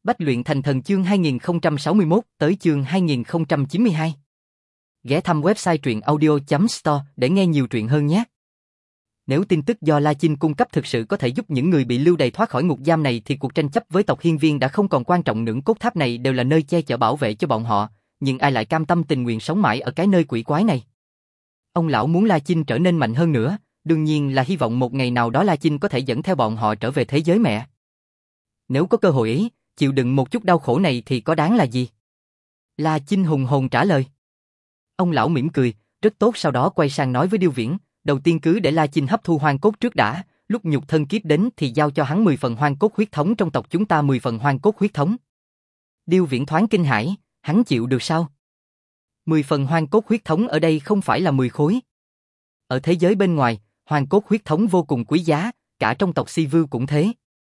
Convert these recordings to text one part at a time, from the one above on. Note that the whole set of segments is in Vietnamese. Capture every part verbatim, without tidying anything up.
Bách luyện thành thần chương hai nghìn không trăm sáu mươi mốt tới chương hai nghìn không trăm chín mươi hai. Ghé thăm website truyện audio chấm store để nghe nhiều truyện hơn nhé. Nếu tin tức do La Chinh cung cấp thực sự có thể giúp những người bị lưu đày thoát khỏi ngục giam này thì cuộc tranh chấp với tộc Hiên Viên đã không còn quan trọng nữa. Cốt tháp này đều là nơi che chở bảo vệ cho bọn họ, nhưng ai lại cam tâm tình nguyện sống mãi ở cái nơi quỷ quái này? Ông lão muốn La Chinh trở nên mạnh hơn nữa, đương nhiên là hy vọng một ngày nào đó La Chinh có thể dẫn theo bọn họ trở về thế giới mẹ. Nếu có cơ hội ấy, chịu đựng một chút đau khổ này thì có đáng là gì? La Chinh hùng hồn trả lời. Ông lão mỉm cười, rất tốt, sau đó quay sang nói với Điêu Viễn, đầu tiên cứ để La Chinh hấp thu hoang cốt trước đã, lúc nhục thân kiếp đến thì giao cho hắn mười phần hoang cốt huyết thống trong tộc chúng ta mười phần hoang cốt huyết thống. Điêu Viễn thoáng kinh hãi, hắn chịu được sao? mười phần hoang cốt huyết thống ở đây không phải là mười khối. Ở thế giới bên ngoài, hoang cốt huyết thống vô cùng quý giá, cả trong tộc Si Vưu cũng thế.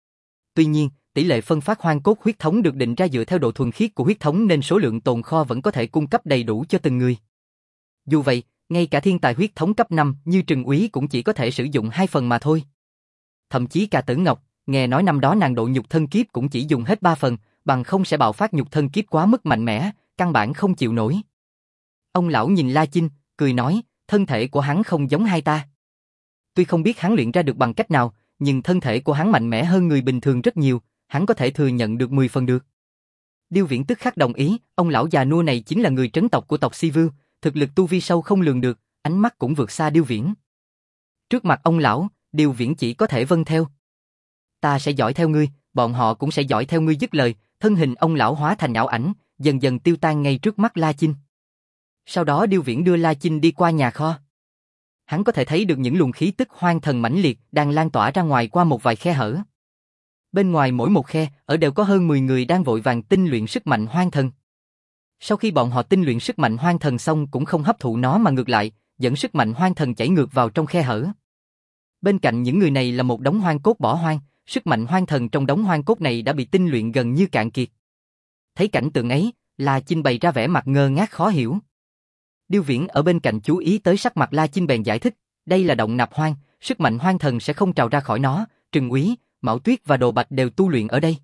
Tuy nhiên, tỷ lệ phân phát hoang cốt huyết thống được định ra dựa theo độ thuần khiết của huyết thống nên số lượng tồn kho vẫn có thể cung cấp đầy đủ cho từng người. Dù vậy, ngay cả thiên tài huyết thống cấp năm như Trừng Úy cũng chỉ có thể sử dụng hai phần mà thôi. Thậm chí cả Tử Ngọc, nghe nói năm đó nàng độ nhục thân kiếp cũng chỉ dùng hết ba phần, bằng không sẽ bạo phát nhục thân kiếp quá mức mạnh mẽ, căn bản không chịu nổi. Ông lão nhìn La Chinh, cười nói, thân thể của hắn không giống hai ta. Tuy không biết hắn luyện ra được bằng cách nào, nhưng thân thể của hắn mạnh mẽ hơn người bình thường rất nhiều, hắn có thể thừa nhận được mười phần được. Điêu Viễn tức khắc đồng ý, ông lão già nua này chính là người trấn tộc của tộc Si Vưu, thực lực tu vi sâu không lường được, ánh mắt cũng vượt xa Điêu Viễn. Trước mặt ông lão, Điêu Viễn chỉ có thể vâng theo. Ta sẽ dõi theo ngươi, bọn họ cũng sẽ dõi theo ngươi. Dứt lời, thân hình ông lão hóa thành ảo ảnh, dần dần tiêu tan ngay trước mắt La Chinh. Sau đó Điêu Viễn đưa La Chinh đi qua nhà kho. Hắn có thể thấy được những luồng khí tức hoang thần mãnh liệt đang lan tỏa ra ngoài qua một vài khe hở. Bên ngoài mỗi một khe, ở đều có hơn mười người đang vội vàng tinh luyện sức mạnh hoang thần. Sau khi bọn họ tinh luyện sức mạnh hoang thần xong cũng không hấp thụ nó mà ngược lại, dẫn sức mạnh hoang thần chảy ngược vào trong khe hở. Bên cạnh những người này là một đống hoang cốt bỏ hoang, sức mạnh hoang thần trong đống hoang cốt này đã bị tinh luyện gần như cạn kiệt. Thấy cảnh tượng ấy, La Chinh bày ra vẻ mặt ngơ ngác khó hiểu. Điêu Viễn ở bên cạnh chú ý tới sắc mặt La Chinh bèn giải thích, đây là động nạp hoang, sức mạnh hoang thần sẽ không trào ra khỏi nó, Trừng Úy, Mão Tuyết và Đồ Bạch đều tu luyện ở đây.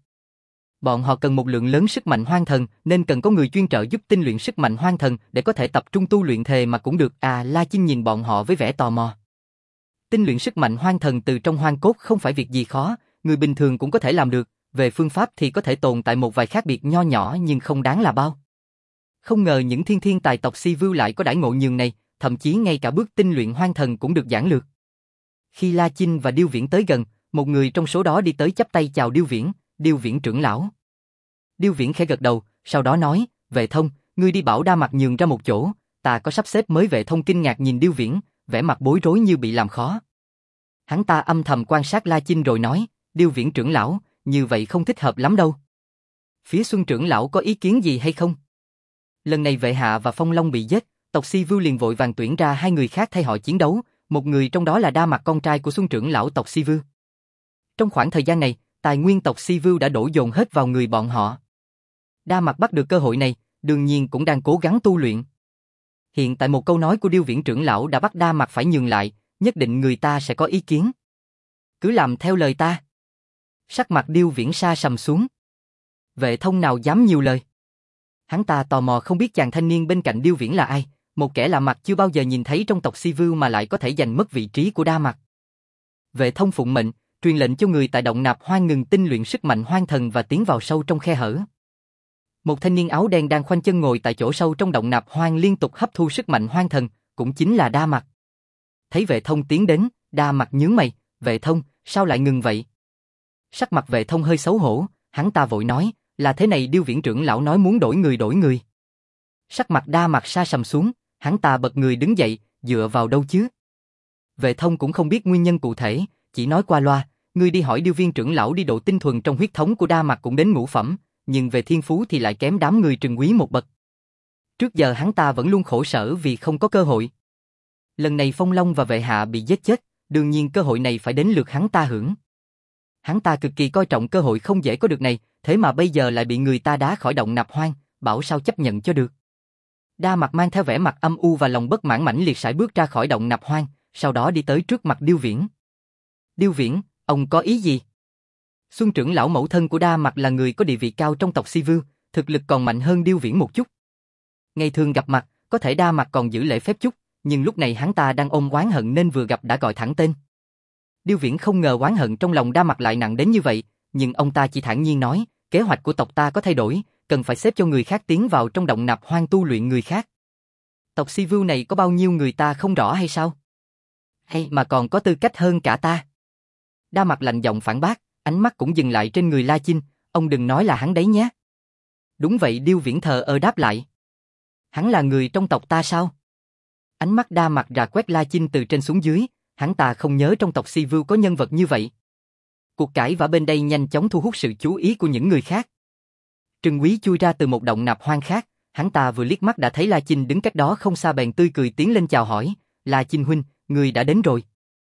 Bọn họ cần một lượng lớn sức mạnh hoang thần nên cần có người chuyên trợ giúp tinh luyện sức mạnh hoang thần để có thể tập trung tu luyện thề mà cũng được. À, La Chinh nhìn bọn họ với vẻ tò mò. Tinh luyện sức mạnh hoang thần từ trong hoang cốt không phải việc gì khó, người bình thường cũng có thể làm được, về phương pháp thì có thể tồn tại một vài khác biệt nho nhỏ nhưng không đáng là bao. Không ngờ những thiên thiên tài tộc Si Vưu lại có đãi ngộ nhường này, thậm chí ngay cả bước tinh luyện hoang thần cũng được giảng lược. Khi La Chinh và Điêu Viễn tới gần, một người trong số đó đi tới chắp tay chào Điêu Viễn, Điêu Viễn trưởng lão. Điêu Viễn khẽ gật đầu, sau đó nói, Vệ Thông, ngươi đi bảo Đa Mặc nhường ra một chỗ, ta có sắp xếp mới. Vệ Thông kinh ngạc nhìn Điêu Viễn, vẻ mặt bối rối như bị làm khó. Hắn ta âm thầm quan sát La Chinh rồi nói, Điêu Viễn trưởng lão, như vậy không thích hợp lắm đâu. Phía Xuân trưởng lão có ý kiến gì hay không? Lần này Vệ Hạ và Phong Long bị giết, tộc Si Vưu liền vội vàng tuyển ra hai người khác thay họ chiến đấu, một người trong đó là Đa Mặc con trai của Xuân trưởng lão tộc Si Vưu. Trong khoảng thời gian này, tài nguyên tộc Si Vưu đã đổ dồn hết vào người bọn họ. Đa Mặc bắt được cơ hội này, đương nhiên cũng đang cố gắng tu luyện. Hiện tại một câu nói của Điêu Viễn trưởng lão đã bắt Đa Mặc phải nhường lại, nhất định người ta sẽ có ý kiến. Cứ làm theo lời ta. Sắc mặt Điêu Viễn sa sầm xuống. Vệ Thông nào dám nhiều lời. Hắn ta tò mò không biết chàng thanh niên bên cạnh Điêu Viễn là ai, một kẻ lạ mặt chưa bao giờ nhìn thấy trong tộc Si Vưu mà lại có thể giành mất vị trí của Đa Mặc. Vệ Thông phụng mệnh, truyền lệnh cho người tại động nạp hoang ngừng tinh luyện sức mạnh hoang thần và tiến vào sâu trong khe hở. Một thanh niên áo đen đang khoanh chân ngồi tại chỗ sâu trong động nạp hoang liên tục hấp thu sức mạnh hoang thần, cũng chính là Đa Mặc. Thấy Vệ Thông tiến đến, Đa Mặc nhướng mày, Vệ Thông, sao lại ngừng vậy? Sắc mặt Vệ Thông hơi xấu hổ, hắn ta vội nói, là thế này, Điêu Viễn trưởng lão nói muốn đổi người đổi người. Sắc mặt Đa Mặc sa sầm xuống, hắn ta bật người đứng dậy, dựa vào đâu chứ? Vệ Thông cũng không biết nguyên nhân cụ thể, chỉ nói qua loa, ngươi đi hỏi Điêu Viên trưởng lão đi độ tinh thuần trong huyết thống của Đa Mặc cũng đến ngũ phẩm, nhưng về thiên phú thì lại kém đám người Trừng Úy một bậc. Trước giờ hắn ta vẫn luôn khổ sở vì không có cơ hội. Lần này Phong Long và Vệ Hạ bị giết chết, đương nhiên cơ hội này phải đến lượt hắn ta hưởng. Hắn ta cực kỳ coi trọng cơ hội không dễ có được này, thế mà bây giờ lại bị người ta đá khỏi động nạp hoang, bảo sao chấp nhận cho được. Đa Mặc mang theo vẻ mặt âm u và lòng bất mãn mãnh liệt sải bước ra khỏi động nạp hoang, sau đó đi tới trước mặt Điêu Viễn. Điêu Viễn, ông có ý gì? Xuân trưởng lão mẫu thân của Đa Mặc là người có địa vị cao trong tộc Si Vưu, thực lực còn mạnh hơn Điêu Viễn một chút. Ngày thường gặp mặt, có thể Đa Mặc còn giữ lễ phép chút, nhưng lúc này hắn ta đang ôm oán hận nên vừa gặp đã gọi thẳng tên. Điêu Viễn không ngờ oán hận trong lòng Đa Mặc lại nặng đến như vậy, nhưng ông ta chỉ thản nhiên nói, kế hoạch của tộc ta có thay đổi, cần phải xếp cho người khác tiến vào trong động nạp hoang tu luyện người khác. Tộc Si Vưu này có bao nhiêu người ta không rõ hay sao? Hay mà còn có tư cách hơn cả ta? Đa Mặc lạnh giọng phản bác, ánh mắt cũng dừng lại trên người La Chinh, ông đừng nói là hắn đấy nhé. Đúng vậy, Điêu Viễn thờ ơ đáp lại. Hắn là người trong tộc ta sao? Ánh mắt Đa Mặc rà quét La Chinh từ trên xuống dưới, hắn ta không nhớ trong tộc Si Vưu có nhân vật như vậy. Cuộc cãi vã bên đây nhanh chóng thu hút sự chú ý của những người khác. Trừng Quý chui ra từ một động nạp hoang khác, hắn ta vừa liếc mắt đã thấy La Chinh đứng cách đó không xa bèn tươi cười tiến lên chào hỏi, La Chinh huynh, người đã đến rồi.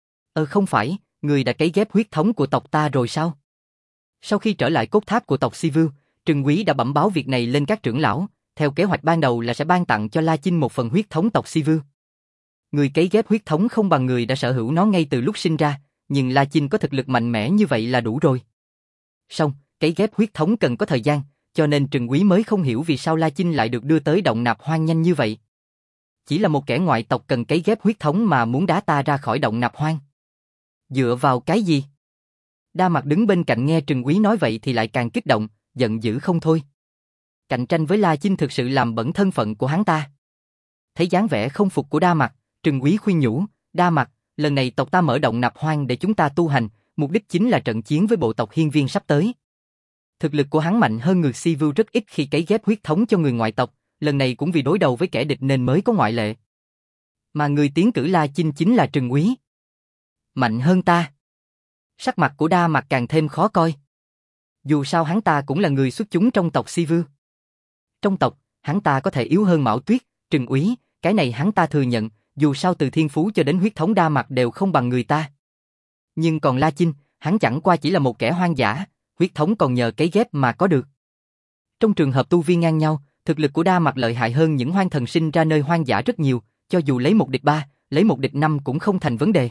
Ờ không phải, người đã cấy ghép huyết thống của tộc ta rồi sao? Sau khi trở lại cốt tháp của tộc Si Vưu, Trừng Quý đã bẩm báo việc này lên các trưởng lão, theo kế hoạch ban đầu là sẽ ban tặng cho La Chinh một phần huyết thống tộc Si Vưu. Người cấy ghép huyết thống không bằng người đã sở hữu nó ngay từ lúc sinh ra, nhưng La Chinh có thực lực mạnh mẽ như vậy là đủ rồi. Song, cấy ghép huyết thống cần có thời gian, cho nên Trừng Quý mới không hiểu vì sao La Chinh lại được đưa tới động nạp hoang nhanh như vậy. Chỉ là một kẻ ngoại tộc cần cấy ghép huyết thống mà muốn đá ta ra khỏi động nạp hoang. Dựa vào cái gì? Đa Mặc đứng bên cạnh nghe Trừng Quý nói vậy thì lại càng kích động, giận dữ không thôi. Cạnh tranh với La Chinh thực sự làm bẩn thân phận của hắn ta. Thấy dáng vẻ không phục của Đa Mặc, Trừng Quý khuyên nhủ, Đa Mặc, lần này tộc ta mở động nạp hoang để chúng ta tu hành, mục đích chính là trận chiến với bộ tộc Hiên Viên sắp tới. Thực lực của hắn mạnh hơn người Si Vưu rất ít khi cấy ghép huyết thống cho người ngoại tộc, lần này cũng vì đối đầu với kẻ địch nên mới có ngoại lệ. Mà người tiến cử La Chinh chính là Trừng Quý. Mạnh hơn ta. Sắc mặt của Đa Mặc càng thêm khó coi. Dù sao hắn ta cũng là người xuất chúng trong tộc Si Vưu. Trong tộc, hắn ta có thể yếu hơn Mão Tuyết, Trừng Úy, cái này hắn ta thừa nhận, dù sao từ thiên phú cho đến huyết thống Đa Mặc đều không bằng người ta. Nhưng còn La Chinh, hắn chẳng qua chỉ là một kẻ hoang dã, huyết thống còn nhờ cấy ghép mà có được. Trong trường hợp tu vi ngang nhau, thực lực của Đa Mặc lợi hại hơn những hoang thần sinh ra nơi hoang dã rất nhiều, cho dù lấy một địch ba, lấy một địch năm cũng không thành vấn đề.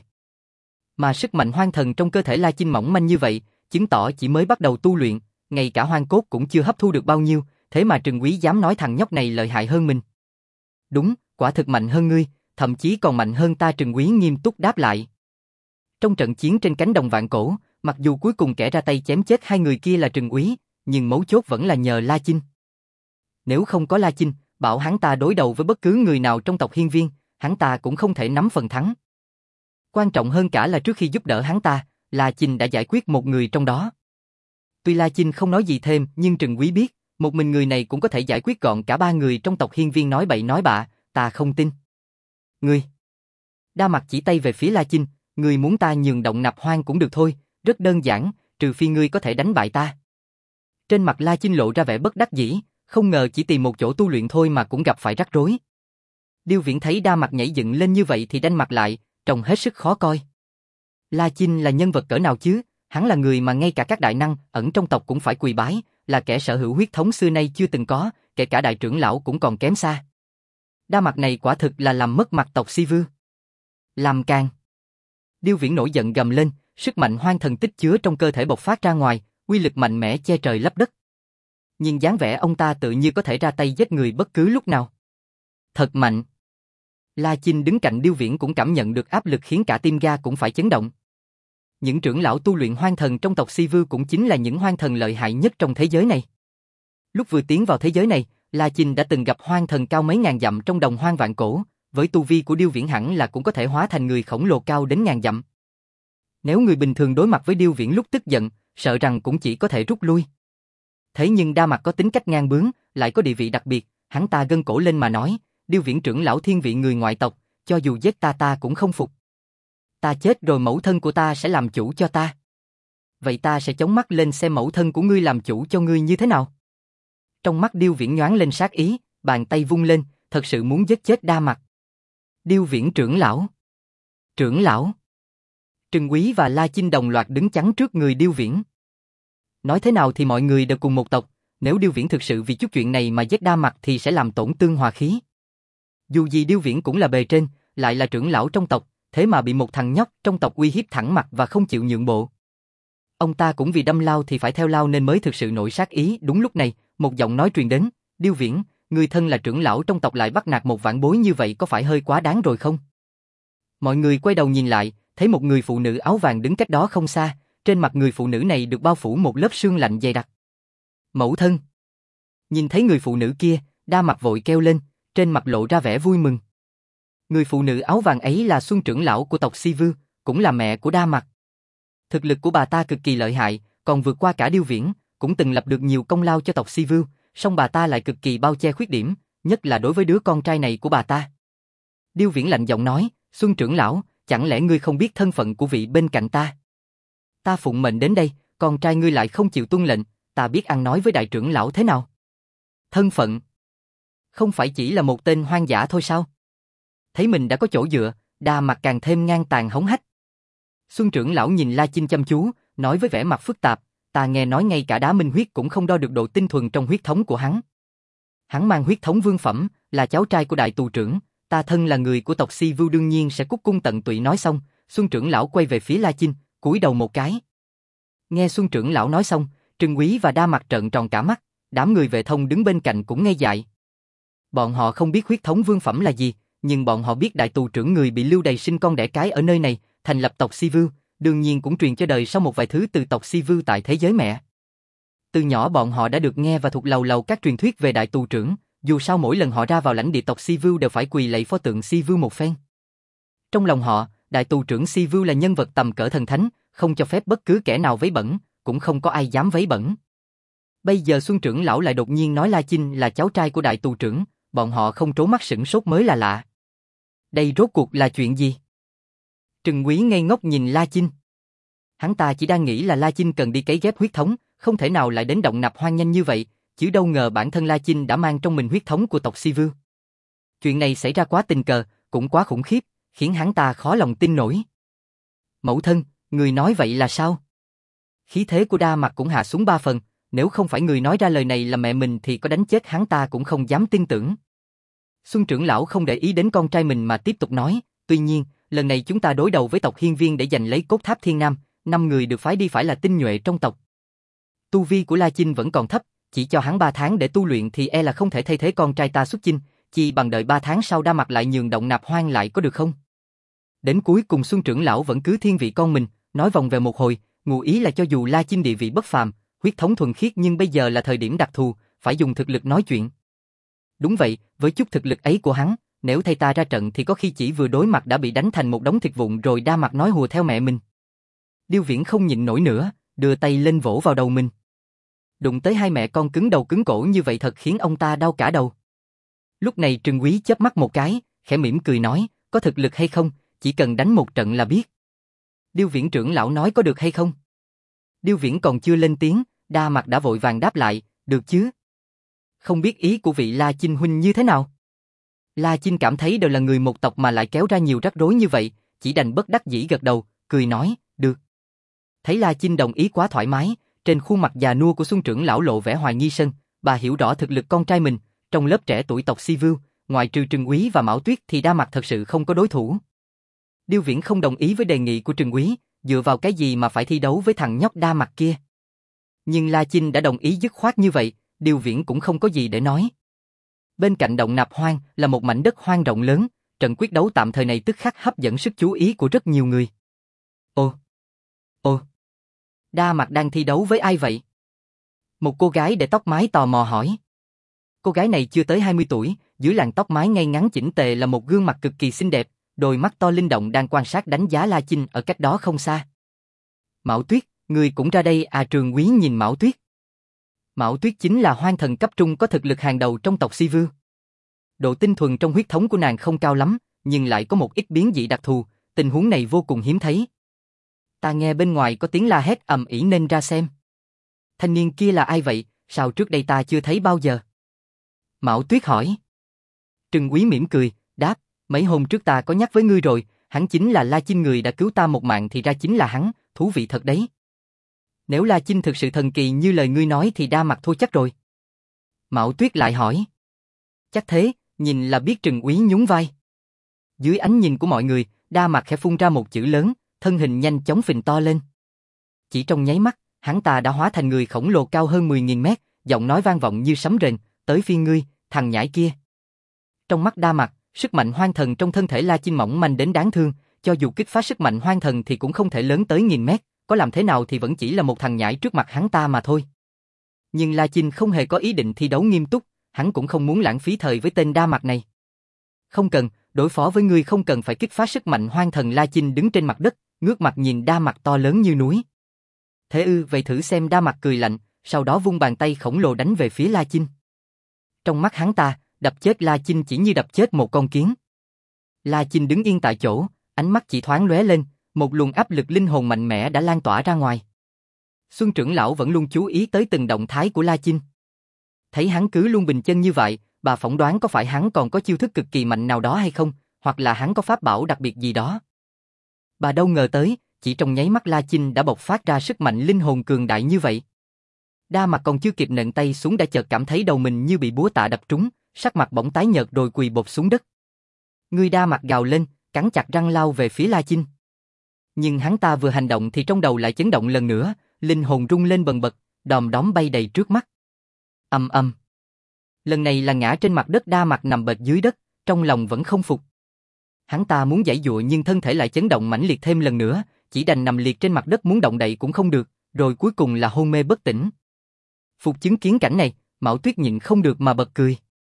Mà sức mạnh hoang thần trong cơ thể La Chinh mỏng manh như vậy, chứng tỏ chỉ mới bắt đầu tu luyện, ngay cả hoang cốt cũng chưa hấp thu được bao nhiêu, thế mà Trừng Quý dám nói thằng nhóc này lợi hại hơn mình. Đúng, quả thực mạnh hơn ngươi, thậm chí còn mạnh hơn ta. Trừng Quý nghiêm túc đáp lại. Trong trận chiến trên cánh đồng vạn cổ, mặc dù cuối cùng kẻ ra tay chém chết hai người kia là Trừng Quý, nhưng mấu chốt vẫn là nhờ La Chinh. Nếu không có La Chinh, bảo hắn ta đối đầu với bất cứ người nào trong tộc Hiên Viên, hắn ta cũng không thể nắm phần thắng. Quan trọng hơn cả là trước khi giúp đỡ hắn ta, La Chinh đã giải quyết một người trong đó. Tuy La Chinh không nói gì thêm, nhưng Trừng Quý biết, một mình người này cũng có thể giải quyết gọn cả ba người trong tộc Hiên Viên. Nói bậy nói bạ, ta không tin. Ngươi. Đa Mặc chỉ tay về phía La Chinh, ngươi muốn ta nhường động nạp hoang cũng được thôi, rất đơn giản, trừ phi ngươi có thể đánh bại ta. Trên mặt La Chinh lộ ra vẻ bất đắc dĩ, không ngờ chỉ tìm một chỗ tu luyện thôi mà cũng gặp phải rắc rối. Điêu Viễn thấy Đa Mặc nhảy dựng lên như vậy thì đanh mặt lại, trông hết sức khó coi. La Chinh là nhân vật cỡ nào chứ, hắn là người mà ngay cả các đại năng ẩn trong tộc cũng phải quỳ bái, là kẻ sở hữu huyết thống xưa nay chưa từng có, kể cả đại trưởng lão cũng còn kém xa. Đa Mặc này quả thực là làm mất mặt tộc Si Vưu. Làm càn. Điêu Viễn nổi giận gầm lên, sức mạnh hoang thần tích chứa trong cơ thể bộc phát ra ngoài, uy lực mạnh mẽ che trời lấp đất. Nhưng dáng vẻ ông ta tự như có thể ra tay giết người bất cứ lúc nào. Thật mạnh. La Chinh đứng cạnh Điêu Viễn cũng cảm nhận được áp lực khiến cả tim ga cũng phải chấn động. Những trưởng lão tu luyện hoang thần trong tộc Si Vưu cũng chính là những hoang thần lợi hại nhất trong thế giới này. Lúc vừa tiến vào thế giới này, La Chinh đã từng gặp hoang thần cao mấy ngàn dặm trong đồng hoang vạn cổ, với tu vi của Điêu Viễn hẳn là cũng có thể hóa thành người khổng lồ cao đến ngàn dặm. Nếu người bình thường đối mặt với Điêu Viễn lúc tức giận, sợ rằng cũng chỉ có thể rút lui. Thế nhưng Đa Mặc có tính cách ngang bướng, lại có địa vị đặc biệt, hắn ta gân cổ lên mà nói, Điêu Viễn trưởng lão thiên vị người ngoại tộc, cho dù giết ta ta cũng không phục. Ta chết rồi mẫu thân của ta sẽ làm chủ cho ta. Vậy ta sẽ chống mắt lên xem mẫu thân của ngươi làm chủ cho ngươi như thế nào. Trong mắt Điêu Viễn nhoáng lên sát ý, bàn tay vung lên, thật sự muốn giết chết Đa Mặc. Điêu Viễn trưởng lão. Trưởng lão. Trừng Quý và La Chinh đồng loạt đứng chắn trước người Điêu Viễn. Nói thế nào thì mọi người đều cùng một tộc, nếu Điêu Viễn thực sự vì chút chuyện này mà giết Đa Mặc thì sẽ làm tổn tương hòa khí. Dù gì Điêu Viễn cũng là bề trên, lại là trưởng lão trong tộc, thế mà bị một thằng nhóc trong tộc uy hiếp thẳng mặt và không chịu nhượng bộ. Ông ta cũng vì đâm lao thì phải theo lao nên mới thực sự nổi sát ý. Đúng lúc này, một giọng nói truyền đến, Điêu Viễn, người thân là trưởng lão trong tộc lại bắt nạt một vãn bối như vậy có phải hơi quá đáng rồi không? Mọi người quay đầu nhìn lại, thấy một người phụ nữ áo vàng đứng cách đó không xa, trên mặt người phụ nữ này được bao phủ một lớp sương lạnh dày đặc. Mẫu thân. Nhìn thấy người phụ nữ kia, Đa Mặc vội kêu lên, trên mặt lộ ra vẻ vui mừng. Người phụ nữ áo vàng ấy là Xuân trưởng lão của tộc Si Vưu, cũng là mẹ của Đa Mặc. Thực lực của bà ta cực kỳ lợi hại, còn vượt qua cả Điêu Viễn, cũng từng lập được nhiều công lao cho tộc Si Vưu, song bà ta lại cực kỳ bao che khuyết điểm, nhất là đối với đứa con trai này của bà ta. Điêu Viễn lạnh giọng nói, Xuân trưởng lão, chẳng lẽ ngươi không biết thân phận của vị bên cạnh ta? Ta phụng mệnh đến đây, con trai ngươi lại không chịu tuân lệnh, ta biết ăn nói với đại trưởng lão thế nào? Thân phận? Không phải chỉ là một tên hoang dã thôi sao? Thấy mình đã có chỗ dựa, Đa Mặc càng thêm ngang tàn hống hách. Xuân trưởng lão nhìn La Chinh chăm chú, nói với vẻ mặt phức tạp, ta nghe nói ngay cả đá minh huyết cũng không đo được độ tinh thuần trong huyết thống của hắn. Hắn mang huyết thống vương phẩm, là cháu trai của đại tù trưởng, ta thân là người của tộc Si Vưu đương nhiên sẽ cúc cung tận tụy. Nói xong, Xuân trưởng lão quay về phía La Chinh, cúi đầu một cái. Nghe Xuân trưởng lão nói xong, Trừng Quý và Đa Mặc trợn tròn cả mắt, đám người Vệ Thông đứng bên cạnh cũng ngây dại. Bọn họ không biết huyết thống vương phẩm là gì, nhưng bọn họ biết đại tù trưởng người bị lưu đày sinh con đẻ cái ở nơi này, thành lập tộc Si Vưu, đương nhiên cũng truyền cho đời sau một vài thứ từ tộc Si Vưu tại thế giới mẹ. Từ nhỏ bọn họ đã được nghe và thuộc lầu lầu các truyền thuyết về đại tù trưởng, dù sao mỗi lần họ ra vào lãnh địa tộc Si Vưu đều phải quỳ lạy pho tượng Si Vưu một phen. Trong lòng họ, đại tù trưởng Si Vưu là nhân vật tầm cỡ thần thánh, không cho phép bất cứ kẻ nào vấy bẩn, cũng không có ai dám vấy bẩn. Bây giờ Xuân trưởng lão lại đột nhiên nói La Chinh là cháu trai của đại tù trưởng, bọn họ không trố mắt sửng sốt mới là lạ. Đây rốt cuộc là chuyện gì? Trừng Quý ngây ngốc nhìn La Chinh. Hắn ta chỉ đang nghĩ là La Chinh cần đi cấy ghép huyết thống, không thể nào lại đến động nạp hoang nhanh như vậy, chứ đâu ngờ bản thân La Chinh đã mang trong mình huyết thống của tộc Si Vưu. Chuyện này xảy ra quá tình cờ, cũng quá khủng khiếp, khiến hắn ta khó lòng tin nổi. Mẫu thân, người nói vậy là sao? Khí thế của Đa Mặc cũng hạ xuống ba phần, nếu không phải người nói ra lời này là mẹ mình thì có đánh chết hắn ta cũng không dám tin tưởng. Xuân trưởng lão không để ý đến con trai mình mà tiếp tục nói, tuy nhiên, lần này chúng ta đối đầu với tộc Hiên Viên để giành lấy cốt tháp Thiên Nam, năm người được phái đi phải là tinh nhuệ trong tộc. Tu vi của La Chinh vẫn còn thấp, chỉ cho hắn ba tháng để tu luyện thì e là không thể thay thế con trai ta xuất chinh, chỉ bằng đợi ba tháng sau Đa Mặc lại nhường động nạp hoang lại có được không? Đến cuối cùng Xuân trưởng lão vẫn cứ thiên vị con mình, nói vòng về một hồi, ngụ ý là cho dù La Chinh địa vị bất phàm, huyết thống thuần khiết nhưng bây giờ là thời điểm đặc thù, phải dùng thực lực nói chuyện. Đúng vậy, với chút thực lực ấy của hắn, nếu thay ta ra trận thì có khi chỉ vừa đối mặt đã bị đánh thành một đống thịt vụn rồi. Đa Mặc nói hùa theo mẹ mình. Điêu Viễn không nhịn nổi nữa, đưa tay lên vỗ vào đầu mình. Đụng tới hai mẹ con cứng đầu cứng cổ như vậy thật khiến ông ta đau cả đầu. Lúc này Trừng Quý chớp mắt một cái, khẽ mỉm cười nói, có thực lực hay không, chỉ cần đánh một trận là biết. Điêu Viễn trưởng lão nói có được hay không? Điêu Viễn còn chưa lên tiếng, Đa Mặc đã vội vàng đáp lại, được chứ. Không biết ý của vị La Chinh huynh như thế nào? La Chinh cảm thấy đều là người một tộc mà lại kéo ra nhiều rắc rối như vậy, chỉ đành bất đắc dĩ gật đầu, cười nói, được. Thấy La Chinh đồng ý quá thoải mái, trên khuôn mặt già nua của Xuân trưởng lão lộ vẻ hoài nghi sân, bà hiểu rõ thực lực con trai mình, trong lớp trẻ tuổi tộc Si Vưu, ngoài trừ Trừng Quý và Mão Tuyết thì Đa Mặc thật sự không có đối thủ. Điêu Viễn không đồng ý với đề nghị của Trừng Quý, dựa vào cái gì mà phải thi đấu với thằng nhóc Đa Mặc kia. Nhưng La Chinh đã đồng ý dứt khoát như vậy, Điêu Viễn cũng không có gì để nói. Bên cạnh động nạp hoang là một mảnh đất hoang rộng lớn, trận quyết đấu tạm thời này tức khắc hấp dẫn sức chú ý của rất nhiều người. Ồ, ồ, Đa Mặc đang thi đấu với ai vậy? Một cô gái để tóc mái tò mò hỏi. Cô gái này chưa tới hai mươi tuổi, dưới làn tóc mái ngay ngắn chỉnh tề là một gương mặt cực kỳ xinh đẹp, đôi mắt to linh động đang quan sát đánh giá La Chinh ở cách đó không xa. Mão Tuyết, người cũng ra đây à? Trường Quý nhìn Mão Tuyết. Mão Tuyết chính là hoang thần cấp trung có thực lực hàng đầu trong tộc Si Vưu. Độ tinh thuần trong huyết thống của nàng không cao lắm, nhưng lại có một ít biến dị đặc thù, tình huống này vô cùng hiếm thấy. Ta nghe bên ngoài có tiếng la hét ầm ĩ nên ra xem. Thanh niên kia là ai vậy, sao trước đây ta chưa thấy bao giờ? Mão Tuyết hỏi. Trừng Quý mỉm cười, đáp, mấy hôm trước ta có nhắc với ngươi rồi, hắn chính là La Chinh, người đã cứu ta một mạng thì ra chính là hắn, thú vị thật đấy. Nếu La Chinh thực sự thần kỳ như lời ngươi nói thì Đa Mặc thua chắc rồi. Mão Tuyết lại hỏi. Chắc thế, nhìn là biết. Trừng Quý nhún vai. Dưới ánh nhìn của mọi người, Đa Mặc khẽ phun ra một chữ lớn, thân hình nhanh chóng phình to lên. Chỉ trong nháy mắt, hắn ta đã hóa thành người khổng lồ cao hơn mười nghìn mét, giọng nói vang vọng như sấm rền, tới phiên ngươi, thằng nhãi kia. Trong mắt Đa Mặc, sức mạnh hoang thần trong thân thể La Chinh mỏng manh đến đáng thương, cho dù kích phát sức mạnh hoang thần thì cũng không thể lớn tới nghìn mét, có làm thế nào thì vẫn chỉ là một thằng nhãi trước mặt hắn ta mà thôi. Nhưng La Chinh không hề có ý định thi đấu nghiêm túc, hắn cũng không muốn lãng phí thời với tên Đa Mặc này. Không cần, đối phó với ngươi không cần phải kích phát sức mạnh hoang thần. La Chinh đứng trên mặt đất, ngước mặt nhìn Đa Mặc to lớn như núi. Thế ư, vậy thử xem. Đa Mặc cười lạnh, sau đó vung bàn tay khổng lồ đánh về phía La Chinh. Trong mắt hắn ta, đập chết La Chinh chỉ như đập chết một con kiến. La Chinh đứng yên tại chỗ, ánh mắt chỉ thoáng lóe lên, một luồng áp lực linh hồn mạnh mẽ đã lan tỏa ra ngoài. Xuân trưởng lão vẫn luôn chú ý tới từng động thái của La Chinh. Thấy hắn cứ luôn bình chân như vậy, bà phỏng đoán có phải hắn còn có chiêu thức cực kỳ mạnh nào đó hay không, hoặc là hắn có pháp bảo đặc biệt gì đó. Bà đâu ngờ tới, chỉ trong nháy mắt La Chinh đã bộc phát ra sức mạnh linh hồn cường đại như vậy. Đa Mặc còn chưa kịp nện tay xuống đã chợt cảm thấy đầu mình như bị búa tạ đập trúng, sắc mặt bỗng tái nhợt rồi quỳ bột xuống đất. Người Đa Mặc gào lên, cắn chặt răng lao về phía La Chinh. Nhưng hắn ta vừa hành động thì trong đầu lại chấn động lần nữa, linh hồn rung lên bần bật, đom đóm bay đầy trước mắt. Ầm ầm. Lần này là ngã trên mặt đất. Đa Mặc nằm bệt dưới đất, trong lòng vẫn không phục. Hắn ta muốn giãy giụa nhưng thân thể lại chấn động mãnh liệt thêm lần nữa, chỉ đành nằm liệt trên mặt đất, muốn động đậy cũng không được, rồi cuối cùng là hôn mê bất tỉnh. Phục chứng kiến cảnh này, Mão Tuyết nhịn không được mà bật cười.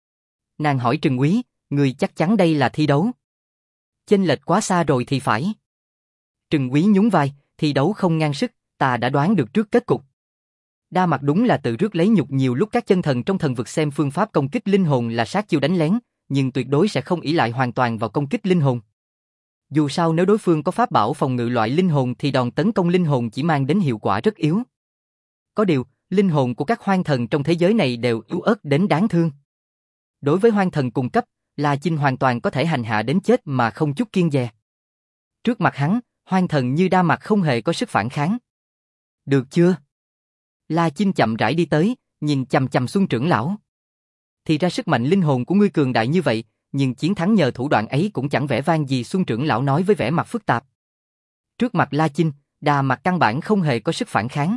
Nàng hỏi Trừng Quý, người chắc chắn đây là thi đấu? Chênh lệch quá xa rồi thì phải. Trừng Quý nhún vai, thi đấu không ngang sức, ta đã đoán được trước kết cục. Đa Mặc đúng là tự rước lấy nhục nhiều lúc. Các chân thần trong thần vực xem phương pháp công kích linh hồn là sát chiêu đánh lén, nhưng tuyệt đối sẽ không ỷ lại hoàn toàn vào công kích linh hồn. Dù sao nếu đối phương có pháp bảo phòng ngự loại linh hồn thì đòn tấn công linh hồn chỉ mang đến hiệu quả rất yếu. Có điều, linh hồn của các hoang thần trong thế giới này đều yếu ớt đến đáng thương. Đối với hoang thần cùng cấp, La Chinh hoàn toàn có thể hành hạ đến chết mà không chút kiêng dè. Trước mặt hắn, hoang thần như Đa Mặc không hề có sức phản kháng. Được chưa? La Chinh chậm rãi đi tới, nhìn chằm chằm Xuân trưởng lão. Thì ra sức mạnh linh hồn của ngươi cường đại như vậy, nhưng chiến thắng nhờ thủ đoạn ấy cũng chẳng vẻ vang gì. Xuân trưởng lão nói với vẻ mặt phức tạp. Trước mặt La Chinh, Đa Mặc căn bản không hề có sức phản kháng.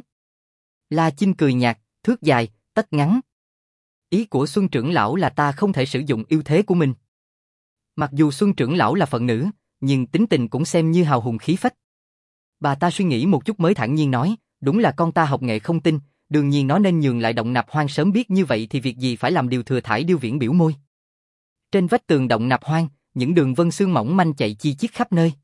La Chinh cười nhạt, thước dài, tất ngắn. Ý của Xuân trưởng lão là ta không thể sử dụng ưu thế của mình. Mặc dù Xuân trưởng lão là phận nữ, nhưng tính tình cũng xem như hào hùng khí phách. Bà ta suy nghĩ một chút mới thản nhiên nói, đúng là con ta học nghệ không tinh, đương nhiên nó nên nhường lại Động Nạp Hoang. Sớm biết như vậy thì việc gì phải làm điều thừa thải. Điêu Viễn biểu môi. Trên vách tường Động Nạp Hoang, những đường vân xương mỏng manh chạy chi chít khắp nơi.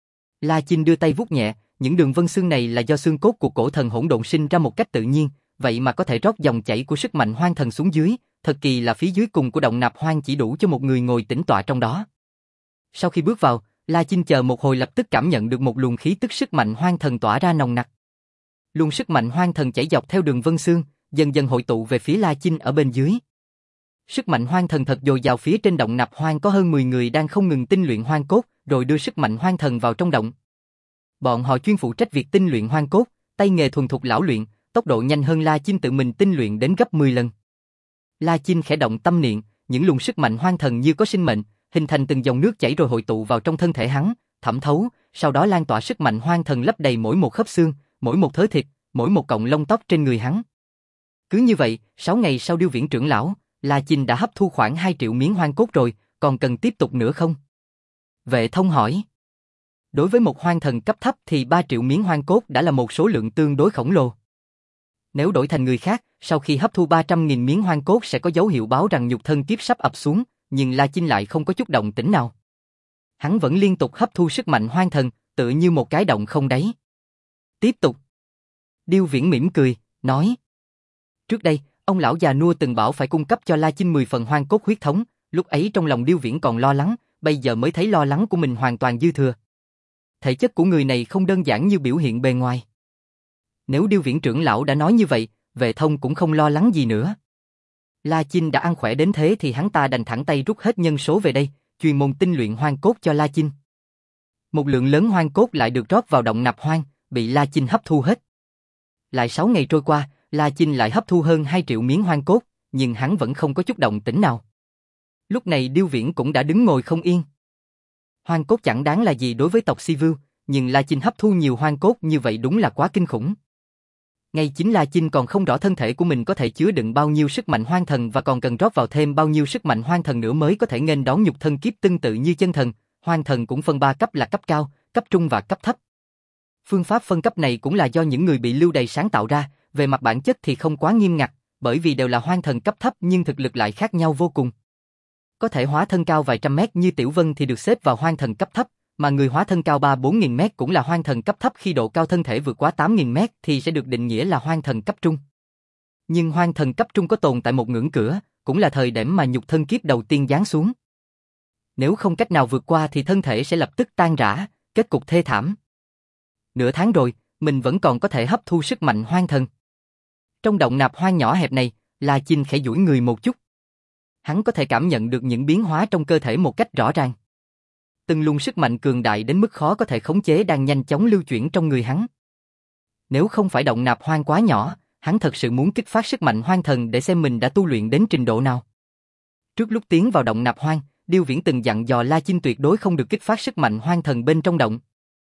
La Chinh đưa tay vuốt nhẹ, những đường vân xương này là do xương cốt của cổ thần hỗn độn sinh ra một cách tự nhiên, vậy mà có thể rót dòng chảy của sức mạnh hoang thần xuống dưới, thật kỳ là phía dưới cùng của Động Nạp Hoang chỉ đủ cho một người ngồi tĩnh tọa trong đó. Sau khi bước vào, La Chinh chờ một hồi lập tức cảm nhận được một luồng khí tức sức mạnh hoang thần tỏa ra nồng nặc. Luồng sức mạnh hoang thần chảy dọc theo đường vân xương, dần dần hội tụ về phía La Chinh ở bên dưới. Sức mạnh hoang thần thật dồi dào. Phía trên Động Nạp Hoang có hơn mười người đang không ngừng tinh luyện hoang cốt, rồi đưa sức mạnh hoang thần vào trong động. Bọn họ chuyên phụ trách việc tinh luyện hoang cốt, tay nghề thuần thục lão luyện, tốc độ nhanh hơn La Chinh tự mình tinh luyện đến gấp mười lần. La Chinh khẽ động tâm niệm, những luồng sức mạnh hoang thần như có sinh mệnh, hình thành từng dòng nước chảy rồi hội tụ vào trong thân thể hắn, thẩm thấu, sau đó lan tỏa sức mạnh hoang thần lấp đầy mỗi một khớp xương, mỗi một thớ thịt, mỗi một cọng lông tóc trên người hắn. Cứ như vậy, sáu ngày sau Điêu Viễn trưởng lão, La Chinh đã hấp thu khoảng hai triệu miếng hoang cốt rồi, còn cần tiếp tục nữa không? Vệ Thông hỏi. Đối với một hoang thần cấp thấp thì ba triệu miếng hoang cốt đã là một số lượng tương đối khổng lồ. Nếu đổi thành người khác, sau khi hấp thu ba trăm nghìn miếng hoang cốt sẽ có dấu hiệu báo rằng nhục thân kiếp sắp ập xuống, nhưng La Chinh lại không có chút động tĩnh nào. Hắn vẫn liên tục hấp thu sức mạnh hoang thần, tựa như một cái động không đáy. Tiếp tục. Điêu Viễn mỉm cười, nói. Trước đây, ông lão già nua từng bảo phải cung cấp cho La Chinh mười phần hoang cốt huyết thống, lúc ấy trong lòng Điêu Viễn còn lo lắng, bây giờ mới thấy lo lắng của mình hoàn toàn dư thừa. Thể chất của người này không đơn giản như biểu hiện bề ngoài. Nếu Điêu Viễn trưởng lão đã nói như vậy, Vệ Thông cũng không lo lắng gì nữa. La Chinh đã ăn khỏe đến thế thì hắn ta đành thẳng tay rút hết nhân số về đây, chuyên môn tinh luyện hoang cốt cho La Chinh. Một lượng lớn hoang cốt lại được rót vào Động Nạp Hoang, bị La Chinh hấp thu hết. Lại sáu ngày trôi qua, La Chinh lại hấp thu hơn hai triệu miếng hoang cốt, nhưng hắn vẫn không có chút động tĩnh nào. Lúc này Điêu Viễn cũng đã đứng ngồi không yên. Hoang cốt chẳng đáng là gì đối với tộc Si Vưu, nhưng La Chinh hấp thu nhiều hoang cốt như vậy đúng là quá kinh khủng. Ngay chính La Chinh còn không rõ thân thể của mình có thể chứa đựng bao nhiêu sức mạnh hoang thần và còn cần rót vào thêm bao nhiêu sức mạnh hoang thần nữa mới có thể nghênh đón nhục thân kiếp tương tự như chân thần. Hoang thần cũng phân ba cấp là cấp cao, cấp trung và cấp thấp. Phương pháp phân cấp này cũng là do những người bị lưu đày sáng tạo ra, về mặt bản chất thì không quá nghiêm ngặt, bởi vì đều là hoang thần cấp thấp nhưng thực lực lại khác nhau vô cùng. Có thể hóa thân cao vài trăm mét như Tiểu Vân thì được xếp vào hoang thần cấp thấp, mà người hóa thân cao ba bốn nghìn mét cũng là hoang thần cấp thấp, khi độ cao thân thể vượt quá tám nghìn mét thì sẽ được định nghĩa là hoang thần cấp trung. Nhưng hoang thần cấp trung có tồn tại một ngưỡng cửa, cũng là thời điểm mà nhục thân kiếp đầu tiên giáng xuống. Nếu không cách nào vượt qua thì thân thể sẽ lập tức tan rã, kết cục thê thảm. Nửa tháng rồi, mình vẫn còn có thể hấp thu sức mạnh hoang thần. Trong động nạp hoang nhỏ hẹp này, La Chinh khẽ duỗi người một chút. Hắn có thể cảm nhận được những biến hóa trong cơ thể một cách rõ ràng. Từng luồng sức mạnh cường đại đến mức khó có thể khống chế đang nhanh chóng lưu chuyển trong người hắn. Nếu không phải động nạp hoang quá nhỏ, hắn thật sự muốn kích phát sức mạnh hoang thần để xem mình đã tu luyện đến trình độ nào. Trước lúc tiến vào động nạp hoang, Điêu Viễn từng dặn dò La Chinh tuyệt đối không được kích phát sức mạnh hoang thần bên trong động.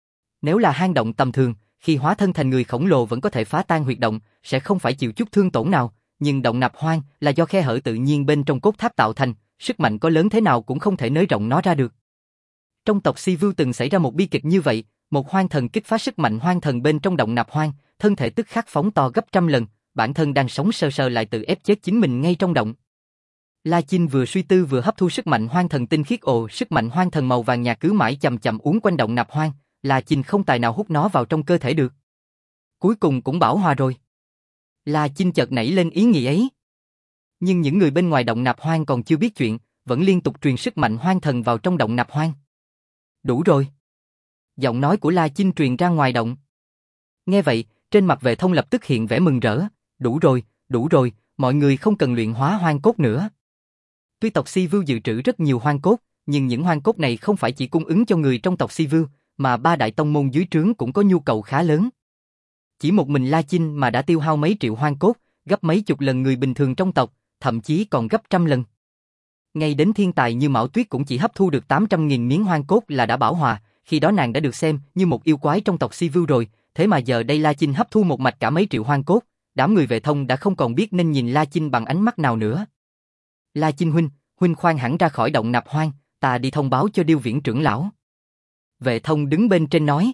Nếu là hang động tầm thường, khi hóa thân thành người khổng lồ vẫn có thể phá tan huyệt động, sẽ không phải chịu chút thương tổn nào, nhưng động nạp hoang là do khe hở tự nhiên bên trong cốt tháp tạo thành, sức mạnh có lớn thế nào cũng không thể nới rộng nó ra được. Trong tộc Si Vưu từng xảy ra một bi kịch như vậy, một hoang thần kích phát sức mạnh hoang thần bên trong động nạp hoang, thân thể tức khắc phóng to gấp trăm lần, bản thân đang sống sơ sơ lại tự ép chết chính mình ngay trong động. La Chinh vừa suy tư vừa hấp thu sức mạnh hoang thần tinh khiết. Ồ, sức mạnh hoang thần màu vàng nhạt cứ mãi chậm chậm uốn quanh động nạp hoang, La Chinh không tài nào hút nó vào trong cơ thể được. Cuối cùng cũng bảo hòa rồi. La Chinh chợt nảy lên ý nghĩ ấy. Nhưng những người bên ngoài động nạp hoang còn chưa biết chuyện, vẫn liên tục truyền sức mạnh hoang thần vào trong động nạp hoang. Đủ rồi. Giọng nói của La Chinh truyền ra ngoài động. Nghe vậy, trên mặt Vệ Thông lập tức hiện vẻ mừng rỡ. Đủ rồi, đủ rồi, mọi người không cần luyện hóa hoang cốt nữa. Tuy tộc Si Vưu dự trữ rất nhiều hoang cốt, nhưng những hoang cốt này không phải chỉ cung ứng cho người trong tộc Si Vưu, mà ba đại tông môn dưới trướng cũng có nhu cầu khá lớn. Chỉ một mình La Chinh mà đã tiêu hao mấy triệu hoang cốt, gấp mấy chục lần người bình thường trong tộc, thậm chí còn gấp trăm lần. Ngay đến thiên tài như Mão Tuyết cũng chỉ hấp thu được tám trăm nghìn miếng hoang cốt là đã bảo hòa, khi đó nàng đã được xem như một yêu quái trong tộc Si Vưu rồi, thế mà giờ đây La Chinh hấp thu một mạch cả mấy triệu hoang cốt, đám người Vệ Thông đã không còn biết nên nhìn La Chinh bằng ánh mắt nào nữa. La Chinh huynh, huynh khoan hẳn ra khỏi động nạp hoang, ta đi thông báo cho Điêu Viễn trưởng lão. Vệ Thông đứng bên trên nói.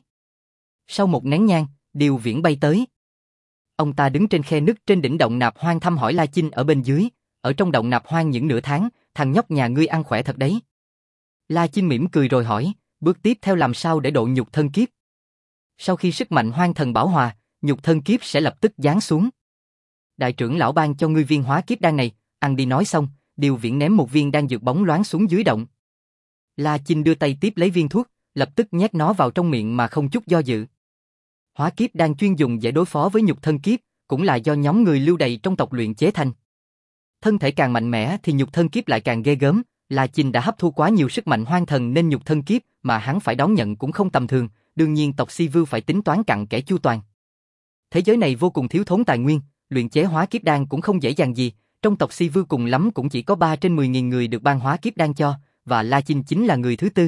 Sau một nén nhang, Điêu Viễn bay tới. Ông ta đứng trên khe nứt trên đỉnh động nạp hoang thăm hỏi La Chinh ở bên dưới. Ở trong động nạp hoang những nửa tháng, thằng nhóc nhà ngươi ăn khỏe thật đấy. La Chinh mỉm cười rồi hỏi, bước tiếp theo làm sao để độ nhục thân kiếp? Sau khi sức mạnh hoang thần bảo hòa, nhục thân kiếp sẽ lập tức giáng xuống. Đại trưởng lão ban cho ngươi viên hóa kiếp đan này, ăn đi. Nói xong, Điêu Viễn ném một viên đan dược bóng loáng xuống dưới động. La Chinh đưa tay tiếp lấy viên thuốc, lập tức nhét nó vào trong miệng mà không chút do dự. Hóa kiếp đan chuyên dùng để đối phó với nhục thân kiếp, cũng là do nhóm người lưu đày trong tộc luyện chế thành. Thân thể càng mạnh mẽ thì nhục thân kiếp lại càng ghê gớm. La Chinh đã hấp thu quá nhiều sức mạnh hoang thần nên nhục thân kiếp mà hắn phải đón nhận cũng không tầm thường, đương nhiên tộc Si Vưu phải tính toán cặn kẽ chu toàn. Thế giới này vô cùng thiếu thốn tài nguyên, luyện chế hóa kiếp đan cũng không dễ dàng gì, trong tộc Si Vưu cùng lắm cũng chỉ có ba trên mười nghìn người được ban hóa kiếp đan cho, và La Chinh chính là người thứ tư.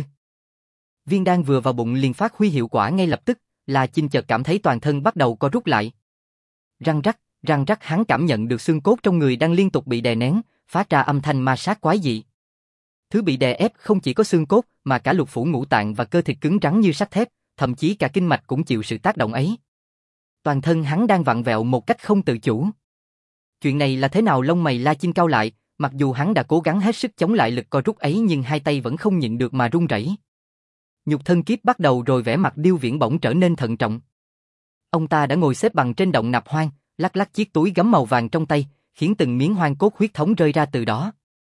Viên đan vừa vào bụng liền phát huy hiệu quả ngay lập tức, La Chinh chợt cảm thấy toàn thân bắt đầu co rút lại. Răng rắc, răng rắc, hắn cảm nhận được xương cốt trong người đang liên tục bị đè nén, phát ra âm thanh ma sát quái dị. Thứ bị đè ép không chỉ có xương cốt mà cả lục phủ ngũ tạng và cơ thịt cứng rắn như sắt thép, thậm chí cả kinh mạch cũng chịu sự tác động ấy. Toàn thân hắn đang vặn vẹo một cách không tự chủ. Chuyện này là thế nào? Lông mày La Chinh cau lại, mặc dù hắn đã cố gắng hết sức chống lại lực co rút ấy nhưng hai tay vẫn không nhịn được mà run rẩy. Nhục thân kiếp bắt đầu rồi, vẻ mặt Điêu Viễn bỗng trở nên thận trọng. Ông ta đã ngồi xếp bằng trên động nạp hoang, lắc lắc chiếc túi gấm màu vàng trong tay, khiến từng miếng hoang cốt huyết thống rơi ra từ đó.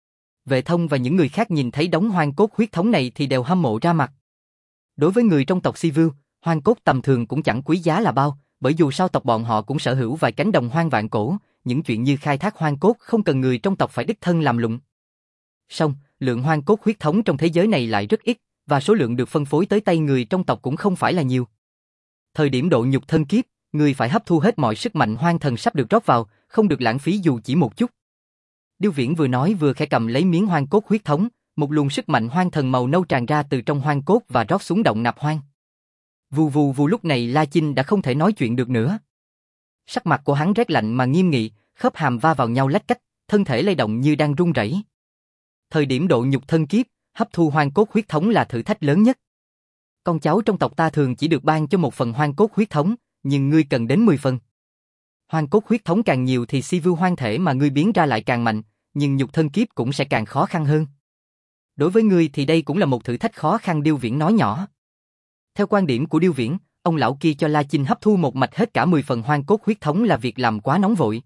Vệ Thông và những người khác nhìn thấy đống hoang cốt huyết thống này thì đều hâm mộ ra mặt. Đối với người trong tộc Si Vưu, hoang cốt tầm thường cũng chẳng quý giá là bao, bởi dù sao tộc bọn họ cũng sở hữu vài cánh đồng hoang vạn cổ, những chuyện như khai thác hoang cốt không cần người trong tộc phải đích thân làm lụng. Song, lượng hoang cốt huyết thống trong thế giới này lại rất ít, và số lượng được phân phối tới tay người trong tộc cũng không phải là nhiều. Thời điểm độ nhục thân kiếp, người phải hấp thu hết mọi sức mạnh hoang thần sắp được rót vào, không được lãng phí dù chỉ một chút. Điêu Viễn vừa nói vừa khẽ cầm lấy miếng hoang cốt huyết thống, một luồng sức mạnh hoang thần màu nâu tràn ra từ trong hoang cốt và rót xuống động nạp hoang. Vù vù vù, lúc này La Chinh đã không thể nói chuyện được nữa. Sắc mặt của hắn rét lạnh mà nghiêm nghị, khớp hàm va vào nhau lách cách, thân thể lay động như đang run rẩy. Thời điểm độ nhục thân kiếp, hấp thu hoang cốt huyết thống là thử thách lớn nhất. Con cháu trong tộc ta thường chỉ được ban cho một phần hoang cốt huyết thống, nhưng ngươi cần đến mười phần. Hoang cốt huyết thống càng nhiều thì si vưu hoang thể mà ngươi biến ra lại càng mạnh, nhưng nhục thân kiếp cũng sẽ càng khó khăn hơn. Đối với ngươi thì đây cũng là một thử thách khó khăn, Điêu Viễn nói nhỏ. Theo quan điểm của Điêu Viễn, ông lão kia cho La Chinh hấp thu một mạch hết cả mười phần hoang cốt huyết thống là việc làm quá nóng vội.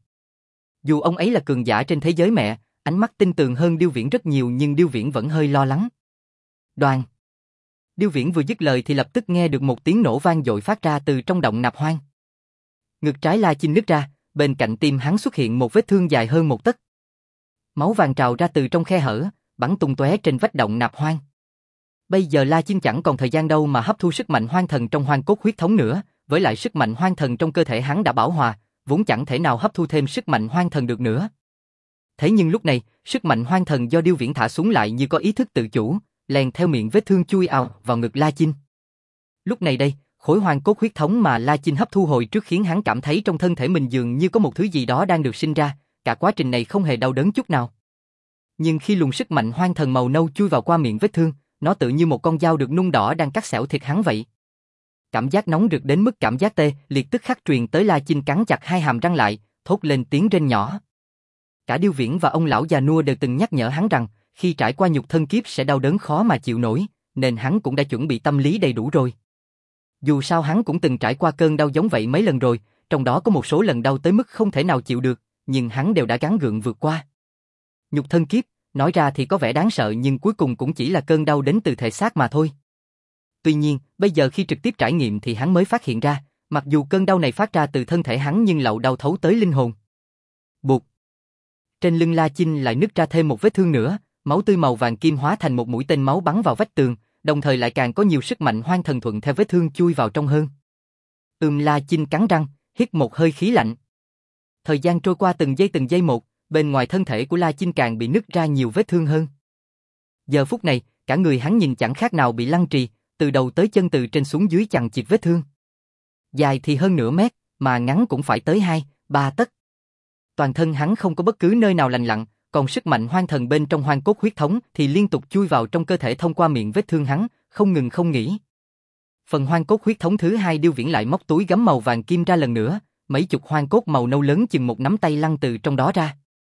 Dù ông ấy là cường giả trên thế giới mẹ, ánh mắt tin tưởng hơn Điêu Viễn rất nhiều, nhưng Điêu Viễn vẫn hơi lo lắng. Đoàn. Điêu Viễn vừa dứt lời thì lập tức nghe được một tiếng nổ vang dội phát ra từ trong động nạp hoang. Ngực trái La Chinh nứt ra, bên cạnh tim hắn xuất hiện một vết thương dài hơn một tấc. Máu vàng trào ra từ trong khe hở, bắn tung tóe trên vách động nạp hoang. Bây giờ La Chinh chẳng còn thời gian đâu mà hấp thu sức mạnh hoang thần trong hoang cốt huyết thống nữa, với lại sức mạnh hoang thần trong cơ thể hắn đã bảo hòa, vốn chẳng thể nào hấp thu thêm sức mạnh hoang thần được nữa. Thế nhưng lúc này, sức mạnh hoang thần do Điêu Viễn thả xuống lại như có ý thức tự chủ, lèn theo miệng vết thương chui ào vào ngực La Chinh. Lúc này đây, khối hoang cốt huyết thống mà La Chinh hấp thu hồi trước khiến hắn cảm thấy trong thân thể mình dường như có một thứ gì đó đang được sinh ra, cả quá trình này không hề đau đớn chút nào. Nhưng khi luồng sức mạnh hoang thần màu nâu chui vào qua miệng vết thương, nó tự như một con dao được nung đỏ đang cắt xẻo thịt hắn vậy. Cảm giác nóng rực đến mức cảm giác tê liệt tức khắc truyền tới, La Chinh cắn chặt hai hàm răng lại, thốt lên tiếng rên nhỏ. Cả Điêu Viễn và ông lão già nua đều từng nhắc nhở hắn rằng, khi trải qua nhục thân kiếp sẽ đau đớn khó mà chịu nổi, nên hắn cũng đã chuẩn bị tâm lý đầy đủ rồi. Dù sao hắn cũng từng trải qua cơn đau giống vậy mấy lần rồi, trong đó có một số lần đau tới mức không thể nào chịu được, nhưng hắn đều đã gắng gượng vượt qua. Nhục thân kiếp, nói ra thì có vẻ đáng sợ nhưng cuối cùng cũng chỉ là cơn đau đến từ thể xác mà thôi. Tuy nhiên, bây giờ khi trực tiếp trải nghiệm thì hắn mới phát hiện ra, mặc dù cơn đau này phát ra từ thân thể hắn nhưng lậu đau thấu tới linh hồn. Bụt. Trên lưng La Chinh lại nứt ra thêm một vết thương nữa, máu tươi màu vàng kim hóa thành một mũi tên máu bắn vào vách tường, đồng thời lại càng có nhiều sức mạnh hoang thần thuận theo vết thương chui vào trong hơn. Ừm, La Chinh cắn răng, hít một hơi khí lạnh. Thời gian trôi qua từng giây từng giây một, bên ngoài thân thể của La Chinh càng bị nứt ra nhiều vết thương hơn. Giờ phút này, cả người hắn nhìn chẳng khác nào bị lăng trì, từ đầu tới chân từ trên xuống dưới chằng chịt vết thương. Dài thì hơn nửa mét, mà ngắn cũng phải tới hai, ba tấc. Toàn thân hắn không có bất cứ nơi nào lành lặn, còn sức mạnh hoang thần bên trong hoang cốt huyết thống thì liên tục chui vào trong cơ thể thông qua miệng vết thương hắn, không ngừng không nghỉ. Phần hoang cốt huyết thống thứ hai, Điêu Viễn lại móc túi gấm màu vàng kim ra lần nữa, mấy chục hoang cốt màu nâu lớn chừng một nắm tay lăn từ trong đó ra.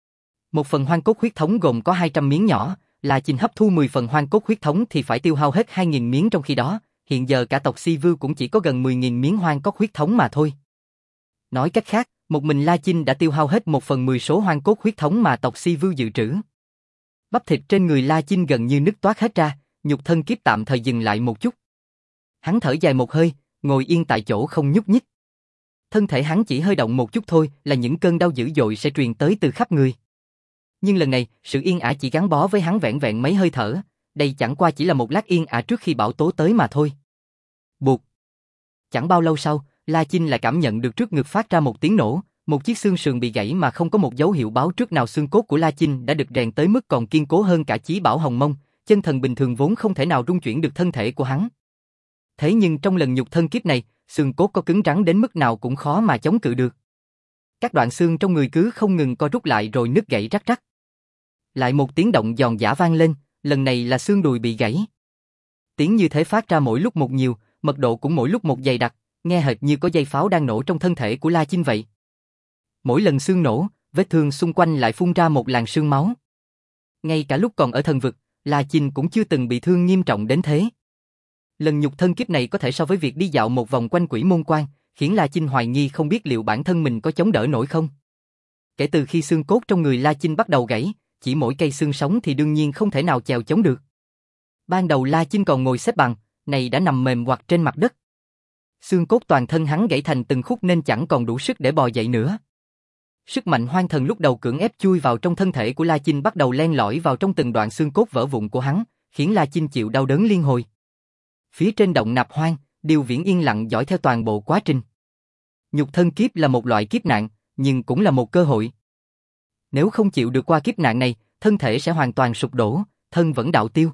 Một phần hoang cốt huyết thống gồm có hai trăm miếng nhỏ, La Chinh hấp thu mười phần hoang cốt huyết thống thì phải tiêu hao hết hai nghìn miếng, trong khi đó, hiện giờ cả tộc Si Vưu cũng chỉ có gần mười nghìn miếng hoang cốt huyết thống mà thôi. Nói cách khác, một mình La Chinh đã tiêu hao hết một phần mười số hoang cốt huyết thống mà tộc Si Vưu dự trữ. Bắp thịt trên người La Chinh gần như nứt toát hết ra, nhục thân kiếp tạm thời dừng lại một chút. Hắn thở dài một hơi, ngồi yên tại chỗ không nhúc nhích. Thân thể hắn chỉ hơi động một chút thôi là những cơn đau dữ dội sẽ truyền tới từ khắp người. Nhưng lần này, sự yên ả chỉ gắn bó với hắn vẹn vẹn mấy hơi thở, đây chẳng qua chỉ là một lát yên ả trước khi bão tố tới mà thôi. Bụt. Chẳng bao lâu sau, La Chinh lại cảm nhận được trước ngực phát ra một tiếng nổ, một chiếc xương sườn bị gãy mà không có một dấu hiệu báo trước nào. Xương cốt của La Chinh đã được rèn tới mức còn kiên cố hơn cả chí bảo hồng mông, chân thần bình thường vốn không thể nào rung chuyển được thân thể của hắn. Thế nhưng trong lần nhục thân kiếp này, xương cốt có cứng rắn đến mức nào cũng khó mà chống cự được. Các đoạn xương trong người cứ không ngừng co rút lại rồi nứt gãy rắc rắc. Lại một tiếng động giòn giã vang lên, lần này là xương đùi bị gãy. Tiếng như thế phát ra mỗi lúc một nhiều, mật độ cũng mỗi lúc một dày đặc, nghe hệt như có dây pháo đang nổ trong thân thể của La Chinh vậy. Mỗi lần xương nổ, vết thương xung quanh lại phun ra một làn sương máu. Ngay cả lúc còn ở thần vực, La Chinh cũng chưa từng bị thương nghiêm trọng đến thế. Lần nhục thân kiếp này có thể so với việc đi dạo một vòng quanh quỷ môn quan, khiến La Chinh hoài nghi không biết liệu bản thân mình có chống đỡ nổi không. Kể từ khi xương cốt trong người La Chinh bắt đầu gãy, chỉ mỗi cây xương sống thì đương nhiên không thể nào chèo chống được. Ban đầu La Chinh còn ngồi xếp bằng, này đã nằm mềm hoặc trên mặt đất. Xương cốt toàn thân hắn gãy thành từng khúc nên chẳng còn đủ sức để bò dậy nữa. Sức mạnh hoang thần lúc đầu cưỡng ép chui vào trong thân thể của La Chinh bắt đầu len lỏi vào trong từng đoạn xương cốt vỡ vụn của hắn, khiến La Chinh chịu đau đớn liên hồi. Phía trên động nạp hoang, Điêu Viễn yên lặng dõi theo toàn bộ quá trình. Nhục thân kiếp là một loại kiếp nạn, nhưng cũng là một cơ hội. Nếu không chịu được qua kiếp nạn này, thân thể sẽ hoàn toàn sụp đổ, thân vẫn đạo tiêu.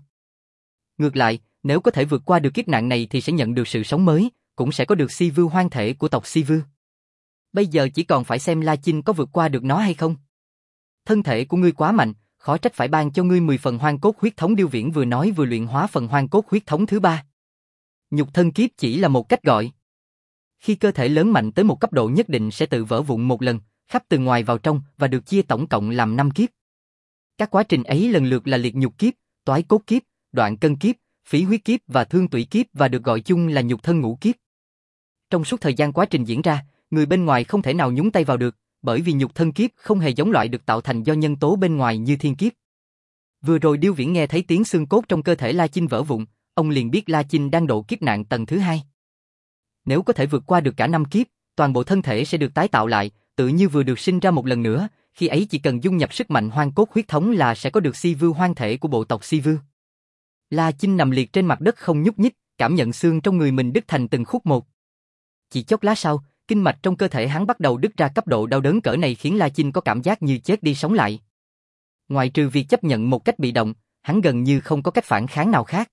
Ngược lại, nếu có thể vượt qua được kiếp nạn này thì sẽ nhận được sự sống mới, cũng sẽ có được Si Vưu hoang thể của tộc Si Vưu. Bây giờ chỉ còn phải xem La Chinh có vượt qua được nó hay không. Thân thể của ngươi quá mạnh, khó trách phải ban cho ngươi mười phần hoang cốt huyết thống. Điêu Viễn vừa nói vừa luyện hóa phần hoang cốt huyết thống thứ ba. Nhục thân kiếp chỉ là một cách gọi. Khi cơ thể lớn mạnh tới một cấp độ nhất định sẽ tự vỡ vụn một lần, khắp từ ngoài vào trong và được chia tổng cộng làm năm kiếp. Các quá trình ấy lần lượt là liệt nhục kiếp, toái cốt kiếp, đoạn cân kiếp, phí huyết kiếp và thương tủy kiếp, và được gọi chung là nhục thân ngũ kiếp. Trong suốt thời gian quá trình diễn ra, người bên ngoài không thể nào nhúng tay vào được, bởi vì nhục thân kiếp không hề giống loại được tạo thành do nhân tố bên ngoài như thiên kiếp. Vừa rồi Điêu Viễn nghe thấy tiếng xương cốt trong cơ thể La Chinh vỡ vụn, ông liền biết La Chinh đang độ kiếp nạn tầng thứ hai. Nếu có thể vượt qua được cả năm kiếp, toàn bộ thân thể sẽ được tái tạo lại, tự như vừa được sinh ra một lần nữa, khi ấy chỉ cần dung nhập sức mạnh hoang cốt huyết thống là sẽ có được Si Vưu hoang thể của bộ tộc Si Vưu. La Chinh nằm liệt trên mặt đất không nhúc nhích, cảm nhận xương trong người mình đứt thành từng khúc một. Chỉ chốc lát sau, kinh mạch trong cơ thể hắn bắt đầu đứt ra. Cấp độ đau đớn cỡ này khiến La Chinh có cảm giác như chết đi sống lại. Ngoài trừ việc chấp nhận một cách bị động, hắn gần như không có cách phản kháng nào khác.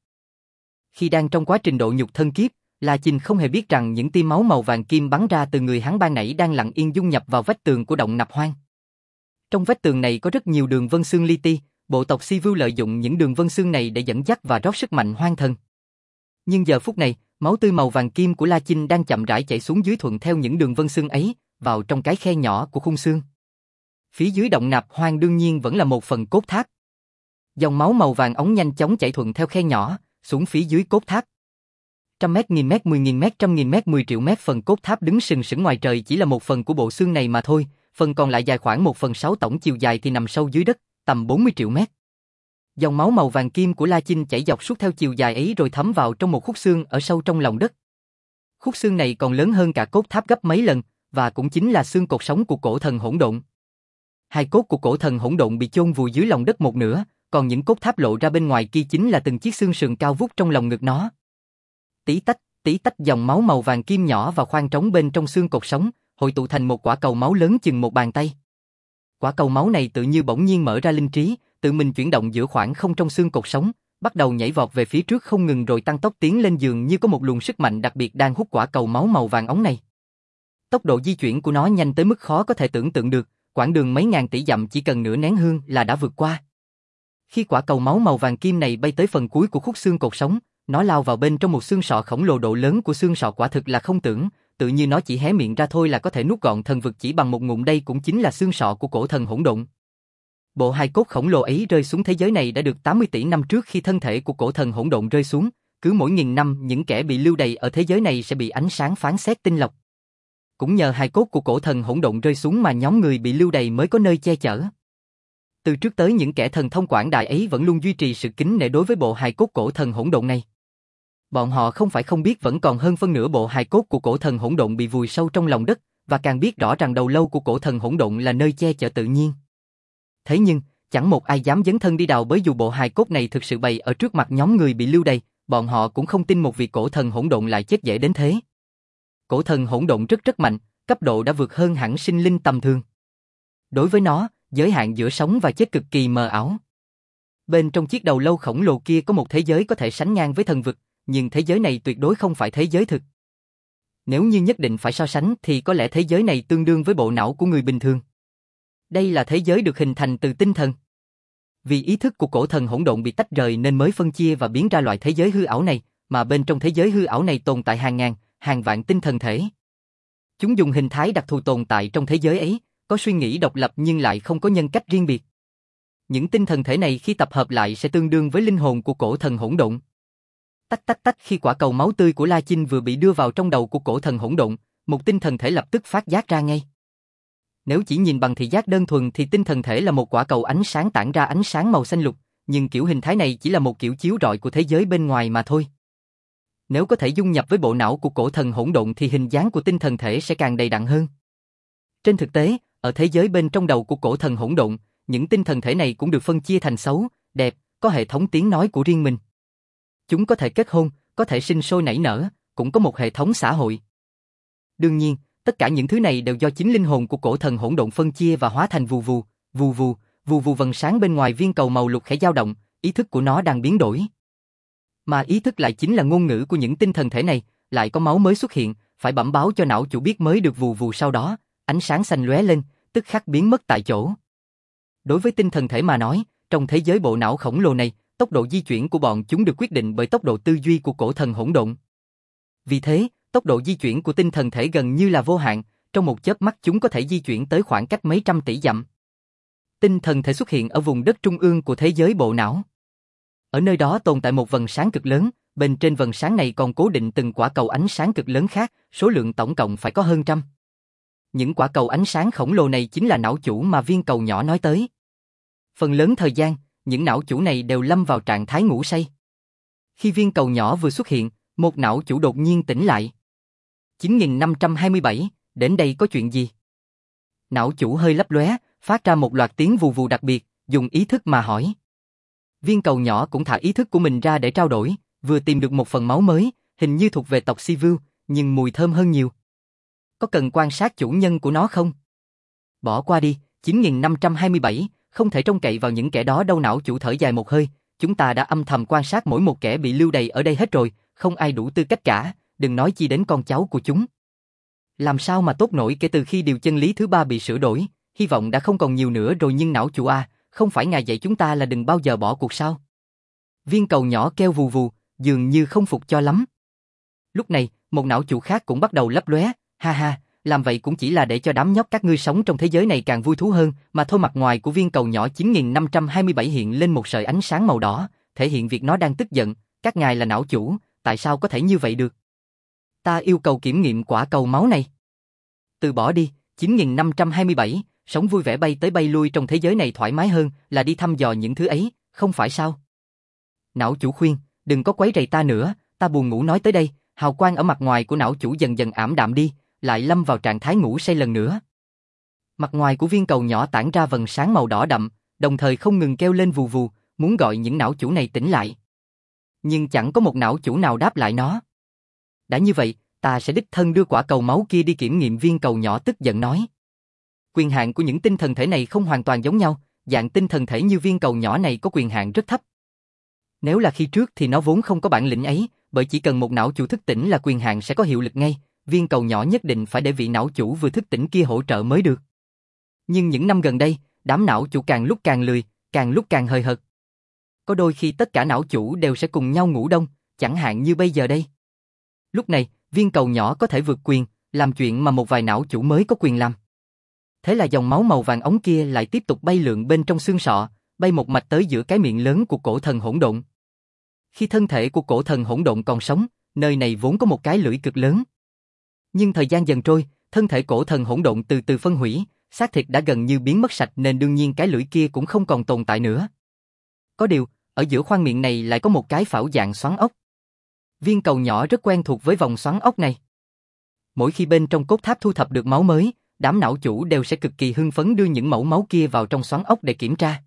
Khi đang trong quá trình độ nhục thân kiếp, La Chinh không hề biết rằng những tia máu màu vàng kim bắn ra từ người hắn ban nãy đang lặng yên dung nhập vào vách tường của động nạp hoang. Trong vách tường này có rất nhiều đường vân xương li ti, bộ tộc Si Vưu lợi dụng những đường vân xương này để dẫn dắt và rót sức mạnh hoang thần. Nhưng giờ phút này, máu tươi màu vàng kim của La Chinh đang chậm rãi chảy xuống dưới thuận theo những đường vân xương ấy, vào trong cái khe nhỏ của khung xương. Phía dưới động nạp hoang đương nhiên vẫn là một phần cốt tháp. Dòng máu màu vàng óng nhanh chóng chảy thuận theo khe nhỏ, xuống phía dưới cốt tháp. Trăm mét, nghìn mét, mười nghìn mét, trăm nghìn mét, mười triệu mét. Phần cốt tháp đứng sừng sững ngoài trời chỉ là một phần của bộ xương này mà thôi, phần còn lại dài khoảng một phần sáu tổng chiều dài thì nằm sâu dưới đất, tầm bốn mươi triệu mét. Dòng máu màu vàng kim của La Chinh chảy dọc suốt theo chiều dài ấy rồi thấm vào trong một khúc xương ở sâu trong lòng đất. Khúc xương này còn lớn hơn cả cốt tháp gấp mấy lần, và cũng chính là xương cột sống của cổ thần hỗn độn. Hai cốt của cổ thần hỗn độn bị chôn vùi dưới lòng đất một nửa, còn những cốt tháp lộ ra bên ngoài kia chính là từng chiếc xương sườn cao vút trong lòng ngực nó. Tí tách, tí tách, dòng máu màu vàng kim nhỏ vào khoang trống bên trong xương cột sống, hội tụ thành một quả cầu máu lớn chừng một bàn tay. Quả cầu máu này tự như bỗng nhiên mở ra linh trí, tự mình chuyển động giữa khoảng không trong xương cột sống, bắt đầu nhảy vọt về phía trước không ngừng rồi tăng tốc tiến lên, dường như có một luồng sức mạnh đặc biệt đang hút quả cầu máu màu vàng óng này. Tốc độ di chuyển của nó nhanh tới mức khó có thể tưởng tượng được, quãng đường mấy ngàn tỷ dặm chỉ cần nửa nén hương là đã vượt qua. Khi quả cầu máu màu vàng kim này bay tới phần cuối của khúc xương cột sống, nó lao vào bên trong một xương sọ khổng lồ. Độ lớn của xương sọ quả thực là không tưởng, tự như nó chỉ hé miệng ra thôi là có thể nuốt gọn thần vực chỉ bằng một ngụm. Đây cũng chính là xương sọ của cổ thần hỗn độn. Bộ hài cốt khổng lồ ấy rơi xuống thế giới này đã được tám mươi tỷ năm trước khi thân thể của cổ thần hỗn độn rơi xuống, cứ mỗi nghìn năm những kẻ bị lưu đày ở thế giới này sẽ bị ánh sáng phán xét tinh lọc. Cũng nhờ hài cốt của cổ thần hỗn độn rơi xuống mà nhóm người bị lưu đày mới có nơi che chở. Từ trước tới những kẻ thần thông quảng đại ấy vẫn luôn duy trì sự kính nể đối với bộ hài cốt cổ thần hỗn độn này. Bọn họ không phải không biết vẫn còn hơn phân nửa bộ hài cốt của cổ thần hỗn độn bị vùi sâu trong lòng đất, và càng biết rõ rằng đầu lâu của cổ thần hỗn độn là nơi che chở tự nhiên. Thế nhưng, chẳng một ai dám dấn thân đi đào bới dù bộ hài cốt này thực sự bày ở trước mặt nhóm người bị lưu đày, bọn họ cũng không tin một vị cổ thần hỗn độn lại chết dễ đến thế. Cổ thần hỗn độn rất rất mạnh, cấp độ đã vượt hơn hẳn sinh linh tầm thường. Đối với nó, giới hạn giữa sống và chết cực kỳ mờ ảo. Bên trong chiếc đầu lâu khổng lồ kia có một thế giới có thể sánh ngang với thần vực, nhưng thế giới này tuyệt đối không phải thế giới thực. Nếu như nhất định phải so sánh thì có lẽ thế giới này tương đương với bộ não của người bình thường. Đây là thế giới được hình thành từ tinh thần. Vì ý thức của cổ thần hỗn độn bị tách rời nên mới phân chia và biến ra loại thế giới hư ảo này, mà bên trong thế giới hư ảo này tồn tại hàng ngàn, hàng vạn tinh thần thể. Chúng dùng hình thái đặc thù tồn tại trong thế giới ấy, có suy nghĩ độc lập nhưng lại không có nhân cách riêng biệt. Những tinh thần thể này khi tập hợp lại sẽ tương đương với linh hồn của cổ thần hỗn độn. Tách tách tách, khi quả cầu máu tươi của La Chinh vừa bị đưa vào trong đầu của cổ thần hỗn độn, một tinh thần thể lập tức phát giác ra ngay. Nếu chỉ nhìn bằng thị giác đơn thuần thì tinh thần thể là một quả cầu ánh sáng tản ra ánh sáng màu xanh lục, nhưng kiểu hình thái này chỉ là một kiểu chiếu rọi của thế giới bên ngoài mà thôi. Nếu có thể dung nhập với bộ não của cổ thần hỗn độn thì hình dáng của tinh thần thể sẽ càng đầy đặn hơn. Trên thực tế, ở thế giới bên trong đầu của cổ thần hỗn độn, những tinh thần thể này cũng được phân chia thành xấu, đẹp, có hệ thống tiếng nói của riêng mình. Chúng có thể kết hôn, có thể sinh sôi nảy nở, cũng có một hệ thống xã hội. Đương nhiên, tất cả những thứ này đều do chính linh hồn của cổ thần hỗn độn phân chia và hóa thành vù vù, vù vù, vù vù vầng sáng bên ngoài viên cầu màu lục khẽ dao động, ý thức của nó đang biến đổi. Mà ý thức lại chính là ngôn ngữ của những tinh thần thể này, lại có máu mới xuất hiện, phải bẩm báo cho não chủ biết mới được. Vù vù sau đó, ánh sáng xanh lóe lên, tức khắc biến mất tại chỗ. Đối với tinh thần thể mà nói, trong thế giới bộ não khổng lồ này, tốc độ di chuyển của bọn chúng được quyết định bởi tốc độ tư duy của cổ thần hỗn độn. Vì thế, tốc độ di chuyển của tinh thần thể gần như là vô hạn, trong một chớp mắt chúng có thể di chuyển tới khoảng cách mấy trăm tỷ dặm. Tinh thần thể xuất hiện ở vùng đất trung ương của thế giới bộ não. Ở nơi đó tồn tại một vầng sáng cực lớn, bên trên vầng sáng này còn cố định từng quả cầu ánh sáng cực lớn khác, số lượng tổng cộng phải có hơn trăm. Những quả cầu ánh sáng khổng lồ này chính là não chủ mà viên cầu nhỏ nói tới. Phần lớn thời gian, những não chủ này đều lâm vào trạng thái ngủ say. Khi viên cầu nhỏ vừa xuất hiện, một não chủ đột nhiên tỉnh lại. chín nghìn năm trăm hai mươi bảy, đến đây có chuyện gì? Não chủ hơi lấp lóe, phát ra một loạt tiếng vù vù đặc biệt, dùng ý thức mà hỏi. Viên cầu nhỏ cũng thả ý thức của mình ra để trao đổi, vừa tìm được một phần máu mới, hình như thuộc về tộc Sivu, nhưng mùi thơm hơn nhiều. Có cần quan sát chủ nhân của nó không? Bỏ qua đi, chín nghìn năm trăm hai mươi bảy, không thể trông cậy vào những kẻ đó đâu. Não chủ thở dài một hơi, chúng ta đã âm thầm quan sát mỗi một kẻ bị lưu đày ở đây hết rồi, không ai đủ tư cách cả, đừng nói chi đến con cháu của chúng. Làm sao mà tốt nổi kể từ khi điều chân lý thứ ba bị sửa đổi, hy vọng đã không còn nhiều nữa rồi. Nhưng não chủ à, không phải ngài dạy chúng ta là đừng bao giờ bỏ cuộc sao? Viên cầu nhỏ kêu vù vù, dường như không phục cho lắm. Lúc này, một não chủ khác cũng bắt đầu lấp lóe, ha ha, làm vậy cũng chỉ là để cho đám nhóc các ngươi sống trong thế giới này càng vui thú hơn, mà thôi. Mặt ngoài của viên cầu nhỏ chín nghìn năm trăm hai mươi bảy hiện lên một sợi ánh sáng màu đỏ, thể hiện việc nó đang tức giận. Các ngài là não chủ, tại sao có thể như vậy được? Ta yêu cầu kiểm nghiệm quả cầu máu này. Từ bỏ đi, chín nghìn năm trăm hai mươi bảy, sống vui vẻ bay tới bay lui trong thế giới này thoải mái hơn là đi thăm dò những thứ ấy, không phải sao? Não chủ khuyên, đừng có quấy rầy ta nữa, ta buồn ngủ. Nói tới đây, hào quang ở mặt ngoài của não chủ dần dần ảm đạm đi, lại lâm vào trạng thái ngủ say lần nữa. Mặt ngoài của viên cầu nhỏ tản ra vầng sáng màu đỏ đậm, đồng thời không ngừng kêu lên vù vù, muốn gọi những não chủ này tỉnh lại. Nhưng chẳng có một não chủ nào đáp lại nó. Đã như vậy, ta sẽ đích thân đưa quả cầu máu kia đi kiểm nghiệm. Viên cầu nhỏ tức giận nói. Quyền hạn của những tinh thần thể này không hoàn toàn giống nhau, dạng tinh thần thể như viên cầu nhỏ này có quyền hạn rất thấp. Nếu là khi trước thì nó vốn không có bản lĩnh ấy, bởi chỉ cần một não chủ thức tỉnh là quyền hạn sẽ có hiệu lực ngay, viên cầu nhỏ nhất định phải để vị não chủ vừa thức tỉnh kia hỗ trợ mới được. Nhưng những năm gần đây, đám não chủ càng lúc càng lười, càng lúc càng hời hợt. Có đôi khi tất cả não chủ đều sẽ cùng nhau ngủ đông, chẳng hạn như bây giờ đây. Lúc này, viên cầu nhỏ có thể vượt quyền, làm chuyện mà một vài não chủ mới có quyền làm. Thế là dòng máu màu vàng ống kia lại tiếp tục bay lượn bên trong xương sọ, bay một mạch tới giữa cái miệng lớn của cổ thần hỗn độn. Khi thân thể của cổ thần hỗn độn còn sống, nơi này vốn có một cái lưỡi cực lớn. Nhưng thời gian dần trôi, thân thể cổ thần hỗn độn từ từ phân hủy, xác thịt đã gần như biến mất sạch nên đương nhiên cái lưỡi kia cũng không còn tồn tại nữa. Có điều, ở giữa khoang miệng này lại có một cái phảo dạng xoắn ốc. Viên cầu nhỏ rất quen thuộc với vòng xoắn ốc này. Mỗi khi bên trong cốt tháp thu thập được máu mới, đám não chủ đều sẽ cực kỳ hưng phấn đưa những mẫu máu kia vào trong xoắn ốc để kiểm tra.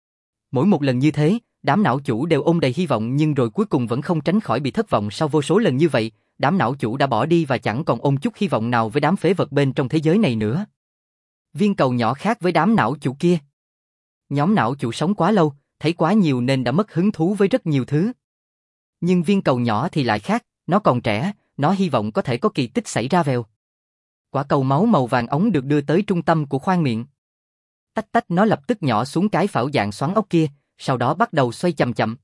Mỗi một lần như thế, đám não chủ đều ôm đầy hy vọng nhưng rồi cuối cùng vẫn không tránh khỏi bị thất vọng. Sau vô số lần như vậy, đám não chủ đã bỏ đi và chẳng còn ôm chút hy vọng nào với đám phế vật bên trong thế giới này nữa. Viên cầu nhỏ khác với đám não chủ kia. Nhóm não chủ sống quá lâu, thấy quá nhiều nên đã mất hứng thú với rất nhiều thứ. Nhưng viên cầu nhỏ thì lại khác, nó còn trẻ, nó hy vọng có thể có kỳ tích xảy ra vèo. Quả cầu máu màu vàng ống được đưa tới trung tâm của khoang miệng. Tách tách nó lập tức nhỏ xuống cái phảo dạng xoắn ốc kia, sau đó bắt đầu xoay chậm chậm.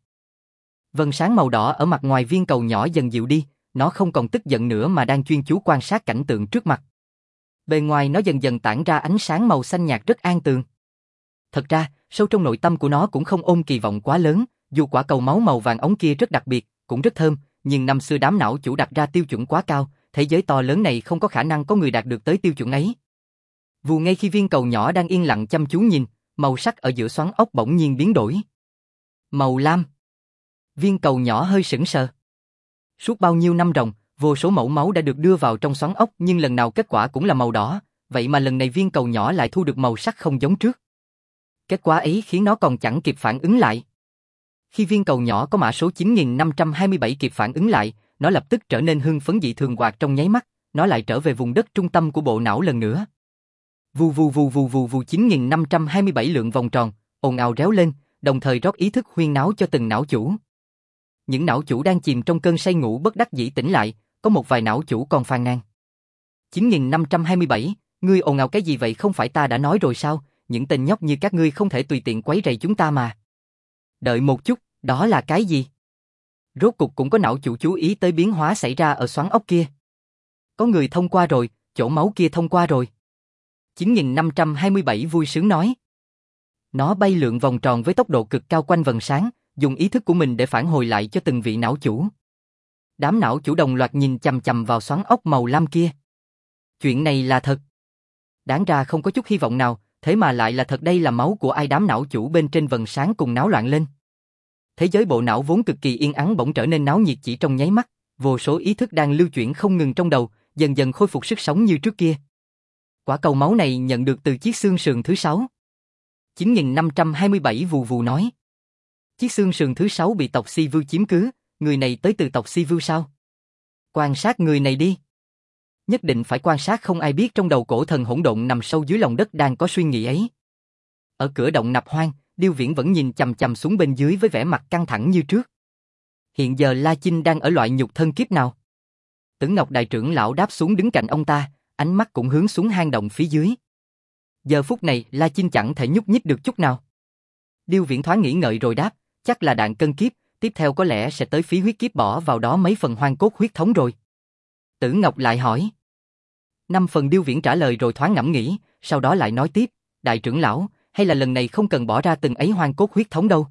Vầng sáng màu đỏ ở mặt ngoài viên cầu nhỏ dần dịu đi, nó không còn tức giận nữa mà đang chuyên chú quan sát cảnh tượng trước mặt. Bề ngoài nó dần dần tản ra ánh sáng màu xanh nhạt rất an tường. Thật ra, sâu trong nội tâm của nó cũng không ôm kỳ vọng quá lớn, dù quả cầu máu màu vàng ống kia rất đặc biệt, cũng rất thơm, nhưng năm xưa đám não chủ đặt ra tiêu chuẩn quá cao, thế giới to lớn này không có khả năng có người đạt được tới tiêu chuẩn ấy. Vù ngay khi viên cầu nhỏ đang yên lặng chăm chú nhìn, màu sắc ở giữa xoắn ốc bỗng nhiên biến đổi. Màu lam. Viên cầu nhỏ hơi sững sờ. Suốt bao nhiêu năm ròng, vô số mẫu máu đã được đưa vào trong xoắn ốc nhưng lần nào kết quả cũng là màu đỏ, vậy mà lần này viên cầu nhỏ lại thu được màu sắc không giống trước. Kết quả ấy khiến nó còn chẳng kịp phản ứng lại. Khi viên cầu nhỏ có mã số chín nghìn năm trăm hai mươi bảy kịp phản ứng lại, nó lập tức trở nên hưng phấn dị thường quạt trong nháy mắt, nó lại trở về vùng đất trung tâm của bộ não lần nữa. Vù vù vù vù vù vù chín nghìn năm trăm hai mươi bảy lượn vòng tròn, ồn ào réo lên, đồng thời rót ý thức huyên náo cho từng não chủ. Những não chủ đang chìm trong cơn say ngủ bất đắc dĩ tỉnh lại, có một vài não chủ còn phàn nàn. chín nghìn năm trăm hai mươi bảy, Ngươi ồn ào cái gì vậy, không phải ta đã nói rồi sao, những tên nhóc như các ngươi không thể tùy tiện quấy rầy chúng ta mà. Đợi một chút, đó là cái gì? Rốt cục cũng có não chủ chú ý tới biến hóa xảy ra ở xoắn ốc kia. Có người thông qua rồi, chỗ máu kia thông qua rồi. chín nghìn năm trăm hai mươi bảy vui sướng nói. Nó bay lượn vòng tròn với tốc độ cực cao quanh vầng sáng, dùng ý thức của mình để phản hồi lại cho từng vị não chủ. Đám não chủ đồng loạt nhìn chằm chằm vào xoắn ốc màu lam kia. Chuyện này là thật. Đáng ra không có chút hy vọng nào, thế mà lại là thật, đây là máu của ai? Đám não chủ bên trên vầng sáng cùng náo loạn lên. Thế giới bộ não vốn cực kỳ yên ắng bỗng trở nên náo nhiệt chỉ trong nháy mắt, vô số ý thức đang lưu chuyển không ngừng trong đầu, dần dần khôi phục sức sống như trước kia. Quả cầu máu này nhận được từ chiếc xương sườn thứ sáu. chín nghìn năm trăm hai mươi bảy vù vù nói. Chiếc xương sườn thứ sáu bị tộc Si Vưu chiếm cứ, người này tới từ tộc Si Vưu sao? Quan sát người này đi. Nhất định phải quan sát, không ai biết trong đầu cổ thần hỗn độn nằm sâu dưới lòng đất đang có suy nghĩ ấy. Ở cửa động nạp hoang, Điêu Viễn vẫn nhìn chằm chằm xuống bên dưới với vẻ mặt căng thẳng như trước. Hiện giờ La Chinh đang ở loại nhục thân kiếp nào? Tử Ngọc đại trưởng lão đáp xuống đứng cạnh ông ta, ánh mắt cũng hướng xuống hang động phía dưới. Giờ phút này La Chinh chẳng thể nhúc nhích được chút nào. Điêu Viễn thoáng nghĩ ngợi rồi đáp, chắc là đạn cân kiếp, tiếp theo có lẽ sẽ tới phí huyết kiếp, bỏ vào đó mấy phần hoang cốt huyết thống rồi. Tử Ngọc lại hỏi. Năm phần, Điêu Viễn trả lời rồi thoáng ngẫm nghĩ, sau đó lại nói tiếp, đại trưởng lão, hay là lần này không cần bỏ ra từng ấy hoang cốt huyết thống đâu.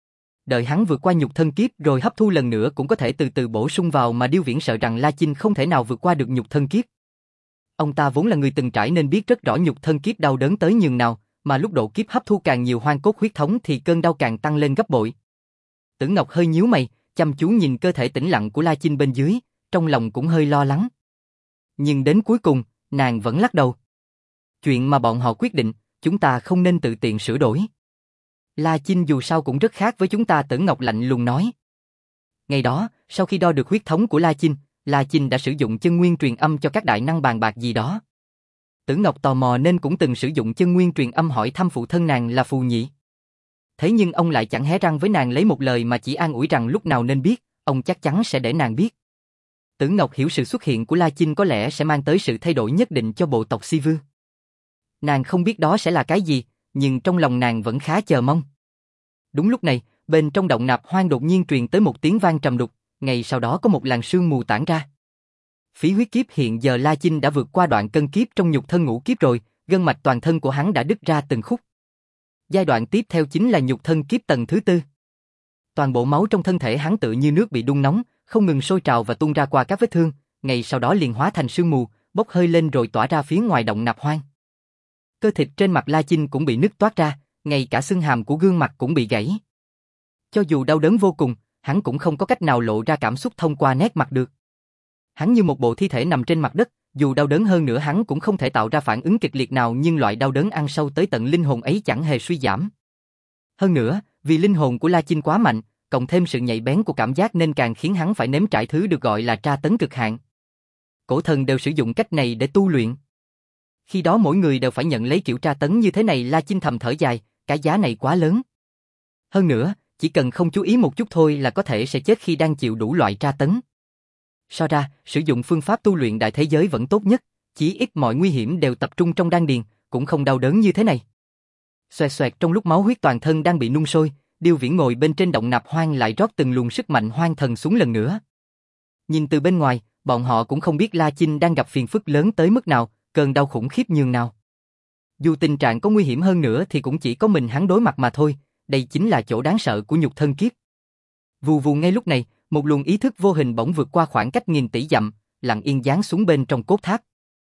Đợi hắn vượt qua nhục thân kiếp rồi hấp thu lần nữa cũng có thể từ từ bổ sung vào, mà Điêu Viễn sợ rằng La Chinh không thể nào vượt qua được nhục thân kiếp. Ông ta vốn là người từng trải nên biết rất rõ nhục thân kiếp đau đớn tới nhường nào, mà lúc độ kiếp hấp thu càng nhiều hoang cốt huyết thống thì cơn đau càng tăng lên gấp bội. Tử Ngọc hơi nhíu mày, chăm chú nhìn cơ thể tĩnh lặng của La Chinh bên dưới, trong lòng cũng hơi lo lắng. Nhưng đến cuối cùng, nàng vẫn lắc đầu. Chuyện mà bọn họ quyết định, chúng ta không nên tự tiện sửa đổi. La Chinh dù sao cũng rất khác với chúng ta, Tử Ngọc lạnh lùng nói. Ngày đó, sau khi đo được huyết thống của La Chinh, La Chinh đã sử dụng chân nguyên truyền âm cho các đại năng bàn bạc gì đó. Tử Ngọc tò mò nên cũng từng sử dụng chân nguyên truyền âm hỏi thăm phụ thân nàng là Phù Nhị. Thế nhưng ông lại chẳng hé răng với nàng lấy một lời mà chỉ an ủi rằng lúc nào nên biết, ông chắc chắn sẽ để nàng biết. Tử Ngọc hiểu sự xuất hiện của La Chinh có lẽ sẽ mang tới sự thay đổi nhất định cho bộ tộc Si Vưu. Nàng không biết đó sẽ là cái gì, nhưng trong lòng nàng vẫn khá chờ mong. Đúng lúc này, bên trong động nạp hoang đột nhiên truyền tới một tiếng vang trầm đục, ngay sau đó có một làn sương mù tản ra. Phí huyết kiếp, hiện giờ La Chinh đã vượt qua đoạn cân kiếp trong nhục thân ngũ kiếp rồi, gân mạch toàn thân của hắn đã đứt ra từng khúc. Giai đoạn tiếp theo chính là nhục thân kiếp tầng thứ tư. Toàn bộ máu trong thân thể hắn tự như nước bị đun nóng, không ngừng sôi trào và tuôn ra qua các vết thương, ngay sau đó liền hóa thành sương mù, bốc hơi lên rồi tỏa ra phía ngoài động nạp hoang. Cơ thịt trên mặt La Chinh cũng bị nứt toát ra, ngay cả xương hàm của gương mặt cũng bị gãy. Cho dù đau đớn vô cùng, hắn cũng không có cách nào lộ ra cảm xúc thông qua nét mặt được. Hắn như một bộ thi thể nằm trên mặt đất, dù đau đớn hơn nữa hắn cũng không thể tạo ra phản ứng kịch liệt nào, nhưng loại đau đớn ăn sâu tới tận linh hồn ấy chẳng hề suy giảm. Hơn nữa, vì linh hồn của La Chinh quá mạnh, cộng thêm sự nhạy bén của cảm giác nên càng khiến hắn phải nếm trải thứ được gọi là tra tấn cực hạn. Cổ thần đều sử dụng cách này để tu luyện. Khi đó mỗi người đều phải nhận lấy kiểu tra tấn như thế này, La Chinh thầm thở dài, cái giá này quá lớn. Hơn nữa, chỉ cần không chú ý một chút thôi là có thể sẽ chết khi đang chịu đủ loại tra tấn. So ra, sử dụng phương pháp tu luyện đại thế giới vẫn tốt nhất, chỉ ít mọi nguy hiểm đều tập trung trong đan điền, cũng không đau đớn như thế này. Xoẹt xoẹt, trong lúc máu huyết toàn thân đang bị nung sôi, Điêu Viễn ngồi bên trên động nạp hoang lại rót từng luồng sức mạnh hoang thần xuống lần nữa. Nhìn từ bên ngoài, bọn họ cũng không biết La Chinh đang gặp phiền phức lớn tới mức nào, cơn đau khủng khiếp nhường nào. Dù tình trạng có nguy hiểm hơn nữa thì cũng chỉ có mình hắn đối mặt mà thôi, đây chính là chỗ đáng sợ của nhục thân kiếp. Vù vù, ngay lúc này, một luồng ý thức vô hình bỗng vượt qua khoảng cách nghìn tỷ dặm, lặng yên giáng xuống bên trong cốt tháp.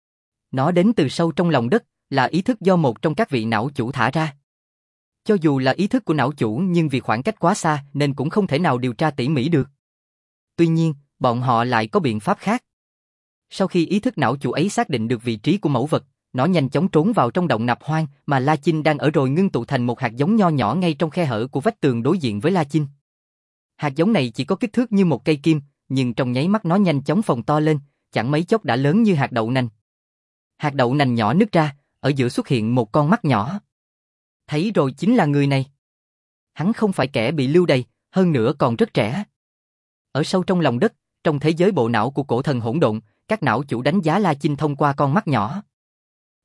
Nó đến từ sâu trong lòng đất, là ý thức do một trong các vị não chủ thả ra. Cho dù là ý thức của não chủ nhưng vì khoảng cách quá xa nên cũng không thể nào điều tra tỉ mỉ được. Tuy nhiên, bọn họ lại có biện pháp khác. Sau khi ý thức não chủ ấy xác định được vị trí của mẫu vật, nó nhanh chóng trốn vào trong động nạp hoang mà La Chinh đang ở rồi ngưng tụ thành một hạt giống nho nhỏ ngay trong khe hở của vách tường đối diện với La Chinh. Hạt giống này chỉ có kích thước như một cây kim, nhưng trong nháy mắt nó nhanh chóng phồng to lên, chẳng mấy chốc đã lớn như hạt đậu nành. Hạt đậu nành nhỏ nứt ra, ở giữa xuất hiện một con mắt nhỏ. Thấy rồi, chính là người này. Hắn không phải kẻ bị lưu đày, hơn nữa còn rất trẻ. Ở sâu trong lòng đất, trong thế giới bộ não của cổ thần hỗn độn, các não chủ đánh giá La Chinh thông qua con mắt nhỏ.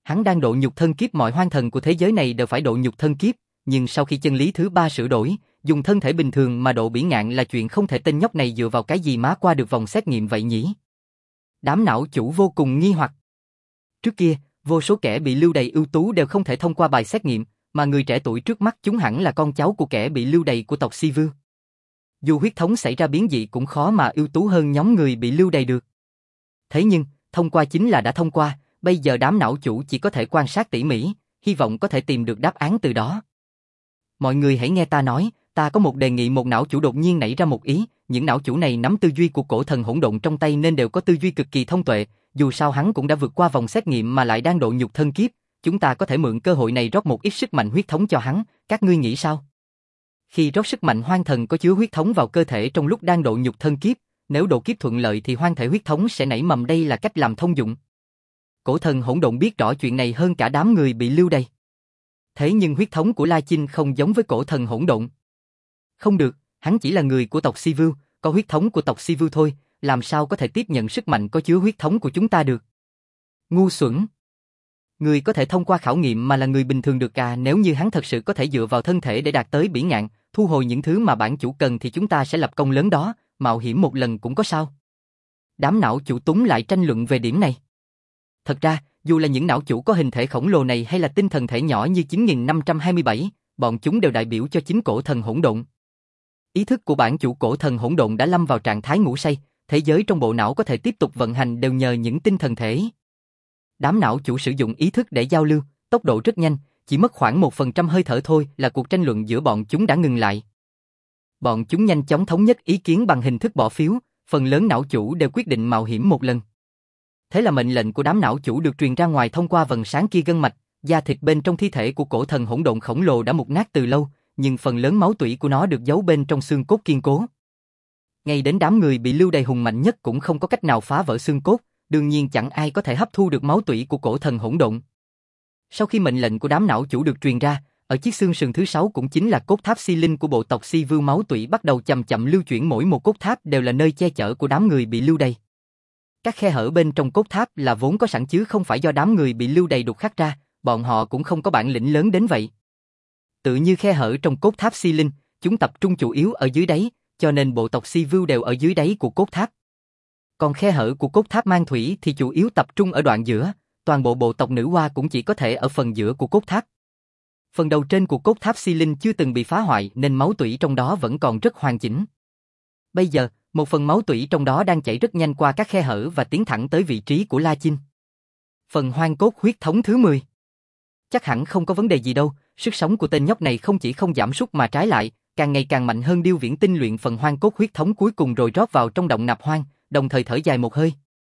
Hắn đang độ nhục thân kiếp, mọi hoang thần của thế giới này đều phải độ nhục thân kiếp, nhưng sau khi chân lý thứ ba sửa đổi, dùng thân thể bình thường mà độ bỉ ngạn là chuyện không thể. Tên nhóc này dựa vào cái gì má qua được vòng xét nghiệm vậy nhỉ? Đám não chủ vô cùng nghi hoặc. Trước kia, vô số kẻ bị lưu đày ưu tú đều không thể thông qua bài xét nghiệm, mà người trẻ tuổi trước mắt chúng hẳn là con cháu của kẻ bị lưu đày của tộc Si Vưu. Dù huyết thống xảy ra biến dị cũng khó mà ưu tú hơn nhóm người bị lưu đày được. Thế nhưng, thông qua chính là đã thông qua, bây giờ đám não chủ chỉ có thể quan sát tỉ mỉ, hy vọng có thể tìm được đáp án từ đó. Mọi người hãy nghe ta nói, ta có một đề nghị. Một não chủ đột nhiên nảy ra một ý, những não chủ này nắm tư duy của cổ thần hỗn độn trong tay nên đều có tư duy cực kỳ thông tuệ, dù sao hắn cũng đã vượt qua vòng xét nghiệm mà lại đang độ nhục thân kiếp, chúng ta có thể mượn cơ hội này rót một ít sức mạnh huyết thống cho hắn, các ngươi nghĩ sao? Khi rót sức mạnh hoang thần có chứa huyết thống vào cơ thể trong lúc đang độ nhục thân kiếp, nếu độ kiếp thuận lợi thì hoang thể huyết thống sẽ nảy mầm, đây là cách làm thông dụng. Cổ thần hỗn độn biết rõ chuyện này hơn cả đám người bị lưu đày. Thế nhưng huyết thống của La Chinh không giống với cổ thần hỗn độn. Không được, hắn chỉ là người của tộc Si Vưu, có huyết thống của tộc Si Vưu thôi, làm sao có thể tiếp nhận sức mạnh có chứa huyết thống của chúng ta được? Ngu xuẩn! Người có thể thông qua khảo nghiệm mà là người bình thường được à? Nếu như hắn thật sự có thể dựa vào thân thể để đạt tới bỉ ngạn, thu hồi những thứ mà bản chủ cần thì chúng ta sẽ lập công lớn đó, mạo hiểm một lần cũng có sao. Đám não chủ túng lại tranh luận về điểm này. Thật ra, dù là những não chủ có hình thể khổng lồ này hay là tinh thần thể nhỏ như chín nghìn năm trăm hai mươi bảy, bọn chúng đều đại biểu cho chính cổ thần hỗn độn. Ý thức của bản chủ cổ thần hỗn độn đã lâm vào trạng thái ngủ say, thế giới trong bộ não có thể tiếp tục vận hành đều nhờ những tinh thần thể. Đám não chủ sử dụng ý thức để giao lưu, tốc độ rất nhanh, chỉ mất khoảng một phần trăm hơi thở thôi là cuộc tranh luận giữa bọn chúng đã ngừng lại. Bọn chúng nhanh chóng thống nhất ý kiến bằng hình thức bỏ phiếu, phần lớn não chủ đều quyết định mạo hiểm một lần. Thế là mệnh lệnh của đám não chủ được truyền ra ngoài thông qua vầng sáng kia. Gân mạch, da thịt bên trong thi thể của cổ thần hỗn độn khổng lồ đã mục nát từ lâu, nhưng phần lớn máu tủy của nó được giấu bên trong xương cốt kiên cố. Ngay đến đám người bị lưu đày hùng mạnh nhất cũng không có cách nào phá vỡ xương cốt, đương nhiên chẳng ai có thể hấp thu được máu tủy của cổ thần hỗn độn. Sau khi mệnh lệnh của đám não chủ được truyền ra, ở chiếc xương sườn thứ sáu cũng chính là cốt tháp Si Linh của bộ tộc Si Vưu, máu tủy bắt đầu chậm chậm lưu chuyển, mỗi một cốt tháp đều là nơi che chở của đám người bị lưu đày. Các khe hở bên trong cốt tháp là vốn có sẵn chứ không phải do đám người bị lưu đày đục khắc ra, bọn họ cũng không có bản lĩnh lớn đến vậy. Tự như khe hở trong cốt tháp Si Linh, chúng tập trung chủ yếu ở dưới đáy, cho nên bộ tộc Si Vưu đều ở dưới đáy của cốt tháp. Còn khe hở của cốt tháp Mang Thủy thì chủ yếu tập trung ở đoạn giữa, toàn bộ bộ tộc Nữ Hoa cũng chỉ có thể ở phần giữa của cốt tháp. Phần đầu trên của cốt tháp Si Linh chưa từng bị phá hoại nên máu tủy trong đó vẫn còn rất hoàn chỉnh. Bây giờ, một phần máu tủy trong đó đang chảy rất nhanh qua các khe hở và tiến thẳng tới vị trí của La Chinh. Phần hoang cốt huyết thống thứ mười. Chắc hẳn không có vấn đề gì đâu, sức sống của tên nhóc này không chỉ không giảm sút mà trái lại, càng ngày càng mạnh hơn. Điêu Viễn tinh luyện phần hoang cốt huyết thống cuối cùng rồi rót vào trong động nạp hoang, đồng thời thở dài một hơi.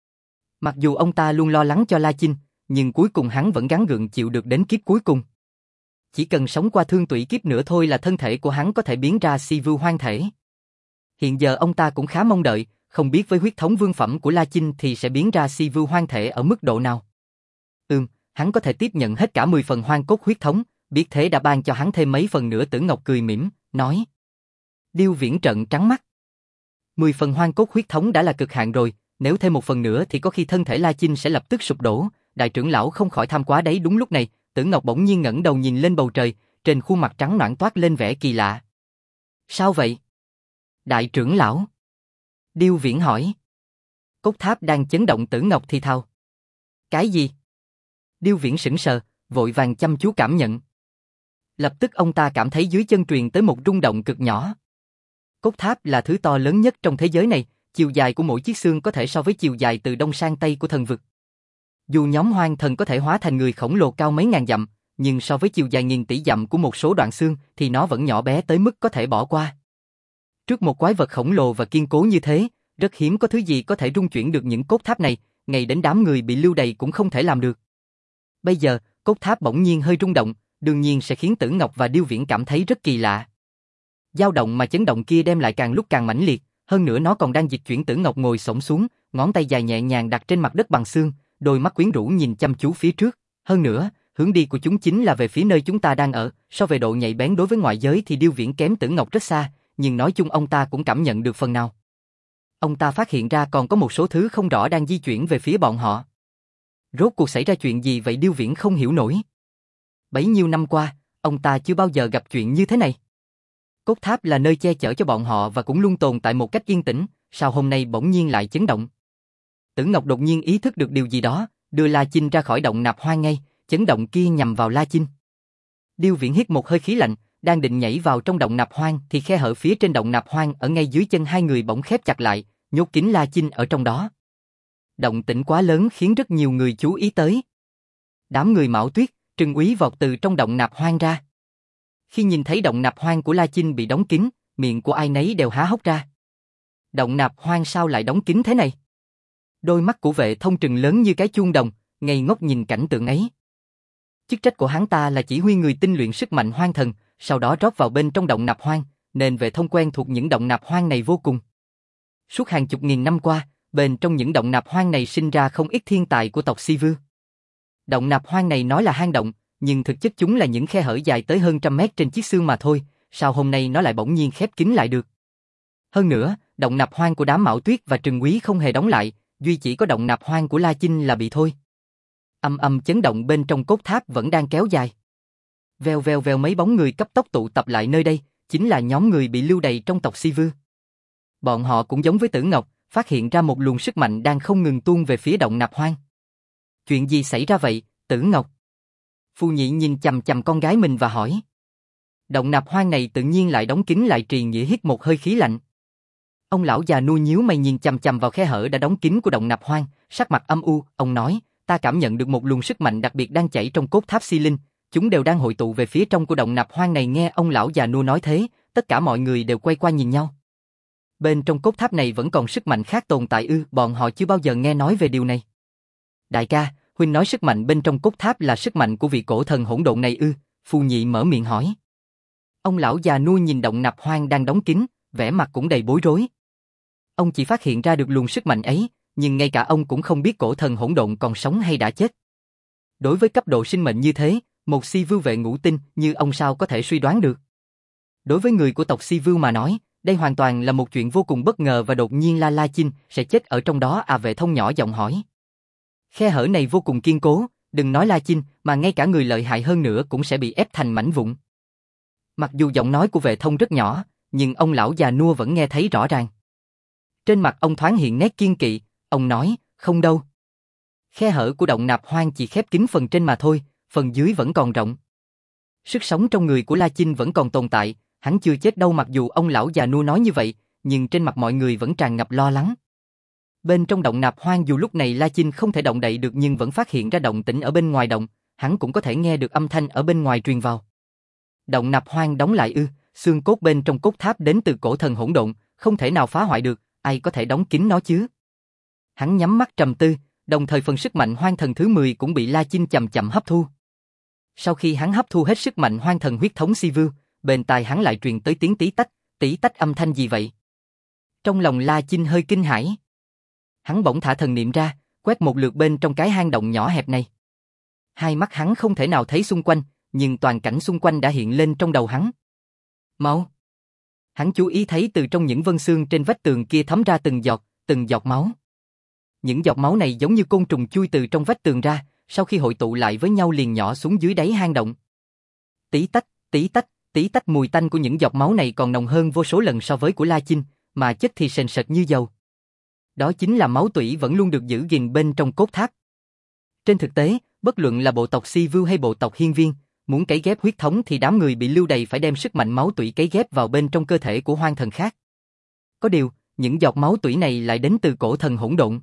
Mặc dù ông ta luôn lo lắng cho La Chinh, nhưng cuối cùng hắn vẫn gắng gượng chịu được đến kiếp cuối cùng. Chỉ cần sống qua thương tủy kiếp nữa thôi là thân thể của hắn có thể biến ra Si Vưu hoang thể. Hiện giờ ông ta cũng khá mong đợi, không biết với huyết thống vương phẩm của La Chinh thì sẽ biến ra Si Vưu hoang thể ở mức độ nào. Ừm, hắn có thể tiếp nhận hết cả mười phần hoang cốt huyết thống, biết thế đã ban cho hắn thêm mấy phần nữa. Tử Ngọc cười mỉm, nói. Điêu Viễn trợn trắng mắt. mười phần hoang cốt huyết thống đã là cực hạn rồi, nếu thêm một phần nữa thì có khi thân thể La Chinh sẽ lập tức sụp đổ. Đại trưởng lão không khỏi tham quá đấy. Đúng lúc này, Tử Ngọc bỗng nhiên ngẩng đầu nhìn lên bầu trời, trên khuôn mặt trắng nõn toát lên vẻ kỳ lạ. Sao vậy? Đại trưởng lão. Điêu Viễn hỏi. Cốt tháp đang chấn động. Tử Ngọc thì thào. Cái gì? Điêu Viễn sững sờ, vội vàng chăm chú cảm nhận. Lập tức ông ta cảm thấy dưới chân truyền tới một rung động cực nhỏ. Cốt tháp là thứ to lớn nhất trong thế giới này, chiều dài của mỗi chiếc xương có thể so với chiều dài từ đông sang tây của thần vực. Dù nhóm hoang thần có thể hóa thành người khổng lồ cao mấy ngàn dặm, nhưng so với chiều dài nghìn tỷ dặm của một số đoạn xương thì nó vẫn nhỏ bé tới mức có thể bỏ qua. Trước một quái vật khổng lồ và kiên cố như thế, rất hiếm có thứ gì có thể rung chuyển được những cốt tháp này, ngay đến đám người bị lưu đày cũng không thể làm được. Bây giờ, cốt tháp bỗng nhiên hơi rung động, đương nhiên sẽ khiến Tử Ngọc và Điêu Viễn cảm thấy rất kỳ lạ. Dao động mà chấn động kia đem lại càng lúc càng mãnh liệt, hơn nữa nó còn đang dịch chuyển. Tử Ngọc ngồi xổm xuống, ngón tay dài nhẹ nhàng đặt trên mặt đất bằng xương, đôi mắt quyến rũ nhìn chăm chú phía trước. Hơn nữa, hướng đi của chúng chính là về phía nơi chúng ta đang ở. So về độ nhạy bén đối với ngoại giới thì Điêu Viễn kém Tử Ngọc rất xa, nhưng nói chung ông ta cũng cảm nhận được phần nào. Ông ta phát hiện ra còn có một số thứ không rõ đang di chuyển về phía bọn họ. Rốt cuộc xảy ra chuyện gì vậy Điêu Viễn không hiểu nổi. Bấy nhiêu năm qua, ông ta chưa bao giờ gặp chuyện như thế này. Cốt tháp là nơi che chở cho bọn họ và cũng luôn tồn tại một cách yên tĩnh, sao hôm nay bỗng nhiên lại chấn động? Tử Ngọc đột nhiên ý thức được điều gì đó, đưa La Chinh ra khỏi động nạp hoang ngay, chấn động kia nhằm vào La Chinh. Điêu Viễn hít một hơi khí lạnh, đang định nhảy vào trong động nạp hoang thì khe hở phía trên động nạp hoang ở ngay dưới chân hai người bỗng khép chặt lại, nhốt kín La Chinh ở trong đó. Động tĩnh quá lớn khiến rất nhiều người chú ý tới. Đám người Mão Tuyết, Trừng Úy vọt từ trong động nạp hoang ra. Khi nhìn thấy động nạp hoang của La Chinh bị đóng kín, miệng của ai nấy đều há hốc ra. Động nạp hoang sao lại đóng kín thế này? Đôi mắt của Vệ Thông trừng lớn như cái chuông đồng, ngây ngốc nhìn cảnh tượng ấy. Chức trách của hắn ta là chỉ huy người tinh luyện sức mạnh hoang thần, sau đó rót vào bên trong động nạp hoang, nên Vệ Thông quen thuộc những động nạp hoang này vô cùng. Suốt hàng chục nghìn năm qua, bên trong những động nạp hoang này sinh ra không ít thiên tài của tộc Si Vưu. Động nạp hoang này nói là hang động, nhưng thực chất chúng là những khe hở dài tới hơn trăm mét trên chiếc xương mà thôi, sao hôm nay nó lại bỗng nhiên khép kín lại được? Hơn nữa, động nạp hoang của đám Mão Tuyết và Trừng Úy không hề đóng lại, duy chỉ có động nạp hoang của La Chinh là bị thôi. Âm âm chấn động bên trong cốt tháp vẫn đang kéo dài. Vèo vèo vèo mấy bóng người cấp tốc tụ tập lại nơi đây, chính là nhóm người bị lưu đày trong tộc Si Vưu. Bọn họ cũng giống với Tử Ngọc, phát hiện ra một luồng sức mạnh đang không ngừng tuôn về phía động nạp hoang. Chuyện gì xảy ra vậy, Tử Ngọc? Phù Nhị nhìn chằm chằm con gái mình và hỏi. Động nạp hoang này tự nhiên lại đóng kín lại. Trì Nghĩa hít một hơi khí lạnh. Ông lão già nuôi nhíu mày nhìn chằm chằm vào khe hở đã đóng kín của động nạp hoang, sắc mặt âm u, ông nói, ta cảm nhận được một luồng sức mạnh đặc biệt đang chảy trong cốt tháp Si Linh, chúng đều đang hội tụ về phía trong của động nạp hoang này. Nghe ông lão già nuôi nói thế, tất cả mọi người đều quay qua nhìn nhau. Bên trong cốt tháp này vẫn còn sức mạnh khác tồn tại ư? Bọn họ chưa bao giờ nghe nói về điều này. Đại ca, huynh nói sức mạnh bên trong cốt tháp là sức mạnh của vị cổ thần hỗn độn này ư? Phù Nhị mở miệng hỏi. Ông lão già nuôi nhìn động nạp hoang đang đóng kín, vẻ mặt cũng đầy bối rối. Ông chỉ phát hiện ra được luồng sức mạnh ấy, nhưng ngay cả ông cũng không biết cổ thần hỗn độn còn sống hay đã chết. Đối với cấp độ sinh mệnh như thế, một Si Vưu vệ ngũ tinh như ông sao có thể suy đoán được? Đối với người của tộc Si Vưu mà nói, đây hoàn toàn là một chuyện vô cùng bất ngờ và đột nhiên La La Chinh sẽ chết ở trong đó à? Vệ Thông nhỏ giọng hỏi. Khe hở này vô cùng kiên cố, đừng nói La Chinh mà ngay cả người lợi hại hơn nữa cũng sẽ bị ép thành mảnh vụn. Mặc dù giọng nói của Vệ Thông rất nhỏ, nhưng ông lão già nua vẫn nghe thấy rõ ràng. Trên mặt ông thoáng hiện nét kiên kỵ, ông nói, không đâu. Khe hở của động nạp hoang chỉ khép kín phần trên mà thôi, phần dưới vẫn còn rộng. Sức sống trong người của La Chinh vẫn còn tồn tại, hắn chưa chết đâu. Mặc dù ông lão già nua nói như vậy, nhưng trên mặt mọi người vẫn tràn ngập lo lắng. Bên trong động nạp hoang dù lúc này La Chinh không thể động đậy được nhưng vẫn phát hiện ra động tĩnh ở bên ngoài động, hắn cũng có thể nghe được âm thanh ở bên ngoài truyền vào. Động nạp hoang đóng lại ư? Xương cốt bên trong cốt tháp đến từ cổ thần hỗn độn, không thể nào phá hoại được, ai có thể đóng kín nó chứ? Hắn nhắm mắt trầm tư, đồng thời phần sức mạnh hoang thần thứ mười cũng bị La Chinh chậm chậm hấp thu. Sau khi hắn hấp thu hết sức mạnh hoang thần huyết thống Si Vưu, bên tai hắn lại truyền tới tiếng tí tách, tí tách âm thanh gì vậy? Trong lòng La Chinh hơi kinh hãi. Hắn bỗng thả thần niệm ra, quét một lượt bên trong cái hang động nhỏ hẹp này. Hai mắt hắn không thể nào thấy xung quanh, nhưng toàn cảnh xung quanh đã hiện lên trong đầu hắn. Máu. Hắn chú ý thấy từ trong những vân xương trên vách tường kia thấm ra từng giọt, từng giọt máu. Những giọt máu này giống như côn trùng chui từ trong vách tường ra, sau khi hội tụ lại với nhau liền nhỏ xuống dưới đáy hang động. Tí tách, tí tách, tí tách, mùi tanh của những giọt máu này còn nồng hơn vô số lần so với của La Chinh, mà chất thì sền sệt như dầu. Đó chính là máu tủy vẫn luôn được giữ gìn bên trong cốt tháp. Trên thực tế, bất luận là bộ tộc Si Vưu hay bộ tộc Hiên Viên, muốn cấy ghép huyết thống thì đám người bị lưu đày phải đem sức mạnh máu tủy cấy ghép vào bên trong cơ thể của hoang thần khác. Có điều, những giọt máu tủy này lại đến từ cổ thần hỗn độn.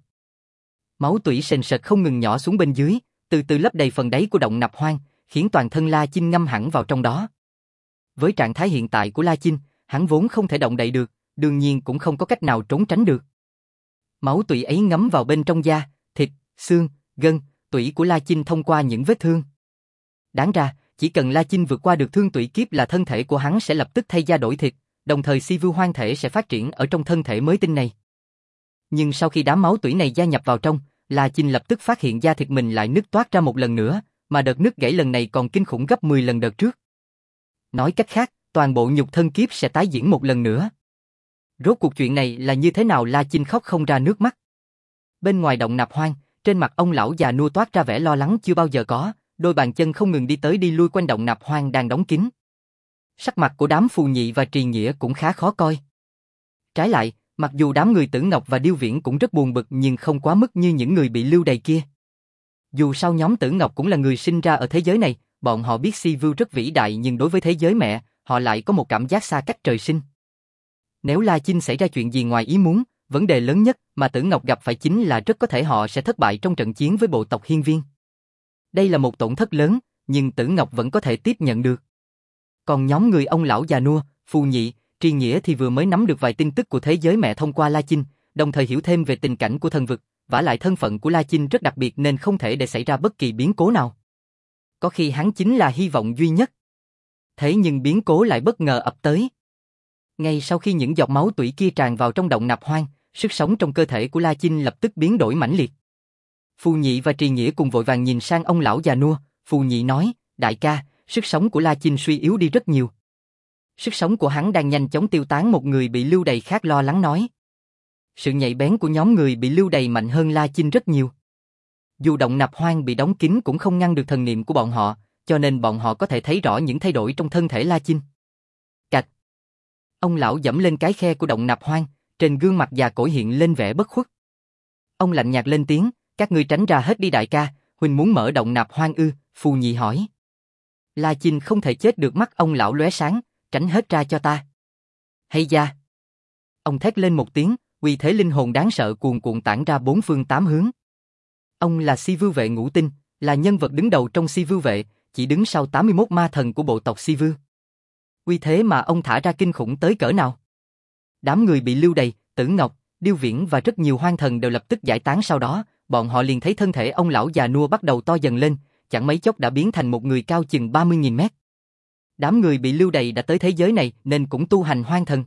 Máu tủy sền sệt không ngừng nhỏ xuống bên dưới, từ từ lấp đầy phần đáy của động nạp hoang, khiến toàn thân La Chinh ngâm hẳn vào trong đó. Với trạng thái hiện tại của La Chinh, hắn vốn không thể động đậy được, đương nhiên cũng không có cách nào trốn tránh được. Máu tủy ấy ngấm vào bên trong da, thịt, xương, gân, tủy của La Chinh thông qua những vết thương. Đáng ra, chỉ cần La Chinh vượt qua được thương tủy kiếp là thân thể của hắn sẽ lập tức thay da đổi thịt, đồng thời Si Vưu hoang thể sẽ phát triển ở trong thân thể mới tinh này. Nhưng sau khi đám máu tủy này gia nhập vào trong, La Chinh lập tức phát hiện da thịt mình lại nứt toát ra một lần nữa, mà đợt nứt gãy lần này còn kinh khủng gấp mười lần đợt trước. Nói cách khác, toàn bộ nhục thân kiếp sẽ tái diễn một lần nữa. Rốt cuộc chuyện này là như thế nào? La Chinh khóc không ra nước mắt. Bên ngoài động nạp hoang, trên mặt ông lão già nua toát ra vẻ lo lắng chưa bao giờ có, đôi bàn chân không ngừng đi tới đi lui quanh động nạp hoang đang đóng kín. Sắc mặt của đám Phù Nhị và Trì Nghĩa cũng khá khó coi. Trái lại, mặc dù đám người Tử Ngọc và Điêu Viễn cũng rất buồn bực nhưng không quá mức như những người bị lưu đày kia. Dù sao nhóm Tử Ngọc cũng là người sinh ra ở thế giới này, bọn họ biết Si Vu rất vĩ đại nhưng đối với thế giới mẹ, họ lại có một cảm giác xa cách trời sinh. Nếu La Chinh xảy ra chuyện gì ngoài ý muốn, vấn đề lớn nhất mà Tử Ngọc gặp phải chính là rất có thể họ sẽ thất bại trong trận chiến với bộ tộc Hiên Viên. Đây là một tổn thất lớn, nhưng Tử Ngọc vẫn có thể tiếp nhận được. Còn nhóm người ông lão già nua, Phù Nhị, Tri Nghĩa thì vừa mới nắm được vài tin tức của thế giới mẹ thông qua La Chinh, đồng thời hiểu thêm về tình cảnh của thần vực, vả lại thân phận của La Chinh rất đặc biệt nên không thể để xảy ra bất kỳ biến cố nào. Có khi hắn chính là hy vọng duy nhất. Thế nhưng biến cố lại bất ngờ ập tới. Ngay sau khi những giọt máu tủy kia tràn vào trong động nạp hoang, sức sống trong cơ thể của La Chinh lập tức biến đổi mãnh liệt. Phù Nhị và Trì Nghĩa cùng vội vàng nhìn sang ông lão già nua, Phù Nhị nói, đại ca, sức sống của La Chinh suy yếu đi rất nhiều. Sức sống của hắn đang nhanh chóng tiêu tán, một người bị lưu đày khác lo lắng nói. Sự nhạy bén của nhóm người bị lưu đày mạnh hơn La Chinh rất nhiều. Dù động nạp hoang bị đóng kín cũng không ngăn được thần niệm của bọn họ, cho nên bọn họ có thể thấy rõ những thay đổi trong thân thể La Chinh. Cạch. Ông lão dẫm lên cái khe của động nạp hoang, trên gương mặt già cỗi hiện lên vẻ bất khuất. Ông lạnh nhạt lên tiếng, các ngươi tránh ra hết đi đại ca, huynh muốn mở động nạp hoang ư? Phù Nhị hỏi. La Chinh không thể chết được, mắt ông lão lóe sáng, tránh hết ra cho ta. Hay da. Ông thét lên một tiếng, uy thế linh hồn đáng sợ cuồn cuộn tản ra bốn phương tám hướng. Ông là Si Vưu vệ ngũ tinh, là nhân vật đứng đầu trong Si Vưu vệ, chỉ đứng sau tám mươi mốt ma thần của bộ tộc Si Vưu. Uy thế mà ông thả ra kinh khủng tới cỡ nào? Đám người bị lưu đày, Tử Ngọc, Điêu Viễn và rất nhiều hoang thần đều lập tức giải tán, sau đó, bọn họ liền thấy thân thể ông lão già nua bắt đầu to dần lên, chẳng mấy chốc đã biến thành một người cao chừng ba mươi nghìn mét. Đám người bị lưu đày đã tới thế giới này nên cũng tu hành hoang thần.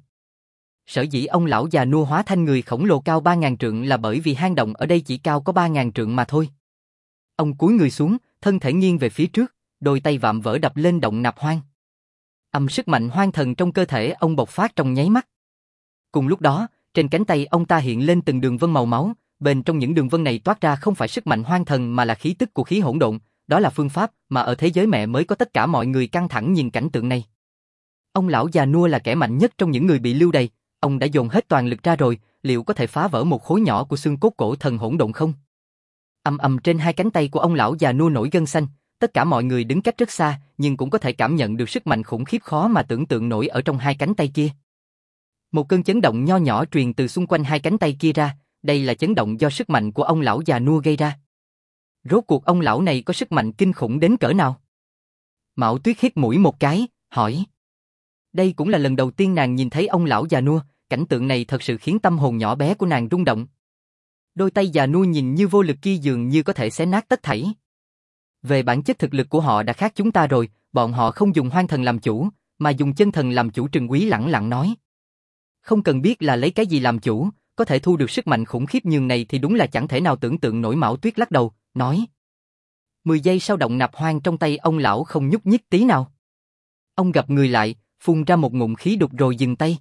Sở dĩ ông lão già nua hóa thành người khổng lồ cao ba ngàn trượng là bởi vì hang động ở đây chỉ cao có ba ngàn trượng mà thôi. Ông cúi người xuống, thân thể nghiêng về phía trước, đôi tay vạm vỡ đập lên động nạp hoang. Âm sức mạnh hoang thần trong cơ thể ông bộc phát trong nháy mắt. Cùng lúc đó, trên cánh tay ông ta hiện lên từng đường vân màu máu, bên trong những đường vân này toát ra không phải sức mạnh hoang thần mà là khí tức của khí hỗn độn, đó là phương pháp mà ở thế giới mẹ mới có. Tất cả mọi người căng thẳng nhìn cảnh tượng này. Ông lão già nua là kẻ mạnh nhất trong những người bị lưu đày, ông đã dồn hết toàn lực ra rồi, liệu có thể phá vỡ một khối nhỏ của xương cốt cổ thần hỗn độn không? Ầm ầm, trên hai cánh tay của ông lão già nua nổi gân xanh, tất cả mọi người đứng cách rất xa, nhưng cũng có thể cảm nhận được sức mạnh khủng khiếp khó mà tưởng tượng nổi ở trong hai cánh tay kia. Một cơn chấn động nho nhỏ truyền từ xung quanh hai cánh tay kia ra, đây là chấn động do sức mạnh của ông lão già nua gây ra. Rốt cuộc ông lão này có sức mạnh kinh khủng đến cỡ nào? Mạo Tuyết hít mũi một cái, hỏi. Đây cũng là lần đầu tiên nàng nhìn thấy ông lão già nua, cảnh tượng này thật sự khiến tâm hồn nhỏ bé của nàng rung động. Đôi tay già nua nhìn như vô lực kia dường như có thể xé nát tất thảy. Về bản chất thực lực của họ đã khác chúng ta rồi, bọn họ không dùng hoang thần làm chủ, mà dùng chân thần làm chủ. Trừng Quý lẳng lặng nói. Không cần biết là lấy cái gì làm chủ, có thể thu được sức mạnh khủng khiếp nhường này thì đúng là chẳng thể nào tưởng tượng nổi. Mạo Tuyết lắc đầu, nói. Mười giây sau động nạp hoang trong tay ông lão không nhúc nhích tí nào. Ông gập người lại, phun ra một ngụm khí độc rồi dừng tay.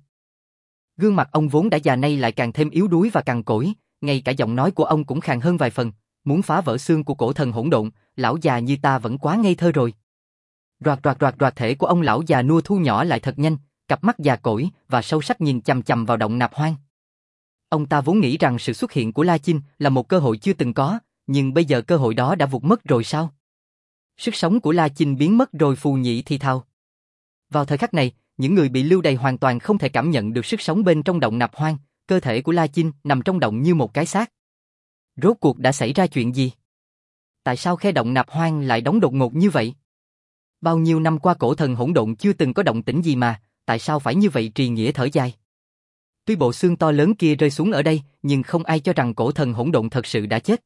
Gương mặt ông vốn đã già nay lại càng thêm yếu đuối và cằn cỗi, ngay cả giọng nói của ông cũng khàn hơn vài phần. Muốn phá vỡ xương của cổ thần hỗn độn, lão già như ta vẫn quá ngây thơ rồi. Roạt roạt roạt roạt, thể của ông lão già nua thu nhỏ lại thật nhanh, cặp mắt già cỗi và sâu sắc nhìn chằm chằm vào động nạp hoang. Ông ta vốn nghĩ rằng sự xuất hiện của La Chinh là một cơ hội chưa từng có, nhưng bây giờ cơ hội đó đã vụt mất rồi sao? Sức sống của La Chinh biến mất rồi. Phù Nhị thì thào. Vào thời khắc này, những người bị lưu đày hoàn toàn không thể cảm nhận được sức sống bên trong động nạp hoang, cơ thể của La Chinh nằm trong động như một cái xác. Rốt cuộc đã xảy ra chuyện gì? Tại sao khe động nạp hoang lại đóng đột ngột như vậy? Bao nhiêu năm qua cổ thần hỗn độn chưa từng có động tĩnh gì mà, tại sao phải như vậy? Trì Nghĩa thở dài. Tuy bộ xương to lớn kia rơi xuống ở đây, nhưng không ai cho rằng cổ thần hỗn độn thật sự đã chết.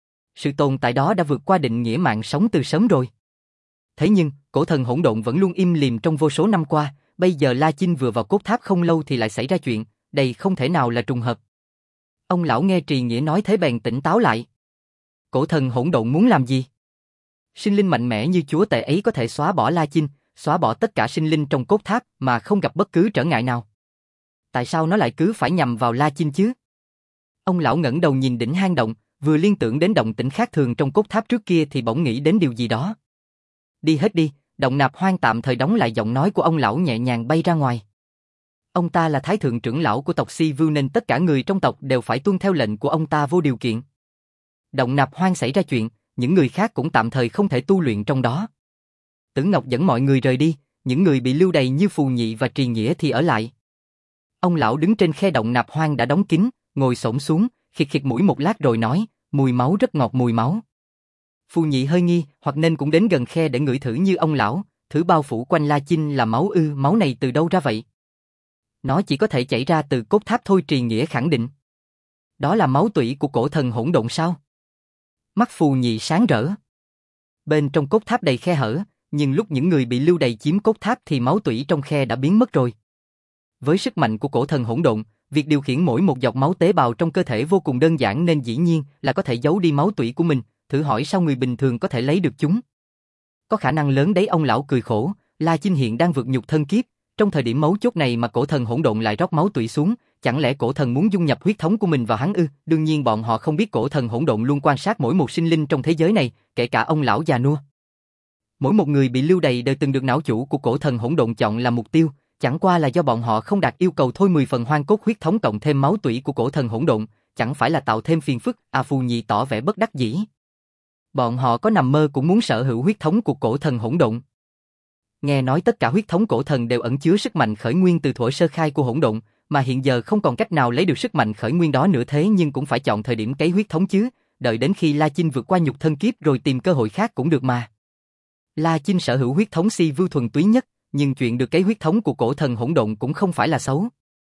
Sự tồn tại đó đã vượt qua định nghĩa mạng sống từ sớm rồi. Thế nhưng, cổ thần hỗn độn vẫn luôn im lìm trong vô số năm qua, bây giờ La Chinh vừa vào cốt tháp không lâu thì lại xảy ra chuyện, đây không thể nào là trùng hợp. Ông lão nghe Trì Nghĩa nói thế bèn tỉnh táo lại. Cổ thần hỗn độn muốn làm gì? Sinh linh mạnh mẽ như chúa tể ấy có thể xóa bỏ La Chinh, xóa bỏ tất cả sinh linh trong cốt tháp mà không gặp bất cứ trở ngại nào. Tại sao nó lại cứ phải nhằm vào La Chinh chứ? Ông lão ngẩng đầu nhìn đỉnh hang động, Vừa liên tưởng đến động tĩnh khác thường trong cốt tháp trước kia thì bỗng nghĩ đến điều gì đó. Đi hết đi, động nạp hoang tạm thời đóng lại, giọng nói của ông lão nhẹ nhàng bay ra ngoài. Ông ta là thái thượng trưởng lão của tộc Si Vưu nên tất cả người trong tộc đều phải tuân theo lệnh của ông ta vô điều kiện. Động nạp hoang xảy ra chuyện, những người khác cũng tạm thời không thể tu luyện trong đó. Tử Ngọc dẫn mọi người rời đi, những người bị lưu đày như Phù Nhị và Trì Nghĩa thì ở lại. Ông lão đứng trên khe động nạp hoang đã đóng kín, ngồi xổm xuống, khịt khịt mũi một lát rồi nói, mùi máu rất ngọt, mùi máu. Phù Nhị hơi nghi, hoặc nên cũng đến gần khe để ngửi thử như ông lão, thứ bao phủ quanh La Chinh là máu ư, máu này từ đâu ra vậy? Nó chỉ có thể chảy ra từ cốt tháp thôi, Trì Nghĩa khẳng định. Đó là máu tủy của cổ thần hỗn độn sao? Mắt Phù Nhị sáng rỡ. Bên trong cốt tháp đầy khe hở, nhưng lúc những người bị lưu đày chiếm cốt tháp thì máu tủy trong khe đã biến mất rồi. Với sức mạnh của cổ thần hỗn độn, việc điều khiển mỗi một giọt máu tế bào trong cơ thể vô cùng đơn giản nên dĩ nhiên là có thể giấu đi máu tủy của mình, thử hỏi sao người bình thường có thể lấy được chúng? Có khả năng lớn đấy, ông lão cười khổ, La Chinh hiện đang vượt nhục thân kiếp, trong thời điểm mấu chốt này mà cổ thần hỗn độn lại rót máu tủy xuống, chẳng lẽ cổ thần muốn dung nhập huyết thống của mình vào hắn ư? Đương nhiên bọn họ không biết cổ thần hỗn độn luôn quan sát mỗi một sinh linh trong thế giới này, kể cả ông lão già nua. Mỗi một người bị lưu đày đều từng được não chủ của cổ thần hỗn độn chọn làm mục tiêu, chẳng qua là do bọn họ không đạt yêu cầu thôi. Mười phần hoang cốt huyết thống cộng thêm máu tủy của cổ thần hỗn độn, chẳng phải là tạo thêm phiền phức? A Phù Nhị tỏ vẻ bất đắc dĩ. Bọn họ có nằm mơ cũng muốn sở hữu huyết thống của cổ thần hỗn độn. Nghe nói tất cả huyết thống cổ thần đều ẩn chứa sức mạnh khởi nguyên từ thuở sơ khai của hỗn độn, mà hiện giờ không còn cách nào lấy được sức mạnh khởi nguyên đó nữa, thế nhưng cũng phải chọn thời điểm cấy huyết thống chứ, đợi đến khi La Chinh vượt qua nhục thân kiếp rồi tìm cơ hội khác cũng được mà. La Chinh sở hữu huyết thống Si Vưu thuần túy nhất, nhưng chuyện được cấy huyết thống của cổ thần hỗn độn cũng không phải là xấu.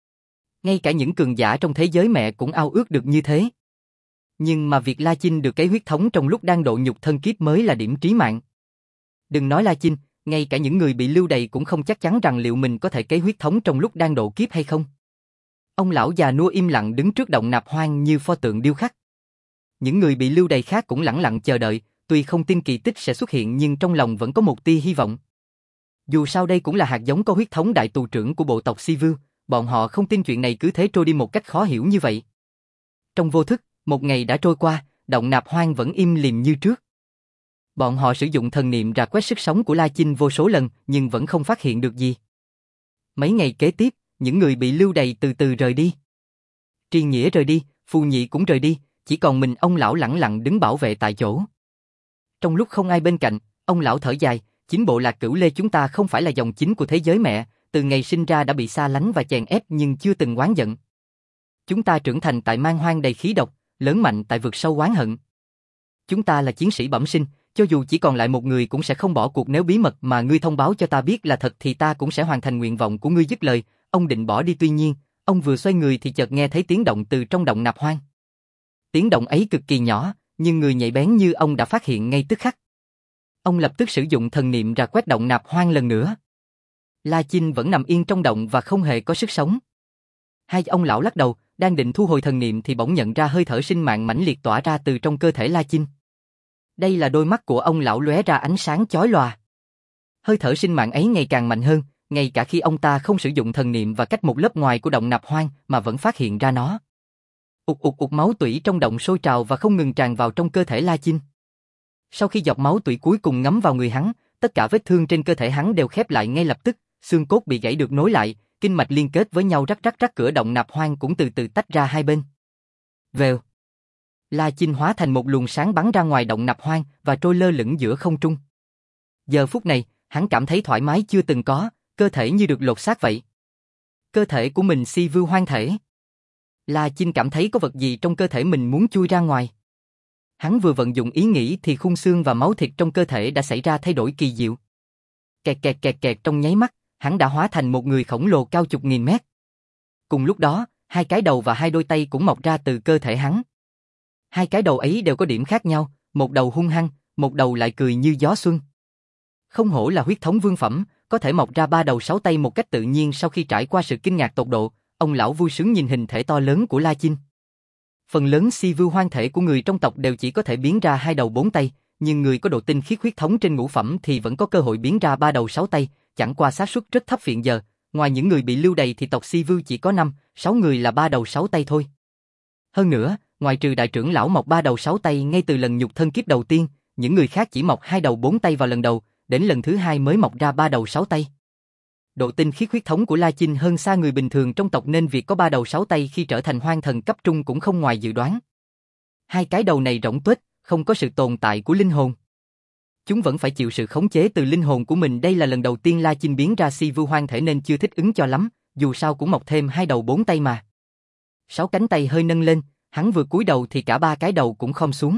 Ngay cả những cường giả trong thế giới mẹ cũng ao ước được như thế. Nhưng mà việc La Chinh được cấy huyết thống trong lúc đang độ nhục thân kiếp mới là điểm trí mạng. Đừng nói La Chinh, ngay cả những người bị lưu đày cũng không chắc chắn rằng liệu mình có thể cấy huyết thống trong lúc đang độ kiếp hay không. Ông lão già nua im lặng đứng trước động nạp hoang như pho tượng điêu khắc. Những người bị lưu đày khác cũng lẳng lặng chờ đợi, tuy không tin kỳ tích sẽ xuất hiện nhưng trong lòng vẫn có một tia hy vọng. Dù sao đây cũng là hạt giống có huyết thống đại tù trưởng của bộ tộc Si Vưu, bọn họ không tin chuyện này cứ thế trôi đi một cách khó hiểu như vậy. Trong vô thức, một ngày đã trôi qua, động nạp hoang vẫn im lìm như trước. Bọn họ sử dụng thần niệm rà quét sức sống của La Chinh vô số lần nhưng vẫn không phát hiện được gì. Mấy ngày kế tiếp, những người bị lưu đày từ từ rời đi. Tri Nghĩa rời đi, Phù Nhị cũng rời đi, chỉ còn mình ông lão lẳng lặng đứng bảo vệ tại chỗ. Trong lúc không ai bên cạnh, ông lão thở dài, chính bộ Lạc Cửu Lê chúng ta không phải là dòng chính của thế giới mẹ, từ ngày sinh ra đã bị xa lánh và chèn ép nhưng chưa từng oán giận. Chúng ta trưởng thành tại man hoang đầy khí độc, lớn mạnh tại vực sâu oán hận. Chúng ta là chiến sĩ bẩm sinh, cho dù chỉ còn lại một người cũng sẽ không bỏ cuộc. Nếu bí mật mà ngươi thông báo cho ta biết là thật thì ta cũng sẽ hoàn thành nguyện vọng của ngươi. Dứt lời, ông định bỏ đi, tuy nhiên, ông vừa xoay người thì chợt nghe thấy tiếng động từ trong động nạp hoang. Tiếng động ấy cực kỳ nhỏ, nhưng người nhạy bén như ông đã phát hiện ngay tức khắc. Ông lập tức sử dụng thần niệm rà quét động nạp hoang lần nữa. La Chinh vẫn nằm yên trong động và không hề có sức sống. Hai ông lão lắc đầu, đang định thu hồi thần niệm thì bỗng nhận ra hơi thở sinh mạng mãnh liệt tỏa ra từ trong cơ thể La Chinh. Đây là đôi mắt của ông lão lóe ra ánh sáng chói lòa. Hơi thở sinh mạng ấy ngày càng mạnh hơn, ngay cả khi ông ta không sử dụng thần niệm và cách một lớp ngoài của động nạp hoang mà vẫn phát hiện ra nó. Ụt ụt ụt, máu tủy trong động sôi trào và không ngừng tràn vào trong cơ thể La Chinh. Sau khi giọt máu tủy cuối cùng ngấm vào người hắn, tất cả vết thương trên cơ thể hắn đều khép lại ngay lập tức, xương cốt bị gãy được nối lại, kinh mạch liên kết với nhau rắc rắc rắc, cửa động nạp hoang cũng từ từ tách ra hai bên. Vèo. La Chinh hóa thành một luồng sáng bắn ra ngoài động nạp hoang và trôi lơ lửng giữa không trung. Giờ phút này, hắn cảm thấy thoải mái chưa từng có, cơ thể như được lột xác vậy. Cơ thể của mình Si Vưu hoang thể. La Chinh cảm thấy có vật gì trong cơ thể mình muốn chui ra ngoài. Hắn vừa vận dụng ý nghĩ thì khung xương và máu thịt trong cơ thể đã xảy ra thay đổi kỳ diệu. Kẹt kẹt kẹt kẹt, trong nháy mắt, hắn đã hóa thành một người khổng lồ cao chục nghìn mét. Cùng lúc đó, hai cái đầu và hai đôi tay cũng mọc ra từ cơ thể hắn. Hai cái đầu ấy đều có điểm khác nhau, một đầu hung hăng, một đầu lại cười như gió xuân. Không hổ là huyết thống vương phẩm, có thể mọc ra ba đầu sáu tay một cách tự nhiên. Sau khi trải qua sự kinh ngạc tột độ, ông lão vui sướng nhìn hình thể to lớn của La Chinh. Phần lớn Si Vưu hoang thể của người trong tộc đều chỉ có thể biến ra hai đầu bốn tay, nhưng người có độ tinh khiết huyết thống trên ngũ phẩm thì vẫn có cơ hội biến ra ba đầu sáu tay, chẳng qua xác suất rất thấp hiện giờ. Ngoài những người bị lưu đày thì tộc Si Vưu chỉ có năm, sáu người là ba đầu sáu tay thôi. Hơn nữa, ngoài trừ đại trưởng lão mọc ba đầu sáu tay ngay từ lần nhục thân kiếp đầu tiên, những người khác chỉ mọc hai đầu bốn tay vào lần đầu, đến lần thứ hai mới mọc ra ba đầu sáu tay. Độ tinh khiết huyết thống của La Chinh hơn xa người bình thường trong tộc nên việc có ba đầu sáu tay khi trở thành hoang thần cấp trung cũng không ngoài dự đoán. Hai cái đầu này rỗng tuếch, không có sự tồn tại của linh hồn. Chúng vẫn phải chịu sự khống chế từ linh hồn của mình. Đây là lần đầu tiên La Chinh biến ra si vu hoang thể nên chưa thích ứng cho lắm, dù sao cũng mọc thêm hai đầu bốn tay mà. Sáu cánh tay hơi nâng lên, hắn vừa cúi đầu thì cả ba cái đầu cũng khom xuống.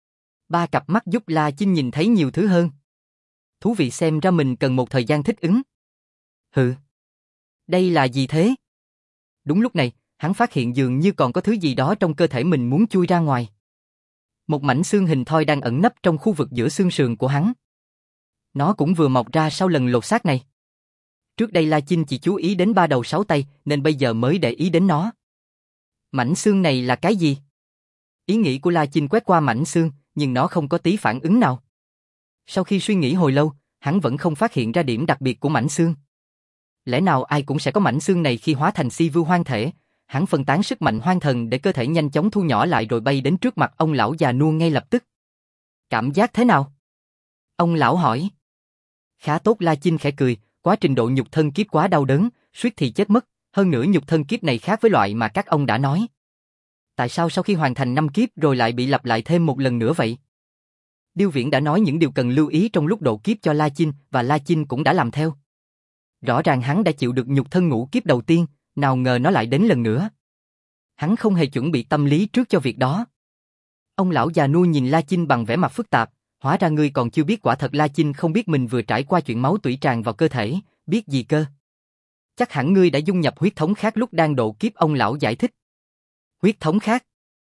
Ba cặp mắt giúp La Chinh nhìn thấy nhiều thứ hơn. Thú vị, xem ra mình cần một thời gian thích ứng. Hừ. Đây là gì thế? Đúng lúc này, hắn phát hiện dường như còn có thứ gì đó trong cơ thể mình muốn chui ra ngoài. Một mảnh xương hình thoi đang ẩn nấp trong khu vực giữa xương sườn của hắn. Nó cũng vừa mọc ra sau lần lột xác này. Trước đây La Chinh chỉ chú ý đến ba đầu sáu tay nên bây giờ mới để ý đến nó. Mảnh xương này là cái gì? Ý nghĩ của La Chinh quét qua mảnh xương, nhưng nó không có tí phản ứng nào. Sau khi suy nghĩ hồi lâu, hắn vẫn không phát hiện ra điểm đặc biệt của mảnh xương. Lẽ nào ai cũng sẽ có mảnh xương này khi hóa thành si vu hoang thể? Hắn phân tán sức mạnh hoang thần để cơ thể nhanh chóng thu nhỏ lại rồi bay đến trước mặt ông lão già nua ngay lập tức. Cảm giác thế nào? Ông lão hỏi. Khá tốt, La Chinh khẽ cười, quá trình độ nhục thân kiếp quá đau đớn, suýt thì chết mất, hơn nữa nhục thân kiếp này khác với loại mà các ông đã nói. Tại sao sau khi hoàn thành năm kiếp rồi lại bị lặp lại thêm một lần nữa vậy? Điêu Viễn đã nói những điều cần lưu ý trong lúc độ kiếp cho La Chinh và La Chinh cũng đã làm theo. Rõ ràng hắn đã chịu được nhục thân ngũ kiếp đầu tiên, nào ngờ nó lại đến lần nữa. Hắn không hề chuẩn bị tâm lý trước cho việc đó. Ông lão già nua nhìn La Chinh bằng vẻ mặt phức tạp, hóa ra ngươi còn chưa biết. Quả thật La Chinh không biết mình vừa trải qua chuyện máu tủy tràn vào cơ thể, biết gì cơ. Chắc hẳn ngươi đã dung nhập huyết thống khác lúc đang độ kiếp, ông lão giải thích. Huyết thống khác?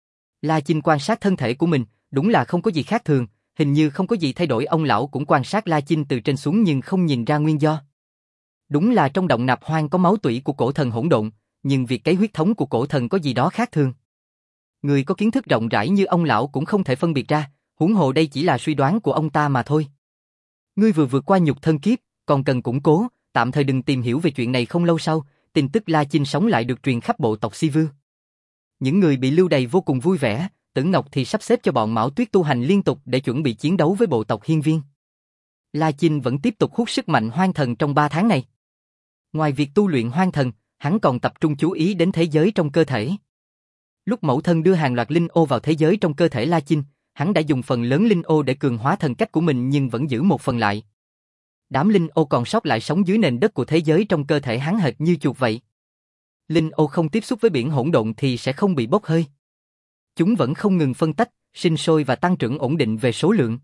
La Chinh quan sát thân thể của mình, đúng là không có gì khác thường, hình như không có gì thay đổi. Ông lão cũng quan sát La Chinh từ trên xuống nhưng không nhìn ra nguyên do. Đúng là trong động nạp hoang có máu tủy của cổ thần hỗn độn, nhưng việc cấy huyết thống của cổ thần có gì đó khác thường. Người có kiến thức rộng rãi như ông lão cũng không thể phân biệt ra, huống hồ đây chỉ là suy đoán của ông ta mà thôi. Ngươi vừa vượt qua nhục thân kiếp, còn cần củng cố, tạm thời đừng tìm hiểu về chuyện này. Không lâu sau, tin tức La Chinh sống lại được truyền khắp bộ tộc Si Vưu. Những người bị lưu đày vô cùng vui vẻ, Tử Ngọc thì sắp xếp cho bọn Mão Tuyết tu hành liên tục để chuẩn bị chiến đấu với bộ tộc Hiên Viên. La Chinh vẫn tiếp tục hút sức mạnh hoang thần trong ba tháng này. Ngoài việc tu luyện hoang thần, hắn còn tập trung chú ý đến thế giới trong cơ thể. Lúc mẫu thân đưa hàng loạt linh ô vào thế giới trong cơ thể La Chinh, hắn đã dùng phần lớn linh ô để cường hóa thần cách của mình nhưng vẫn giữ một phần lại. Đám linh ô còn sót lại sống dưới nền đất của thế giới trong cơ thể hắn hệt như chuột vậy. Linh ô không tiếp xúc với biển hỗn độn thì sẽ không bị bốc hơi. Chúng vẫn không ngừng phân tách, sinh sôi và tăng trưởng ổn định về số lượng.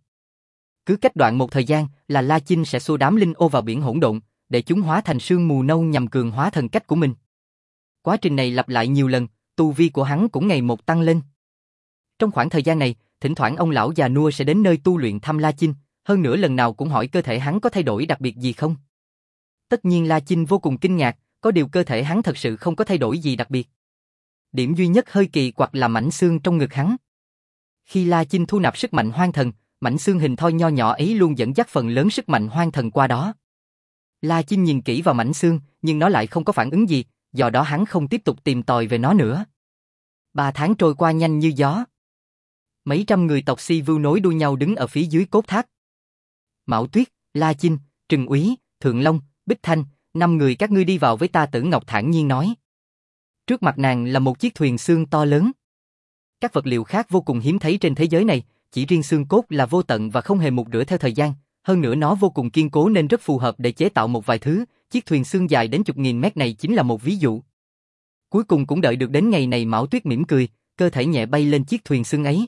Cứ cách đoạn một thời gian là La Chinh sẽ xô đám linh ô vào biển hỗn độn, để chúng hóa thành sương mù nâu nhằm cường hóa thần cách của mình. Quá trình này lặp lại nhiều lần, tu vi của hắn cũng ngày một tăng lên. Trong khoảng thời gian này, thỉnh thoảng ông lão già nua sẽ đến nơi tu luyện thăm La Chinh, hơn nữa lần nào cũng hỏi cơ thể hắn có thay đổi đặc biệt gì không. Tất nhiên La Chinh vô cùng kinh ngạc, có điều cơ thể hắn thật sự không có thay đổi gì đặc biệt. Điểm duy nhất hơi kỳ quặc là mảnh xương trong ngực hắn. Khi La Chinh thu nạp sức mạnh hoang thần, mảnh xương hình thoi nho nhỏ ấy luôn dẫn dắt phần lớn sức mạnh hoang thần qua đó. La Chinh nhìn kỹ vào mảnh xương, nhưng nó lại không có phản ứng gì, do đó hắn không tiếp tục tìm tòi về nó nữa. Ba tháng trôi qua nhanh như gió. Mấy trăm người tộc Si Vưu nối đuôi nhau đứng ở phía dưới cốt tháp. Mão Tuyết, La Chinh, Trừng Úy, Thượng Long, Bích Thanh, năm người các ngươi đi vào với ta. Tử Ngọc thản nhiên nói. Trước mặt nàng là một chiếc thuyền xương to lớn. Các vật liệu khác vô cùng hiếm thấy trên thế giới này, chỉ riêng xương cốt là vô tận và không hề mục rửa theo thời gian. Hơn nữa nó vô cùng kiên cố nên rất phù hợp để chế tạo một vài thứ, chiếc thuyền xương dài đến chục nghìn mét này chính là một ví dụ. Cuối cùng cũng đợi được đến ngày này. Mão Tuyết mỉm cười, cơ thể nhẹ bay lên chiếc thuyền xương ấy.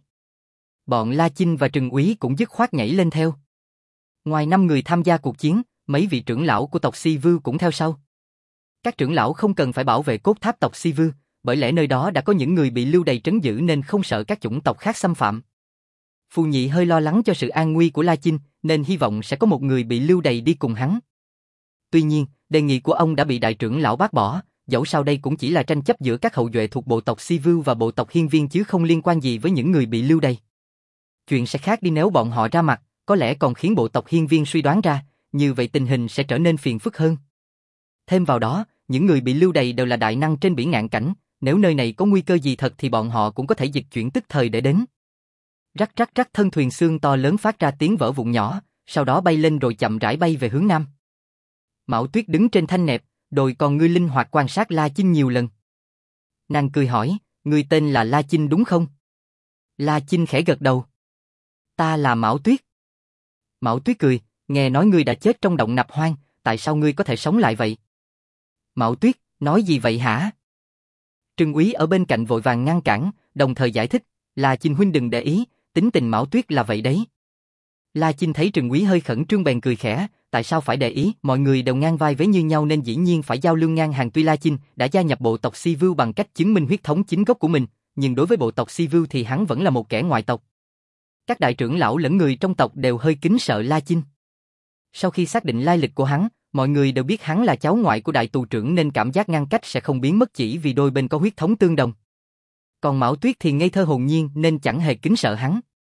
Bọn La Chinh và Trừng Úy cũng dứt khoát nhảy lên theo. Ngoài năm người tham gia cuộc chiến, mấy vị trưởng lão của tộc Si Vưu cũng theo sau. Các trưởng lão không cần phải bảo vệ cốt tháp tộc Si Vưu, bởi lẽ nơi đó đã có những người bị lưu đày trấn giữ nên không sợ các chủng tộc khác xâm phạm. Phù Nhị hơi lo lắng cho sự an nguy của La Chinh, nên hy vọng sẽ có một người bị lưu đày đi cùng hắn. Tuy nhiên, đề nghị của ông đã bị đại trưởng lão bác bỏ, dẫu sao đây cũng chỉ là tranh chấp giữa các hậu duệ thuộc bộ tộc Si Vưu và bộ tộc Hiên Viên chứ không liên quan gì với những người bị lưu đày. Chuyện sẽ khác đi nếu bọn họ ra mặt, có lẽ còn khiến bộ tộc Hiên Viên suy đoán ra, như vậy tình hình sẽ trở nên phiền phức hơn. Thêm vào đó, những người bị lưu đày đều là đại năng trên bỉ ngạn cảnh, Nếu nơi này có nguy cơ gì thật thì bọn họ cũng có thể dịch chuyển tức thời để đến. Rắc rắc rắc, thân thuyền xương to lớn phát ra tiếng vỡ vụn nhỏ, sau đó bay lên rồi chậm rãi bay về hướng nam. Mão Tuyết đứng trên thanh nẹp, đôi con ngươi linh hoạt quan sát La Chinh nhiều lần. Nàng cười hỏi, ngươi tên là La Chinh đúng không? La Chinh khẽ gật đầu. Ta là Mão Tuyết. Mão Tuyết cười, nghe nói ngươi đã chết trong động nạp hoang, tại sao ngươi có thể sống lại vậy? Mão Tuyết, nói gì vậy hả? Trừng úy ở bên cạnh vội vàng ngăn cản, đồng thời giải thích, La Chinh huynh đừng để ý, tính tình Mão Tuyết là vậy đấy. La Chinh thấy Trừng úy hơi khẩn trương bèn cười khẽ, tại sao phải để ý, mọi người đều ngang vai vế như nhau nên dĩ nhiên phải giao lương ngang hàng. Tuy La Chinh đã gia nhập bộ tộc Si Vưu bằng cách chứng minh huyết thống chính gốc của mình, nhưng đối với bộ tộc Si Vưu thì hắn vẫn là một kẻ ngoại tộc. Các đại trưởng lão lẫn người trong tộc đều hơi kính sợ La Chinh. Sau khi xác định lai lịch của hắn, mọi người đều biết hắn là cháu ngoại của đại tù trưởng nên cảm giác ngăn cách sẽ không biến mất chỉ vì đôi bên có huyết thống tương đồng. Còn Mão Tuyết thì ngây thơ hồn nhiên nên chẳng hề kính sợ hắn.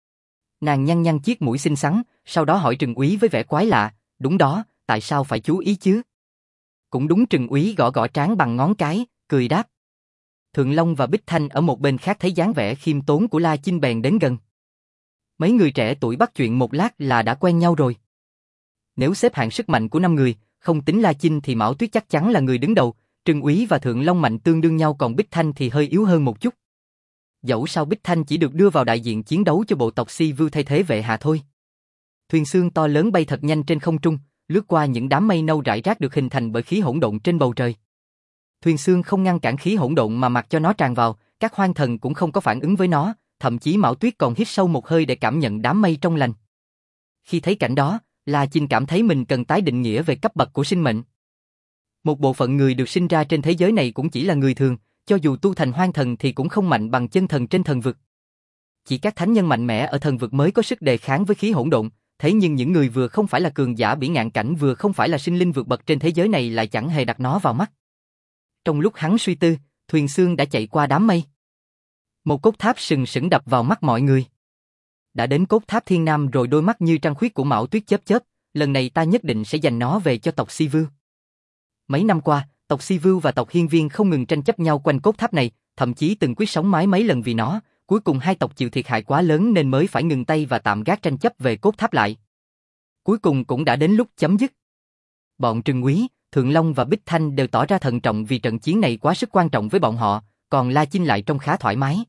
Nàng nhăn nhăn chiếc mũi xinh xắn, sau đó hỏi Trừng úy với vẻ quái lạ, đúng đó, tại sao phải chú ý chứ? Cũng đúng. Trừng úy gõ gõ trán bằng ngón cái, cười đáp. Thượng Long và Bích Thanh ở một bên khác thấy dáng vẻ khiêm tốn của La Chinh bèn đến gần. Mấy người trẻ tuổi bắt chuyện một lát là đã quen nhau rồi. Nếu xếp hạng sức mạnh của năm người, không tính La Chinh thì Mão Tuyết chắc chắn là người đứng đầu, Trừng úy và Thượng Long mạnh tương đương nhau còn Bích Thanh thì hơi yếu hơn một chút. Dẫu sao Bích Thanh chỉ được đưa vào đại diện chiến đấu cho bộ tộc Si Vưu thay thế vệ hạ thôi. Thuyền xương to lớn bay thật nhanh trên không trung, lướt qua những đám mây nâu rải rác được hình thành bởi khí hỗn độn trên bầu trời. Thuyền xương không ngăn cản khí hỗn độn mà mặc cho nó tràn vào, các hoang thần cũng không có phản ứng với nó, thậm chí Mão Tuyết còn hít sâu một hơi để cảm nhận đám mây trong lành. Khi thấy cảnh đó, La Chinh cảm thấy mình cần tái định nghĩa về cấp bậc của sinh mệnh. Một bộ phận người được sinh ra trên thế giới này cũng chỉ là người thường, cho dù tu thành hoang thần thì cũng không mạnh bằng chân thần trên thần vực. Chỉ các thánh nhân mạnh mẽ ở thần vực mới có sức đề kháng với khí hỗn độn, thế nhưng những người vừa không phải là cường giả bỉ ngạn cảnh vừa không phải là sinh linh vượt bậc trên thế giới này lại chẳng hề đặt nó vào mắt. Trong lúc hắn suy tư, thuyền xương đã chạy qua đám mây. Một cốt tháp sừng sững đập vào mắt mọi người. Đã đến cốt tháp Thiên Nam rồi. Đôi mắt như trăng khuyết của Mão Tuyết chớp chớp, lần này ta nhất định sẽ giành nó về cho tộc Si Vưu. Mấy năm qua, tộc Si Vưu và tộc Hiên Viên không ngừng tranh chấp nhau quanh cốt tháp này, thậm chí từng quyết sống mái mấy lần vì nó, cuối cùng hai tộc chịu thiệt hại quá lớn nên mới phải ngừng tay và tạm gác tranh chấp về cốt tháp lại. Cuối cùng cũng đã đến lúc chấm dứt. Bọn Trừng úy, Thượng Long và Bích Thanh đều tỏ ra thận trọng vì trận chiến này quá sức quan trọng với bọn họ, còn La Chinh lại trông khá thoải mái.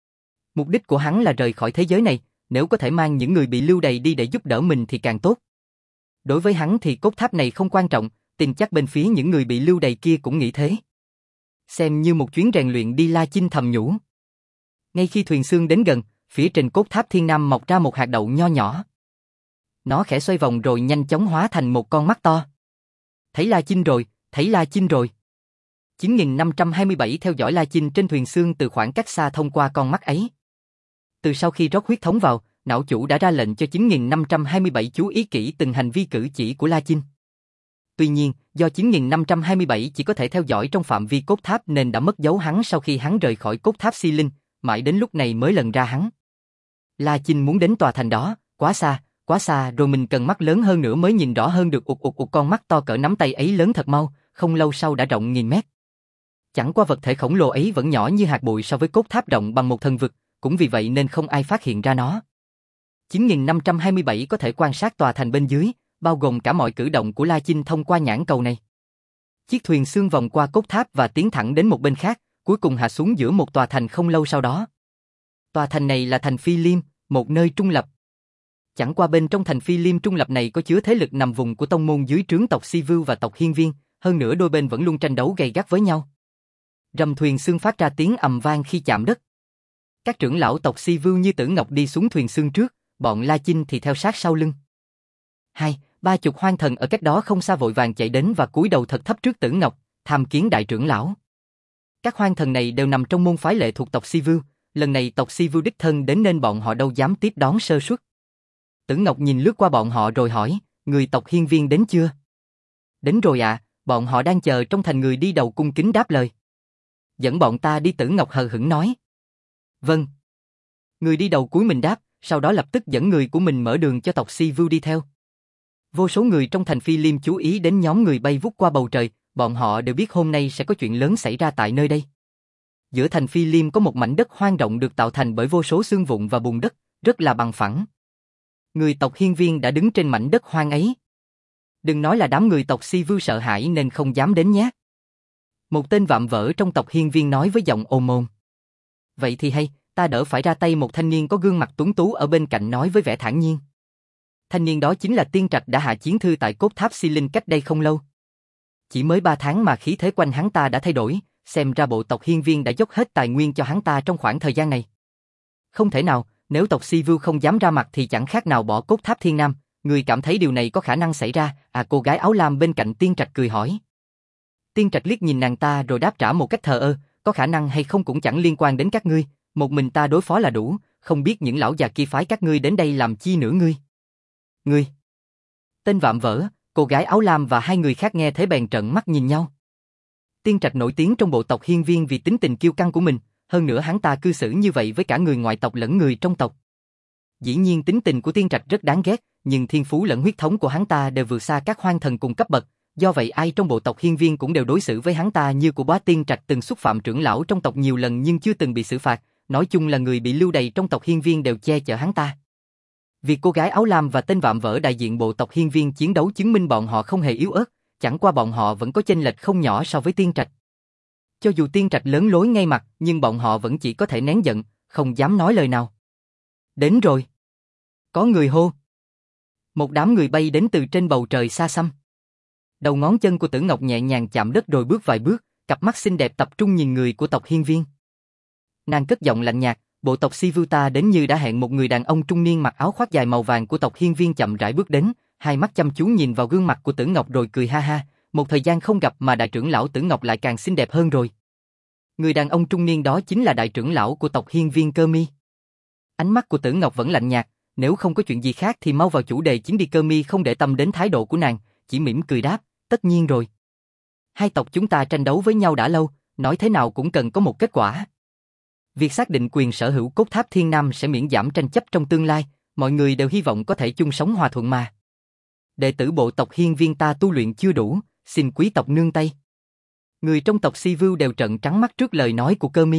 Mục đích của hắn là rời khỏi thế giới này, nếu có thể mang những người bị lưu đày đi để giúp đỡ mình thì càng tốt. Đối với hắn thì cốt tháp này không quan trọng, tin chắc bên phía những người bị lưu đày kia cũng nghĩ thế. Xem như một chuyến rèn luyện đi, La Chinh thầm nhủ. Ngay khi thuyền xương đến gần, phía trên cốt tháp Thiên Nam mọc ra một hạt đậu nho nhỏ. Nó khẽ xoay vòng rồi nhanh chóng hóa thành một con mắt to. Thấy La Chinh rồi, thấy La Chinh rồi. chín nghìn năm trăm hai mươi bảy theo dõi La Chinh trên thuyền xương từ khoảng cách xa thông qua con mắt ấy. Từ sau khi rót huyết thống vào, não chủ đã ra lệnh cho chín nghìn năm trăm hai mươi bảy chú ý kỹ từng hành vi cử chỉ của La Chinh. Tuy nhiên, do chín nghìn năm trăm hai mươi bảy chỉ có thể theo dõi trong phạm vi cốt tháp nên đã mất dấu hắn sau khi hắn rời khỏi cốt tháp Si Linh, mãi đến lúc này mới lần ra hắn. La Chinh muốn đến tòa thành đó, quá xa, quá xa rồi mình cần mắt lớn hơn nữa mới nhìn rõ hơn được. Ụt ụt ụt, con mắt to cỡ nắm tay ấy lớn thật mau, không lâu sau đã rộng nghìn mét. Chẳng qua vật thể khổng lồ ấy vẫn nhỏ như hạt bụi so với cốt tháp rộng bằng một thần vực, cũng vì vậy nên không ai phát hiện ra nó. chín nghìn năm trăm hai mươi bảy có thể quan sát tòa thành bên dưới, bao gồm cả mọi cử động của La Chinh thông qua nhãn cầu này. Chiếc thuyền xương vòng qua cốt tháp và tiến thẳng đến một bên khác, cuối cùng hạ xuống giữa một tòa thành không lâu sau đó. Tòa thành này là thành Phi Liêm, một nơi trung lập. Chẳng qua bên trong thành Phi Liêm trung lập này có chứa thế lực nằm vùng của tông môn dưới trướng tộc Si Vưu và tộc Hiên Viên, hơn nữa đôi bên vẫn luôn tranh đấu gay gắt với nhau. Rầm thuyền xương phát ra tiếng ầm vang khi chạm đất. Các trưởng lão tộc Si Vưu như Tử Ngọc đi xuống thuyền xương trước, bọn La Chinh thì theo sát sau lưng. Hai, ba chục hoang thần ở cách đó không xa vội vàng chạy đến và cúi đầu thật thấp trước Tử Ngọc, tham kiến đại trưởng lão. Các hoang thần này đều nằm trong môn phái lệ thuộc tộc Si Vưu, lần này tộc Si Vưu đích thân đến nên bọn họ đâu dám tiếp đón sơ suất. Tử Ngọc nhìn lướt qua bọn họ rồi hỏi, người tộc Hiên Viên đến chưa? Đến rồi ạ, à, bọn họ đang chờ trong thành. Người đi đầu cung kính đáp lời. Dẫn bọn ta đi. Tử Ngọc hờ hững nói. Vâng. Người đi đầu cúi mình đáp, sau đó lập tức dẫn người của mình mở đường cho tộc Si Vưu đi theo. Vô số người trong thành Phi Liêm chú ý đến nhóm người bay vút qua bầu trời, bọn họ đều biết hôm nay sẽ có chuyện lớn xảy ra tại nơi đây. Giữa thành Phi Liêm có một mảnh đất hoang rộng được tạo thành bởi vô số xương vụn và bùn đất, rất là bằng phẳng. Người tộc Hiên Viên đã đứng trên mảnh đất hoang ấy. Đừng nói là đám người tộc Si Vưu sợ hãi nên không dám đến nhé. Một tên vạm vỡ trong tộc Hiên Viên nói với giọng ôm ôm. Vậy thì hay, ta đỡ phải ra tay. Một thanh niên có gương mặt tuấn tú ở bên cạnh nói với vẻ thản nhiên. Thanh niên đó chính là Tiên Trạch đã hạ chiến thư tại cốt tháp Si Linh cách đây không lâu. Chỉ mới ba tháng mà khí thế quanh hắn ta đã thay đổi, xem ra bộ tộc Hiên Viên đã dốc hết tài nguyên cho hắn ta trong khoảng thời gian này. Không thể nào, nếu tộc Si Vưu không dám ra mặt thì chẳng khác nào bỏ cốt tháp Thiên Nam. Người cảm thấy điều này có khả năng xảy ra? À, cô gái áo lam bên cạnh Tiên Trạch cười hỏi. Tiên Trạch liếc nhìn nàng ta rồi đáp trả một cách thờ ơ, có khả năng hay không cũng chẳng liên quan đến các ngươi, một mình ta đối phó là đủ, không biết những lão già kia phái các ngươi đến đây làm chi nữa ngươi. Ngươi. Tên vạm vỡ, cô gái áo lam và hai người khác nghe thế bèn trợn mắt nhìn nhau. Tiên Trạch nổi tiếng trong bộ tộc Hiên Viên vì tính tình kiêu căng của mình, hơn nữa hắn ta cư xử như vậy với cả người ngoại tộc lẫn người trong tộc. Dĩ nhiên tính tình của Tiên Trạch rất đáng ghét, nhưng thiên phú lẫn huyết thống của hắn ta đều vượt xa các hoang thần cùng cấp bậc, do vậy ai trong bộ tộc Hiên Viên cũng đều đối xử với hắn ta như của bá. Tiên Trạch từng xúc phạm trưởng lão trong tộc nhiều lần nhưng chưa từng bị xử phạt, nói chung là người bị lưu đày trong tộc Hiên Viên đều che chở hắn ta. Việc cô gái áo lam và tên vạm vỡ đại diện bộ tộc Hiên Viên chiến đấu chứng minh bọn họ không hề yếu ớt, chẳng qua bọn họ vẫn có chênh lệch không nhỏ so với Tiên Trạch. Cho dù Tiên Trạch lớn lối ngay mặt, nhưng bọn họ vẫn chỉ có thể nén giận, không dám nói lời nào. Đến rồi. Có người hô. Một đám người bay đến từ trên bầu trời xa xăm. Đầu ngón chân của Tử Ngọc nhẹ nhàng chạm đất rồi bước vài bước, cặp mắt xinh đẹp tập trung nhìn người của tộc Hiên Viên. Nàng cất giọng lạnh nhạt, bộ tộc Si Vưu ta đến như đã hẹn. Một người đàn ông trung niên mặc áo khoác dài màu vàng của tộc Hiên Viên chậm rãi bước đến, hai mắt chăm chú nhìn vào gương mặt của Tử Ngọc rồi cười ha ha, một thời gian không gặp mà đại trưởng lão Tử Ngọc lại càng xinh đẹp hơn rồi. Người đàn ông trung niên đó chính là đại trưởng lão của tộc Hiên Viên Cơ Mi. Ánh mắt của Tử Ngọc vẫn lạnh nhạt, nếu không có chuyện gì khác thì mau vào chủ đề chính đi. Cơ Mi không để tâm đến thái độ của nàng, chỉ mỉm cười đáp, tất nhiên rồi. Hai tộc chúng ta tranh đấu với nhau đã lâu, nói thế nào cũng cần có một kết quả. Việc xác định quyền sở hữu cốt tháp Thiên Nam sẽ miễn giảm tranh chấp trong tương lai, mọi người đều hy vọng có thể chung sống hòa thuận mà. Đệ tử bộ tộc Hiên Viên ta tu luyện chưa đủ, xin quý tộc nương tay. Người trong tộc Si Vưu đều trợn trắng mắt trước lời nói của Cơ Mi.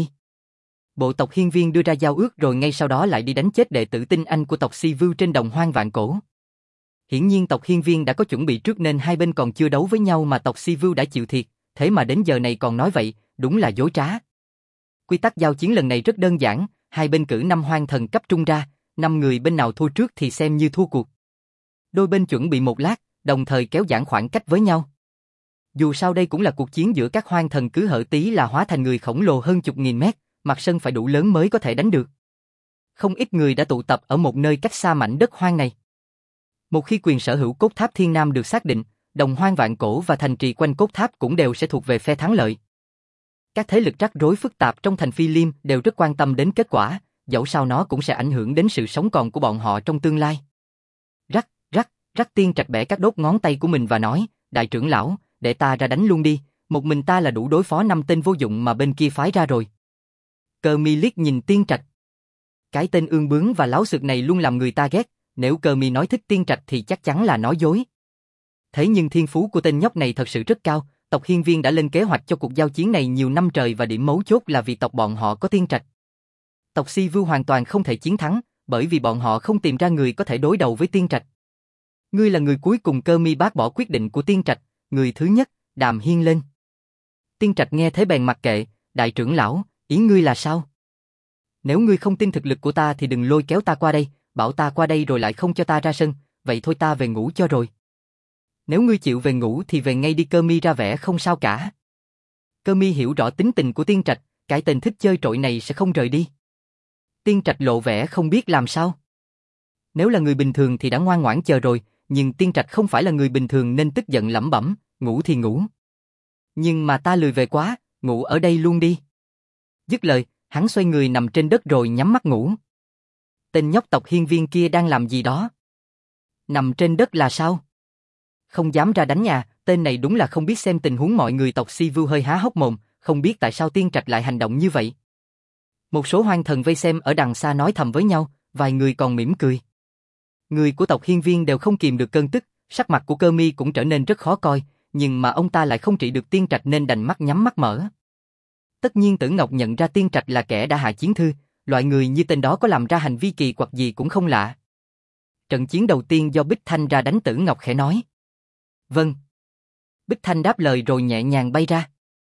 Bộ tộc Hiên Viên đưa ra giao ước rồi ngay sau đó lại đi đánh chết đệ tử tinh anh của tộc Si Vưu trên đồng hoang vạn cổ. Hiển nhiên tộc Hiên Viên đã có chuẩn bị trước nên hai bên còn chưa đấu với nhau mà tộc Si Vưu đã chịu thiệt, thế mà đến giờ này còn nói vậy, đúng là dối trá. Quy tắc giao chiến lần này rất đơn giản, hai bên cử năm hoang thần cấp trung ra, năm người bên nào thua trước thì xem như thua cuộc. Đôi bên chuẩn bị một lát, đồng thời kéo giãn khoảng cách với nhau. Dù sao đây cũng là cuộc chiến giữa các hoang thần, cứ hở tí là hóa thành người khổng lồ hơn chục nghìn mét, mặt sân phải đủ lớn mới có thể đánh được. Không ít người đã tụ tập ở một nơi cách xa mảnh đất hoang này. Một khi quyền sở hữu cốt tháp Thiên Nam được xác định, đồng hoang vạn cổ và thành trì quanh cốt tháp cũng đều sẽ thuộc về phe thắng lợi. Các thế lực rắc rối phức tạp trong thành Phi Liêm đều rất quan tâm đến kết quả, dẫu sao nó cũng sẽ ảnh hưởng đến sự sống còn của bọn họ trong tương lai. Rắc, rắc, rắc. Tiên Trạch bẻ các đốt ngón tay của mình và nói, đại trưởng lão, để ta ra đánh luôn đi, một mình ta là đủ đối phó năm tên vô dụng mà bên kia phái ra rồi. Cơ Mi liếc nhìn Tiên Trạch. Cái tên ương bướng và láo xược này luôn làm người ta ghét, nếu Cơ Mi nói thích Tiên Trạch thì chắc chắn là nói dối. Thế nhưng thiên phú của tên nhóc này thật sự rất cao, tộc Hiên Viên đã lên kế hoạch cho cuộc giao chiến này nhiều năm trời và điểm mấu chốt là vì tộc bọn họ có Tiên Trạch. Tộc Si Vưu hoàn toàn không thể chiến thắng, bởi vì bọn họ không tìm ra người có thể đối đầu với Tiên Trạch. Ngươi là người cuối cùng. Cơ Mi bác bỏ quyết định của Tiên Trạch, người thứ nhất, Đàm Hiên lên. Tiên Trạch nghe thế bèn mặc kệ, đại trưởng lão, ý ngươi là sao? Nếu ngươi không tin thực lực của ta thì đừng lôi kéo ta qua đây, bảo ta qua đây rồi lại không cho ta ra sân, vậy thôi ta về ngủ cho rồi. Nếu ngươi chịu về ngủ thì về ngay đi. Cơ Mi ra vẻ không sao cả. Cơ Mi hiểu rõ tính tình của Tiên Trạch, cái tên thích chơi trội này sẽ không rời đi. Tiên Trạch lộ vẻ không biết làm sao. Nếu là người bình thường thì đã ngoan ngoãn chờ rồi, nhưng Tiên Trạch không phải là người bình thường nên tức giận lẩm bẩm, ngủ thì ngủ. Nhưng mà ta lười về quá, ngủ ở đây luôn đi. Dứt lời, hắn xoay người nằm trên đất rồi nhắm mắt ngủ. Tên nhóc tộc Hiên Viên kia đang làm gì đó? Nằm trên đất là sao? Không dám ra đánh nhà, tên này đúng là không biết xem tình huống. Mọi người tộc Si Vưu hơi há hốc mồm, không biết tại sao Tiên Trạch lại hành động như vậy. Một số hoang thần vây xem ở đằng xa nói thầm với nhau, vài người còn mỉm cười. Người của tộc Hiên Viên đều không kìm được cơn tức, sắc mặt của Cơ Mi cũng trở nên rất khó coi, nhưng mà ông ta lại không trị được Tiên Trạch nên đành mắt nhắm mắt mở. Tất nhiên Tử Ngọc nhận ra Tiên Trạch là kẻ đã hạ chiến thư, loại người như tên đó có làm ra hành vi kỳ quặc gì cũng không lạ. Trận chiến đầu tiên do Bích Thanh ra đánh, Tử Ngọc khẽ nói. Vâng. Bích Thanh đáp lời rồi nhẹ nhàng bay ra.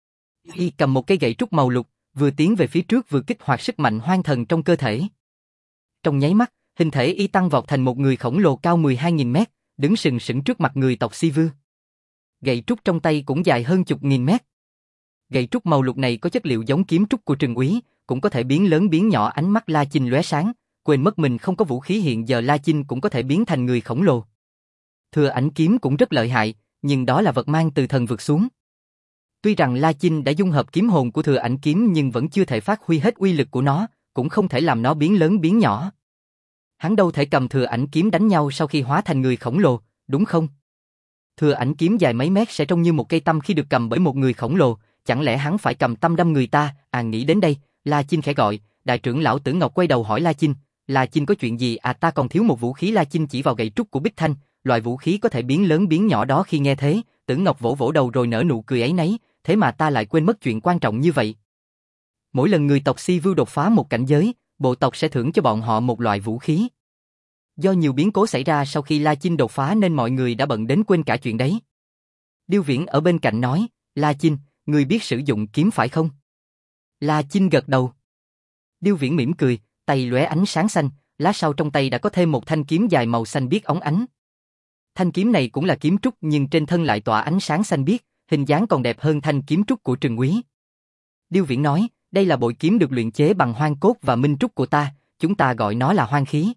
Y cầm một cây gậy trúc màu lục, vừa tiến về phía trước vừa kích hoạt sức mạnh hoang thần trong cơ thể. Trong nháy mắt, hình thể Y tăng vọt thành một người khổng lồ cao mười hai nghìn mét, đứng sừng sững trước mặt người tộc Si Vưu. Gậy trúc trong tay cũng dài hơn chục nghìn mét. Gậy trúc màu lục này có chất liệu giống kiếm trúc của Trừng Úy, cũng có thể biến lớn biến nhỏ. Ánh mắt La Chinh lóe sáng, quên mất mình không có vũ khí, hiện giờ La Chinh cũng có thể biến thành người khổng lồ. Thừa ảnh kiếm cũng rất lợi hại, nhưng đó là vật mang từ thần vực xuống. Tuy rằng La Chinh đã dung hợp kiếm hồn của thừa ảnh kiếm nhưng vẫn chưa thể phát huy hết uy lực của nó, cũng không thể làm nó biến lớn biến nhỏ. Hắn đâu thể cầm thừa ảnh kiếm đánh nhau sau khi hóa thành người khổng lồ, đúng không? Thừa ảnh kiếm dài mấy mét sẽ trông như một cây tăm khi được cầm bởi một người khổng lồ, chẳng lẽ hắn phải cầm tăm đâm người ta? À, nghĩ đến đây, La Chinh khẽ gọi, đại trưởng lão Tử Ngọc quay đầu hỏi La Chinh, La Chinh có chuyện gì? À, ta còn thiếu một vũ khí. La Chinh chỉ vào gậy trúc của Bích Thanh, loại vũ khí có thể biến lớn biến nhỏ đó. Khi nghe thế, Tử Ngọc vỗ vỗ đầu rồi nở nụ cười ấy nấy, thế mà ta lại quên mất chuyện quan trọng như vậy. Mỗi lần người tộc Si Vưu đột phá một cảnh giới, bộ tộc sẽ thưởng cho bọn họ một loại vũ khí. Do nhiều biến cố xảy ra sau khi La Chinh đột phá nên mọi người đã bận đến quên cả chuyện đấy. Điêu Viễn ở bên cạnh nói, La Chinh, người biết sử dụng kiếm phải không? La Chinh gật đầu. Điêu Viễn mỉm cười, tay lóe ánh sáng xanh, lát sau trong tay đã có thêm một thanh kiếm dài màu xanh biếc óng ánh. Thanh kiếm này cũng là kiếm trúc nhưng trên thân lại tỏa ánh sáng xanh biếc, hình dáng còn đẹp hơn thanh kiếm trúc của Trừng Úy. Điêu Viễn nói, đây là bội kiếm được luyện chế bằng hoang cốt và minh trúc của ta, chúng ta gọi nó là hoang khí.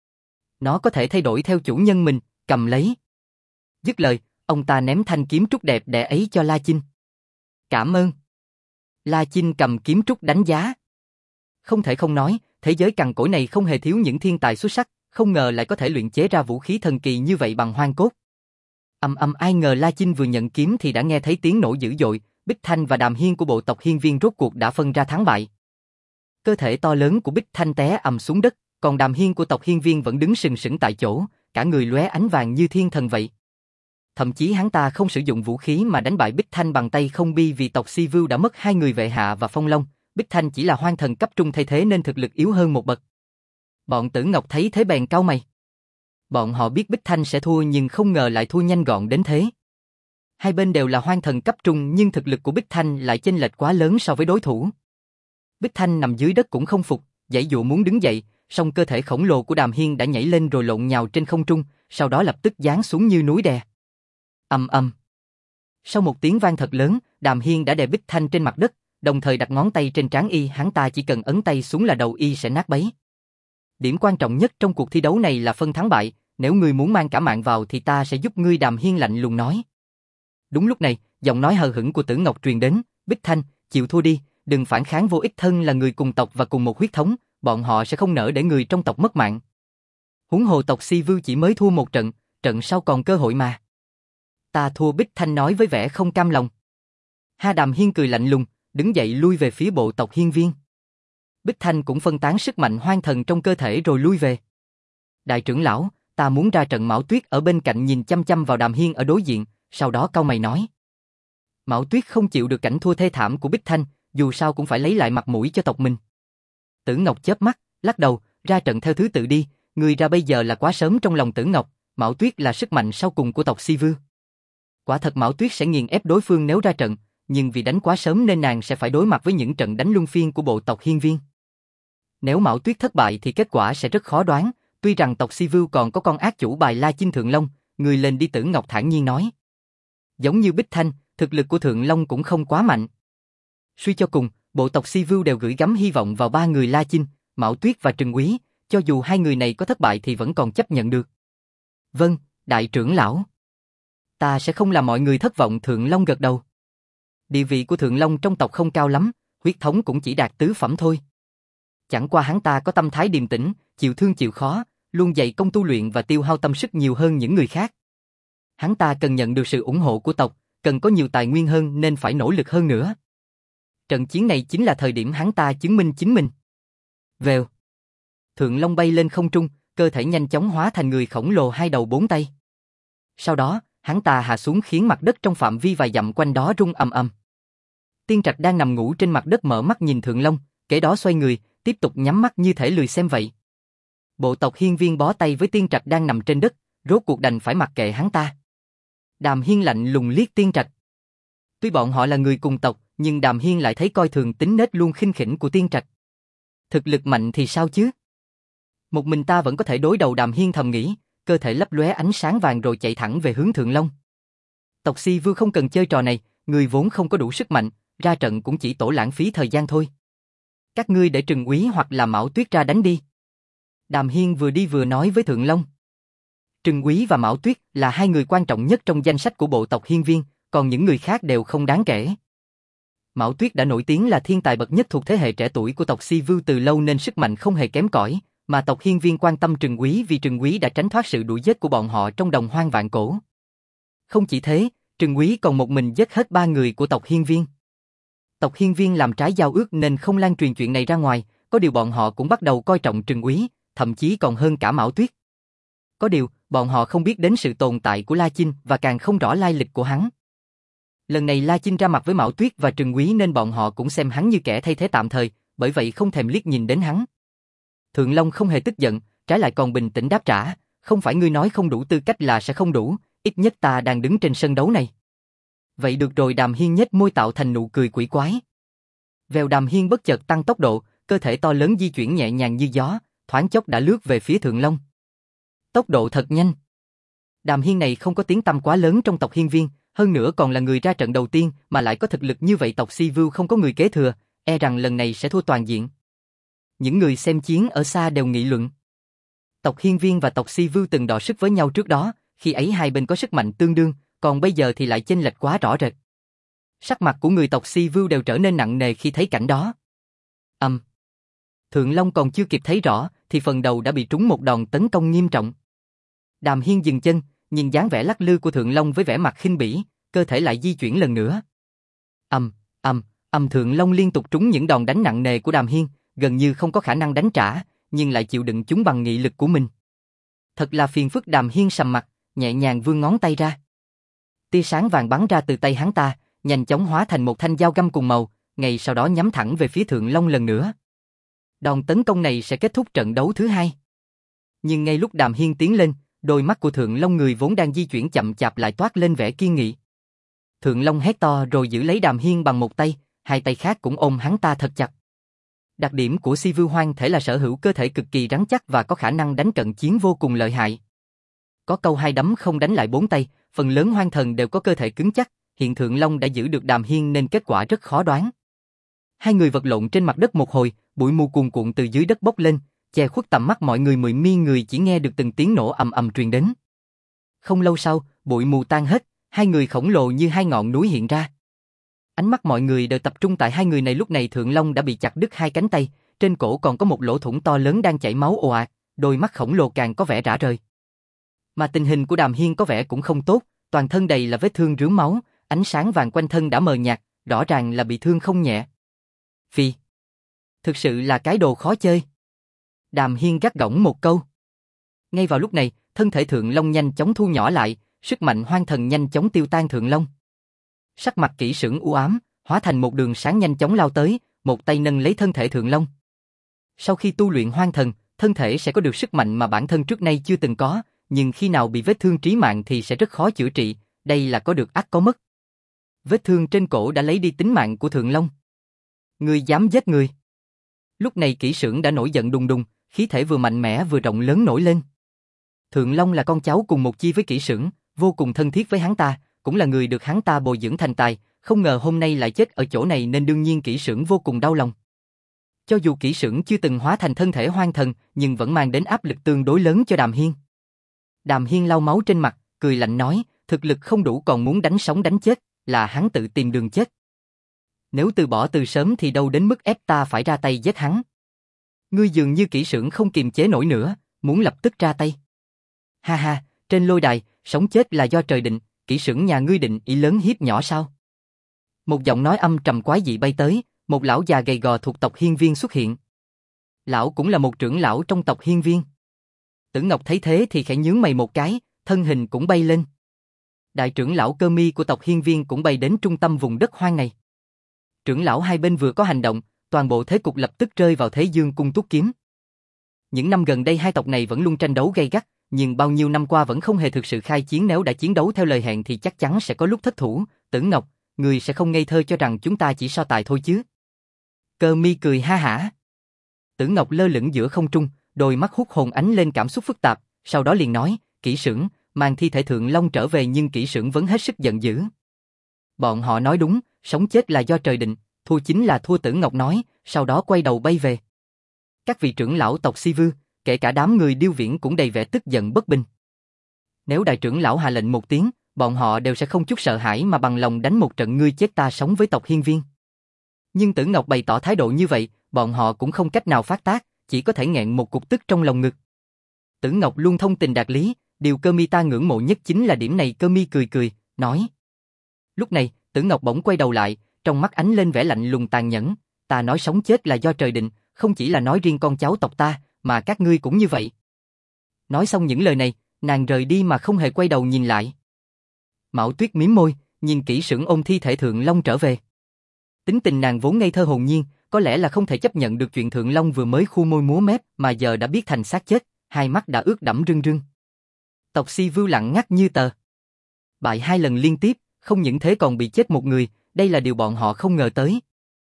Nó có thể thay đổi theo chủ nhân mình, cầm lấy. Dứt lời, ông ta ném thanh kiếm trúc đẹp đẽ ấy cho La Chinh. Cảm ơn. La Chinh cầm kiếm trúc đánh giá. Không thể không nói, thế giới cằn cỗi này không hề thiếu những thiên tài xuất sắc, không ngờ lại có thể luyện chế ra vũ khí thần kỳ như vậy bằng hoang cốt. Ầm ầm, ai ngờ La Chinh vừa nhận kiếm thì đã nghe thấy tiếng nổ dữ dội, Bích Thanh và Đàm Hiên của bộ tộc Hiên Viên rốt cuộc đã phân ra thắng bại. Cơ thể to lớn của Bích Thanh té ầm xuống đất, còn Đàm Hiên của tộc Hiên Viên vẫn đứng sừng sững tại chỗ, cả người lóe ánh vàng như thiên thần vậy. Thậm chí hắn ta không sử dụng vũ khí mà đánh bại Bích Thanh bằng tay không, bi vì tộc Si Vưu đã mất hai người Vệ Hạ và Phong Long, Bích Thanh chỉ là hoang thần cấp trung thay thế nên thực lực yếu hơn một bậc. Bọn Tử Ngọc thấy thế bèn cau mày. Bọn họ biết Bích Thanh sẽ thua nhưng không ngờ lại thua nhanh gọn đến thế. Hai bên đều là hoang thần cấp trung nhưng thực lực của Bích Thanh lại chênh lệch quá lớn so với đối thủ. Bích Thanh nằm dưới đất cũng không phục, giãy giụa muốn đứng dậy, song cơ thể khổng lồ của Đàm Hiên đã nhảy lên rồi lộn nhào trên không trung, sau đó lập tức giáng xuống như núi đè. Ầm ầm. Sau một tiếng vang thật lớn, Đàm Hiên đã đè Bích Thanh trên mặt đất, đồng thời đặt ngón tay trên trán y, hắn ta chỉ cần ấn tay xuống là đầu y sẽ nát bấy. Điểm quan trọng nhất trong cuộc thi đấu này là phân thắng bại, nếu ngươi muốn mang cả mạng vào thì ta sẽ giúp ngươi, Đàm Hiên lạnh lùng nói. Đúng lúc này, giọng nói hờ hững của Tử Ngọc truyền đến, Bích Thanh, chịu thua đi, đừng phản kháng vô ích, thân là người cùng tộc và cùng một huyết thống, bọn họ sẽ không nỡ để người trong tộc mất mạng. Huống hồ tộc Si Vưu chỉ mới thua một trận, trận sau còn cơ hội mà. Ta thua, Bích Thanh nói với vẻ không cam lòng. Ha, Đàm Hiên cười lạnh lùng, đứng dậy lui về phía bộ tộc Hiên Viên. Bích Thanh cũng phân tán sức mạnh hoang thần trong cơ thể rồi lui về. Đại trưởng lão, ta muốn ra trận. Mão Tuyết ở bên cạnh nhìn chăm chăm vào Đàm Hiên ở đối diện, sau đó cau mày nói. Mão Tuyết không chịu được cảnh thua thê thảm của Bích Thanh, dù sao cũng phải lấy lại mặt mũi cho tộc mình. Tử Ngọc chớp mắt, lắc đầu, ra trận theo thứ tự đi, người ra bây giờ là quá sớm. Trong lòng Tử Ngọc, Mão Tuyết là sức mạnh sau cùng của tộc Si Vưu. Quả thật Mão Tuyết sẽ nghiền ép đối phương nếu ra trận, nhưng vì đánh quá sớm nên nàng sẽ phải đối mặt với những trận đánh luân phiên của bộ tộc Hiên Viên. Nếu Mão Tuyết thất bại thì kết quả sẽ rất khó đoán, tuy rằng tộc Si Vưu còn có con ác chủ bài La Chinh Thượng Long, người lên đi, Tử Ngọc thản nhiên nói. Giống như Bích Thanh, thực lực của Thượng Long cũng không quá mạnh. Suy cho cùng, bộ tộc Si Vưu đều gửi gắm hy vọng vào ba người La Chinh, Mão Tuyết và Trừng Úy, cho dù hai người này có thất bại thì vẫn còn chấp nhận được. Vâng, đại trưởng lão. Ta sẽ không làm mọi người thất vọng, Thượng Long gật đầu. Địa vị của Thượng Long trong tộc không cao lắm, huyết thống cũng chỉ đạt tứ phẩm thôi. Chẳng qua hắn ta có tâm thái điềm tĩnh, chịu thương chịu khó, luôn dạy công tu luyện và tiêu hao tâm sức nhiều hơn những người khác. Hắn ta cần nhận được sự ủng hộ của tộc, cần có nhiều tài nguyên hơn nên phải nỗ lực hơn nữa. Trận chiến này chính là thời điểm hắn ta chứng minh chính mình. Vèo. Thượng Long bay lên không trung, cơ thể nhanh chóng hóa thành người khổng lồ hai đầu bốn tay. Sau đó, hắn ta hạ xuống khiến mặt đất trong phạm vi vài dặm quanh đó rung ầm ầm. Tiên Trạch đang nằm ngủ trên mặt đất mở mắt nhìn Thượng Long, kế đó xoay người, tiếp tục nhắm mắt như thể lười xem vậy. Bộ tộc Hiên Viên bó tay với Tiên Trạch đang nằm trên đất, rốt cuộc đành phải mặc kệ hắn ta. Đàm Hiên lạnh lùng liếc Tiên Trạch. Tuy bọn họ là người cùng tộc, nhưng Đàm Hiên lại thấy coi thường tính nết luôn khinh khỉnh của Tiên Trạch. Thực lực mạnh thì sao chứ? Một mình ta vẫn có thể đối đầu. Đàm Hiên thầm nghĩ, cơ thể lấp lóe ánh sáng vàng rồi chạy thẳng về hướng Thượng Long. Tộc Si Vưu không cần chơi trò này, người vốn không có đủ sức mạnh, ra trận cũng chỉ tổ lãng phí thời gian thôi. Các ngươi để Trừng Úy hoặc là Mão Tuyết ra đánh đi. Đàm Hiên vừa đi vừa nói với Thượng Long. Trừng Úy và Mão Tuyết là hai người quan trọng nhất trong danh sách của bộ tộc Hiên Viên, còn những người khác đều không đáng kể. Mão Tuyết đã nổi tiếng là thiên tài bậc nhất thuộc thế hệ trẻ tuổi của tộc Si Vưu từ lâu nên sức mạnh không hề kém cỏi, mà tộc Hiên Viên quan tâm Trừng Úy vì Trừng Úy đã tránh thoát sự đuổi giết của bọn họ trong đồng hoang vạn cổ. Không chỉ thế, Trừng Úy còn một mình giết hết ba người của tộc Hiên Viên. Tộc Hiên Viên làm trái giao ước nên không lan truyền chuyện này ra ngoài, có điều bọn họ cũng bắt đầu coi trọng Trừng Úy, thậm chí còn hơn cả Mão Tuyết. Có điều, bọn họ không biết đến sự tồn tại của La Chinh và càng không rõ lai lịch của hắn. Lần này La Chinh ra mặt với Mão Tuyết và Trừng Úy nên bọn họ cũng xem hắn như kẻ thay thế tạm thời, bởi vậy không thèm liếc nhìn đến hắn. Thượng Long không hề tức giận, trái lại còn bình tĩnh đáp trả, không phải ngươi nói không đủ tư cách là sẽ không đủ, ít nhất ta đang đứng trên sân đấu này. Vậy được rồi. Đàm Hiên nhếch môi tạo thành nụ cười quỷ quái. Vèo, Đàm Hiên bất chợt tăng tốc độ, cơ thể to lớn di chuyển nhẹ nhàng như gió, thoáng chốc đã lướt về phía Thượng Long. Tốc độ thật nhanh. Đàm Hiên này không có tiếng tăm quá lớn trong tộc Hiên Viên, hơn nữa còn là người ra trận đầu tiên mà lại có thực lực như vậy, tộc Si Vưu không có người kế thừa, e rằng lần này sẽ thua toàn diện. Những người xem chiến ở xa đều nghị luận. Tộc Hiên Viên và tộc Si Vưu từng đọ sức với nhau trước đó, khi ấy hai bên có sức mạnh tương đương, còn bây giờ thì lại chênh lệch quá rõ rệt. Sắc mặt của người tộc Si Vưu đều trở nên nặng nề khi thấy cảnh đó. Ầm. Um. Thượng Long còn chưa kịp thấy rõ thì phần đầu đã bị trúng một đòn tấn công nghiêm trọng. Đàm Hiên dừng chân, nhìn dáng vẻ lắc lư của Thượng Long với vẻ mặt khinh bỉ, cơ thể lại di chuyển lần nữa. Ầm, ầm, ầm. Thượng Long liên tục trúng những đòn đánh nặng nề của Đàm Hiên, gần như không có khả năng đánh trả, nhưng lại chịu đựng chúng bằng nghị lực của mình. Thật là phiền phức. Đàm Hiên sầm mặt, nhẹ nhàng vươn ngón tay ra. Tia sáng vàng bắn ra từ tay hắn ta, nhanh chóng hóa thành một thanh dao găm cùng màu, ngay sau đó nhắm thẳng về phía Thượng Long lần nữa. Đòn tấn công này sẽ kết thúc trận đấu thứ hai. Nhưng ngay lúc Đàm Hiên tiến lên, đôi mắt của Thượng Long, người vốn đang di chuyển chậm chạp, lại toát lên vẻ kiên nghị. Thượng Long hét to rồi giữ lấy Đàm Hiên bằng một tay, hai tay khác cũng ôm hắn ta thật chặt. Đặc điểm của Si Vưu Hoang thể là sở hữu cơ thể cực kỳ rắn chắc và có khả năng đánh trận chiến vô cùng lợi hại. Có câu hai đấm không đánh lại bốn tay, phần lớn hoang thần đều có cơ thể cứng chắc, hiện Thượng Long đã giữ được Đàm Hiên nên kết quả rất khó đoán. Hai người vật lộn trên mặt đất một hồi, bụi mù cuồn cuộn từ dưới đất bốc lên, che khuất tầm mắt mọi người, mười mi người chỉ nghe được từng tiếng nổ ầm ầm truyền đến. Không lâu sau, bụi mù tan hết, hai người khổng lồ như hai ngọn núi hiện ra. Ánh mắt mọi người đều tập trung tại hai người này. Lúc này Thượng Long đã bị chặt đứt hai cánh tay, trên cổ còn có một lỗ thủng to lớn đang chảy máu ồ ạt, đôi mắt khổng lồ càng có vẻ rã rời. Mà tình hình của Đàm Hiên có vẻ cũng không tốt, toàn thân đầy là vết thương rướm máu, ánh sáng vàng quanh thân đã mờ nhạt, rõ ràng là bị thương không nhẹ. Phi, thực sự là cái đồ khó chơi. Đàm Hiên gắt gỏng một câu. Ngay vào lúc này, thân thể Thượng Long nhanh chóng thu nhỏ lại, sức mạnh hoang thần nhanh chóng tiêu tan Thượng Long. Sắc mặt kỹ sửng u ám, hóa thành một đường sáng nhanh chóng lao tới, một tay nâng lấy thân thể Thượng Long. Sau khi tu luyện hoang thần, thân thể sẽ có được sức mạnh mà bản thân trước nay chưa từng có, nhưng khi nào bị vết thương trí mạng thì sẽ rất khó chữa trị, đây là có được ắt có mất. Vết thương trên cổ đã lấy đi tính mạng của Thượng Long. Ngươi dám giết người? Lúc này kỹ sửng đã nổi giận đùng đùng, khí thể vừa mạnh mẽ vừa rộng lớn nổi lên. Thượng Long là con cháu cùng một chi với kỹ sửng, vô cùng thân thiết với hắn ta, cũng là người được hắn ta bồi dưỡng thành tài, không ngờ hôm nay lại chết ở chỗ này nên đương nhiên kỹ sửng vô cùng đau lòng. Cho dù kỹ sửng chưa từng hóa thành thân thể hoang thần, nhưng vẫn mang đến áp lực tương đối lớn cho Đàm Hiên. Đàm Hiên lau máu trên mặt, cười lạnh nói, thực lực không đủ còn muốn đánh sống đánh chết, là hắn tự tìm đường chết. Nếu từ bỏ từ sớm thì đâu đến mức ép ta phải ra tay giết hắn. Ngươi dường như kỹ sửng không kiềm chế nổi nữa, muốn lập tức ra tay. Ha ha, trên lôi đài, sống chết là do trời định, kỹ sửng nhà ngươi định ý lớn hiếp nhỏ sao? Một giọng nói âm trầm quái dị bay tới, một lão già gầy gò thuộc tộc Hiên Viên xuất hiện. Lão cũng là một trưởng lão trong tộc Hiên Viên. Tử Ngọc thấy thế thì khẽ nhướng mày một cái, thân hình cũng bay lên. Đại trưởng lão Cơ Mi của tộc Hiên Viên cũng bay đến trung tâm vùng đất hoang này. Trưởng lão hai bên vừa có hành động, toàn bộ thế cục lập tức rơi vào thế Dương Cung Túc Kiếm. Những năm gần đây hai tộc này vẫn luôn tranh đấu gay gắt, nhưng bao nhiêu năm qua vẫn không hề thực sự khai chiến, nếu đã chiến đấu theo lời hẹn thì chắc chắn sẽ có lúc thất thủ. Tử Ngọc, người sẽ không ngây thơ cho rằng chúng ta chỉ so tài thôi chứ? Cơ Mi cười ha hả. Tử Ngọc lơ lửng giữa không trung, đôi mắt hút hồn ánh lên cảm xúc phức tạp, sau đó liền nói, kỹ sửng, mang thi thể Thượng Long trở về, nhưng kỹ sửng vẫn hết sức giận dữ. Bọn họ nói đúng, sống chết là do trời định, thua chính là thua, Tử Ngọc nói, sau đó quay đầu bay về. Các vị trưởng lão tộc Si Vư, kể cả đám người Điêu Viễn cũng đầy vẻ tức giận bất bình. Nếu đại trưởng lão hạ lệnh một tiếng, bọn họ đều sẽ không chút sợ hãi mà bằng lòng đánh một trận ngươi chết ta sống với tộc Hiên Viên. Nhưng Tử Ngọc bày tỏ thái độ như vậy, bọn họ cũng không cách nào phát tác, chỉ có thể nghẹn một cục tức trong lòng ngực. Tử Ngọc luôn thông tình đạt lý, điều Cơ Mi ta ngưỡng mộ nhất chính là điểm này. Cơ Mi cười cười, nói. Lúc này, Tử Ngọc bỗng quay đầu lại, trong mắt ánh lên vẻ lạnh lùng tàn nhẫn, ta nói sống chết là do trời định, không chỉ là nói riêng con cháu tộc ta, mà các ngươi cũng như vậy. Nói xong những lời này, nàng rời đi mà không hề quay đầu nhìn lại. Mạo Tuyết mím môi, nhìn kỹ sửng ôm thi thể Thượng Long trở về. Tính tình nàng vốn ngây thơ hồn nhiên, có lẽ là không thể chấp nhận được chuyện Thượng Long vừa mới khu môi múa mép mà giờ đã biết thành xác chết, hai mắt đã ướt đẫm rưng rưng. Tộc Si Vưu lặng ngắt như tờ. Bại hai lần liên tiếp, không những thế còn bị chết một người, đây là điều bọn họ không ngờ tới.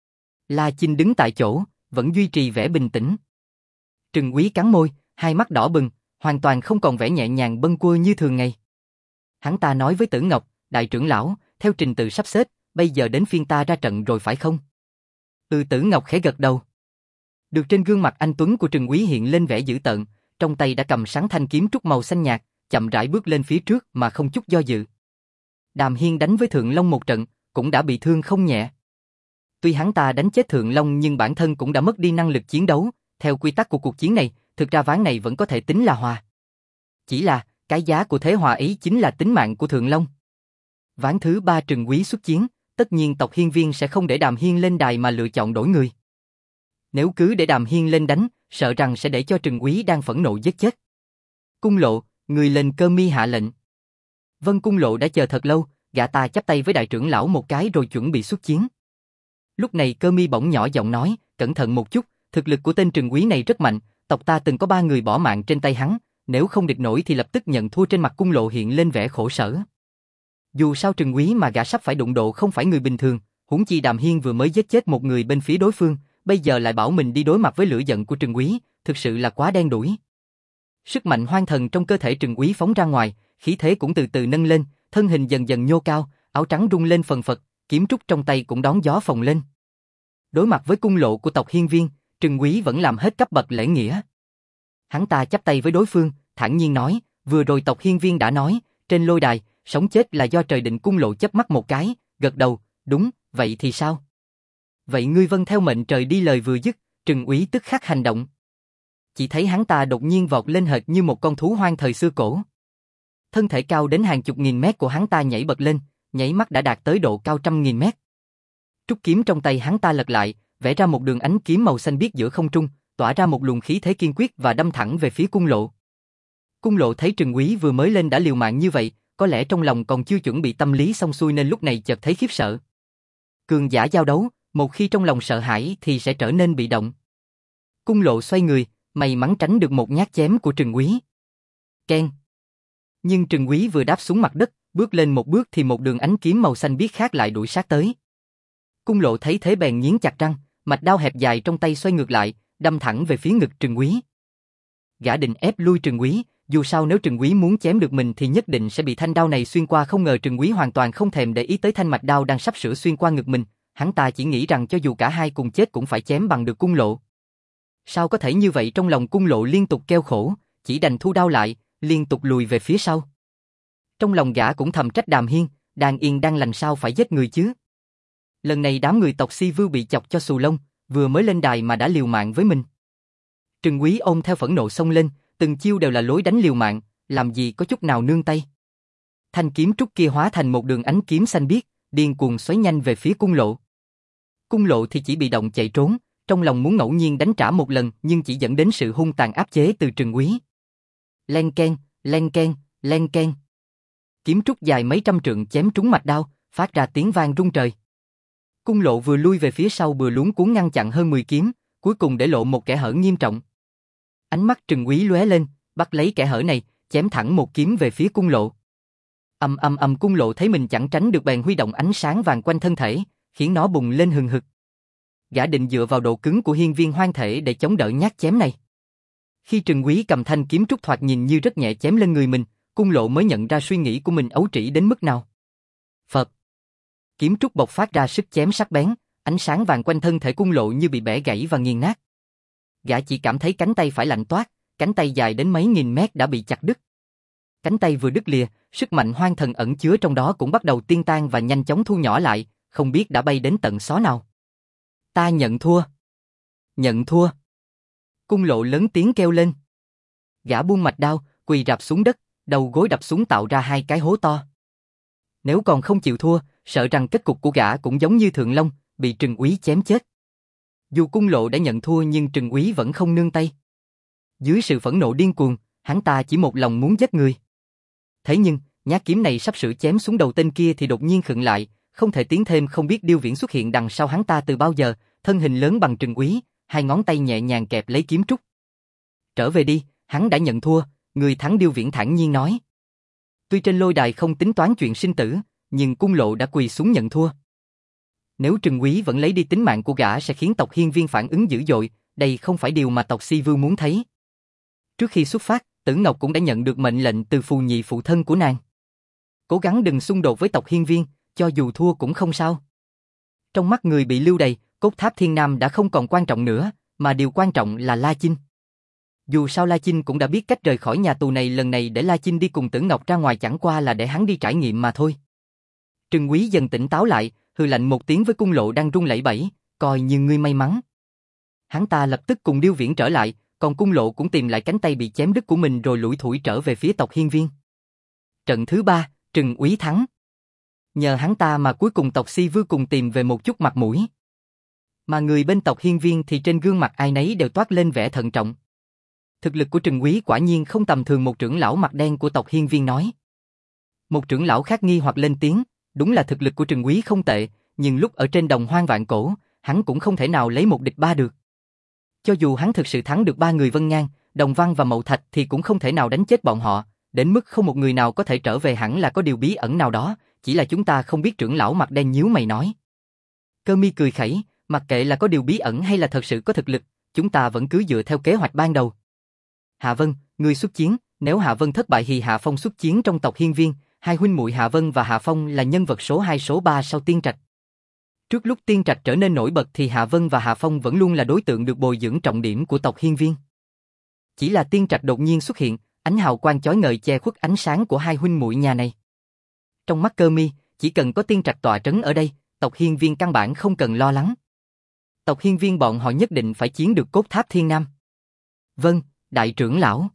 La Chinh đứng tại chỗ, vẫn duy trì vẻ bình tĩnh. Trừng Quý cắn môi, hai mắt đỏ bừng, hoàn toàn không còn vẻ nhẹ nhàng bâng quơ như thường ngày. Hắn ta nói với Tử Ngọc, đại trưởng lão, theo trình tự sắp xếp, bây giờ đến phiên ta ra trận rồi phải không? Ừ, Tử Ngọc khẽ gật đầu. Được trên gương mặt anh tuấn của Trừng Quý hiện lên vẻ dữ tợn, trong tay đã cầm sáng thanh kiếm trúc màu xanh nhạt, chậm rãi bước lên phía trước mà không chút do dự. Đàm Hiên đánh với Thượng Long một trận, cũng đã bị thương không nhẹ. Tuy hắn ta đánh chết Thượng Long nhưng bản thân cũng đã mất đi năng lực chiến đấu, theo quy tắc của cuộc chiến này, thực ra ván này vẫn có thể tính là hòa. Chỉ là, cái giá của thế hòa ấy chính là tính mạng của Thượng Long. Ván thứ ba Trừng Quý xuất chiến, tất nhiên tộc Hiên Viên sẽ không để Đàm Hiên lên đài mà lựa chọn đổi người. Nếu cứ để Đàm Hiên lên đánh, sợ rằng sẽ để cho Trừng Quý đang phẫn nộ giết chết. Cung Lộ, người lên. Cơ Mi hạ lệnh. Vân. Cung Lộ đã chờ thật lâu, gã ta chắp tay với đại trưởng lão một cái rồi chuẩn bị xuất chiến. Lúc này Cơ Mi bỗng nhỏ giọng nói, cẩn thận một chút, thực lực của tên Trừng Quý này rất mạnh, tộc ta từng có ba người bỏ mạng trên tay hắn, nếu không địch nổi thì lập tức nhận thua. Trên mặt Cung Lộ hiện lên vẻ khổ sở. Dù sao Trừng Quý mà gã sắp phải đụng độ không phải người bình thường, huống chi Đàm Hiên vừa mới giết chết một người bên phía đối phương, bây giờ lại bảo mình đi đối mặt với lửa giận của Trừng Quý, thực sự là quá đen đủi. Sức mạnh hoang thần trong cơ thể Trừng Quý phóng ra ngoài, khí thế cũng từ từ nâng lên, thân hình dần dần nhô cao, áo trắng rung lên phần phật, kiếm trúc trong tay cũng đón gió phồng lên. Đối mặt với Cung Lộ của tộc Hiên Viên, Trừng Quý vẫn làm hết cấp bậc lễ nghĩa. Hắn ta chắp tay với đối phương, thản nhiên nói, vừa rồi tộc Hiên Viên đã nói, trên lôi đài, sống chết là do trời định. Cung Lộ chớp mắt một cái, gật đầu, đúng, vậy thì sao? Vậy ngươi vâng theo mệnh trời đi. Lời vừa dứt, Trừng Quý tức khắc hành động. Chỉ thấy hắn ta đột nhiên vọt lên hệt như một con thú hoang thời xưa cổ. Thân thể cao đến hàng chục nghìn mét của hắn ta nhảy bật lên, nháy mắt đã đạt tới độ cao trăm nghìn mét. Trúc kiếm trong tay hắn ta lật lại, vẽ ra một đường ánh kiếm màu xanh biếc giữa không trung, tỏa ra một luồng khí thế kiên quyết và đâm thẳng về phía Cung Lộ. Cung Lộ thấy Trừng Quý vừa mới lên đã liều mạng như vậy, có lẽ trong lòng còn chưa chuẩn bị tâm lý xong xuôi nên lúc này chợt thấy khiếp sợ. Cường giả giao đấu, một khi trong lòng sợ hãi thì sẽ trở nên bị động. Cung Lộ xoay người, may mắn tránh được một nhát chém của Trừng Quý. Keng. Nhưng Trừng Quý vừa đáp xuống mặt đất, bước lên một bước thì một đường ánh kiếm màu xanh biếc khác lại đuổi sát tới. Cung Lộ thấy thế bèn nghiến chặt răng, mạch đao hẹp dài trong tay xoay ngược lại, đâm thẳng về phía ngực Trừng Quý. Gã định ép lui Trừng Quý, dù sao nếu Trừng Quý muốn chém được mình thì nhất định sẽ bị thanh đao này xuyên qua. Không ngờ Trừng Quý hoàn toàn không thèm để ý tới thanh mạch đao đang sắp sửa xuyên qua ngực mình, hắn ta chỉ nghĩ rằng cho dù cả hai cùng chết cũng phải chém bằng được Cung Lộ. Sao có thể như vậy? Trong lòng Cung Lộ liên tục kêu khổ, chỉ đành thu đao lại, liên tục lùi về phía sau. Trong lòng gã cũng thầm trách Đàm Hiên, đang yên đang lành sao phải giết người chứ? Lần này đám người tộc Si Vưu bị chọc cho xù lông, vừa mới lên đài mà đã liều mạng với mình. Trừng Quý ôm theo phẫn nộ xông lên, từng chiêu đều là lối đánh liều mạng, làm gì có chút nào nương tay. Thanh kiếm trúc kia hóa thành một đường ánh kiếm xanh biếc, điên cuồng xoáy nhanh về phía Cung Lộ. Cung Lộ thì chỉ bị động chạy trốn, trong lòng muốn ngẫu nhiên đánh trả một lần nhưng chỉ dẫn đến sự hung tàn áp chế từ Trừng Quý. Len keng, len keng, len keng. Kiếm trúc dài mấy trăm trượng chém trúng mạch đao, phát ra tiếng vang rung trời. Cung Lộ vừa lui về phía sau vừa luống cuống ngăn chặn hơn mười kiếm, cuối cùng để lộ một kẽ hở nghiêm trọng. Ánh mắt Trừng Úy lóe lên, bắt lấy kẽ hở này, chém thẳng một kiếm về phía Cung Lộ. Ầm ầm ầm, Cung Lộ thấy mình chẳng tránh được bèn huy động ánh sáng vàng quanh thân thể, khiến nó bùng lên hừng hực. Gã định dựa vào độ cứng của hiên viên hoang thể để chống đỡ nhát chém này. Khi Trừng Úy cầm thanh kiếm trúc thoạt nhìn như rất nhẹ chém lên người mình, Cung Lộ mới nhận ra suy nghĩ của mình ấu trĩ đến mức nào. Phật. Kiếm trúc bộc phát ra sức chém sắc bén, ánh sáng vàng quanh thân thể Cung Lộ như bị bẻ gãy và nghiền nát. Gã chỉ cảm thấy cánh tay phải lạnh toát, cánh tay dài đến mấy nghìn mét đã bị chặt đứt. Cánh tay vừa đứt lìa, sức mạnh hoang thần ẩn chứa trong đó cũng bắt đầu tiêu tan và nhanh chóng thu nhỏ lại, không biết đã bay đến tận xó nào. Ta nhận thua. Nhận thua. Cung Lộ lớn tiếng kêu lên. Gã buông mạch đao, quỳ rạp xuống đất, đầu gối đập xuống tạo ra hai cái hố to. Nếu còn không chịu thua, sợ rằng kết cục của gã cũng giống như Thượng Long, bị Trừng Úy chém chết. Dù Cung Lộ đã nhận thua nhưng Trừng Úy vẫn không nương tay. Dưới sự phẫn nộ điên cuồng, hắn ta chỉ một lòng muốn giết người. Thế nhưng, nhát kiếm này sắp sửa chém xuống đầu tên kia thì đột nhiên khựng lại, không thể tiến thêm. Không biết Điêu Viễn xuất hiện đằng sau hắn ta từ bao giờ, thân hình lớn bằng Trừng Úy, hai ngón tay nhẹ nhàng kẹp lấy kiếm trúc. Trở về đi, hắn đã nhận thua, người thắng Điêu Viễn thản nhiên nói. Tuy trên lôi đài không tính toán chuyện sinh tử, nhưng Cung Lộ đã quỳ xuống nhận thua. Nếu Trừng Úy vẫn lấy đi tính mạng của gã sẽ khiến tộc Hiên Viên phản ứng dữ dội, đây không phải điều mà tộc Si Vưu muốn thấy. Trước khi xuất phát, Tử Ngọc cũng đã nhận được mệnh lệnh từ phù nhị phụ thân của nàng. Cố gắng đừng xung đột với tộc Hiên Viên, cho dù thua cũng không sao. Trong mắt người bị lưu đày, cốt tháp Thiên Nam đã không còn quan trọng nữa, mà điều quan trọng là La Chinh. Dù sao La Chinh cũng đã biết cách rời khỏi nhà tù này, lần này để La Chinh đi cùng Tử Ngọc ra ngoài chẳng qua là để hắn đi trải nghiệm mà thôi. Trừng Úy dần tỉnh táo lại, hừ lạnh một tiếng với Cung Lộ đang run lẩy bẩy, coi như ngươi may mắn. Hắn ta lập tức cùng Điêu Viễn trở lại, còn Cung Lộ cũng tìm lại cánh tay bị chém đứt của mình rồi lủi thủi trở về phía tộc Hiên Viên. Trận thứ ba, Trừng Úy thắng. Nhờ hắn ta mà cuối cùng tộc Si Vưu cùng tìm về một chút mặt mũi. Mà người bên tộc Hiên Viên thì trên gương mặt ai nấy đều toát lên vẻ thận trọng. Thực lực của Trừng Úy quả nhiên không tầm thường, một trưởng lão mặt đen của tộc Hiên Viên nói. Một trưởng lão khác nghi hoặc lên tiếng, đúng là thực lực của Trừng Úy không tệ, nhưng lúc ở trên đồng hoang vạn cổ, hắn cũng không thể nào lấy một địch ba được. Cho dù hắn thực sự thắng được ba người Vân Ngang, Đồng Văn và Mậu Thạch thì cũng không thể nào đánh chết bọn họ, đến mức không một người nào có thể trở về, hẳn là có điều bí ẩn nào đó, chỉ là chúng ta không biết. Trưởng lão mặt đen nhíu mày nói. Cơ Mi cười khẩy, mặc kệ là có điều bí ẩn hay là thật sự có thực lực, chúng ta vẫn cứ dựa theo kế hoạch ban đầu. Hạ Vân, ngươi xuất chiến, nếu Hạ Vân thất bại thì Hạ Phong xuất chiến. Trong tộc Hiên Viên, hai huynh muội Hạ Vân và Hạ Phong là nhân vật số hai số ba sau Tiên Trạch. Trước lúc Tiên Trạch trở nên nổi bật thì Hạ Vân và Hạ Phong vẫn luôn là đối tượng được bồi dưỡng trọng điểm của tộc Hiên Viên. Chỉ là Tiên Trạch đột nhiên xuất hiện, ánh hào quang chói ngời che khuất ánh sáng của hai huynh muội nhà này. Trong mắt Cơ Mi, chỉ cần có Tiên Trạch tọa trấn ở đây, tộc Hiên Viên căn bản không cần lo lắng. Tộc Hiên Viên bọn họ nhất định phải chiếm được cốt tháp Thiên Nam. Vâng, đại trưởng lão.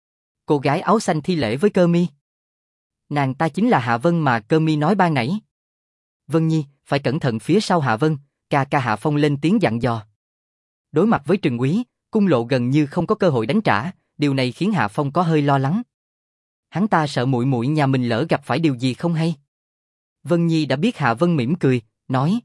Cô gái áo xanh thi lễ với Cơ Mi. Nàng ta chính là Hạ Vân mà Cơ Mi nói ban nãy. Vân Nhi, phải cẩn thận phía sau Hạ Vân, ca ca. Hạ Phong lên tiếng dặn dò. Đối mặt với Trừng Úy, Cung Lộ gần như không có cơ hội đánh trả, điều này khiến Hạ Phong có hơi lo lắng. Hắn ta sợ muội muội nhà mình lỡ gặp phải điều gì không hay. Vân Nhi đã biết. Hạ Vân mỉm cười, nói.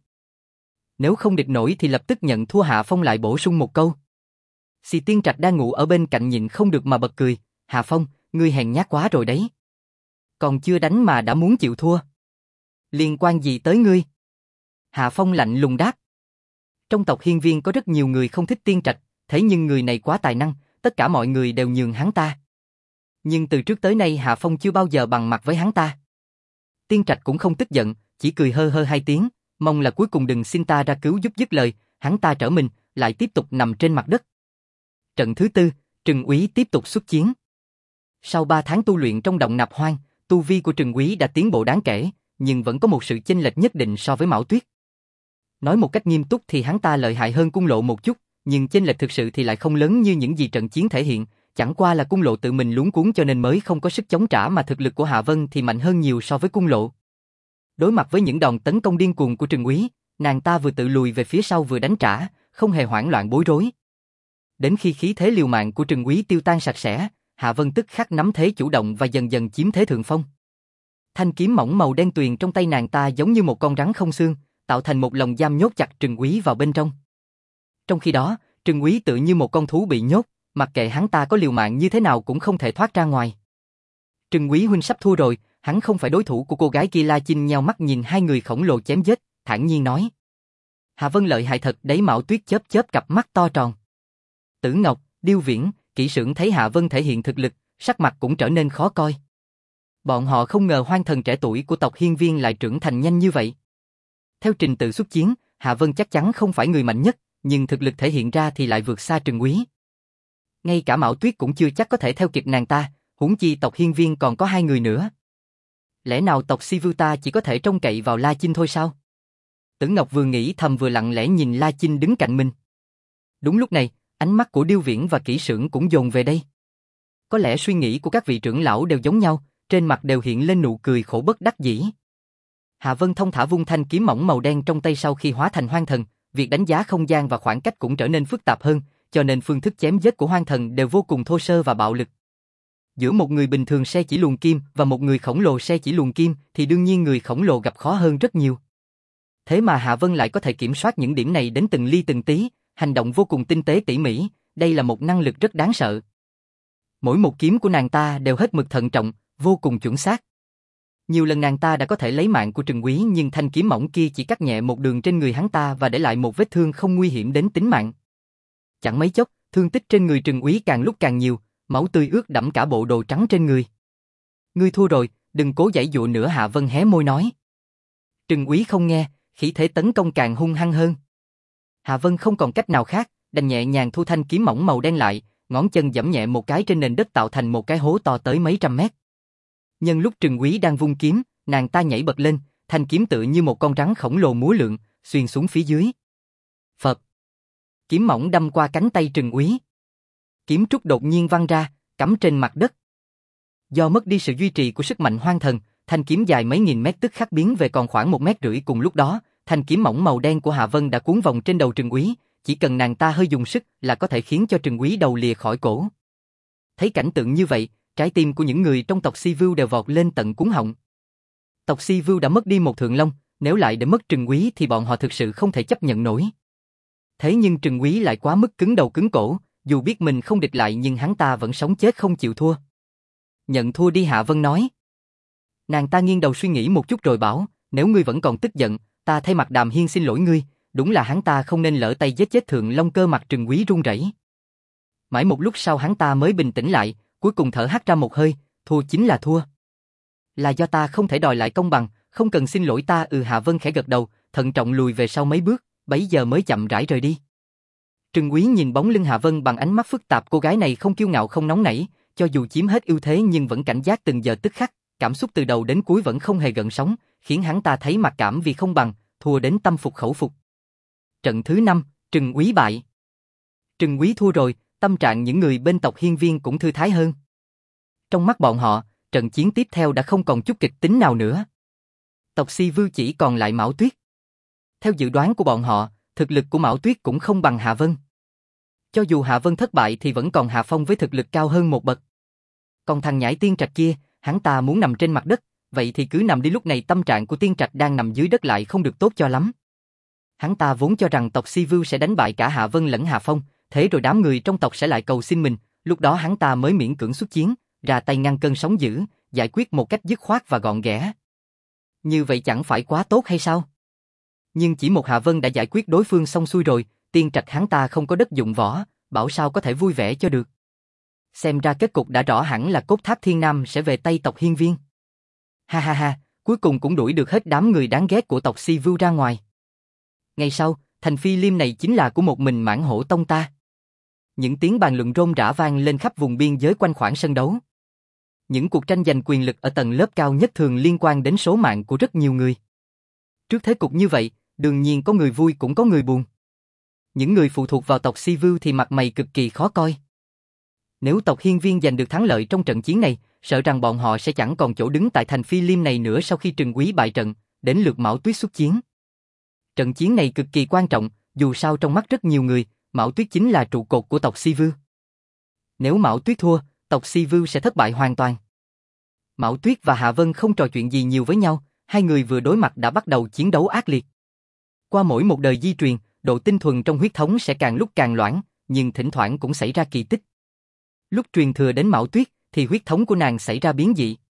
Nếu không địch nổi thì lập tức nhận thua. Hạ Phong lại bổ sung một câu. Xì Tiên Trạch đang ngủ ở bên cạnh nhịn không được mà bật cười. Hạ Phong, ngươi hèn nhát quá rồi đấy. Còn chưa đánh mà đã muốn chịu thua. Liên quan gì tới ngươi? Hạ Phong lạnh lùng đáp. Trong tộc Hiên Viên có rất nhiều người không thích Tiên Trạch, thế nhưng người này quá tài năng, tất cả mọi người đều nhường hắn ta. Nhưng từ trước tới nay Hạ Phong chưa bao giờ bằng mặt với hắn ta. Tiên Trạch cũng không tức giận, chỉ cười hơ hơ hai tiếng, mong là cuối cùng đừng xin ta ra cứu giúp. Dứt lời, hắn ta trở mình, lại tiếp tục nằm trên mặt đất. Trận thứ tư, Trừng Úy tiếp tục xuất chiến. Sau ba tháng tu luyện trong động nạp hoang, tu vi của Trừng Úy đã tiến bộ đáng kể, nhưng vẫn có một sự chênh lệch nhất định so với Mão Tuyết. Nói một cách nghiêm túc thì hắn ta lợi hại hơn Cung Lộ một chút, nhưng chênh lệch thực sự thì lại không lớn như những gì trận chiến thể hiện, chẳng qua là Cung Lộ tự mình luống cuống cho nên mới không có sức chống trả, mà thực lực của Hạ Vân thì mạnh hơn nhiều so với Cung Lộ. Đối mặt với những đòn tấn công điên cuồng của Trừng Úy, nàng ta vừa tự lùi về phía sau vừa đánh trả, không hề hoảng loạn bối rối. Đến khi khí thế liều mạng của Trừng Úy tiêu tan sạch sẽ, Hạ Vân tức khắc nắm thế chủ động và dần dần chiếm thế thượng phong. Thanh kiếm mỏng màu đen tuyền trong tay nàng ta giống như một con rắn không xương, tạo tạo thành một lồng giam nhốt chặt Trừng Úy vào bên trong. Trong khi đó, Trừng Úy tự như một con thú bị nhốt, mặc kệ hắn ta có liều mạng như thế nào cũng không thể thoát ra ngoài. Trừng Úy huynh sắp thua rồi, hắn không phải đối thủ của cô gái kia. La Chinh nheo mắt nhìn hai người khổng lồ chém giết, thản nhiên nói. Hạ Vân lợi hại thật đấy. Mão Tuyết chớp chớp cặp mắt to tròn. Tử Ngọc, Điêu Viễn, Kỷ Sưởng thấy Hạ Vân thể hiện thực lực, sắc mặt cũng trở nên khó coi. Bọn họ không ngờ hoang thần trẻ tuổi của tộc Hiên Viên lại trưởng thành nhanh như vậy. Theo trình tự xuất chiến, Hạ Vân chắc chắn không phải người mạnh nhất, nhưng thực lực thể hiện ra thì lại vượt xa Trừng Úy. Ngay cả Mão Tuyết cũng chưa chắc có thể theo kịp nàng ta, huống chi tộc Hiên Viên còn có hai người nữa. Lẽ nào tộc Sivu ta chỉ có thể trông cậy vào La Chinh thôi sao? Tử Ngọc vừa nghĩ thầm vừa lặng lẽ nhìn La Chinh đứng cạnh mình. Đúng lúc này, ánh mắt của Điêu Viễn và Kỷ Sưởng cũng dồn về đây. Có lẽ suy nghĩ của các vị trưởng lão đều giống nhau, trên mặt đều hiện lên nụ cười khổ bất đắc dĩ. Hạ Vân thông thả vung thanh kiếm mỏng màu đen trong tay. Sau khi hóa thành hoang thần, việc đánh giá không gian và khoảng cách cũng trở nên phức tạp hơn, cho nên phương thức chém giết của hoang thần đều vô cùng thô sơ và bạo lực. Giữa một người bình thường se chỉ luồn kim và một người khổng lồ se chỉ luồn kim thì đương nhiên người khổng lồ gặp khó hơn rất nhiều. Thế mà Hạ Vân lại có thể kiểm soát những điểm này đến từng ly từng tí, hành động vô cùng tinh tế tỉ mỉ, đây là một năng lực rất đáng sợ. Mỗi một kiếm của nàng ta đều hết mực thận trọng, vô cùng chuẩn xác. Nhiều lần nàng ta đã có thể lấy mạng của Trừng Úy, nhưng thanh kiếm mỏng kia chỉ cắt nhẹ một đường trên người hắn ta và để lại một vết thương không nguy hiểm đến tính mạng. Chẳng mấy chốc, thương tích trên người Trừng Úy càng lúc càng nhiều, máu tươi ướt đẫm cả bộ đồ trắng trên người. Ngươi thua rồi, đừng cố giãy dụa nữa. Hạ Vân hé môi nói. Trừng Úy không nghe, khí thế tấn công càng hung hăng hơn. Hạ Vân không còn cách nào khác, đành nhẹ nhàng thu thanh kiếm mỏng màu đen lại, ngón chân giẫm nhẹ một cái trên nền đất tạo thành một cái hố to tới mấy trăm mét. Nhân lúc Trừng Úy đang vung kiếm, nàng ta nhảy bật lên, thanh kiếm tự như một con rắn khổng lồ múa lượn, xuyên xuống phía dưới. Phập. Kiếm mỏng đâm qua cánh tay Trừng Úy. Kiếm trúc đột nhiên văng ra, cắm trên mặt đất. Do mất đi sự duy trì của sức mạnh hoang thần, thanh kiếm dài mấy nghìn mét tức khắc biến về còn khoảng một mét rưỡi. Cùng lúc đó, thanh kiếm mỏng màu đen của Hạ Vân đã cuốn vòng trên đầu Trừng Úy, chỉ cần nàng ta hơi dùng sức là có thể khiến cho Trừng Úy đầu lìa khỏi cổ. Thấy cảnh tượng như vậy, trái tim của những người trong tộc Sivu đều vọt lên tận cuống họng. Tộc Sivu đã mất đi một thượng long, nếu lại để mất Trừng Úy thì bọn họ thực sự không thể chấp nhận nổi. Thế nhưng Trừng Úy lại quá mức cứng đầu cứng cổ, dù biết mình không địch lại nhưng hắn ta vẫn sống chết không chịu thua. Nhận thua đi. Hạ Vân nói. Nàng ta nghiêng đầu suy nghĩ một chút rồi bảo, nếu ngươi vẫn còn tức giận, ta thay mặt Đàm Hiên xin lỗi ngươi, đúng là hắn ta không nên lỡ tay giết chết thượng long. Cơ mặt Trừng Úy run rẩy. Mãi một lúc sau hắn ta mới bình tĩnh lại, cuối cùng thở hắt ra một hơi, thua chính là thua. Là do ta không thể đòi lại công bằng, không cần xin lỗi ta. Ừ. Hạ Vân khẽ gật đầu, thận trọng lùi về sau mấy bước, bấy giờ mới chậm rãi rời đi. Trừng Úy nhìn bóng lưng Hạ Vân bằng ánh mắt phức tạp. Cô gái này không kiêu ngạo không nóng nảy, cho dù chiếm hết ưu thế nhưng vẫn cảnh giác từng giờ tức khắc, cảm xúc từ đầu đến cuối vẫn không hề gợn sóng, khiến hắn ta thấy mặc cảm vì không bằng, thua đến tâm phục khẩu phục. Trận thứ năm, Trừng Úy bại. Trừng Úy thua rồi, tâm trạng những người bên tộc Hiên Viên cũng thư thái hơn. Trong mắt bọn họ, trận chiến tiếp theo đã không còn chút kịch tính nào nữa. Tộc Sivu chỉ còn lại Mão Tuyết. Theo dự đoán của bọn họ, thực lực của Mão Tuyết cũng không bằng Hạ Vân. Cho dù Hạ Vân thất bại thì vẫn còn Hạ Phong với thực lực cao hơn một bậc. Còn thằng nhãi Tiên Trạch kia, hắn ta muốn nằm trên mặt đất, vậy thì cứ nằm đi. Lúc này tâm trạng của Tiên Trạch đang nằm dưới đất lại không được tốt cho lắm. Hắn ta vốn cho rằng tộc Sivu sẽ đánh bại cả Hạ Vân lẫn Hạ Phong, thế rồi đám người trong tộc sẽ lại cầu xin mình, lúc đó hắn ta mới miễn cưỡng xuất chiến, ra tay ngăn cơn sóng dữ, giải quyết một cách dứt khoát và gọn ghẽ. Như vậy chẳng phải quá tốt hay sao? Nhưng chỉ một Hạ Vân đã giải quyết đối phương xong xuôi rồi, Tiên Trạch hắn ta không có đất dụng võ, bảo sao có thể vui vẻ cho được. Xem ra kết cục đã rõ hẳn là cốt tháp Thiên Nam sẽ về tay tộc Hiên Viên. Ha ha ha, cuối cùng cũng đuổi được hết đám người đáng ghét của tộc Sivu ra ngoài. Ngày sau, thành Phi Liêm này chính là của một mình Mãn Hổ Tông ta. Những tiếng bàn luận rôm rã vang lên khắp vùng biên giới quanh khoảng sân đấu. Những cuộc tranh giành quyền lực ở tầng lớp cao nhất thường liên quan đến số mạng của rất nhiều người. Trước thế cục như vậy, đương nhiên có người vui cũng có người buồn. Những người phụ thuộc vào tộc Sivu thì mặt mày cực kỳ khó coi. Nếu tộc Hiên Viên giành được thắng lợi trong trận chiến này, sợ rằng bọn họ sẽ chẳng còn chỗ đứng tại thành Phi Liêm này nữa. Sau khi Trừng Úy bại trận, đến lượt Mão Tuyết xuất chiến. Trận chiến này cực kỳ quan trọng, dù sao trong mắt rất nhiều người, Mão Tuyết chính là trụ cột của tộc Sivu. Nếu Mão Tuyết thua, tộc Sivu sẽ thất bại hoàn toàn. Mão Tuyết và Hạ Vân không trò chuyện gì nhiều với nhau, hai người vừa đối mặt đã bắt đầu chiến đấu ác liệt. Qua mỗi một đời di truyền, độ tinh thuần trong huyết thống sẽ càng lúc càng loãng, nhưng thỉnh thoảng cũng xảy ra kỳ tích. Lúc truyền thừa đến Mão Tuyết, thì huyết thống của nàng xảy ra biến dị.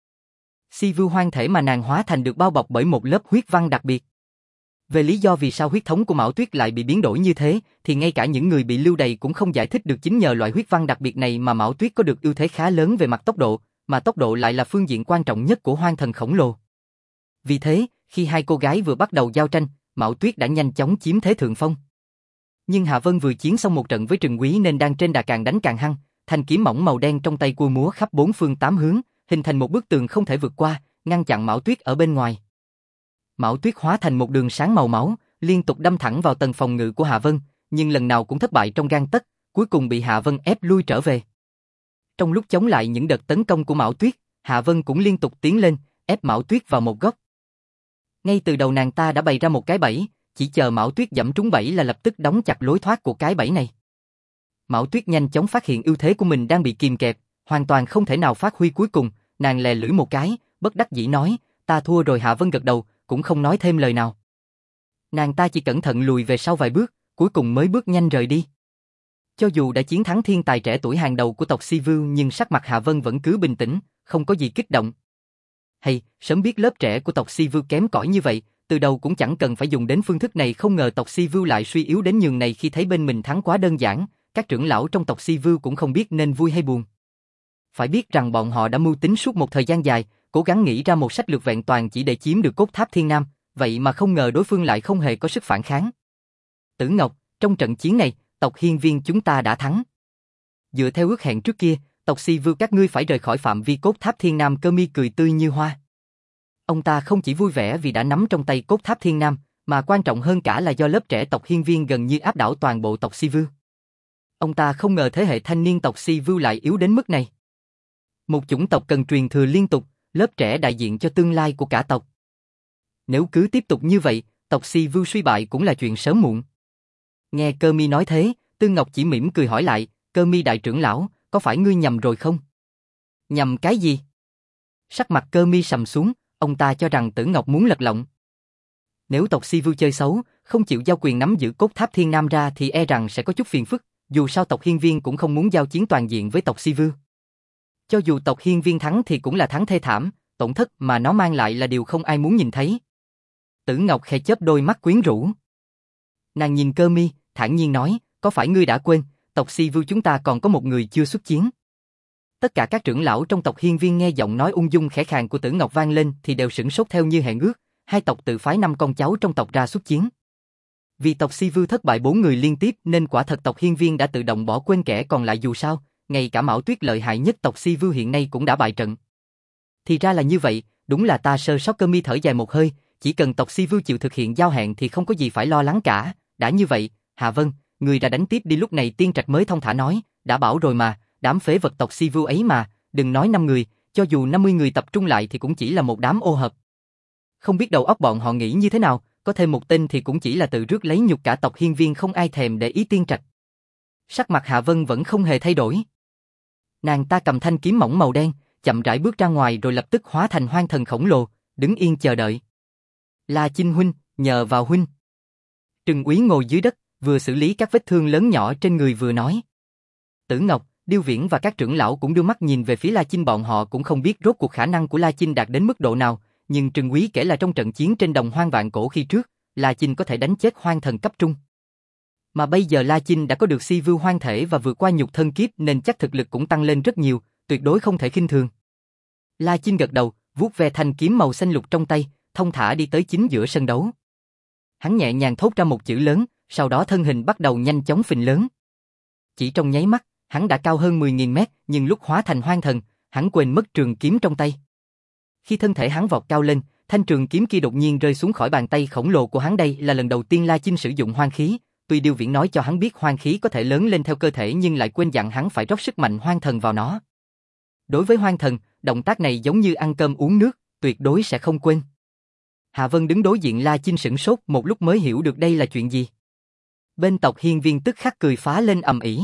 Si Vu hoang thể mà nàng hóa thành được bao bọc bởi một lớp huyết văn đặc biệt. Về lý do vì sao huyết thống của Mão Tuyết lại bị biến đổi như thế, thì ngay cả những người bị lưu đày cũng không giải thích được. Chính nhờ loại huyết văn đặc biệt này mà Mão Tuyết có được ưu thế khá lớn về mặt tốc độ, mà tốc độ lại là phương diện quan trọng nhất của hoang thần khổng lồ. Vì thế, khi hai cô gái vừa bắt đầu giao tranh, Mão Tuyết đã nhanh chóng chiếm thế thượng phong. Nhưng Hạ Vân vừa chiến xong một trận với Trừng Quý nên đang trên đà càng đánh càng hăng, thanh kiếm mỏng màu đen trong tay cua múa khắp bốn phương tám hướng, hình thành một bức tường không thể vượt qua, ngăn chặn Mão Tuyết ở bên ngoài. Mão Tuyết hóa thành một đường sáng màu máu, liên tục đâm thẳng vào tầng phòng ngự của Hạ Vân, nhưng lần nào cũng thất bại trong gang tấc, cuối cùng bị Hạ Vân ép lui trở về. Trong lúc chống lại những đợt tấn công của Mão Tuyết, Hạ Vân cũng liên tục tiến lên, ép Mão Tuyết vào một góc. Ngay từ đầu nàng ta đã bày ra một cái bẫy, chỉ chờ Mão Tuyết giẫm trúng bẫy là lập tức đóng chặt lối thoát của cái bẫy này. Mão Tuyết nhanh chóng phát hiện ưu thế của mình đang bị kìm kẹp, hoàn toàn không thể nào phát huy cuối cùng, nàng lè lưỡi một cái, bất đắc dĩ nói, ta thua rồi. Hạ Vân gật đầu, cũng không nói thêm lời nào. Nàng ta chỉ cẩn thận lùi về sau vài bước, cuối cùng mới bước nhanh rời đi. Cho dù đã chiến thắng thiên tài trẻ tuổi hàng đầu của tộc Si Vưu nhưng sắc mặt Hạ Vân vẫn cứ bình tĩnh, không có gì kích động. Hay, sớm biết lớp trẻ của tộc Si Vưu kém cỏi như vậy, từ đầu cũng chẳng cần phải dùng đến phương thức này. Không ngờ tộc Si Vưu lại suy yếu đến nhường này. Khi thấy bên mình thắng quá đơn giản, các trưởng lão trong tộc Si Vưu cũng không biết nên vui hay buồn. Phải biết rằng bọn họ đã mưu tính suốt một thời gian dài, cố gắng nghĩ ra một sách lược vẹn toàn chỉ để chiếm được cốt tháp Thiên Nam, vậy mà không ngờ đối phương lại không hề có sức phản kháng. Tử Ngọc, trong trận chiến này, tộc Hiên Viên chúng ta đã thắng. Dựa theo ước hẹn trước kia, tộc Si Vưu các ngươi phải rời khỏi phạm vi cốt tháp Thiên Nam. Cơ Mi cười tươi như hoa. Ông ta không chỉ vui vẻ vì đã nắm trong tay cốt tháp Thiên Nam, mà quan trọng hơn cả là do lớp trẻ tộc Hiên Viên gần như áp đảo toàn bộ tộc Si Vưu. Ông ta không ngờ thế hệ thanh niên tộc Si Vưu lại yếu đến mức này. Một chủng tộc cần truyền thừa liên tục, lớp trẻ đại diện cho tương lai của cả tộc. Nếu cứ tiếp tục như vậy, tộc Si Vưu suy bại cũng là chuyện sớm muộn. Nghe Cơ Mi nói thế, Tư Ngọc chỉ mỉm cười hỏi lại, Cơ Mi đại trưởng lão, có phải ngươi nhầm rồi không? Nhầm cái gì? Sắc mặt Cơ Mi sầm xuống, ông ta cho rằng Tử Ngọc muốn lật lọng. Nếu tộc Si Vưu chơi xấu, không chịu giao quyền nắm giữ cốt tháp Thiên Nam ra thì e rằng sẽ có chút phiền phức, dù sao tộc Hiên Viên cũng không muốn giao chiến toàn diện với tộc Si Vưu. Cho dù tộc Hiên Viên thắng thì cũng là thắng thê thảm, tổn thất mà nó mang lại là điều không ai muốn nhìn thấy. Tử Ngọc khẽ chớp đôi mắt quyến rũ. Nàng nhìn Cơ Mi, thản nhiên nói, có phải ngươi đã quên, tộc Si Vưu chúng ta còn có một người chưa xuất chiến. Tất cả các trưởng lão trong tộc Hiên Viên nghe giọng nói ung dung khẽ khàng của Tử Ngọc vang lên thì đều sửng sốt theo như hẹn ước, hai tộc tự phái năm con cháu trong tộc ra xuất chiến. Vì tộc Si Vưu thất bại bốn người liên tiếp nên quả thật tộc Hiên Viên đã tự động bỏ quên kẻ còn lại. Dù sao, ngay cả Mão Tuyết lợi hại nhất tộc Si Vưu hiện nay cũng đã bại trận. Thì ra là như vậy, đúng là ta sơ sót. Cơ Mi thở dài một hơi, chỉ cần tộc Si Vưu chịu thực hiện giao hẹn thì không có gì phải lo lắng cả. Đã như vậy, Hạ Vân, người đã đánh tiếp đi. Lúc này Tiên Trạch mới thông thả nói, đã bảo rồi mà, đám phế vật tộc Si Vưu ấy mà, đừng nói năm người, cho dù năm mươi người tập trung lại thì cũng chỉ là một đám ô hợp. Không biết đầu óc bọn họ nghĩ như thế nào, có thêm một tên thì cũng chỉ là tự rước lấy nhục. Cả tộc Hiên Viên không ai thèm để ý Tiên Trạch. Sắc mặt Hạ Vân vẫn không hề thay đổi. Nàng ta cầm thanh kiếm mỏng màu đen, chậm rãi bước ra ngoài rồi lập tức hóa thành hoang thần khổng lồ, đứng yên chờ đợi. La Chinh huynh, nhờ vào huynh. Trừng Úy ngồi dưới đất, vừa xử lý các vết thương lớn nhỏ trên người vừa nói. Tử Ngọc, Điêu Viễn và các trưởng lão cũng đưa mắt nhìn về phía La Chinh. Bọn họ cũng không biết rốt cuộc khả năng của La Chinh đạt đến mức độ nào, nhưng Trừng Úy kể là trong trận chiến trên đồng hoang vạn cổ khi trước, La Chinh có thể đánh chết hoang thần cấp trung. Mà bây giờ La Chinh đã có được Si Vưu hoang thể và vượt qua nhục thân kiếp nên chắc thực lực cũng tăng lên rất nhiều, tuyệt đối không thể khinh thường. La Chinh gật đầu, vuốt ve thanh kiếm màu xanh lục trong tay, thông thả đi tới chính giữa sân đấu. Hắn nhẹ nhàng thốt ra một chữ lớn, sau đó thân hình bắt đầu nhanh chóng phình lớn. Chỉ trong nháy mắt, hắn đã cao hơn mười nghìn mét, nhưng lúc hóa thành hoang thần, hắn quên mất trường kiếm trong tay. Khi thân thể hắn vọt cao lên, thanh trường kiếm kia đột nhiên rơi xuống khỏi bàn tay khổng lồ của hắn. Đây là lần đầu tiên La Chinh sử dụng hoang khí. Tuy Điêu Viễn nói cho hắn biết hoang khí có thể lớn lên theo cơ thể nhưng lại quên dặn hắn phải rót sức mạnh hoang thần vào nó. Đối với hoang thần, động tác này giống như ăn cơm uống nước, tuyệt đối sẽ không quên. Hạ Vân đứng đối diện La Chinh sửng sốt một lúc mới hiểu được đây là chuyện gì. Bên tộc Hiên Viên tức khắc cười phá lên ầm ĩ.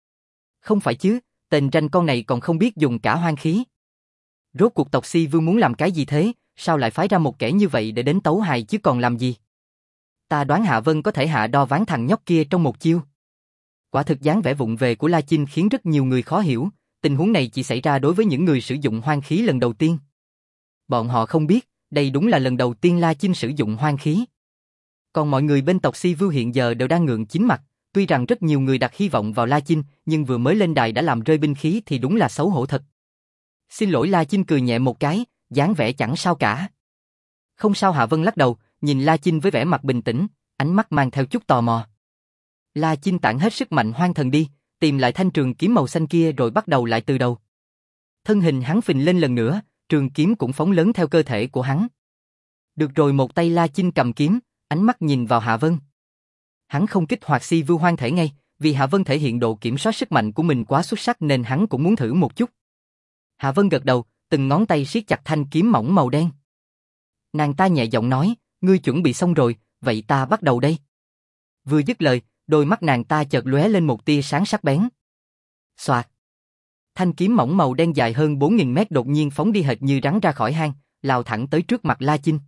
Không phải chứ, tên ranh con này còn không biết dùng cả hoang khí. Rốt cuộc tộc Si Vưu muốn làm cái gì thế, sao lại phái ra một kẻ như vậy để đến tấu hài chứ còn làm gì? Ta đoán Hạ Vân có thể hạ đo ván thằng nhóc kia trong một chiêu. Quả thực dáng vẻ vụng về của La Chinh khiến rất nhiều người khó hiểu, tình huống này chỉ xảy ra đối với những người sử dụng hoang khí lần đầu tiên. Bọn họ không biết, đây đúng là lần đầu tiên La Chinh sử dụng hoang khí. Còn mọi người bên tộc Si Vưu hiện giờ đều đang ngượng chín mặt, tuy rằng rất nhiều người đặt hy vọng vào La Chinh, nhưng vừa mới lên đài đã làm rơi binh khí thì đúng là xấu hổ thật. Xin lỗi, La Chinh cười nhẹ một cái, dáng vẻ chẳng sao cả. Không sao. Hạ Vân lắc đầu, nhìn La Chinh với vẻ mặt bình tĩnh, ánh mắt mang theo chút tò mò. La Chinh tản hết sức mạnh hoang thần đi, tìm lại thanh trường kiếm màu xanh kia rồi bắt đầu lại từ đầu. Thân hình hắn phình lên lần nữa, trường kiếm cũng phóng lớn theo cơ thể của hắn. Được rồi, một tay La Chinh cầm kiếm, ánh mắt nhìn vào Hạ Vân. Hắn không kích hoạt Si Vưu hoang thể ngay, vì Hạ Vân thể hiện độ kiểm soát sức mạnh của mình quá xuất sắc nên hắn cũng muốn thử một chút. Hạ Vân gật đầu, từng ngón tay siết chặt thanh kiếm mỏng màu đen. Nàng ta nhẹ giọng nói, ngươi chuẩn bị xong rồi, vậy ta bắt đầu đây. Vừa dứt lời, đôi mắt nàng ta chợt lóe lên một tia sáng sắc bén. Xoạt. Thanh kiếm mỏng màu đen dài hơn bốn nghìn mét đột nhiên phóng đi hệt như rắn ra khỏi hang, lao thẳng tới trước mặt La Chinh.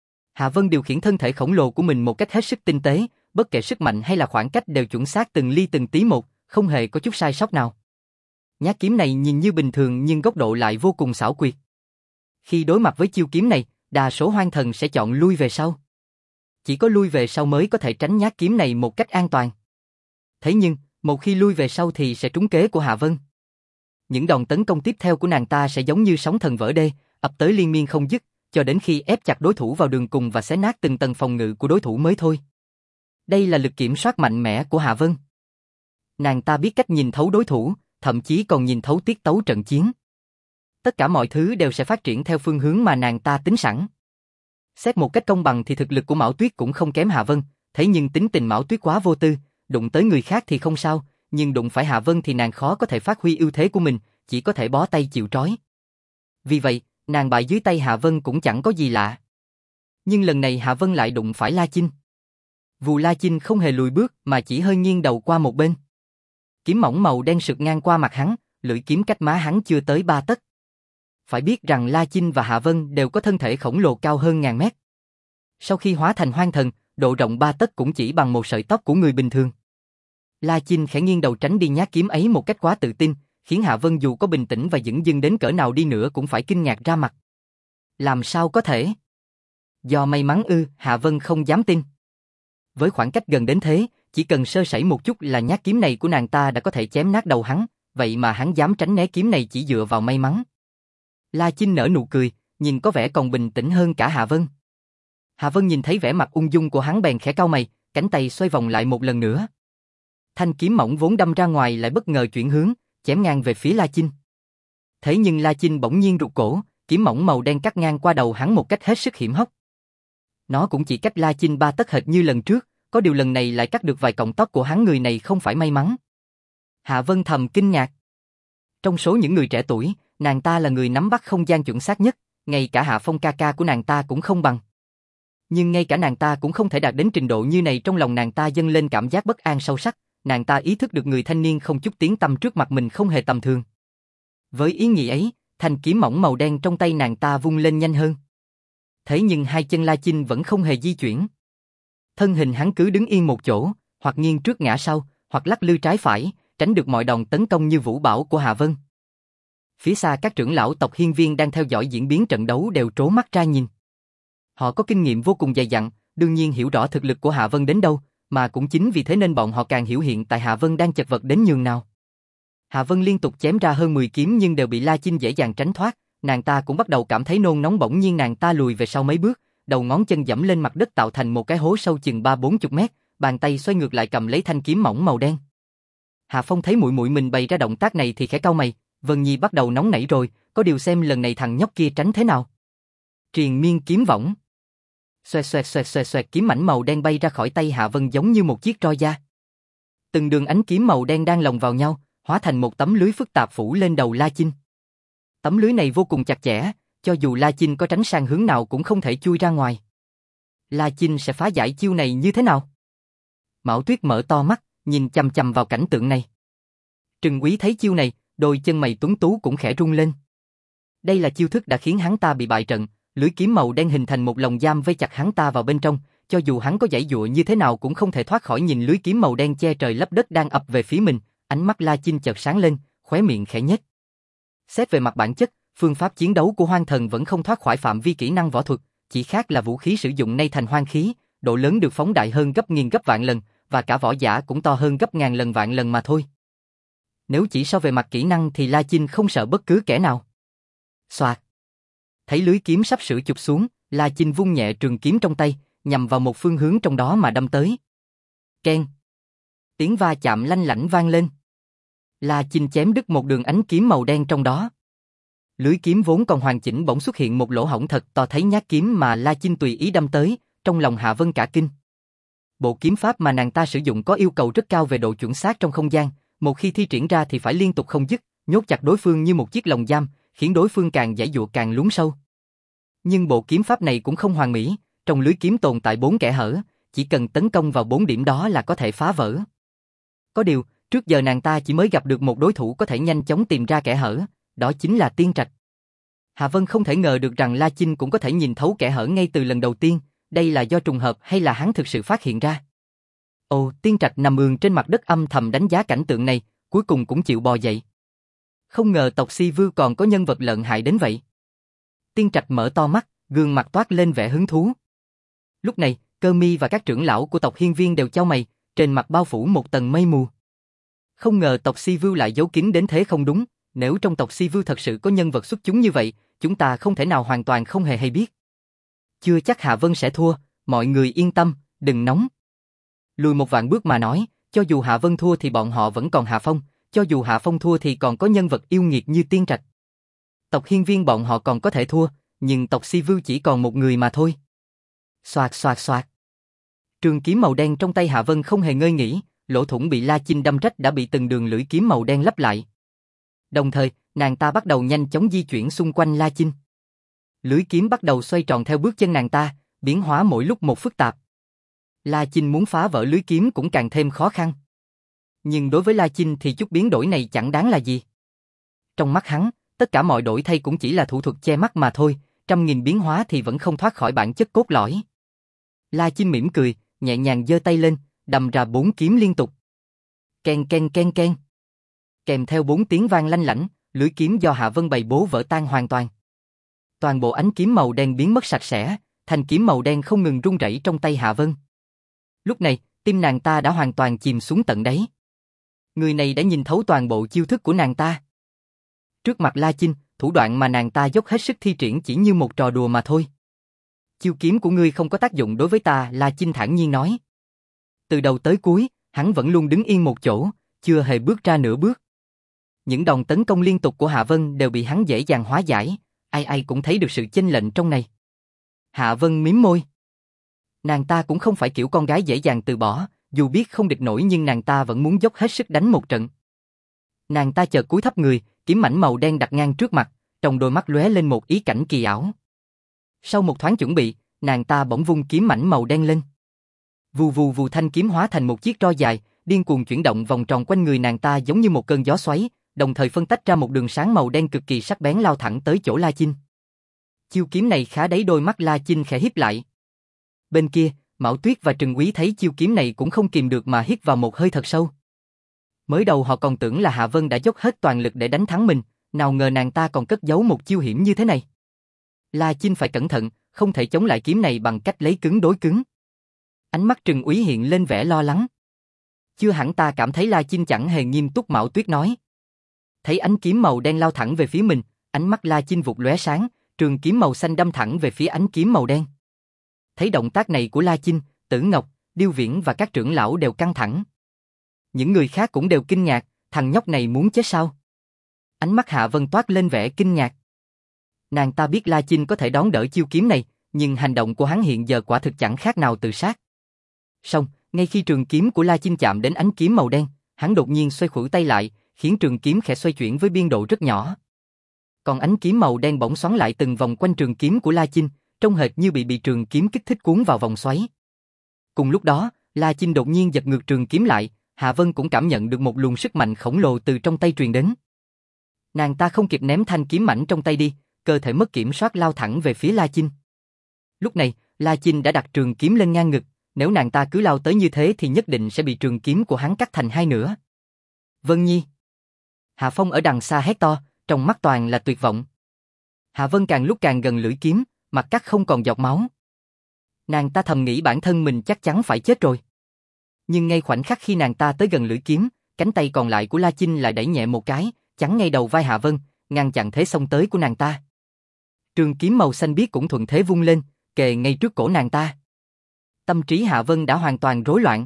Hạ Vân điều khiển thân thể khổng lồ của mình một cách hết sức tinh tế, bất kể sức mạnh hay là khoảng cách đều chuẩn xác từng ly từng tí một, không hề có chút sai sót nào. Nhát kiếm này nhìn như bình thường nhưng góc độ lại vô cùng xảo quyệt. Khi đối mặt với chiêu kiếm này, đa số hoang thần sẽ chọn lui về sau. Chỉ có lui về sau mới có thể tránh nhát kiếm này một cách an toàn. Thế nhưng, một khi lui về sau thì sẽ trúng kế của Hạ Vân. Những đòn tấn công tiếp theo của nàng ta sẽ giống như sóng thần vỡ đê, ập tới liên miên không dứt, cho đến khi ép chặt đối thủ vào đường cùng và xé nát từng tầng phòng ngự của đối thủ mới thôi. Đây là lực kiểm soát mạnh mẽ của Hạ Vân. Nàng ta biết cách nhìn thấu đối thủ, thậm chí còn nhìn thấu tiết tấu trận chiến. Tất cả mọi thứ đều sẽ phát triển theo phương hướng mà nàng ta tính sẵn. Xét một cách công bằng thì thực lực của Mão Tuyết cũng không kém Hạ Vân, thế nhưng tính tình Mão Tuyết quá vô tư, đụng tới người khác thì không sao, nhưng đụng phải Hạ Vân thì nàng khó có thể phát huy ưu thế của mình, chỉ có thể bó tay chịu trói. Vì vậy, nàng bại dưới tay Hạ Vân cũng chẳng có gì lạ. Nhưng lần này Hạ Vân lại đụng phải La Chinh. Vù La Chinh không hề lùi bước mà chỉ hơi nghiêng đầu qua một bên. Kiếm mỏng màu đen sượt ngang qua mặt hắn, lưỡi kiếm cách má hắn chưa tới ba tấc. Phải biết rằng La Chinh và Hạ Vân đều có thân thể khổng lồ cao hơn ngàn mét. Sau khi hóa thành hoang thần, độ rộng ba tấc cũng chỉ bằng một sợi tóc của người bình thường. La Chinh khẽ nghiêng đầu tránh đi nhát kiếm ấy một cách quá tự tin, khiến Hạ Vân dù có bình tĩnh và dửng dưng đến cỡ nào đi nữa cũng phải kinh ngạc ra mặt. Làm sao có thể? Do may mắn ư? Hạ Vân không dám tin. Với khoảng cách gần đến thế, chỉ cần sơ sẩy một chút là nhát kiếm này của nàng ta đã có thể chém nát đầu hắn, vậy mà hắn dám tránh né kiếm này chỉ dựa vào may mắn. La Chinh nở nụ cười, nhìn có vẻ còn bình tĩnh hơn cả Hạ Vân. Hạ Vân nhìn thấy vẻ mặt ung dung của hắn bèn khẽ cau mày, cánh tay xoay vòng lại một lần nữa. Thanh kiếm mỏng vốn đâm ra ngoài lại bất ngờ chuyển hướng, chém ngang về phía La Chinh. Thế nhưng La Chinh bỗng nhiên rụt cổ, kiếm mỏng màu đen cắt ngang qua đầu hắn một cách hết sức hiểm hóc. Nó cũng chỉ cách La Chinh ba tấc hệt như lần trước, có điều lần này lại cắt được vài cọng tóc của hắn. Người này không phải may mắn. Hạ Vân thầm kinh ngạc. Trong số những người trẻ tuổi, nàng ta là người nắm bắt không gian chuẩn xác nhất, ngay cả Hạ Phong ca ca của nàng ta cũng không bằng. Nhưng ngay cả nàng ta cũng không thể đạt đến trình độ như này. Trong lòng nàng ta dâng lên cảm giác bất an sâu sắc, nàng ta ý thức được người thanh niên không chút tiếng tăm trước mặt mình không hề tầm thường. Với ý nghĩ ấy, thanh kiếm mỏng màu đen trong tay nàng ta vung lên nhanh hơn. Thế nhưng hai chân La Chinh vẫn không hề di chuyển. Thân hình hắn cứ đứng yên một chỗ, hoặc nghiêng trước ngã sau, hoặc lắc lư trái phải, tránh được mọi đòn tấn công như vũ bão của Hạ Vân. Phía xa các trưởng lão tộc Hiên Viên đang theo dõi diễn biến trận đấu đều trố mắt ra nhìn. Họ có kinh nghiệm vô cùng dày dặn, đương nhiên hiểu rõ thực lực của Hạ Vân đến đâu, mà cũng chính vì thế nên bọn họ càng hiểu hiện tại Hạ Vân đang chật vật đến nhường nào. Hạ Vân liên tục chém ra hơn mười kiếm nhưng đều bị La Chinh dễ dàng tránh thoát, nàng ta cũng bắt đầu cảm thấy nôn nóng. Bỗng nhiên nàng ta lùi về sau mấy bước, đầu ngón chân giẫm lên mặt đất tạo thành một cái hố sâu chừng ba bốn chục mét, bàn tay xoay ngược lại cầm lấy thanh kiếm mỏng màu đen. Hạ Phong thấy muội muội mình bày ra động tác này thì khẽ cau mày, Vân Nhi bắt đầu nóng nảy rồi, có điều xem lần này thằng nhóc kia tránh thế nào. Triền miên kiếm võng. Xoẹt xoẹt xoẹt xoẹt xoẹt, kiếm mảnh màu đen bay ra khỏi tay Hạ Vân giống như một chiếc roi da. Từng đường ánh kiếm màu đen đang lồng vào nhau, hóa thành một tấm lưới phức tạp phủ lên đầu La Chinh. Tấm lưới này vô cùng chặt chẽ, cho dù La Chinh có tránh sang hướng nào cũng không thể chui ra ngoài. La Chinh sẽ phá giải chiêu này như thế nào? Mão Tuyết mở to mắt, nhìn chằm chằm vào cảnh tượng này. Trừng Quý thấy chiêu này, đôi chân mày tuấn tú cũng khẽ rung lên. Đây là chiêu thức đã khiến hắn ta bị bại trận, lưới kiếm màu đen hình thành một lồng giam vây chặt hắn ta vào bên trong, cho dù hắn có giãy giụa như thế nào cũng không thể thoát khỏi nhìn lưới kiếm màu đen che trời lấp đất đang ập về phía mình. Ánh mắt La Chinh chợt sáng lên, khóe miệng khẽ nhếch. Xét về mặt bản chất, phương pháp chiến đấu của hoang thần vẫn không thoát khỏi phạm vi kỹ năng võ thuật, chỉ khác là vũ khí sử dụng nay thành hoang khí, độ lớn được phóng đại hơn gấp nghìn gấp vạn lần, và cả võ giả cũng to hơn gấp ngàn lần vạn lần mà thôi. Nếu chỉ so về mặt kỹ năng thì La Chinh không sợ bất cứ kẻ nào. Xoạt. Thấy lưới kiếm sắp sửa chụp xuống, La Chinh vung nhẹ trường kiếm trong tay, nhằm vào một phương hướng trong đó mà đâm tới. Keng. Tiếng va chạm lanh lảnh vang lên. La Chinh chém đứt một đường ánh kiếm màu đen trong đó. Lưới kiếm vốn còn hoàn chỉnh bỗng xuất hiện một lỗ hổng thật to, thấy nhát kiếm mà La Chinh tùy ý đâm tới, trong lòng Hạ Vân cả kinh. Bộ kiếm pháp mà nàng ta sử dụng có yêu cầu rất cao về độ chuẩn xác trong không gian, một khi thi triển ra thì phải liên tục không dứt, nhốt chặt đối phương như một chiếc lồng giam, khiến đối phương càng giãy giụa càng lún sâu. Nhưng bộ kiếm pháp này cũng không hoàn mỹ, trong lưới kiếm tồn tại bốn kẽ hở, chỉ cần tấn công vào bốn điểm đó là có thể phá vỡ. Có điều, trước giờ nàng ta chỉ mới gặp được một đối thủ có thể nhanh chóng tìm ra kẽ hở, đó chính là Tiên Trạch. Hạ Vân không thể ngờ được rằng La Chinh cũng có thể nhìn thấu kẽ hở ngay từ lần đầu tiên, đây là do trùng hợp hay là hắn thực sự phát hiện ra. Ồ, Tiên Trạch nằm ườn trên mặt đất âm thầm đánh giá cảnh tượng này, cuối cùng cũng chịu bò dậy. Không ngờ tộc Si Vưu còn có nhân vật lợi hại đến vậy. Tiên Trạch mở to mắt, gương mặt toát lên vẻ hứng thú. Lúc này, Cơ Mi và các trưởng lão của tộc Hiên Viên đều chau mày, trên mặt bao phủ một tầng mây mù. Không ngờ tộc Si Vưu lại giấu kín đến thế không đúng, nếu trong tộc Si Vưu thật sự có nhân vật xuất chúng như vậy, chúng ta không thể nào hoàn toàn không hề hay biết. Chưa chắc Hạ Vân sẽ thua, mọi người yên tâm, đừng nóng. Lùi một vạn bước mà nói, cho dù Hạ Vân thua thì bọn họ vẫn còn Hạ Phong, cho dù Hạ Phong thua thì còn có nhân vật yêu nghiệt như Tiên Trạch. Tộc Hiên Viên bọn họ còn có thể thua, nhưng tộc Si Vưu chỉ còn một người mà thôi. Xoạt xoạt xoạt. Trường kiếm màu đen trong tay Hạ Vân không hề ngơi nghỉ, lỗ thủng bị La Chinh đâm rách đã bị từng đường lưỡi kiếm màu đen lấp lại. Đồng thời, nàng ta bắt đầu nhanh chóng di chuyển xung quanh La Chinh. Lưỡi kiếm bắt đầu xoay tròn theo bước chân nàng ta, biến hóa mỗi lúc một phức tạp. La Chinh muốn phá vỡ lưỡi kiếm cũng càng thêm khó khăn. Nhưng đối với La Chinh thì chút biến đổi này chẳng đáng là gì. Trong mắt hắn, tất cả mọi đổi thay cũng chỉ là thủ thuật che mắt mà thôi, trăm nghìn biến hóa thì vẫn không thoát khỏi bản chất cốt lõi. La Chinh mỉm cười, nhẹ nhàng giơ tay lên, đâm ra bốn kiếm liên tục. Ken ken ken ken. Kèm theo bốn tiếng vang lanh lảnh, lưỡi kiếm do Hạ Vân bày bố vỡ tan hoàn toàn. Toàn bộ ánh kiếm màu đen biến mất sạch sẽ, thanh kiếm màu đen không ngừng rung rẩy trong tay Hạ Vân. Lúc này, tim nàng ta đã hoàn toàn chìm xuống tận đáy. Người này đã nhìn thấu toàn bộ chiêu thức của nàng ta. Trước mặt La Chinh, thủ đoạn mà nàng ta dốc hết sức thi triển chỉ như một trò đùa mà thôi. Chiêu kiếm của ngươi không có tác dụng đối với ta, La Chinh thản nhiên nói. Từ đầu tới cuối, hắn vẫn luôn đứng yên một chỗ, chưa hề bước ra nửa bước. Những đòn tấn công liên tục của Hạ Vân đều bị hắn dễ dàng hóa giải, ai ai cũng thấy được sự chênh lệch trong này. Hạ Vân mím môi. Nàng ta cũng không phải kiểu con gái dễ dàng từ bỏ, dù biết không địch nổi nhưng nàng ta vẫn muốn dốc hết sức đánh một trận. Nàng ta chợt cúi thấp người, kiếm mảnh màu đen đặt ngang trước mặt, trong đôi mắt lóe lên một ý cảnh kỳ ảo. Sau một thoáng chuẩn bị, nàng ta bỗng vung kiếm mảnh màu đen lên. Vù vù vù, thanh kiếm hóa thành một chiếc roi dài, điên cuồng chuyển động vòng tròn quanh người nàng ta giống như một cơn gió xoáy, đồng thời phân tách ra một đường sáng màu đen cực kỳ sắc bén lao thẳng tới chỗ La Chinh. Chiêu kiếm này khá đấy, đôi mắt La Chinh khẽ híp lại. Bên kia, Mão Tuyết và Trừng Quý thấy chiêu kiếm này cũng không kìm được mà hít vào một hơi thật sâu. Mới đầu họ còn tưởng là Hạ Vân đã dốc hết toàn lực để đánh thắng mình, nào ngờ nàng ta còn cất giấu một chiêu hiểm như thế này. La Chinh phải cẩn thận, không thể chống lại kiếm này bằng cách lấy cứng đối cứng. Ánh mắt Trừng Úy hiện lên vẻ lo lắng. Chưa hẳn ta cảm thấy La Chinh chẳng hề nghiêm túc, Mão Tuyết nói. Thấy ánh kiếm màu đen lao thẳng về phía mình, ánh mắt La Chinh vụt lóe sáng, trường kiếm màu xanh đâm thẳng về phía ánh kiếm màu đen. Thấy động tác này của La Chinh, Tử Ngọc, Điêu Viễn và các trưởng lão đều căng thẳng. Những người khác cũng đều kinh ngạc, thằng nhóc này muốn chết sao? Ánh mắt Hạ Vân toát lên vẻ kinh ngạc. Nàng ta biết La Chinh có thể đón đỡ chiêu kiếm này, nhưng hành động của hắn hiện giờ quả thực chẳng khác nào tự sát. Song, ngay khi trường kiếm của La Chinh chạm đến ánh kiếm màu đen, hắn đột nhiên xoay khuỷu tay lại, khiến trường kiếm khẽ xoay chuyển với biên độ rất nhỏ. Còn ánh kiếm màu đen bỗng xoắn lại từng vòng quanh trường kiếm của La Chinh, trông hệt như bị bị trường kiếm kích thích cuốn vào vòng xoáy. Cùng lúc đó, La Chinh đột nhiên giật ngược trường kiếm lại, Hạ Vân cũng cảm nhận được một luồng sức mạnh khổng lồ từ trong tay truyền đến. Nàng ta không kịp ném thanh kiếm mảnh trong tay đi, cơ thể mất kiểm soát lao thẳng về phía La Chinh. Lúc này, La Chinh đã đặt trường kiếm lên ngang ngực, nếu nàng ta cứ lao tới như thế thì nhất định sẽ bị trường kiếm của hắn cắt thành hai nửa. Vân Nhi. Hạ Phong ở đằng xa hét to, trong mắt toàn là tuyệt vọng. Hạ Vân càng lúc càng gần lưỡi kiếm, mặt cắt không còn giọt máu. Nàng ta thầm nghĩ bản thân mình chắc chắn phải chết rồi. Nhưng ngay khoảnh khắc khi nàng ta tới gần lưỡi kiếm, cánh tay còn lại của La Chinh lại đẩy nhẹ một cái, chắn ngay đầu vai Hạ Vân, ngăn chặn thế xông tới của nàng ta. Trường kiếm màu xanh biếc cũng thuận thế vung lên, kề ngay trước cổ nàng ta. Tâm trí Hạ Vân đã hoàn toàn rối loạn.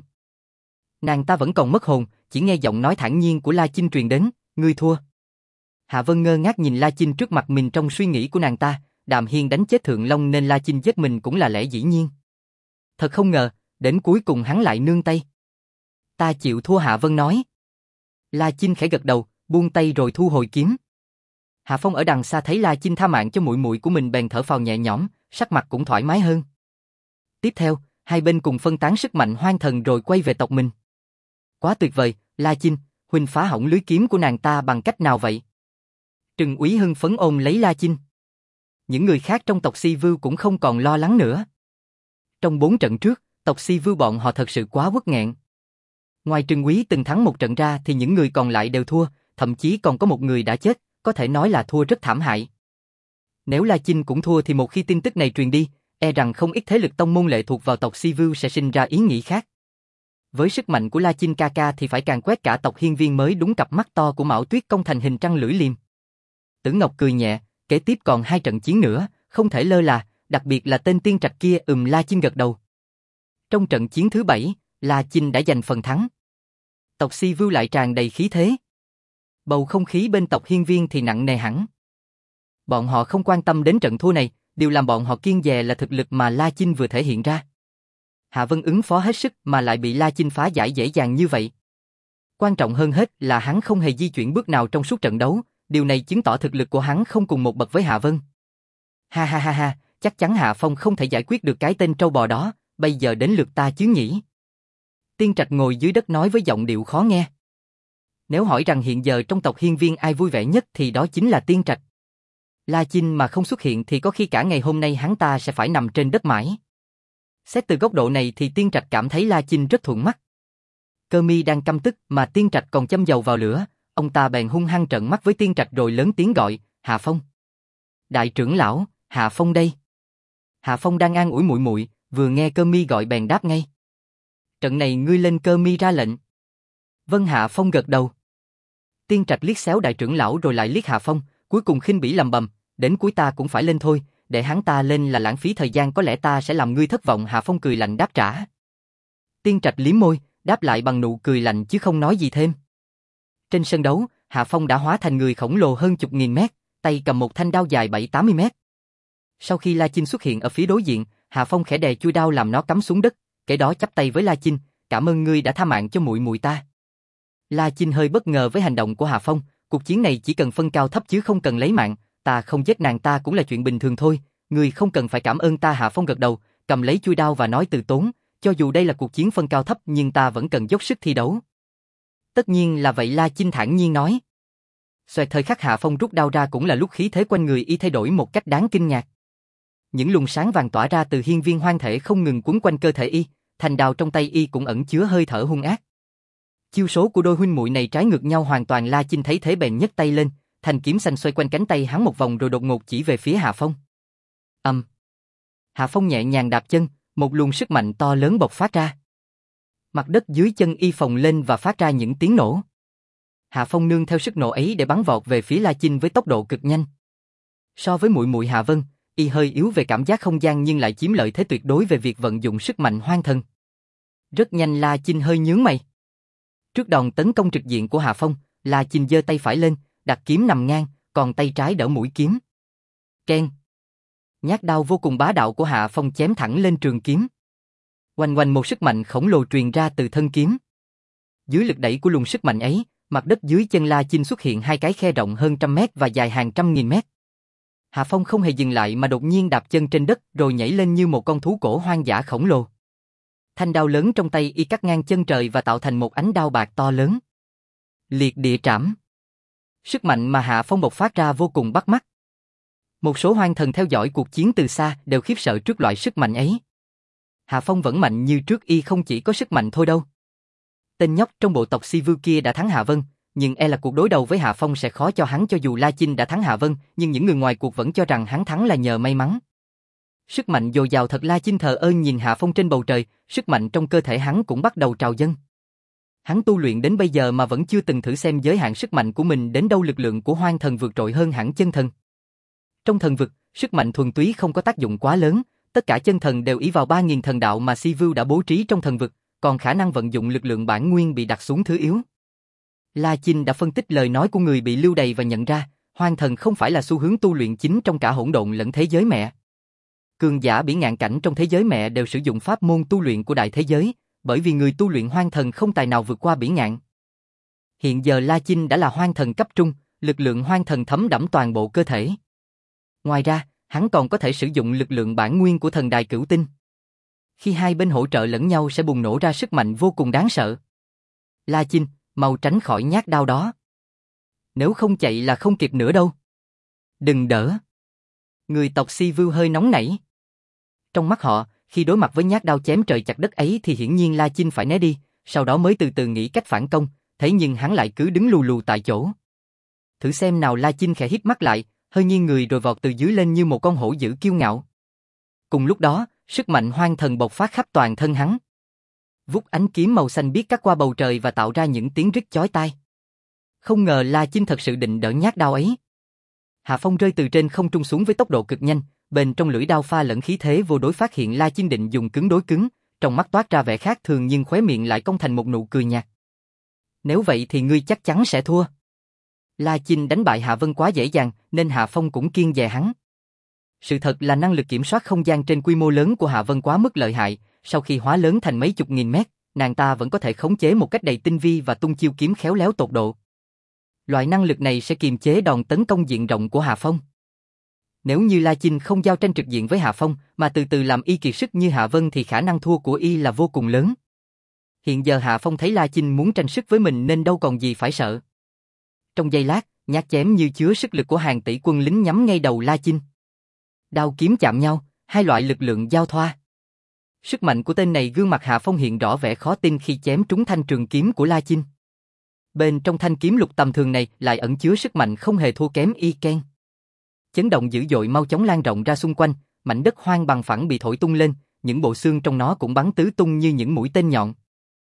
Nàng ta vẫn còn mất hồn, chỉ nghe giọng nói thản nhiên của La Chinh truyền đến, ngươi thua. Hạ Vân ngơ ngác nhìn La Chinh trước mặt mình, trong suy nghĩ của nàng ta, Đàm Hiên đánh chết Thượng Long nên La Chinh giết mình cũng là lẽ dĩ nhiên. Thật không ngờ, đến cuối cùng hắn lại nương tay. Ta chịu thua, Hạ Vân nói. La Chinh khẽ gật đầu, buông tay rồi thu hồi kiếm. Hạ Phong ở đằng xa thấy La Chinh tha mạng cho muội muội của mình bèn thở phào nhẹ nhõm, sắc mặt cũng thoải mái hơn. Tiếp theo, hai bên cùng phân tán sức mạnh hoang thần rồi quay về tộc mình. Quá tuyệt vời, La Chinh, huynh phá hỏng lưới kiếm của nàng ta bằng cách nào vậy? Trừng Úy hưng phấn ôm lấy La Chinh. Những người khác trong tộc Si Vưu cũng không còn lo lắng nữa. Trong bốn trận trước, tộc Si Vưu bọn họ thật sự quá uất nghẹn. Ngoài Trừng Úy từng thắng một trận ra thì những người còn lại đều thua, thậm chí còn có một người đã chết, có thể nói là thua rất thảm hại. Nếu La Chinh cũng thua thì một khi tin tức này truyền đi, e rằng không ít thế lực tông môn lệ thuộc vào tộc Si Vưu sẽ sinh ra ý nghĩ khác. Với sức mạnh của La Chinh ca ca thì phải càn quét cả tộc Hiên Viên mới đúng. Cặp mắt to của Mão Tuyết cong thành hình trăng lưỡi liềm. Tử Ngọc cười nhẹ, kế tiếp còn hai trận chiến nữa, không thể lơ là, đặc biệt là tên tiên trạch kia. Ừm, La Chinh gật đầu. Trong trận chiến thứ bảy, La Chinh đã giành phần thắng. Tộc Si Vưu lại tràn đầy khí thế. Bầu không khí bên tộc Hiên Viên thì nặng nề hẳn. Bọn họ không quan tâm đến trận thua này, điều làm bọn họ kiêng dè là thực lực mà La Chinh vừa thể hiện ra. Hạ Vân ứng phó hết sức mà lại bị La Chinh phá giải dễ dàng như vậy. Quan trọng hơn hết là hắn không hề di chuyển bước nào trong suốt trận đấu, điều này chứng tỏ thực lực của hắn không cùng một bậc với Hạ Vân. Ha ha ha ha, chắc chắn Hạ Phong không thể giải quyết được cái tên trâu bò đó, bây giờ đến lượt ta chứ nhỉ? Tiên Trạch ngồi dưới đất nói với giọng điệu khó nghe. Nếu hỏi rằng hiện giờ trong tộc Hiên Viên ai vui vẻ nhất thì đó chính là Tiên Trạch. La Chinh mà không xuất hiện thì có khi cả ngày hôm nay hắn ta sẽ phải nằm trên đất mãi. Xét từ góc độ này thì Tiên Trạch cảm thấy La Chinh rất thuận mắt. Cơ Mi đang căm tức mà Tiên Trạch còn châm dầu vào lửa, ông ta bèn hung hăng trợn mắt với Tiên Trạch rồi lớn tiếng gọi, Hạ Phong. Đại trưởng lão, Hạ Phong đây. Hạ Phong đang an ủi muội muội, vừa nghe Cơ Mi gọi bèn đáp ngay. Trận này ngươi lên, Cơ Mi ra lệnh. Vâng, Hạ Phong gật đầu. Tiên Trạch liếc xéo đại trưởng lão rồi lại liếc Hạ Phong, cuối cùng khinh bỉ lầm bầm, đến cuối ta cũng phải lên thôi, để hắn ta lên là lãng phí thời gian, có lẽ ta sẽ làm ngươi thất vọng. Hạ Phong cười lạnh đáp trả. Tiên Trạch liếm môi, đáp lại bằng nụ cười lạnh chứ không nói gì thêm. Trên sân đấu, Hạ Phong đã hóa thành người khổng lồ hơn chục nghìn mét, tay cầm một thanh đao dài bảy tám mươi mét. Sau khi La Chinh xuất hiện ở phía đối diện, Hạ Phong khẽ đè chui đao làm nó cắm xuống đất, kể đó chắp tay với La Chinh, cảm ơn ngươi đã tha mạng cho muội muội ta. La Chinh hơi bất ngờ với hành động của Hạ Phong, cuộc chiến này chỉ cần phân cao thấp chứ không cần lấy mạng, ta không giết nàng ta cũng là chuyện bình thường thôi, ngươi không cần phải cảm ơn ta. Hạ Phong gật đầu, cầm lấy chui đao và nói từ tốn, cho dù đây là cuộc chiến phân cao thấp nhưng ta vẫn cần dốc sức thi đấu. Tất nhiên là vậy, La Chinh thản nhiên nói. Xoẹt, thời khắc Hạ Phong rút đao ra cũng là lúc khí thế quanh người y thay đổi một cách đáng kinh ngạc. Những luồng sáng vàng tỏa ra từ hiên viên hoang thể không ngừng quấn quanh cơ thể y, thành đao trong tay y cũng ẩn chứa hơi thở hung ác. Chiêu số của đôi huynh muội này trái ngược nhau hoàn toàn. La Chinh thấy thế bèn nhấc tay lên, thanh kiếm xanh xoay quanh cánh tay hắn một vòng rồi đột ngột chỉ về phía Hạ Phong. Ầm. Um. Hạ Phong nhẹ nhàng đạp chân, một luồng sức mạnh to lớn bộc phát ra. Mặt đất dưới chân y phồng lên và phát ra những tiếng nổ. Hạ Phong nương theo sức nổ ấy để bắn vọt về phía La Chinh với tốc độ cực nhanh. So với muội muội Hạ Vân, y hơi yếu về cảm giác không gian nhưng lại chiếm lợi thế tuyệt đối về việc vận dụng sức mạnh hoang thần. Rất nhanh La Chinh hơi nhướng mày. Trước đòn tấn công trực diện của Hạ Phong, La Chinh giơ tay phải lên, đặt kiếm nằm ngang, còn tay trái đỡ mũi kiếm. Keng. Nhát đao vô cùng bá đạo của Hạ Phong chém thẳng lên trường kiếm. Oanh oanh, một sức mạnh khổng lồ truyền ra từ thân kiếm. Dưới lực đẩy của luồng sức mạnh ấy, mặt đất dưới chân La Chinh xuất hiện hai cái khe rộng hơn trăm mét và dài hàng trăm nghìn mét. Hạ Phong không hề dừng lại mà đột nhiên đạp chân trên đất rồi nhảy lên như một con thú cổ hoang dã khổng lồ. Thanh đao lớn trong tay y cắt ngang chân trời và tạo thành một ánh đao bạc to lớn. Liệt địa trảm. Sức mạnh mà Hạ Phong bộc phát ra vô cùng bắt mắt. Một số hoang thần theo dõi cuộc chiến từ xa đều khiếp sợ trước loại sức mạnh ấy. Hạ Phong vẫn mạnh như trước, y không chỉ có sức mạnh thôi đâu. Tên nhóc trong bộ tộc Si Vưu kia đã thắng Hạ Vân, nhưng e là cuộc đối đầu với Hạ Phong sẽ khó cho hắn. Cho dù La Chinh đã thắng Hạ Vân, nhưng những người ngoài cuộc vẫn cho rằng hắn thắng là nhờ may mắn. Sức mạnh dồi dào thật. La Chinh thờ ơ nhìn Hạ Phong trên bầu trời, sức mạnh trong cơ thể hắn cũng bắt đầu trào dâng. Hắn tu luyện đến bây giờ mà vẫn chưa từng thử xem giới hạn sức mạnh của mình đến đâu. Lực lượng của hoang thần vượt trội hơn hẳn chân thần. Trong thần vực, sức mạnh thuần túy không có tác dụng quá lớn, tất cả chân thần đều ỷ vào ba nghìn thần đạo mà Si Vưu đã bố trí trong thần vực, còn khả năng vận dụng lực lượng bản nguyên bị đặt xuống thứ yếu. La Chinh đã phân tích lời nói của người bị lưu đày và nhận ra, hoang thần không phải là xu hướng tu luyện chính trong cả hỗn độn lẫn thế giới mẹ. Cường giả bỉ ngạn cảnh trong thế giới mẹ đều sử dụng pháp môn tu luyện của đại thế giới, bởi vì người tu luyện hoang thần không tài nào vượt qua bỉ ngạn. Hiện giờ La Chinh đã là hoang thần cấp trung, lực lượng hoang thần thấm đẫm toàn bộ cơ thể. Ngoài ra, hắn còn có thể sử dụng lực lượng bản nguyên của thần đài cửu tinh. Khi hai bên hỗ trợ lẫn nhau sẽ bùng nổ ra sức mạnh vô cùng đáng sợ. La Chinh, mau tránh khỏi nhát đao đó. Nếu không chạy là không kịp nữa đâu. Đừng đỡ. Người tộc Si Vưu hơi nóng nảy. Trong mắt họ, khi đối mặt với nhát đao chém trời chặt đất ấy thì hiển nhiên La Chinh phải né đi, sau đó mới từ từ nghĩ cách phản công, thế nhưng hắn lại cứ đứng lù lù tại chỗ. Thử xem nào. La Chinh khẽ híp mắt lại, hơi nghiêng người rồi vọt từ dưới lên như một con hổ dữ kiêu ngạo. Cùng lúc đó, sức mạnh hoang thần bộc phát khắp toàn thân hắn. Vút ánh kiếm màu xanh biếc cắt qua bầu trời và tạo ra những tiếng rít chói tai. Không ngờ La Chinh thật sự định đỡ nhát đao ấy. Hạ Phong rơi từ trên không trung xuống với tốc độ cực nhanh, bên trong lưỡi đao pha lẫn khí thế vô đối. Phát hiện La Chinh định dùng cứng đối cứng, trong mắt toát ra vẻ khác thường nhưng khóe miệng lại cong thành một nụ cười nhạt. Nếu vậy thì ngươi chắc chắn sẽ thua. La Chinh đánh bại Hạ Vân quá dễ dàng nên Hạ Phong cũng kiêng dè hắn. Sự thật là năng lực kiểm soát không gian trên quy mô lớn của Hạ Vân quá mức lợi hại, sau khi hóa lớn thành mấy chục nghìn mét, nàng ta vẫn có thể khống chế một cách đầy tinh vi và tung chiêu kiếm khéo léo tột độ. Loại năng lực này sẽ kiềm chế đòn tấn công diện rộng của Hạ Phong. Nếu như La Chinh không giao tranh trực diện với Hạ Phong mà từ từ làm y kiệt sức như Hạ Vân thì khả năng thua của y là vô cùng lớn. Hiện giờ Hạ Phong thấy La Chinh muốn tranh sức với mình nên đâu còn gì phải sợ. Trong giây lát, nhát chém như chứa sức lực của hàng tỷ quân lính nhắm ngay đầu La Chinh. Đao kiếm chạm nhau, hai loại lực lượng giao thoa. Sức mạnh của tên này. Gương mặt Hạ Phong hiện rõ vẻ khó tin khi chém trúng thanh trường kiếm của La Chinh. Bên trong thanh kiếm lục tầm thường này lại ẩn chứa sức mạnh không hề thua kém y ken. Chấn động dữ dội mau chóng lan rộng ra xung quanh, mảnh đất hoang bằng phẳng bị thổi tung lên, những bộ xương trong nó cũng bắn tứ tung như những mũi tên nhọn.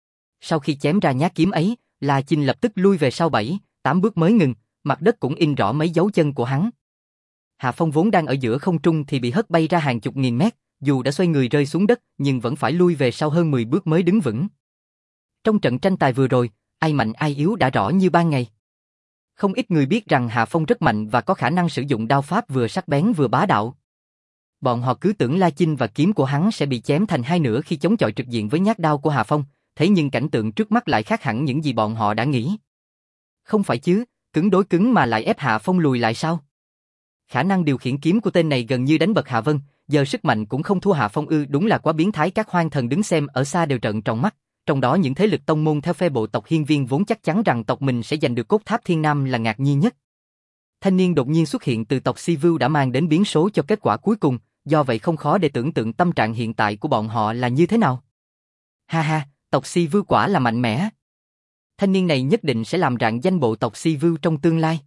Sau khi chém ra nhát kiếm ấy, La Chinh lập tức lui về sau bảy, tám bước mới ngừng, mặt đất cũng in rõ mấy dấu chân của hắn. Hạ Phong vốn đang ở giữa không trung thì bị hất bay ra hàng chục nghìn mét, dù đã xoay người rơi xuống đất nhưng vẫn phải lui về sau hơn mười bước mới đứng vững. Trong trận tranh tài vừa rồi, ai mạnh ai yếu đã rõ như ban ngày. Không ít người biết rằng Hạ Phong rất mạnh và có khả năng sử dụng đao pháp vừa sắc bén vừa bá đạo. Bọn họ cứ tưởng La Chinh và kiếm của hắn sẽ bị chém thành hai nửa khi chống chọi trực diện với nhát đao của Hạ Phong, thế nhưng cảnh tượng trước mắt lại khác hẳn những gì bọn họ đã nghĩ. Không phải chứ, cứng đối cứng mà lại ép Hạ Phong lùi lại sao? Khả năng điều khiển kiếm của tên này gần như đánh bật Hạ Vân, giờ sức mạnh cũng không thua Hạ Phong ư? Đúng là quá biến thái. Các hoang thần đứng xem ở xa đều trợn tròn mắt, trong đó những thế lực tông môn theo phe bộ tộc Hiên Viên vốn chắc chắn rằng tộc mình sẽ giành được cốt tháp Thiên Nam là ngạc nhiên nhất. Thanh niên đột nhiên xuất hiện từ tộc Si Vưu đã mang đến biến số cho kết quả cuối cùng, do vậy không khó để tưởng tượng tâm trạng hiện tại của bọn họ là như thế nào. Ha ha, tộc Si Vưu quả là mạnh mẽ. Thanh niên này nhất định sẽ làm rạng danh bộ tộc Si Vưu trong tương lai.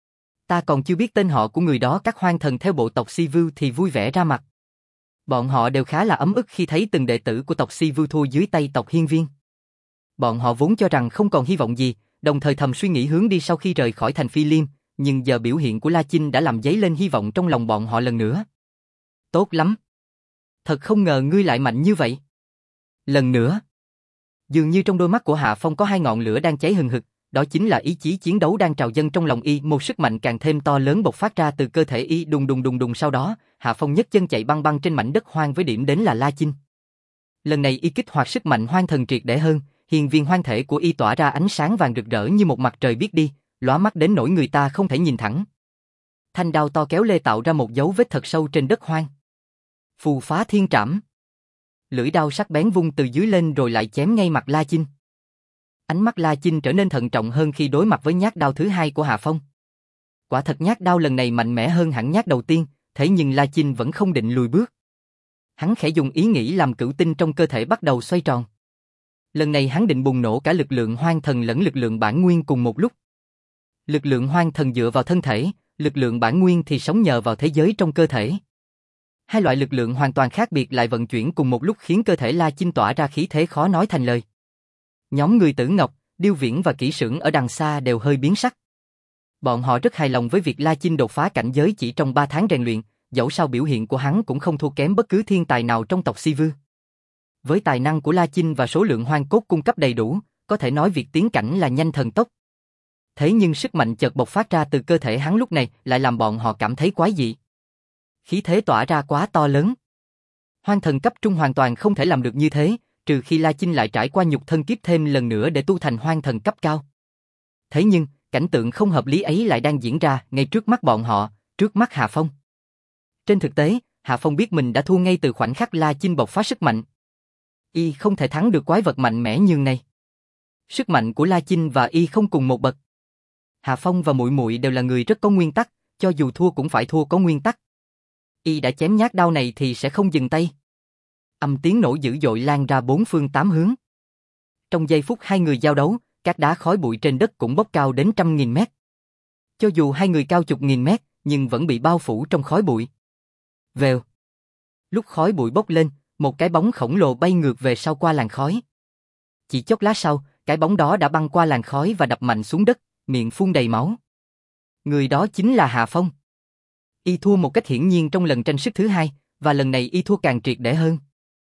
Ta còn chưa biết tên họ của người đó. Các hoang thần theo bộ tộc Si Vưu thì vui vẻ ra mặt. Bọn họ đều khá là ấm ức khi thấy từng đệ tử của tộc Si Vưu thua dưới tay tộc Hiên Viên. Bọn họ vốn cho rằng không còn hy vọng gì, đồng thời thầm suy nghĩ hướng đi sau khi rời khỏi thành Phi Liêm, nhưng giờ biểu hiện của La Chinh đã làm dấy lên hy vọng trong lòng bọn họ lần nữa. Tốt lắm. Thật không ngờ ngươi lại mạnh như vậy. Lần nữa. Dường như trong đôi mắt của Hạ Phong có hai ngọn lửa đang cháy hừng hực, đó chính là ý chí chiến đấu đang trào dâng trong lòng y. Một sức mạnh càng thêm to lớn bộc phát ra từ cơ thể y. Đùng đùng đùng đùng. Sau đó, Hạ Phong nhấc chân chạy băng băng trên mảnh đất hoang với điểm đến là La Chinh. Lần này y kích hoạt sức mạnh hoang thần triệt để hơn, hiền viên hoang thể của y tỏa ra ánh sáng vàng rực rỡ như một mặt trời biết đi, lóa mắt đến nỗi người ta không thể nhìn thẳng. Thanh đao to kéo lê tạo ra một dấu vết thật sâu trên đất hoang. Phù phá thiên trảm. Lưỡi đao sắc bén vung từ dưới lên rồi lại chém ngay mặt La Chinh. Ánh mắt La Chinh trở nên thận trọng hơn khi đối mặt với nhát đao thứ hai của Hạ Phong. Quả thật nhát đao lần này mạnh mẽ hơn hẳn nhát đầu tiên, thế nhưng La Chinh vẫn không định lùi bước. Hắn khẽ dùng ý nghĩ làm cửu tinh trong cơ thể bắt đầu xoay tròn. Lần này hắn định bùng nổ cả lực lượng hoang thần lẫn lực lượng bản nguyên cùng một lúc. Lực lượng hoang thần dựa vào thân thể, lực lượng bản nguyên thì sống nhờ vào thế giới trong cơ thể. Hai loại lực lượng hoàn toàn khác biệt lại vận chuyển cùng một lúc khiến cơ thể La Chinh tỏa ra khí thế khó nói thành lời. Nhóm người Tử Ngọc, Điêu Viễn và Kỷ Sưởng ở đằng xa đều hơi biến sắc. Bọn họ rất hài lòng với việc La Chinh đột phá cảnh giới chỉ trong ba tháng rèn luyện, dẫu sao biểu hiện của hắn cũng không thua kém bất cứ thiên tài nào trong tộc Si Vư. Với tài năng của La Chinh và số lượng hoang cốt cung cấp đầy đủ, có thể nói việc tiến cảnh là nhanh thần tốc. Thế nhưng sức mạnh chợt bộc phát ra từ cơ thể hắn lúc này lại làm bọn họ cảm thấy quái dị. Khí thế tỏa ra quá to lớn. Hoang thần cấp trung hoàn toàn không thể làm được như thế, trừ khi La Chinh lại trải qua nhục thân kiếp thêm lần nữa để tu thành hoang thần cấp cao. Thế nhưng, cảnh tượng không hợp lý ấy lại đang diễn ra ngay trước mắt bọn họ, trước mắt Hà Phong. Trên thực tế, Hà Phong biết mình đã thua ngay từ khoảnh khắc La Chinh bộc phát sức mạnh. Y không thể thắng được quái vật mạnh mẽ như này. Sức mạnh của La Chinh và Y không cùng một bậc. Hà Phong và muội muội đều là người rất có nguyên tắc, cho dù thua cũng phải thua có nguyên tắc. Y đã chém nhát đao này thì sẽ không dừng tay. Âm tiếng nổ dữ dội lan ra bốn phương tám hướng. Trong giây phút hai người giao đấu, các đá khói bụi trên đất cũng bốc cao đến trăm nghìn mét. Cho dù hai người cao chục nghìn mét, nhưng vẫn bị bao phủ trong khói bụi. Vèo. Lúc khói bụi bốc lên, một cái bóng khổng lồ bay ngược về sau qua làn khói. Chỉ chốc lát sau, cái bóng đó đã băng qua làn khói và đập mạnh xuống đất, miệng phun đầy máu. Người đó chính là Hà Phong. Y thua một cách hiển nhiên trong lần tranh sức thứ hai, và lần này Y thua càng triệt để hơn.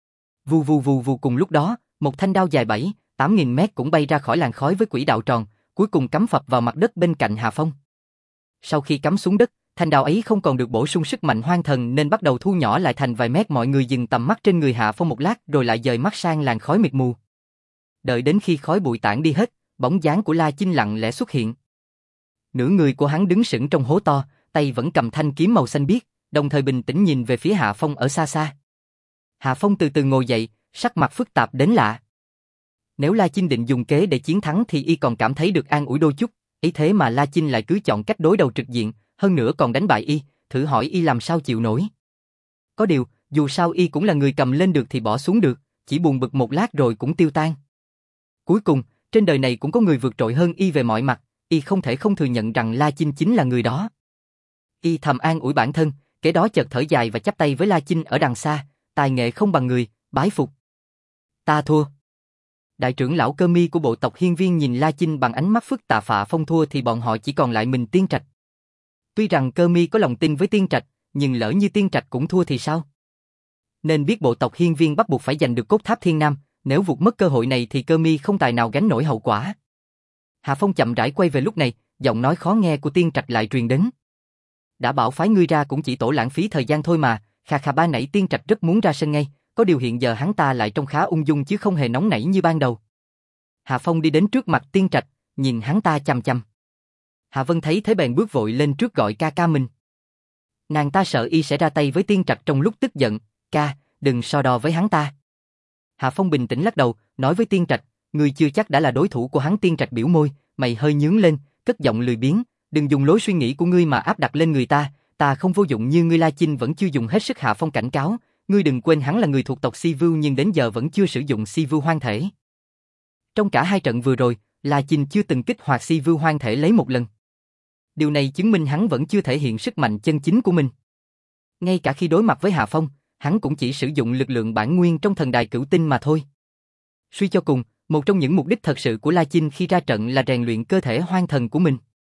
Vù vù vù vù cùng lúc đó, một thanh đao dài bảy, tám nghìn mét cũng bay ra khỏi làn khói với quỹ đạo tròn, cuối cùng cắm phập vào mặt đất bên cạnh Hà Phong. Sau khi cắm xuống đất, thanh đao ấy không còn được bổ sung sức mạnh hoang thần nên bắt đầu thu nhỏ lại thành vài mét. Mọi người dừng tầm mắt trên người Hà Phong một lát rồi lại dời mắt sang làn khói mịt mù. Đợi đến khi khói bụi tản đi hết, bóng dáng của La Chinh lặng lẽ xuất hiện. Nửa người của hắn đứng sững trong hố to, tay vẫn cầm thanh kiếm màu xanh biếc, đồng thời bình tĩnh nhìn về phía Hà Phong ở xa xa. Hà Phong từ từ ngồi dậy, sắc mặt phức tạp đến lạ. Nếu La Chinh định dùng kế để chiến thắng thì Y còn cảm thấy được an ủi đôi chút, ấy thế mà La Chinh lại cứ chọn cách đối đầu trực diện, hơn nữa còn đánh bại Y, thử hỏi Y làm sao chịu nổi. Có điều, dù sao Y cũng là người cầm lên được thì bỏ xuống được, chỉ buồn bực một lát rồi cũng tiêu tan. Cuối cùng, trên đời này cũng có người vượt trội hơn Y về mọi mặt, Y không thể không thừa nhận rằng La Chinh chính là người đó. Y thầm an ủi bản thân, kế đó chợt thở dài và chắp tay với La Chinh ở đằng xa, tài nghệ không bằng người, bái phục. Ta thua. Đại trưởng lão Cơ Mi của bộ tộc Hiên Viên nhìn La Chinh bằng ánh mắt phức tạp. Phạ Phong thua thì bọn họ chỉ còn lại mình Tiên Trạch. Tuy rằng Cơ Mi có lòng tin với Tiên Trạch, nhưng lỡ như Tiên Trạch cũng thua thì sao? Nên biết bộ tộc Hiên Viên bắt buộc phải giành được cốt tháp Thiên Nam, nếu vụt mất cơ hội này thì Cơ Mi không tài nào gánh nổi hậu quả. Hà Phong chậm rãi quay về lúc này, giọng nói khó nghe của Tiên Trạch lại truyền đến. Đã bảo phái ngươi ra cũng chỉ tổ lãng phí thời gian thôi mà, khà khà ba nãy Tiên Trạch rất muốn ra sân ngay, có điều hiện giờ hắn ta lại trông khá ung dung chứ không hề nóng nảy như ban đầu. Hà Phong đi đến trước mặt Tiên Trạch, nhìn hắn ta chằm chằm. Hà Vân thấy thế bèn bước vội lên trước gọi ca ca mình. Nàng ta sợ Y sẽ ra tay với Tiên Trạch trong lúc tức giận, ca, đừng so đo với hắn ta. Hà Phong bình tĩnh lắc đầu, nói với Tiên Trạch, ngươi chưa chắc đã là đối thủ của hắn. Tiên Trạch biểu môi, mày hơi nhướng lên, cất giọng lười biếng, đừng dùng lối suy nghĩ của ngươi mà áp đặt lên người ta, ta không vô dụng như ngươi. La Chinh vẫn chưa dùng hết sức. Hà Phong cảnh cáo, ngươi đừng quên hắn là người thuộc tộc Si Vưu nhưng đến giờ vẫn chưa sử dụng Si Vưu hoang thể. Trong cả hai trận vừa rồi, La Chinh chưa từng kích hoạt Si Vưu hoang thể lấy một lần. Điều này chứng minh hắn vẫn chưa thể hiện sức mạnh chân chính của mình. Ngay cả khi đối mặt với Hà Phong, hắn cũng chỉ sử dụng lực lượng bản nguyên trong thần đài cửu tinh mà thôi. Suy cho cùng, một trong những mục đích thật sự của La Chinh khi ra trận là rèn luyện cơ thể hoang thần của mình.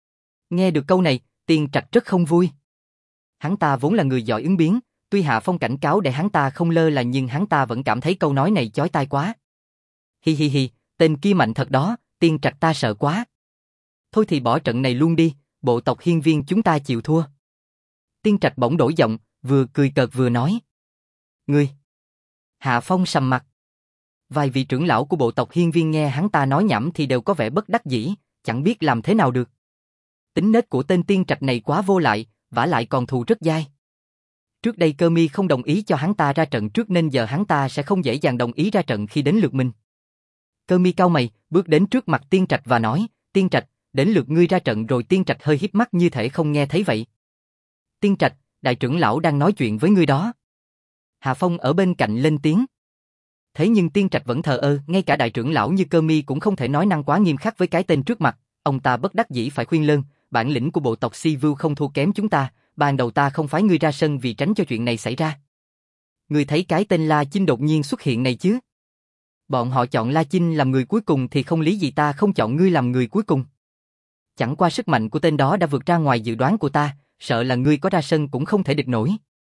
Nghe được câu này, Tiên Trạch rất không vui. Hắn ta vốn là người giỏi ứng biến, tuy Hà Phong cảnh cáo để hắn ta không lơ là nhưng hắn ta vẫn cảm thấy câu nói này chói tai quá. Hi hi hi, tên kia mạnh thật đó, Tiên Trạch ta sợ quá. Thôi thì bỏ trận này luôn đi, bộ tộc Hiên Viên chúng ta chịu thua. Tiên Trạch bỗng đổi giọng, vừa cười cợt vừa nói. Ngươi! Hà Phong sầm mặt. Vài vị trưởng lão của bộ tộc Hiên Viên nghe hắn ta nói nhảm thì đều có vẻ bất đắc dĩ, chẳng biết làm thế nào được. Tính nết của tên Tiên Trạch này quá vô lại, vả lại còn thù rất dai. Trước đây Cơ Mi không đồng ý cho hắn ta ra trận trước nên giờ hắn ta sẽ không dễ dàng đồng ý ra trận khi đến lượt mình. Cơ Mi cau mày, bước đến trước mặt Tiên Trạch và nói, Tiên Trạch, đến lượt ngươi ra trận rồi. Tiên Trạch hơi híp mắt như thể không nghe thấy vậy. Tiên Trạch, đại trưởng lão đang nói chuyện với ngươi đó. Hà Phong ở bên cạnh lên tiếng. Thế nhưng Tiên Trạch vẫn thờ ơ, ngay cả đại trưởng lão như Cơ Mi cũng không thể nói năng quá nghiêm khắc với cái tên trước mặt, ông ta bất đắc dĩ phải khuyên lơn, bản lĩnh của bộ tộc Si Vu không thua kém chúng ta, ban đầu ta không phái ngươi ra sân vì tránh cho chuyện này xảy ra. Ngươi thấy cái tên La Chinh đột nhiên xuất hiện này chứ? Bọn họ chọn La Chinh làm người cuối cùng thì không lý gì ta không chọn ngươi làm người cuối cùng. Chẳng qua sức mạnh của tên đó đã vượt ra ngoài dự đoán của ta, sợ là ngươi có ra sân cũng không thể địch nổi.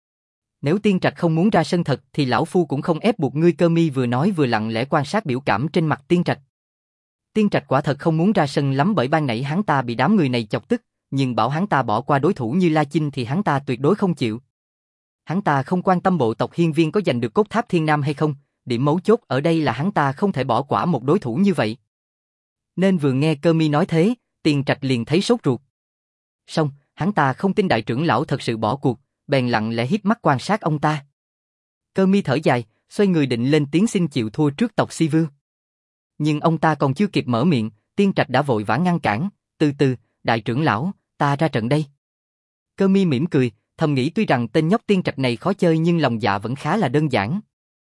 Nếu Tiên Trạch không muốn ra sân thật thì lão phu cũng không ép buộc ngươi. Cơ Mi vừa nói vừa lặng lẽ quan sát biểu cảm trên mặt Tiên Trạch. Tiên Trạch quả thật không muốn ra sân lắm bởi ban nãy hắn ta bị đám người này chọc tức, nhưng bảo hắn ta bỏ qua đối thủ như La Chinh thì hắn ta tuyệt đối không chịu. Hắn ta không quan tâm bộ tộc Hiên Viên có giành được cốt tháp Thiên Nam hay không, điểm mấu chốt ở đây là hắn ta không thể bỏ qua một đối thủ như vậy. Nên vừa nghe Cơ Mi nói thế, Tiên Trạch liền thấy sốt ruột. Xong, hắn ta không tin đại trưởng lão thật sự bỏ cuộc, bèn lặng lẽ híp mắt quan sát ông ta. Cơ Mi thở dài, xoay người định lên tiếng xin chịu thua trước tộc Si Vu. Nhưng ông ta còn chưa kịp mở miệng, Tiên Trạch đã vội vã ngăn cản, từ từ, đại trưởng lão, ta ra trận đây. Cơ Mi mỉm cười, thầm nghĩ tuy rằng tên nhóc Tiên Trạch này khó chơi nhưng lòng dạ vẫn khá là đơn giản.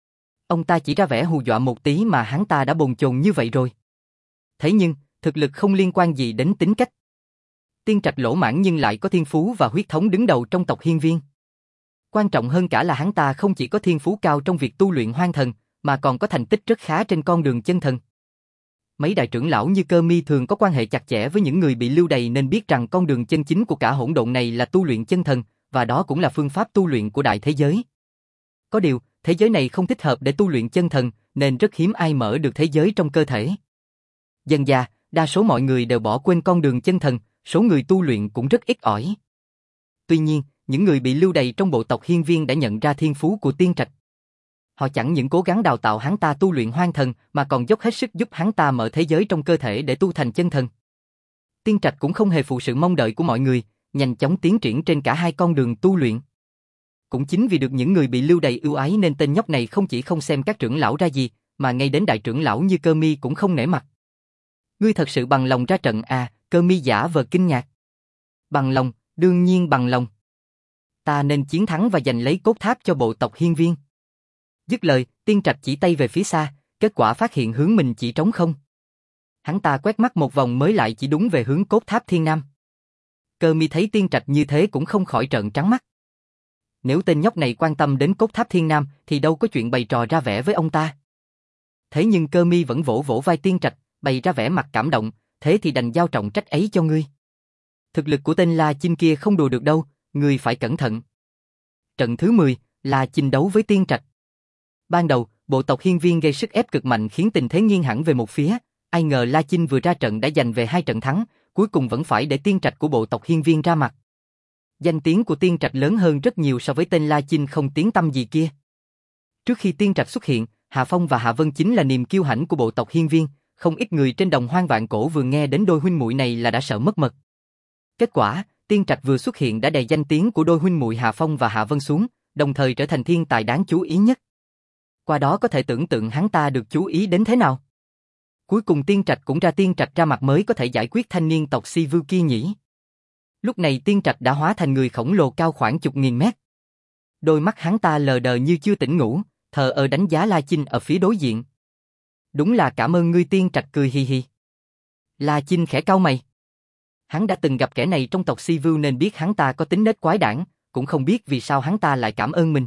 Ông ta chỉ ra vẻ hù dọa một tí mà hắn ta đã bồn chồn như vậy rồi. Thế nhưng, thực lực không liên quan gì đến tính cách. Tiên Trạch lỗ mãng nhưng lại có thiên phú và huyết thống đứng đầu trong tộc Hiên Viên. Quan trọng hơn cả là hắn ta không chỉ có thiên phú cao trong việc tu luyện hoang thần, mà còn có thành tích rất khá trên con đường chân thần. Mấy đại trưởng lão như Cơ Mi thường có quan hệ chặt chẽ với những người bị lưu đày nên biết rằng con đường chân chính của cả hỗn độn này là tu luyện chân thần, và đó cũng là phương pháp tu luyện của đại thế giới. Có điều, thế giới này không thích hợp để tu luyện chân thần, nên rất hiếm ai mở được thế giới trong cơ thể. Dần dà, đa số mọi người đều bỏ quên con đường chân thần, số người tu luyện cũng rất ít ỏi. Tuy nhiên, những người bị lưu đày trong bộ tộc Hiên Viên đã nhận ra thiên phú của Tiên Trạch. Họ chẳng những cố gắng đào tạo hắn ta tu luyện hoang thần mà còn dốc hết sức giúp hắn ta mở thế giới trong cơ thể để tu thành chân thần. Tiên Trạch cũng không hề phụ sự mong đợi của mọi người, nhanh chóng tiến triển trên cả hai con đường tu luyện. Cũng chính vì được những người bị lưu đày ưu ái nên tên nhóc này không chỉ không xem các trưởng lão ra gì, mà ngay đến đại trưởng lão như Cơ Mi cũng không nể mặt. Ngươi thật sự bằng lòng ra trận à? Cơ Mi giả vờ kinh ngạc. Bằng lòng, đương nhiên bằng lòng. Ta nên chiến thắng và giành lấy cốt tháp cho bộ tộc Hiên Viên. Dứt lời, Tiên Trạch chỉ tay về phía xa, kết quả phát hiện hướng mình chỉ trống không. Hắn ta quét mắt một vòng mới lại chỉ đúng về hướng cốt tháp Thiên Nam. Cơ Mi thấy Tiên Trạch như thế cũng không khỏi trợn trắng mắt. Nếu tên nhóc này quan tâm đến cốt tháp Thiên Nam thì đâu có chuyện bày trò ra vẻ với ông ta. Thế nhưng Cơ Mi vẫn vỗ vỗ vai Tiên Trạch, bày ra vẻ mặt cảm động, thế thì đành giao trọng trách ấy cho ngươi. Thực lực của tên La Chinh kia không đùa được đâu, ngươi phải cẩn thận. Trận thứ mười, La Chinh đấu với Tiên Trạch. Ban đầu, bộ tộc Hiên Viên gây sức ép cực mạnh khiến tình thế nghiêng hẳn về một phía, ai ngờ La Chinh vừa ra trận đã giành về hai trận thắng, cuối cùng vẫn phải để Tiên Trạch của bộ tộc Hiên Viên ra mặt. Danh tiếng của Tiên Trạch lớn hơn rất nhiều so với tên La Chinh không tiếng tăm gì kia. Trước khi Tiên Trạch xuất hiện, Hà Phong và Hạ Vân chính là niềm kiêu hãnh của bộ tộc Hiên Viên, không ít người trên đồng hoang vạn cổ vừa nghe đến đôi huynh muội này là đã sợ mất mật. Kết quả, Tiên Trạch vừa xuất hiện đã đè danh tiếng của đôi huynh muội Hà Phong và Hạ Vân xuống, đồng thời trở thành thiên tài đáng chú ý nhất. Qua đó có thể tưởng tượng hắn ta được chú ý đến thế nào. Cuối cùng Tiên Trạch cũng ra Tiên Trạch ra mặt mới có thể giải quyết thanh niên tộc Si Vu kia nhỉ. Lúc này Tiên Trạch đã hóa thành người khổng lồ cao khoảng chục nghìn mét. Đôi mắt hắn ta lờ đờ như chưa tỉnh ngủ, thờ ơ đánh giá La Chinh ở phía đối diện. Đúng là cảm ơn ngươi. Tiên Trạch cười hì hì. La Chinh khẽ cau mày. Hắn đã từng gặp kẻ này trong tộc Si Vu nên biết hắn ta có tính nết quái đản, cũng không biết vì sao hắn ta lại cảm ơn mình.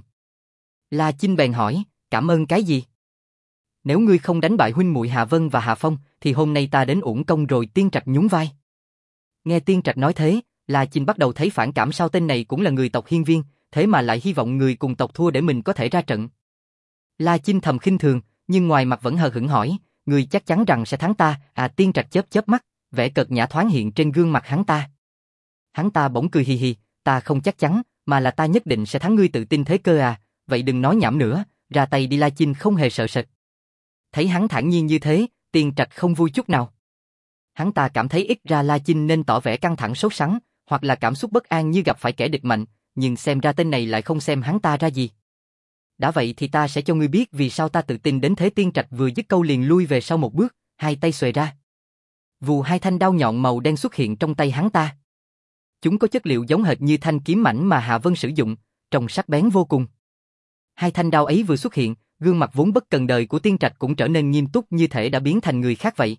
La Chinh bèn hỏi, cảm ơn cái gì? Nếu ngươi không đánh bại huynh muội Hạ Vân và Hạ Phong, thì hôm nay ta đến uổng công rồi. Tiên Trạch nhún vai. Nghe Tiên Trạch nói thế, La Chinh bắt đầu thấy phản cảm, sao tên này cũng là người tộc Hiên Viên, thế mà lại hy vọng người cùng tộc thua để mình có thể ra trận. La Chinh thầm khinh thường, nhưng ngoài mặt vẫn hờ hững hỏi, ngươi chắc chắn rằng sẽ thắng ta? À, Tiên Trạch chớp chớp mắt, vẻ cợt nhã thoáng hiện trên gương mặt hắn ta. Hắn ta bỗng cười hì hì, ta không chắc chắn, mà là ta nhất định sẽ thắng. Ngươi tự tin thế cơ à? Vậy đừng nói nhảm nữa, ra tay đi. La Chinh không hề sợ sệt. Thấy hắn thản nhiên như thế, Tiên Trạch không vui chút nào. Hắn ta cảm thấy ít ra La Chinh nên tỏ vẻ căng thẳng sốt sắng, hoặc là cảm xúc bất an như gặp phải kẻ địch mạnh, nhưng xem ra tên này lại không xem hắn ta ra gì. Đã vậy thì ta sẽ cho ngươi biết vì sao ta tự tin đến thế. Tiên Trạch vừa dứt câu liền lui về sau một bước, hai tay xuề ra. Vù, hai thanh đao nhọn màu đen xuất hiện trong tay hắn ta. Chúng có chất liệu giống hệt như thanh kiếm mảnh mà Hạ Vân sử dụng, trông sắc bén vô cùng. Hai thanh đao ấy vừa xuất hiện, gương mặt vốn bất cần đời của Tiên Trạch cũng trở nên nghiêm túc như thể đã biến thành người khác vậy.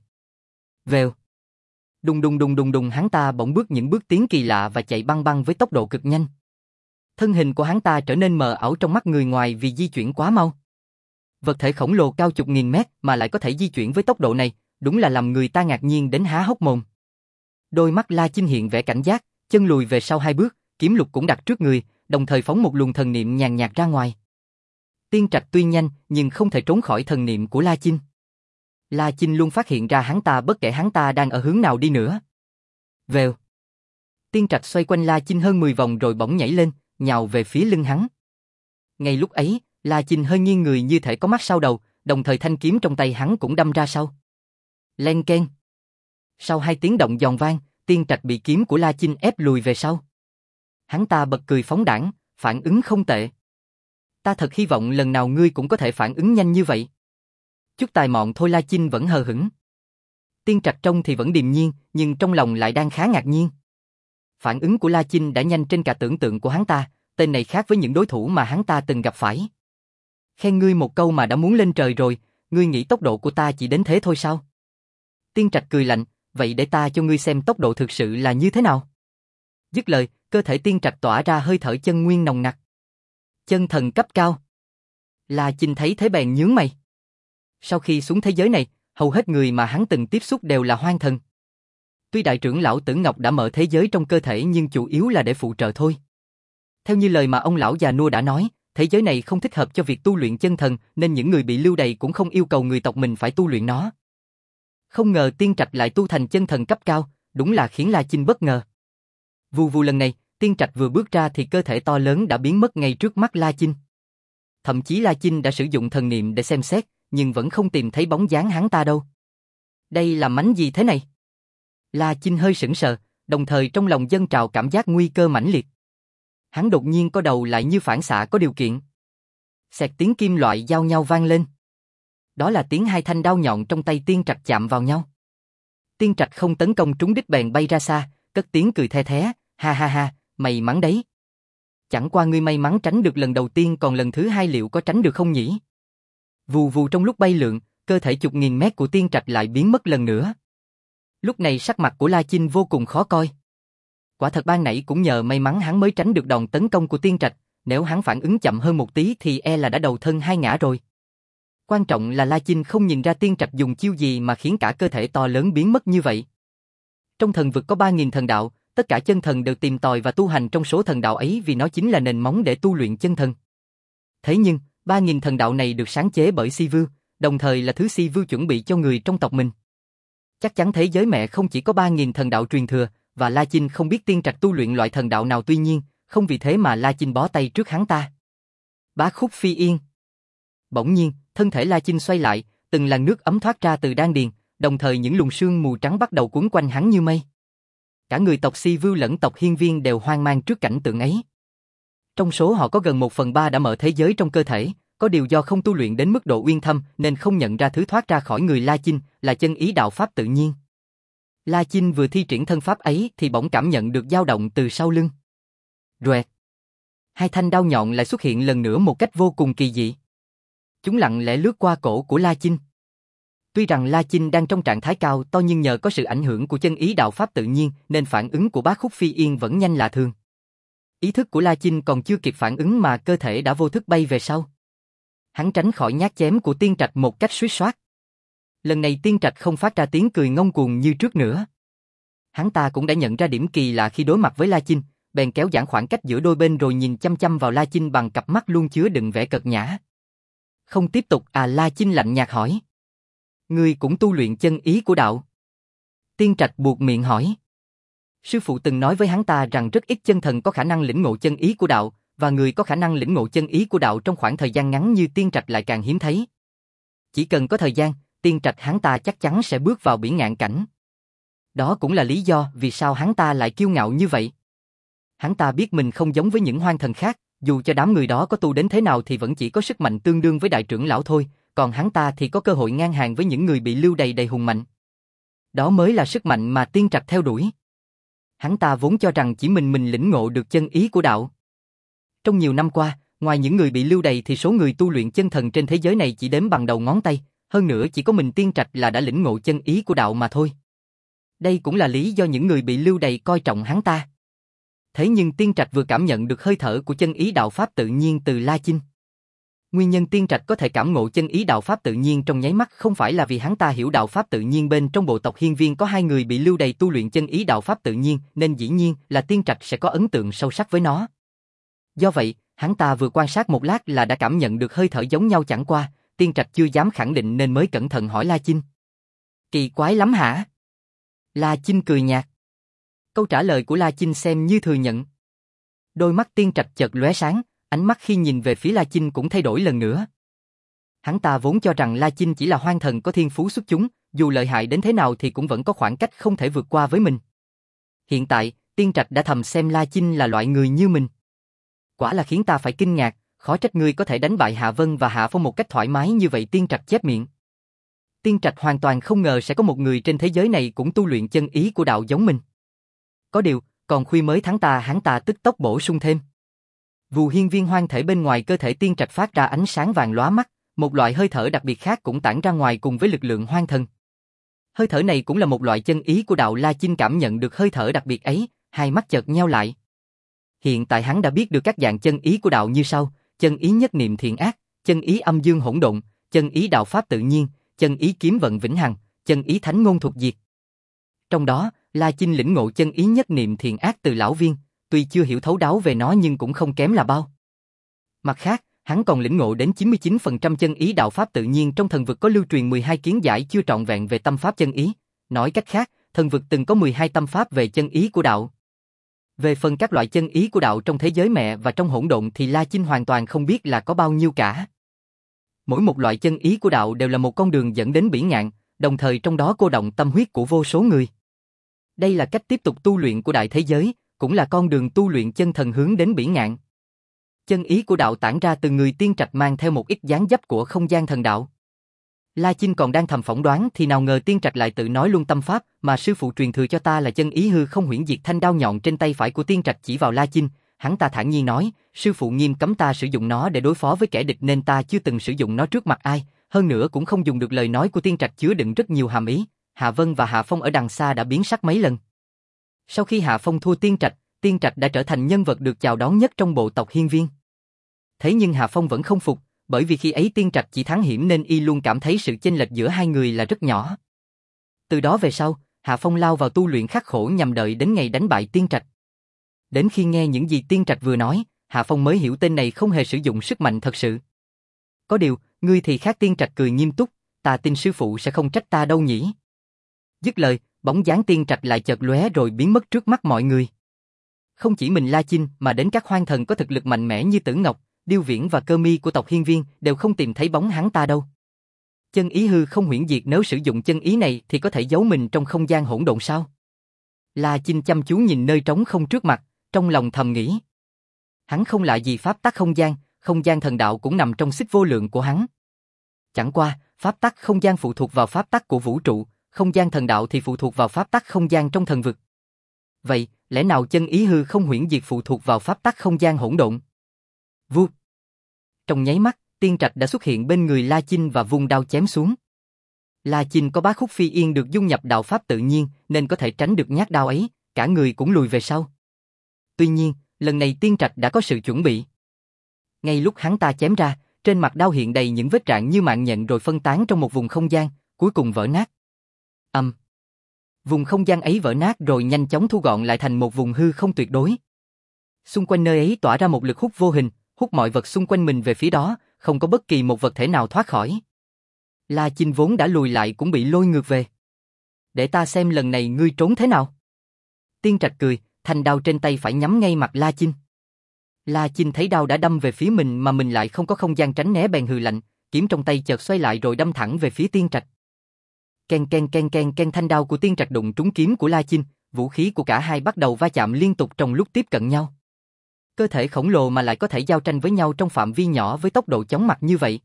Vèo. Đùng đùng đùng đùng đùng, hắn ta bỗng bước những bước tiến kỳ lạ và chạy băng băng với tốc độ cực nhanh. Thân hình của hắn ta trở nên mờ ảo trong mắt người ngoài vì di chuyển quá mau. Vật thể khổng lồ cao chục nghìn mét mà lại có thể di chuyển với tốc độ này, đúng là làm người ta ngạc nhiên đến há hốc mồm. Đôi mắt La Chinh hiện vẻ cảnh giác, chân lùi về sau hai bước, kiếm lục cũng đặt trước người, đồng thời phóng một luồng thần niệm nhàn nhạt ra ngoài. Tiên Trạch tuy nhanh, nhưng không thể trốn khỏi thần niệm của La Chinh. La Chinh luôn phát hiện ra hắn ta bất kể hắn ta đang ở hướng nào đi nữa. Vèo. Tiên Trạch xoay quanh La Chinh hơn mười vòng rồi bỗng nhảy lên, nhào về phía lưng hắn. Ngay lúc ấy, La Chinh hơi nghiêng người như thể có mắt sau đầu, đồng thời thanh kiếm trong tay hắn cũng đâm ra sau. Len keng. Sau hai tiếng động giòn vang, Tiên Trạch bị kiếm của La Chinh ép lùi về sau. Hắn ta bật cười phóng đãng, phản ứng không tệ. Ta thật hy vọng lần nào ngươi cũng có thể phản ứng nhanh như vậy. Chút tài mọn thôi. La Chinh vẫn hờ hững. Tiên Trạch trông thì vẫn điềm nhiên, nhưng trong lòng lại đang khá ngạc nhiên. Phản ứng của La Chinh đã nhanh trên cả tưởng tượng của hắn ta, tên này khác với những đối thủ mà hắn ta từng gặp phải. Khen ngươi một câu mà đã muốn lên trời rồi, ngươi nghĩ tốc độ của ta chỉ đến thế thôi sao? Tiên Trạch cười lạnh, vậy để ta cho ngươi xem tốc độ thực sự là như thế nào. Dứt lời, cơ thể Tiên Trạch tỏa ra hơi thở chân nguyên nồng nặc. Chân thần cấp cao. La Chinh thấy thế bèn nhướng mày. Sau khi xuống thế giới này, hầu hết người mà hắn từng tiếp xúc đều là hoang thần. Tuy đại trưởng lão Tử Ngọc đã mở thế giới trong cơ thể nhưng chủ yếu là để phụ trợ thôi. Theo như lời mà ông lão già nua đã nói, thế giới này không thích hợp cho việc tu luyện chân thần, nên những người bị lưu đày cũng không yêu cầu người tộc mình phải tu luyện nó. Không ngờ Tiên Trạch lại tu thành chân thần cấp cao, đúng là khiến La Chinh bất ngờ. Vù vù, lần này, Tiên Trạch vừa bước ra thì cơ thể to lớn đã biến mất ngay trước mắt La Chinh. Thậm chí La Chinh đã sử dụng thần niệm để xem xét, nhưng vẫn không tìm thấy bóng dáng hắn ta đâu. Đây là mánh gì thế này? La Chinh hơi sững sờ, đồng thời trong lòng dâng trào cảm giác nguy cơ mãnh liệt. Hắn đột nhiên có đầu lại như phản xạ có điều kiện. Xẹt tiếng kim loại giao nhau vang lên. Đó là tiếng hai thanh đao nhọn trong tay Tiên Trạch chạm vào nhau. Tiên Trạch không tấn công trúng đích bèn bay ra xa, cất tiếng cười the thé, ha ha ha, may mắn đấy. Chẳng qua ngươi may mắn tránh được lần đầu tiên, còn lần thứ hai liệu có tránh được không nhỉ? Vù vù, trong lúc bay lượn, cơ thể chục nghìn mét của Tiên Trạch lại biến mất lần nữa. Lúc này sắc mặt của La Chinh vô cùng khó coi. Quả thật ban nãy cũng nhờ may mắn hắn mới tránh được đòn tấn công của Tiên Trạch, nếu hắn phản ứng chậm hơn một tí thì e là đã đầu thân hai ngã rồi. Quan trọng là La Chinh không nhìn ra Tiên Trạch dùng chiêu gì mà khiến cả cơ thể to lớn biến mất như vậy. Trong thần vực có ba nghìn thần đạo, tất cả chân thần đều tìm tòi và tu hành trong số thần đạo ấy vì nó chính là nền móng để tu luyện chân thần. Thế nhưng, ba nghìn thần đạo này được sáng chế bởi Si Vưu, đồng thời là thứ Si Vưu chuẩn bị cho người trong tộc mình. Chắc chắn thế giới mẹ không chỉ có ba nghìn thần đạo truyền thừa, và La Chinh không biết Tiên Trạch tu luyện loại thần đạo nào, tuy nhiên, không vì thế mà La Chinh bó tay trước hắn ta. Bá Khúc Phi Yên. Bỗng nhiên, thân thể La Chinh xoay lại, từng làn nước ấm thoát ra từ đan điền, đồng thời những luồng sương mù trắng bắt đầu cuốn quanh hắn như mây. Cả người tộc Si Vưu lẫn tộc Hiên Viên đều hoang mang trước cảnh tượng ấy. Trong số họ có gần một phần ba đã mở thế giới trong cơ thể, có điều do không tu luyện đến mức độ uyên thâm nên không nhận ra thứ thoát ra khỏi người La Chinh là chân ý đạo pháp tự nhiên. La Chinh vừa thi triển thân pháp ấy thì bỗng cảm nhận được dao động từ sau lưng. Rẹt. Hai thanh đao nhọn lại xuất hiện lần nữa một cách vô cùng kỳ dị. Chúng lặng lẽ lướt qua cổ của La Chinh. Tuy rằng La Chinh đang trong trạng thái cao to nhưng nhờ có sự ảnh hưởng của chân ý đạo pháp tự nhiên nên phản ứng của Bá Khúc Phi Yên vẫn nhanh lạ thường. Ý thức của La Chinh còn chưa kịp phản ứng mà cơ thể đã vô thức bay về sau. Hắn tránh khỏi nhát chém của Tiên Trạch một cách xuýt xoát. Lần này Tiên Trạch không phát ra tiếng cười ngông cuồng như trước nữa. Hắn ta cũng đã nhận ra điểm kỳ lạ khi đối mặt với La Chinh, bèn kéo giãn khoảng cách giữa đôi bên rồi nhìn chăm chăm vào La Chinh bằng cặp mắt luôn chứa đựng vẻ cợt nhã. Không tiếp tục à? La Chinh lạnh nhạt hỏi. Ngươi cũng tu luyện chân ý của đạo? Tiên Trạch buột miệng hỏi. Sư phụ từng nói với hắn ta rằng rất ít chân thần có khả năng lĩnh ngộ chân ý của đạo, và người có khả năng lĩnh ngộ chân ý của đạo trong khoảng thời gian ngắn như Tiên Trạch lại càng hiếm thấy. Chỉ cần có thời gian, Tiên Trạch hắn ta chắc chắn sẽ bước vào biển ngạn cảnh. Đó cũng là lý do vì sao hắn ta lại kiêu ngạo như vậy. Hắn ta biết mình không giống với những hoang thần khác, dù cho đám người đó có tu đến thế nào thì vẫn chỉ có sức mạnh tương đương với đại trưởng lão thôi, còn hắn ta thì có cơ hội ngang hàng với những người bị lưu đày đầy hùng mạnh. Đó mới là sức mạnh mà Tiên Trạch theo đuổi. Hắn ta vốn cho rằng chỉ mình mình lĩnh ngộ được chân ý của đạo. Trong nhiều năm qua, ngoài những người bị lưu đày thì số người tu luyện chân thần trên thế giới này chỉ đếm bằng đầu ngón tay, hơn nữa chỉ có mình Tiên Trạch là đã lĩnh ngộ chân ý của đạo mà thôi. Đây cũng là lý do những người bị lưu đày coi trọng hắn ta. Thế nhưng Tiên Trạch vừa cảm nhận được hơi thở của chân ý đạo pháp tự nhiên từ La Chinh. Nguyên nhân Tiên Trạch có thể cảm ngộ chân ý đạo pháp tự nhiên trong nháy mắt không phải là vì hắn ta hiểu đạo pháp tự nhiên bên trong bộ tộc Hiên Viên có hai người bị lưu đày tu luyện chân ý đạo pháp tự nhiên, nên dĩ nhiên là Tiên Trạch sẽ có ấn tượng sâu sắc với nó. Do vậy, hắn ta vừa quan sát một lát là đã cảm nhận được hơi thở giống nhau, chẳng qua, Tiên Trạch chưa dám khẳng định nên mới cẩn thận hỏi La Chinh. Kỳ quái lắm hả? La Chinh cười nhạt. Câu trả lời của La Chinh xem như thừa nhận. Đôi mắt Tiên Trạch chợt lóe sáng, ánh mắt khi nhìn về phía La Chinh cũng thay đổi lần nữa. Hắn ta vốn cho rằng La Chinh chỉ là hoang thần có thiên phú xuất chúng, dù lợi hại đến thế nào thì cũng vẫn có khoảng cách không thể vượt qua với mình. Hiện tại, Tiên Trạch đã thầm xem La Chinh là loại người như mình. Quả là khiến ta phải kinh ngạc, khó trách ngươi có thể đánh bại Hạ Vân và Hạ Phong một cách thoải mái như vậy. Tiên Trạch chép miệng. Tiên Trạch hoàn toàn không ngờ sẽ có một người trên thế giới này cũng tu luyện chân ý của đạo giống mình. Có điều, còn khuya mới thắng ta, hắn ta tức tốc bổ sung thêm. Vù hiên viên hoang thể bên ngoài cơ thể Tiên Trạch phát ra ánh sáng vàng lóa mắt, một loại hơi thở đặc biệt khác cũng tản ra ngoài cùng với lực lượng hoang thần. Hơi thở này cũng là một loại chân ý của đạo. La Chinh cảm nhận được hơi thở đặc biệt ấy, hai mắt chợt nheo lại. Hiện tại hắn đã biết được các dạng chân ý của đạo như sau: chân ý nhất niệm thiện ác, chân ý âm dương hỗn độn, chân ý đạo pháp tự nhiên, chân ý kiếm vận vĩnh hằng, chân ý thánh ngôn thuộc diệt. Trong đó, La Chinh lĩnh ngộ chân ý nhất niệm thiện ác từ lão viên, tuy chưa hiểu thấu đáo về nó nhưng cũng không kém là bao. Mặt khác, hắn còn lĩnh ngộ đến chín mươi chín phần trăm chân ý đạo pháp tự nhiên. Trong thần vực có lưu truyền mười hai kiến giải chưa trọn vẹn về tâm pháp chân ý, nói cách khác, thần vực từng có mười hai tâm pháp về chân ý của đạo. Về phần các loại chân ý của đạo trong thế giới mẹ và trong hỗn độn thì La Chinh hoàn toàn không biết là có bao nhiêu cả. Mỗi một loại chân ý của đạo đều là một con đường dẫn đến bỉ ngạn, đồng thời trong đó cô động tâm huyết của vô số người. Đây là cách tiếp tục tu luyện của đại thế giới, cũng là con đường tu luyện chân thần hướng đến bỉ ngạn. Chân ý của đạo tản ra từ người Tiên Trạch mang theo một ít dáng dấp của không gian thần đạo. La Chinh còn đang thầm phỏng đoán thì nào ngờ Tiên Trạch lại tự nói luôn tâm pháp mà sư phụ truyền thừa cho ta là chân ý hư không huyễn diệt. Thanh đao nhọn trên tay phải của Tiên Trạch chỉ vào La Chinh, hắn ta thản nhiên nói, sư phụ nghiêm cấm ta sử dụng nó để đối phó với kẻ địch nên ta chưa từng sử dụng nó trước mặt ai, hơn nữa cũng không dùng được. Lời nói của Tiên Trạch chứa đựng rất nhiều hàm ý. Hạ Vân và Hạ Phong ở đằng xa đã biến sắc mấy lần. Sau khi Hạ Phong thua Tiên Trạch, Tiên Trạch đã trở thành nhân vật được chào đón nhất trong bộ tộc Hiên Viên. Thế nhưng Hạ Phong vẫn không phục, bởi vì khi ấy Tiên Trạch chỉ thắng hiểm nên y luôn cảm thấy sự chênh lệch giữa hai người là rất nhỏ. Từ đó về sau, Hạ Phong lao vào tu luyện khắc khổ nhằm đợi đến ngày đánh bại Tiên Trạch. Đến khi nghe những gì Tiên Trạch vừa nói, Hạ Phong mới hiểu tên này không hề sử dụng sức mạnh thật sự. Có điều, ngươi thì khác. Tiên Trạch cười nghiêm túc, ta tin sư phụ sẽ không trách ta đâu nhỉ. Dứt lời, bóng dáng Tiên Trạch lại chợt lóe rồi biến mất trước mắt mọi người. Không chỉ mình La Chinh mà đến các hoang thần có thực lực mạnh mẽ như Tử Ngọc, Điêu Viễn và Cơ Mi của tộc Hiên Viên đều không tìm thấy bóng hắn ta đâu. Chân ý hư không huyễn diệt, nếu sử dụng chân ý này thì có thể giấu mình trong không gian hỗn độn sao? La Chinh chăm chú nhìn nơi trống không trước mặt, trong lòng thầm nghĩ. Hắn không lạ gì pháp tắc không gian, không gian thần đạo cũng nằm trong xích vô lượng của hắn. Chẳng qua, pháp tắc không gian phụ thuộc vào pháp tắc của vũ trụ, không gian thần đạo thì phụ thuộc vào pháp tắc không gian trong thần vực. Vậy, lẽ nào chân ý hư không huyễn diệt phụ thuộc vào pháp tắc không gian hỗn độn? Vút. Trong nháy mắt, Tiên Trạch đã xuất hiện bên người La Chinh và vung đao chém xuống. La Chinh có bá khúc phi yên được dung nhập đạo pháp tự nhiên nên có thể tránh được nhát đao ấy, cả người cũng lùi về sau. Tuy nhiên, lần này Tiên Trạch đã có sự chuẩn bị. Ngay lúc hắn ta chém ra, trên mặt đao hiện đầy những vết rạn như mạng nhện rồi phân tán trong một vùng không gian, cuối cùng vỡ nát. Âm. Um. Vùng không gian ấy vỡ nát rồi nhanh chóng thu gọn lại thành một vùng hư không tuyệt đối. Xung quanh nơi ấy tỏa ra một lực hút vô hình, hút mọi vật xung quanh mình về phía đó, không có bất kỳ một vật thể nào thoát khỏi. La Chinh vốn đã lùi lại cũng bị lôi ngược về. Để ta xem lần này ngươi trốn thế nào. Tiên Trạch cười, thanh đao trên tay phải nhắm ngay mặt La Chinh. La Chinh thấy đao đã đâm về phía mình mà mình lại không có không gian tránh né bèn hừ lạnh, kiếm trong tay chợt xoay lại rồi đâm thẳng về phía Tiên Trạch. Ken ken ken ken ken, thanh đao của Tiên Trạch đụng trúng kiếm của La Chinh, vũ khí của cả hai bắt đầu va chạm liên tục trong lúc tiếp cận nhau. Cơ thể khổng lồ mà lại có thể giao tranh với nhau trong phạm vi nhỏ với tốc độ chóng mặt như vậy.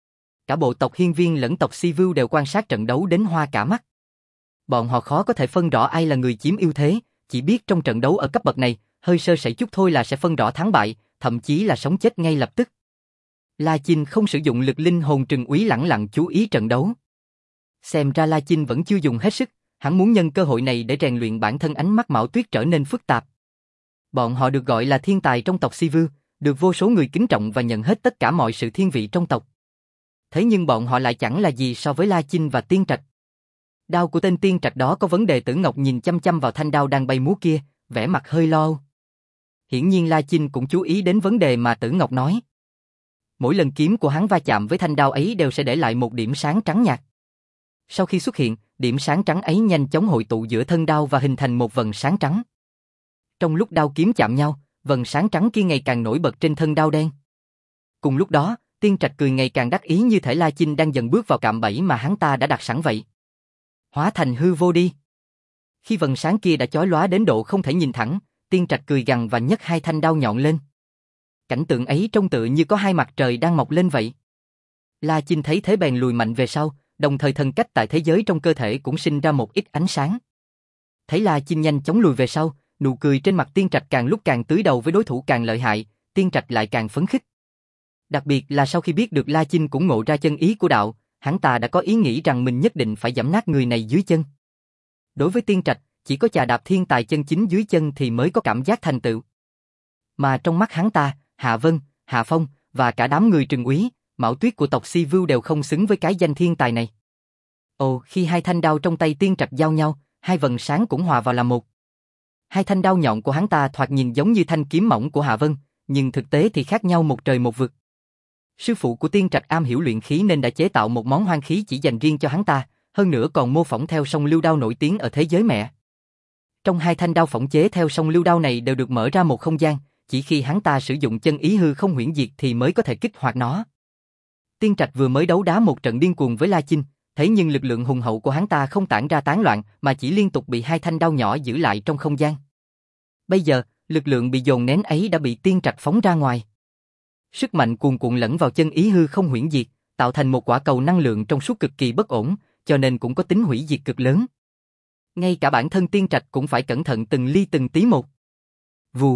Cả bộ tộc Hiên Viên lẫn tộc Si Vưu đều quan sát trận đấu đến hoa cả mắt. Bọn họ khó có thể phân rõ ai là người chiếm ưu thế, chỉ biết trong trận đấu ở cấp bậc này, hơi sơ sẩy chút thôi là sẽ phân rõ thắng bại, thậm chí là sống chết ngay lập tức. La Chinh không sử dụng lực linh hồn trừng úy lẳng lặng chú ý trận đấu. Xem ra La Chinh vẫn chưa dùng hết sức, hắn muốn nhân cơ hội này để rèn luyện bản thân. Ánh mắt Mão Tuyết trở nên phức tạp. Bọn họ được gọi là thiên tài trong tộc Si Vưu, được vô số người kính trọng và nhận hết tất cả mọi sự thiên vị trong tộc. Thế nhưng bọn họ lại chẳng là gì so với La Chinh và Tiên Trạch. Đao của tên Tiên Trạch đó có vấn đề. Tử Ngọc nhìn chăm chăm vào thanh đao đang bay múa kia, vẻ mặt hơi lo âu. Hiển nhiên La Chinh cũng chú ý đến vấn đề mà Tử Ngọc nói. Mỗi lần kiếm của hắn va chạm với thanh đao ấy đều sẽ để lại một điểm sáng trắng nhạt. Sau khi xuất hiện, điểm sáng trắng ấy nhanh chóng hội tụ giữa thân đao và hình thành một vầng sáng trắng. Trong lúc đao kiếm chạm nhau, vầng sáng trắng kia ngày càng nổi bật trên thân đao đen. Cùng lúc đó, Tiên Trạch cười ngày càng đắc ý, như thể La Chinh đang dần bước vào cạm bẫy mà hắn ta đã đặt sẵn vậy. Hóa thành hư vô đi. Khi vầng sáng kia đã chói lóa đến độ không thể nhìn thẳng, Tiên Trạch cười gằn và nhấc hai thanh đao nhọn lên. Cảnh tượng ấy trông tựa như có hai mặt trời đang mọc lên vậy. La Chinh thấy thế bèn lùi mạnh về sau, đồng thời thần cách tại thế giới trong cơ thể cũng sinh ra một ít ánh sáng. Thấy La Chinh nhanh chóng lùi về sau, nụ cười trên mặt Tiên Trạch càng lúc càng tươi đầu. Với đối thủ càng lợi hại, Tiên Trạch lại càng phấn khích. Đặc biệt là sau khi biết được La Chinh cũng ngộ ra chân ý của đạo, hắn ta đã có ý nghĩ rằng mình nhất định phải giẫm nát người này dưới chân. Đối với Tiên Trạch, chỉ có chà đạp thiên tài chân chính dưới chân thì mới có cảm giác thành tựu. Mà trong mắt hắn ta, Hạ Vân, Hạ Phong và cả đám người Trừng Úy, Mão Tuyết của tộc Si Vưu đều không xứng với cái danh thiên tài này. Ồ, khi hai thanh đao trong tay Tiên Trạch giao nhau, hai vầng sáng cũng hòa vào làm một. Hai thanh đao nhọn của hắn ta thoạt nhìn giống như thanh kiếm mỏng của Hạ Vân, nhưng thực tế thì khác nhau một trời một vực. Sư phụ của Tiên Trạch am hiểu luyện khí nên đã chế tạo một món hoang khí chỉ dành riêng cho hắn ta, hơn nữa còn mô phỏng theo song lưu đao nổi tiếng ở thế giới mẹ. Trong hai thanh đao phỏng chế theo song lưu đao này đều được mở ra một không gian, chỉ khi hắn ta sử dụng chân ý hư không huyễn diệt thì mới có thể kích hoạt nó. Tiên Trạch vừa mới đấu đá một trận điên cuồng với La Chinh, thế nhưng lực lượng hùng hậu của hắn ta không tản ra tán loạn mà chỉ liên tục bị hai thanh đao nhỏ giữ lại trong không gian. Bây giờ, lực lượng bị dồn nén ấy đã bị Tiên Trạch phóng ra ngoài. Sức mạnh cuồn cuộn lẫn vào chân ý hư không huyễn diệt, tạo thành một quả cầu năng lượng trong suốt cực kỳ bất ổn, cho nên cũng có tính hủy diệt cực lớn. Ngay cả bản thân Tiên Trạch cũng phải cẩn thận từng ly từng tí một. Vù.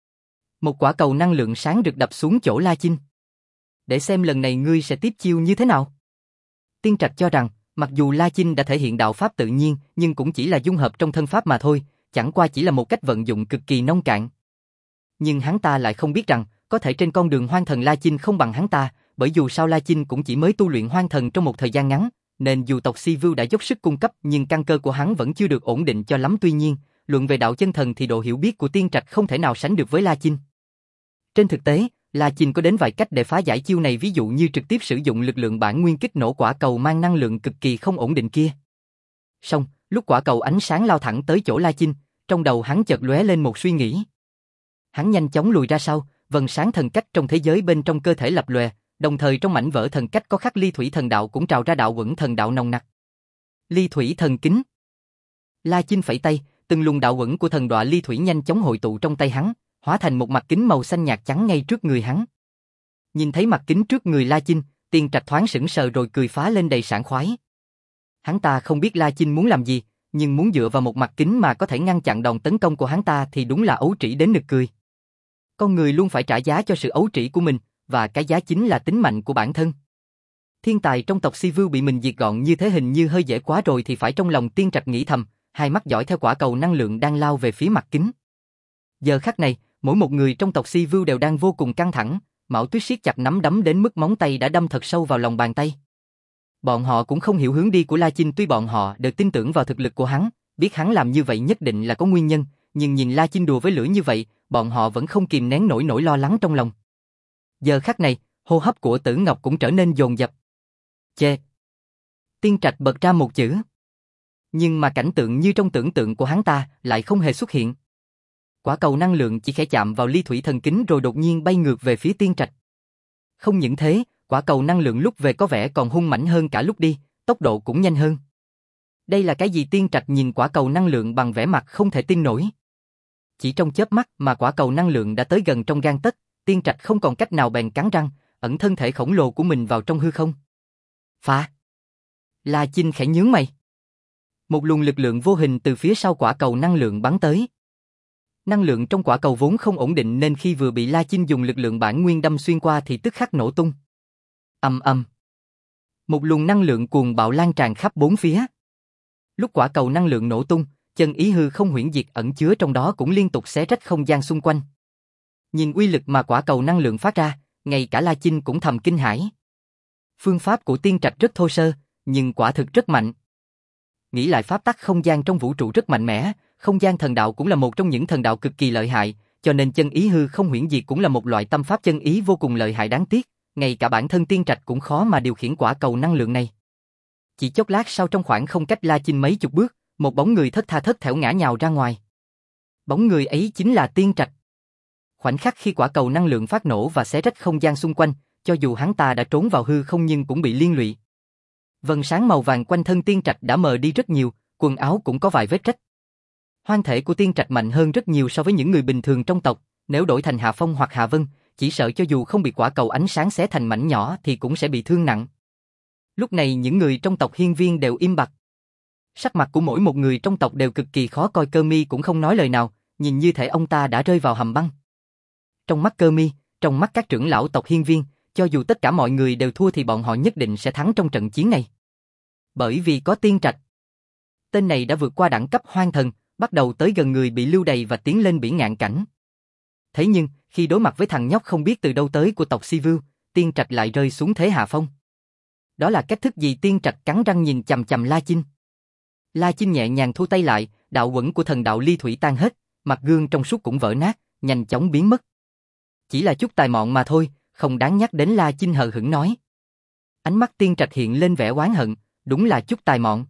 Một quả cầu năng lượng sáng rực đập xuống chỗ La Chinh. Để xem lần này ngươi sẽ tiếp chiêu như thế nào. Tiên Trạch cho rằng, mặc dù La Chinh đã thể hiện đạo pháp tự nhiên, nhưng cũng chỉ là dung hợp trong thân pháp mà thôi, chẳng qua chỉ là một cách vận dụng cực kỳ nông cạn. Nhưng hắn ta lại không biết rằng, có thể trên con đường hoang thần La Chinh không bằng hắn ta, bởi dù sao La Chinh cũng chỉ mới tu luyện hoang thần trong một thời gian ngắn, nên dù tộc Si Vưu đã dốc sức cung cấp nhưng căn cơ của hắn vẫn chưa được ổn định cho lắm. Tuy nhiên, luận về đạo chân thần thì độ hiểu biết của Tiên Trạch không thể nào sánh được với La Chinh. Trên thực tế, La Chinh có đến vài cách để phá giải chiêu này, ví dụ như trực tiếp sử dụng lực lượng bản nguyên kích nổ quả cầu mang năng lượng cực kỳ không ổn định kia. Song, lúc quả cầu ánh sáng lao thẳng tới chỗ La Chinh, trong đầu hắn chợt lóe lên một suy nghĩ. Hắn nhanh chóng lùi ra sau, vầng sáng thần cách trong thế giới bên trong cơ thể lập lòe, đồng thời trong mảnh vỡ thần cách có khắc ly thủy thần đạo cũng trào ra đạo uẩn thần đạo nồng nặc. Ly thủy thần kính. La Chinh phẩy tay, từng luồng đạo uẩn của thần đọa ly thủy nhanh chóng hội tụ trong tay hắn, hóa thành một mặt kính màu xanh nhạt trắng ngay trước người hắn. Nhìn thấy mặt kính trước người La Chinh, Tiên Trạch thoáng sững sờ rồi cười phá lên đầy sảng khoái. Hắn ta không biết La Chinh muốn làm gì, nhưng muốn dựa vào một mặt kính mà có thể ngăn chặn đòn tấn công của hắn ta thì đúng là ấu trĩ đến nực cười. Con người luôn phải trả giá cho sự ấu trĩ của mình, và cái giá chính là tính mạnh của bản thân. Thiên tài trong tộc Si Vưu bị mình diệt gọn như thế hình như hơi dễ quá rồi thì phải. Trong lòng Tiên Trạch nghĩ thầm, hai mắt dõi theo quả cầu năng lượng đang lao về phía mặt kính. Giờ khắc này, mỗi một người trong tộc Si Vưu đều đang vô cùng căng thẳng, Mão Tuyết siết chặt nắm đấm đến mức móng tay đã đâm thật sâu vào lòng bàn tay. Bọn họ cũng không hiểu hướng đi của La Chinh, tuy bọn họ đều tin tưởng vào thực lực của hắn, biết hắn làm như vậy nhất định là có nguyên nhân, nhưng nhìn La Chinh đùa với lửa như vậy, bọn họ vẫn không kìm nén nổi nỗi lo lắng trong lòng. Giờ khắc này, hô hấp của Tử Ngọc cũng trở nên dồn dập. Chê! Tiên Trạch bật ra một chữ. Nhưng mà cảnh tượng như trong tưởng tượng của hắn ta lại không hề xuất hiện. Quả cầu năng lượng chỉ khẽ chạm vào ly thủy thần kính rồi đột nhiên bay ngược về phía Tiên Trạch. Không những thế, quả cầu năng lượng lúc về có vẻ còn hung mãnh hơn cả lúc đi, tốc độ cũng nhanh hơn. Đây là cái gì? Tiên Trạch nhìn quả cầu năng lượng bằng vẻ mặt không thể tin nổi. Chỉ trong chớp mắt mà quả cầu năng lượng đã tới gần trong gang tấc, Tiên Trạch không còn cách nào bèn cắn răng, ẩn thân thể khổng lồ của mình vào trong hư không. Phá! La Chinh khẽ nhướng mày. Một luồng lực lượng vô hình từ phía sau quả cầu năng lượng bắn tới. Năng lượng trong quả cầu vốn không ổn định nên khi vừa bị La Chinh dùng lực lượng bản nguyên đâm xuyên qua thì tức khắc nổ tung. Ầm ầm. Một luồng năng lượng cuồng bạo lan tràn khắp bốn phía. Lúc quả cầu năng lượng nổ tung, chân ý hư không huyễn diệt ẩn chứa trong đó cũng liên tục xé rách không gian xung quanh. Nhìn uy lực mà quả cầu năng lượng phát ra, ngay cả La Chinh cũng thầm kinh hãi. Phương pháp của Tiên Trạch rất thô sơ, nhưng quả thực rất mạnh. Nghĩ lại pháp tắc không gian trong vũ trụ rất mạnh mẽ, không gian thần đạo cũng là một trong những thần đạo cực kỳ lợi hại, cho nên chân ý hư không huyễn diệt cũng là một loại tâm pháp chân ý vô cùng lợi hại đáng tiếc, ngay cả bản thân Tiên Trạch cũng khó mà điều khiển quả cầu năng lượng này. Chỉ chốc lát sau trong khoảng không cách La Chinh mấy chục bước, một bóng người thất tha thất thểu ngã nhào ra ngoài. Bóng người ấy chính là Tiên Trạch. Khoảnh khắc khi quả cầu năng lượng phát nổ và xé rách không gian xung quanh, cho dù hắn ta đã trốn vào hư không nhưng cũng bị liên lụy. Vầng sáng màu vàng quanh thân Tiên Trạch đã mờ đi rất nhiều, quần áo cũng có vài vết rách. Hoang thể của Tiên Trạch mạnh hơn rất nhiều so với những người bình thường trong tộc, nếu đổi thành Hạ Phong hoặc Hạ Vân, chỉ sợ cho dù không bị quả cầu ánh sáng xé thành mảnh nhỏ thì cũng sẽ bị thương nặng. Lúc này những người trong tộc Hiên Viên đều im bặt. Sắc mặt của mỗi một người trong tộc đều cực kỳ khó coi. Cơ Mi cũng không nói lời nào, nhìn như thể ông ta đã rơi vào hầm băng. Trong mắt Cơ Mi, trong mắt các trưởng lão tộc Hiên Viên, cho dù tất cả mọi người đều thua thì bọn họ nhất định sẽ thắng trong trận chiến này. Bởi vì có Tiên Trạch. Tên này đã vượt qua đẳng cấp hoang thần, bắt đầu tới gần người bị lưu đày và tiến lên bỉ ngạn cảnh. Thế nhưng, khi đối mặt với thằng nhóc không biết từ đâu tới của tộc Si Vưu, Tiên Trạch lại rơi xuống thế hạ phong. Đó là cách thức gì? Tiên Trạch cắn răng nhìn chằm chằm La Chinh. La Chinh nhẹ nhàng thu tay lại, đạo quẩn của thần đạo ly thủy tan hết, mặt gương trong suốt cũng vỡ nát, nhanh chóng biến mất. Chỉ là chút tài mọn mà thôi, không đáng nhắc đến. La Chinh hờ hững nói. Ánh mắt Tiên Trạch hiện lên vẻ oán hận, đúng là chút tài mọn.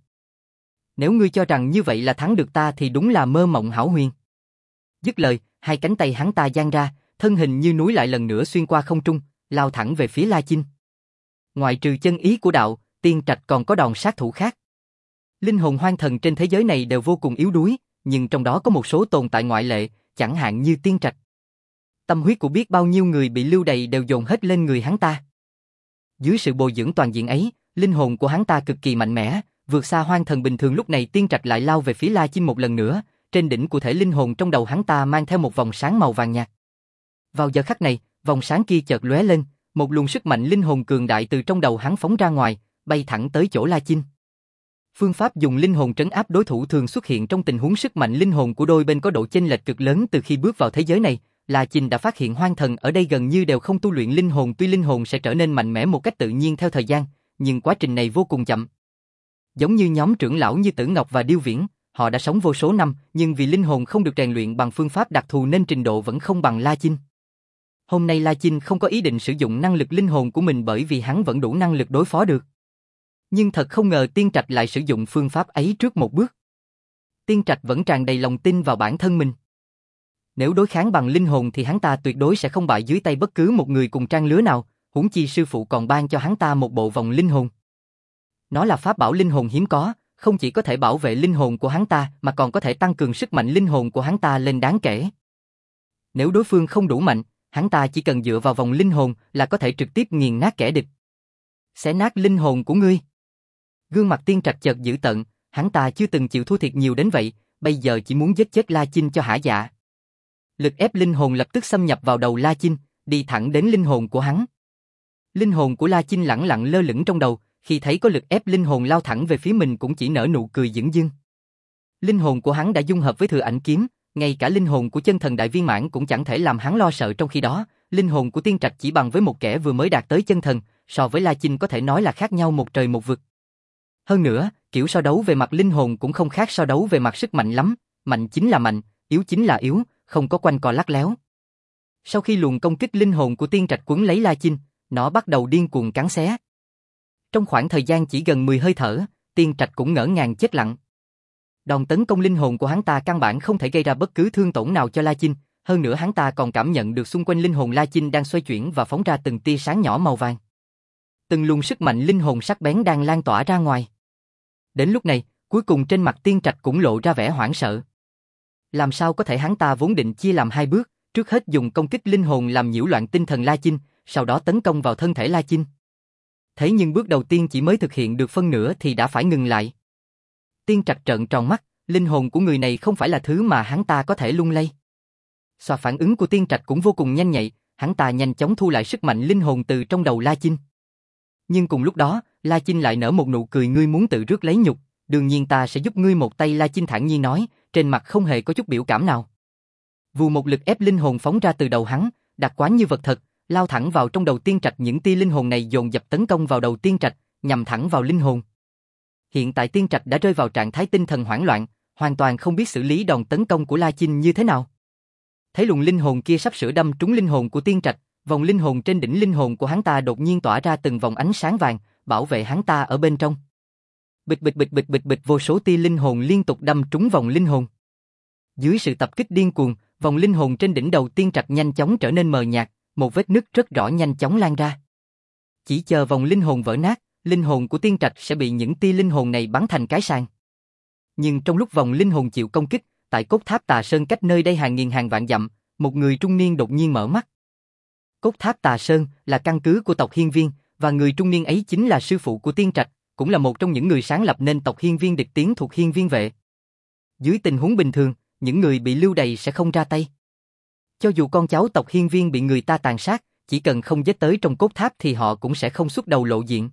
Nếu ngươi cho rằng như vậy là thắng được ta thì đúng là mơ mộng hão huyền. Dứt lời, hai cánh tay hắn ta giang ra, thân hình như núi lại lần nữa xuyên qua không trung, lao thẳng về phía La Chinh. Ngoại trừ chân ý của đạo, Tiên Trạch còn có đòn sát thủ khác. Linh hồn hoang thần trên thế giới này đều vô cùng yếu đuối, nhưng trong đó có một số tồn tại ngoại lệ, chẳng hạn như Tiên Trạch. Tâm huyết của biết bao nhiêu người bị lưu đày đều dồn hết lên người hắn ta. Dưới sự bồi dưỡng toàn diện ấy, linh hồn của hắn ta cực kỳ mạnh mẽ, vượt xa hoang thần bình thường. Lúc này Tiên Trạch lại lao về phía La Chinh một lần nữa, trên đỉnh của thể linh hồn trong đầu hắn ta mang theo một vòng sáng màu vàng nhạt. Vào giờ khắc này, vòng sáng kia chợt lóe lên, một luồng sức mạnh linh hồn cường đại từ trong đầu hắn phóng ra ngoài, bay thẳng tới chỗ La Chinh. Phương pháp dùng linh hồn trấn áp đối thủ thường xuất hiện trong tình huống sức mạnh linh hồn của đôi bên có độ chênh lệch cực lớn. Từ khi bước vào thế giới này, La Chinh đã phát hiện hoang thần ở đây gần như đều không tu luyện linh hồn. Tuy linh hồn sẽ trở nên mạnh mẽ một cách tự nhiên theo thời gian, nhưng quá trình này vô cùng chậm. Giống như nhóm trưởng lão như Tử Ngọc và Điêu Viễn, họ đã sống vô số năm, nhưng vì linh hồn không được rèn luyện bằng phương pháp đặc thù nên trình độ vẫn không bằng La Chinh. Hôm nay La Chinh không có ý định sử dụng năng lực linh hồn của mình bởi vì hắn vẫn đủ năng lực đối phó được. Nhưng thật không ngờ Tiên Trạch lại sử dụng phương pháp ấy trước một bước. Tiên Trạch vẫn tràn đầy lòng tin vào bản thân mình. Nếu đối kháng bằng linh hồn thì hắn ta tuyệt đối sẽ không bại dưới tay bất cứ một người cùng trang lứa nào, huống chi sư phụ còn ban cho hắn ta một bộ vòng linh hồn. Nó là pháp bảo linh hồn hiếm có, không chỉ có thể bảo vệ linh hồn của hắn ta mà còn có thể tăng cường sức mạnh linh hồn của hắn ta lên đáng kể. Nếu đối phương không đủ mạnh, hắn ta chỉ cần dựa vào vòng linh hồn là có thể trực tiếp nghiền nát kẻ địch. Xé nát linh hồn của ngươi. Gương mặt Tiên Trạch chợt dữ tợn, hắn ta chưa từng chịu thua thiệt nhiều đến vậy, bây giờ chỉ muốn giết chết La Chinh cho hả dạ. Lực ép linh hồn lập tức xâm nhập vào đầu La Chinh, đi thẳng đến linh hồn của hắn. Linh hồn của La Chinh lẳng lặng lơ lửng trong đầu, khi thấy có lực ép linh hồn lao thẳng về phía mình cũng chỉ nở nụ cười dửng dưng. Linh hồn của hắn đã dung hợp với Thừa Ảnh kiếm, ngay cả linh hồn của chân thần đại viên mãn cũng chẳng thể làm hắn lo sợ. Trong khi đó, linh hồn của Tiên Trạch chỉ bằng với một kẻ vừa mới đạt tới chân thần, so với La Chinh có thể nói là khác nhau một trời một vực. Hơn nữa, kiểu so đấu về mặt linh hồn cũng không khác so đấu về mặt sức mạnh lắm, mạnh chính là mạnh, yếu chính là yếu, không có quanh co lắc léo. Sau khi luồng công kích linh hồn của Tiên Trạch quấn lấy La Chinh, nó bắt đầu điên cuồng cắn xé. Trong khoảng thời gian chỉ gần mười hơi thở, Tiên Trạch cũng ngỡ ngàng chết lặng. Đòn tấn công linh hồn của hắn ta căn bản không thể gây ra bất cứ thương tổn nào cho La Chinh, hơn nữa hắn ta còn cảm nhận được xung quanh linh hồn La Chinh đang xoay chuyển và phóng ra từng tia sáng nhỏ màu vàng. Từng luồng sức mạnh linh hồn sắc bén đang lan tỏa ra ngoài. Đến lúc này, cuối cùng trên mặt Tiên Trạch cũng lộ ra vẻ hoảng sợ. Làm sao có thể? Hắn ta vốn định chia làm hai bước, trước hết dùng công kích linh hồn làm nhiễu loạn tinh thần La Chinh, sau đó tấn công vào thân thể La Chinh. Thế nhưng bước đầu tiên chỉ mới thực hiện được phân nửa thì đã phải ngừng lại. Tiên Trạch trợn tròn mắt, linh hồn của người này không phải là thứ mà hắn ta có thể lung lay. Xoa phản ứng của Tiên Trạch cũng vô cùng nhanh nhạy, hắn ta nhanh chóng thu lại sức mạnh linh hồn từ trong đầu La Chinh. Nhưng cùng lúc đó, La Chinh lại nở một nụ cười, ngươi muốn tự rước lấy nhục, đương nhiên ta sẽ giúp ngươi một tay, La Chinh thản nhiên nói, trên mặt không hề có chút biểu cảm nào. Vù một lực ép linh hồn phóng ra từ đầu hắn, đặc quán như vật thật, lao thẳng vào trong đầu Tiên Trạch, những tia linh hồn này dồn dập tấn công vào đầu Tiên Trạch, nhằm thẳng vào linh hồn. Hiện tại Tiên Trạch đã rơi vào trạng thái tinh thần hoảng loạn, hoàn toàn không biết xử lý đòn tấn công của La Chinh như thế nào. Thấy luồng linh hồn kia sắp sửa đâm trúng linh hồn của Tiên Trạch, vòng linh hồn trên đỉnh linh hồn của hắn ta đột nhiên tỏa ra từng vòng ánh sáng vàng, bảo vệ hắn ta ở bên trong. Bịch bịch bịch bịch bịch bịch, vô số tia linh hồn liên tục đâm trúng vòng linh hồn. Dưới sự tập kích điên cuồng, vòng linh hồn trên đỉnh đầu Tiên Trạch nhanh chóng trở nên mờ nhạt, một vết nứt rất rõ nhanh chóng lan ra. Chỉ chờ vòng linh hồn vỡ nát, linh hồn của Tiên Trạch sẽ bị những tia linh hồn này bắn thành cái sàng. Nhưng trong lúc vòng linh hồn chịu công kích, tại cốt tháp Tà Sơn cách nơi đây hàng nghìn hàng vạn dặm, một người trung niên đột nhiên mở mắt. Cốt tháp Tà Sơn là căn cứ của tộc Hiên Viên, và người trung niên ấy chính là sư phụ của Tiên Trạch, cũng là một trong những người sáng lập nên tộc Hiên Viên Địch Tiến thuộc Hiên Viên Vệ. Dưới tình huống bình thường, những người bị lưu đày sẽ không ra tay. Cho dù con cháu tộc Hiên Viên bị người ta tàn sát, chỉ cần không giết tới trong cốt tháp thì họ cũng sẽ không xuất đầu lộ diện.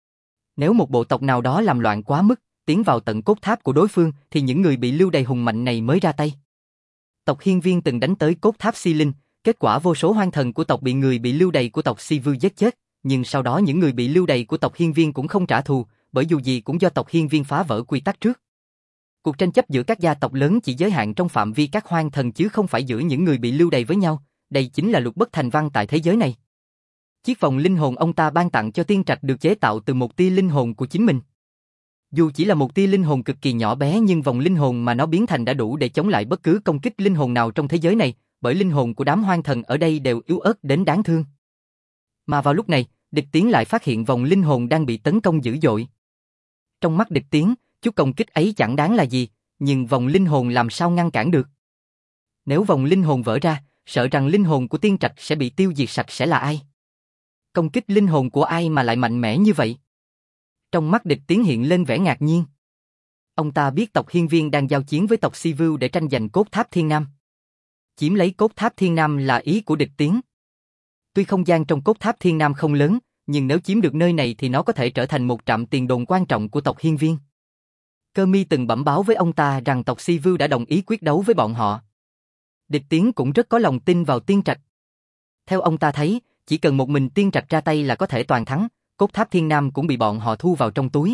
Nếu một bộ tộc nào đó làm loạn quá mức, tiến vào tận cốt tháp của đối phương, thì những người bị lưu đày hùng mạnh này mới ra tay. Tộc Hiên Viên từng đánh tới cốt tháp Si Linh, kết quả vô số hoang thần của tộc bị người bị lưu đày của tộc Si Vưu giết chết, nhưng sau đó những người bị lưu đày của tộc Hiên Viên cũng không trả thù, bởi dù gì cũng do tộc Hiên Viên phá vỡ quy tắc trước. Cuộc tranh chấp giữa các gia tộc lớn chỉ giới hạn trong phạm vi các hoang thần chứ không phải giữa những người bị lưu đày với nhau, đây chính là luật bất thành văn tại thế giới này. Chiếc vòng linh hồn ông ta ban tặng cho Tiên Trạch được chế tạo từ một tia linh hồn của chính mình. Dù chỉ là một tia linh hồn cực kỳ nhỏ bé, nhưng vòng linh hồn mà nó biến thành đã đủ để chống lại bất cứ công kích linh hồn nào trong thế giới này, bởi linh hồn của đám hoang thần ở đây đều yếu ớt đến đáng thương. Mà vào lúc này, Địch Tiến lại phát hiện vòng linh hồn đang bị tấn công dữ dội. Trong mắt Địch Tiến, chút công kích ấy chẳng đáng là gì, nhưng vòng linh hồn làm sao ngăn cản được? Nếu vòng linh hồn vỡ ra, sợ rằng linh hồn của Tiên Trạch sẽ bị tiêu diệt sạch sẽ là ai? Công kích linh hồn của ai mà lại mạnh mẽ như vậy? Trong mắt Địch Tiến hiện lên vẻ ngạc nhiên. Ông ta biết tộc Hiên Viên đang giao chiến với tộc Si Vưu để tranh giành cốt tháp Thiên Nam. Chiếm lấy cốt tháp Thiên Nam là ý của Địch Tiến. Tuy không gian trong cốt tháp Thiên Nam không lớn, nhưng nếu chiếm được nơi này thì nó có thể trở thành một trạm tiền đồn quan trọng của tộc Hiên Viên. Cơ Mi từng bẩm báo với ông ta rằng tộc Si Vưu đã đồng ý quyết đấu với bọn họ. Địch Tiến cũng rất có lòng tin vào Tiên Trạch. Theo ông ta thấy, chỉ cần một mình Tiên Trạch ra tay là có thể toàn thắng, cốt tháp Thiên Nam cũng bị bọn họ thu vào trong túi.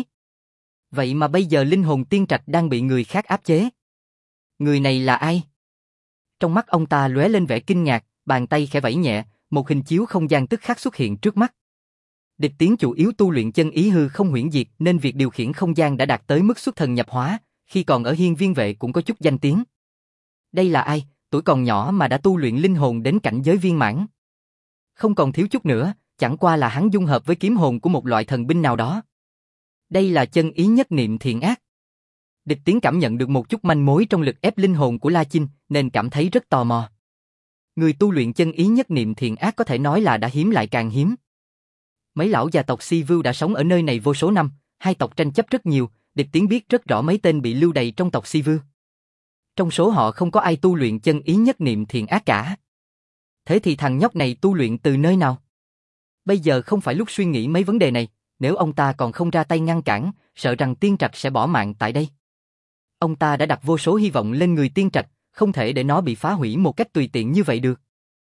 Vậy mà bây giờ linh hồn Tiên Trạch đang bị người khác áp chế. Người này là ai? Trong mắt ông ta lóe lên vẻ kinh ngạc, bàn tay khẽ vẫy nhẹ, một hình chiếu không gian tức khắc xuất hiện trước mắt. Địch Tiến chủ yếu tu luyện chân ý hư không huyễn diệt nên việc điều khiển không gian đã đạt tới mức xuất thần nhập hóa, khi còn ở Hiên Viên Vệ cũng có chút danh tiếng. Đây là ai, tuổi còn nhỏ mà đã tu luyện linh hồn đến cảnh giới viên mãn? Không còn thiếu chút nữa, chẳng qua là hắn dung hợp với kiếm hồn của một loại thần binh nào đó. Đây là chân ý nhất niệm thiện ác. Địch Tiến cảm nhận được một chút manh mối trong lực ép linh hồn của La Chinh nên cảm thấy rất tò mò. Người tu luyện chân ý nhất niệm thiện ác có thể nói là đã hiếm lại càng hiếm. Mấy lão già tộc Si Vưu đã sống ở nơi này vô số năm, hai tộc tranh chấp rất nhiều, Địch Tiến biết rất rõ mấy tên bị lưu đày trong tộc Si Vưu. Trong số họ không có ai tu luyện chân ý nhất niệm thiện ác cả. Thế thì thằng nhóc này tu luyện từ nơi nào? Bây giờ không phải lúc suy nghĩ mấy vấn đề này, nếu ông ta còn không ra tay ngăn cản, sợ rằng Tiên Trạch sẽ bỏ mạng tại đây. Ông ta đã đặt vô số hy vọng lên người Tiên Trạch, không thể để nó bị phá hủy một cách tùy tiện như vậy được.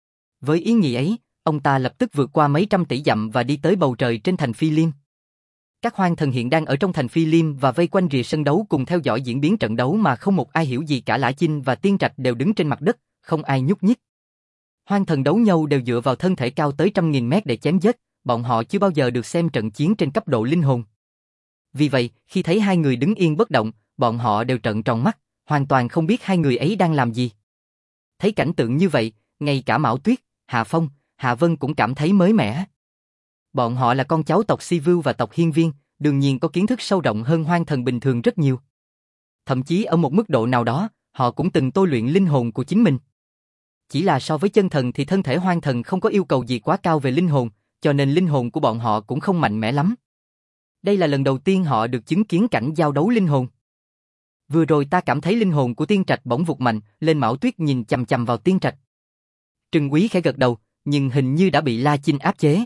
Với ý nghĩ ấy, ông ta lập tức vượt qua mấy trăm tỷ dặm và đi tới bầu trời trên thành Phi Liêm. Các hoang thần hiện đang ở trong thành Phi Liêm và vây quanh rìa sân đấu cùng theo dõi diễn biến trận đấu mà không một ai hiểu gì cả. Lã Chinh và Tiên Trạch đều đứng trên mặt đất, không ai nhúc nhích. Hoang thần đấu nhau đều dựa vào thân thể cao tới trăm nghìn mét để chém giết, bọn họ chưa bao giờ được xem trận chiến trên cấp độ linh hồn. Vì vậy, khi thấy hai người đứng yên bất động, bọn họ đều trợn tròn mắt, hoàn toàn không biết hai người ấy đang làm gì. Thấy cảnh tượng như vậy, ngay cả Mão Tuyết, Hạ Phong, Hạ Vân cũng cảm thấy mới mẻ. Bọn họ là con cháu tộc Si Vưu và tộc Hiên Viên, đương nhiên có kiến thức sâu rộng hơn hoang thần bình thường rất nhiều. Thậm chí ở một mức độ nào đó, họ cũng từng tôi luyện linh hồn của chính mình. Chỉ là so với chân thần thì thân thể hoang thần không có yêu cầu gì quá cao về linh hồn, cho nên linh hồn của bọn họ cũng không mạnh mẽ lắm. Đây là lần đầu tiên họ được chứng kiến cảnh giao đấu linh hồn. Vừa rồi ta cảm thấy linh hồn của Tiên Trạch bỗng vụt mạnh lên. Mão Tuyết nhìn chằm chằm vào Tiên Trạch. Trừng Quý khẽ gật đầu, nhưng hình như đã bị La Chinh áp chế.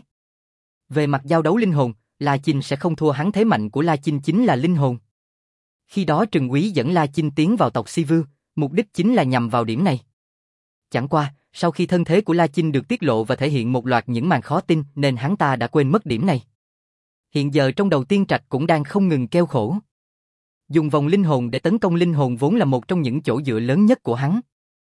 Về mặt giao đấu linh hồn, La Chinh sẽ không thua hắn, thế mạnh của La Chinh chính là linh hồn. Khi đó Trừng Quý dẫn La Chinh tiến vào tộc Si Vưu, mục đích chính là nhằm vào điểm này. Chẳng qua, sau khi thân thế của La Chinh được tiết lộ và thể hiện một loạt những màn khó tin nên hắn ta đã quên mất điểm này. Hiện giờ trong đầu Tiên Trạch cũng đang không ngừng kêu khổ. Dùng vòng linh hồn để tấn công linh hồn vốn là một trong những chỗ dựa lớn nhất của hắn.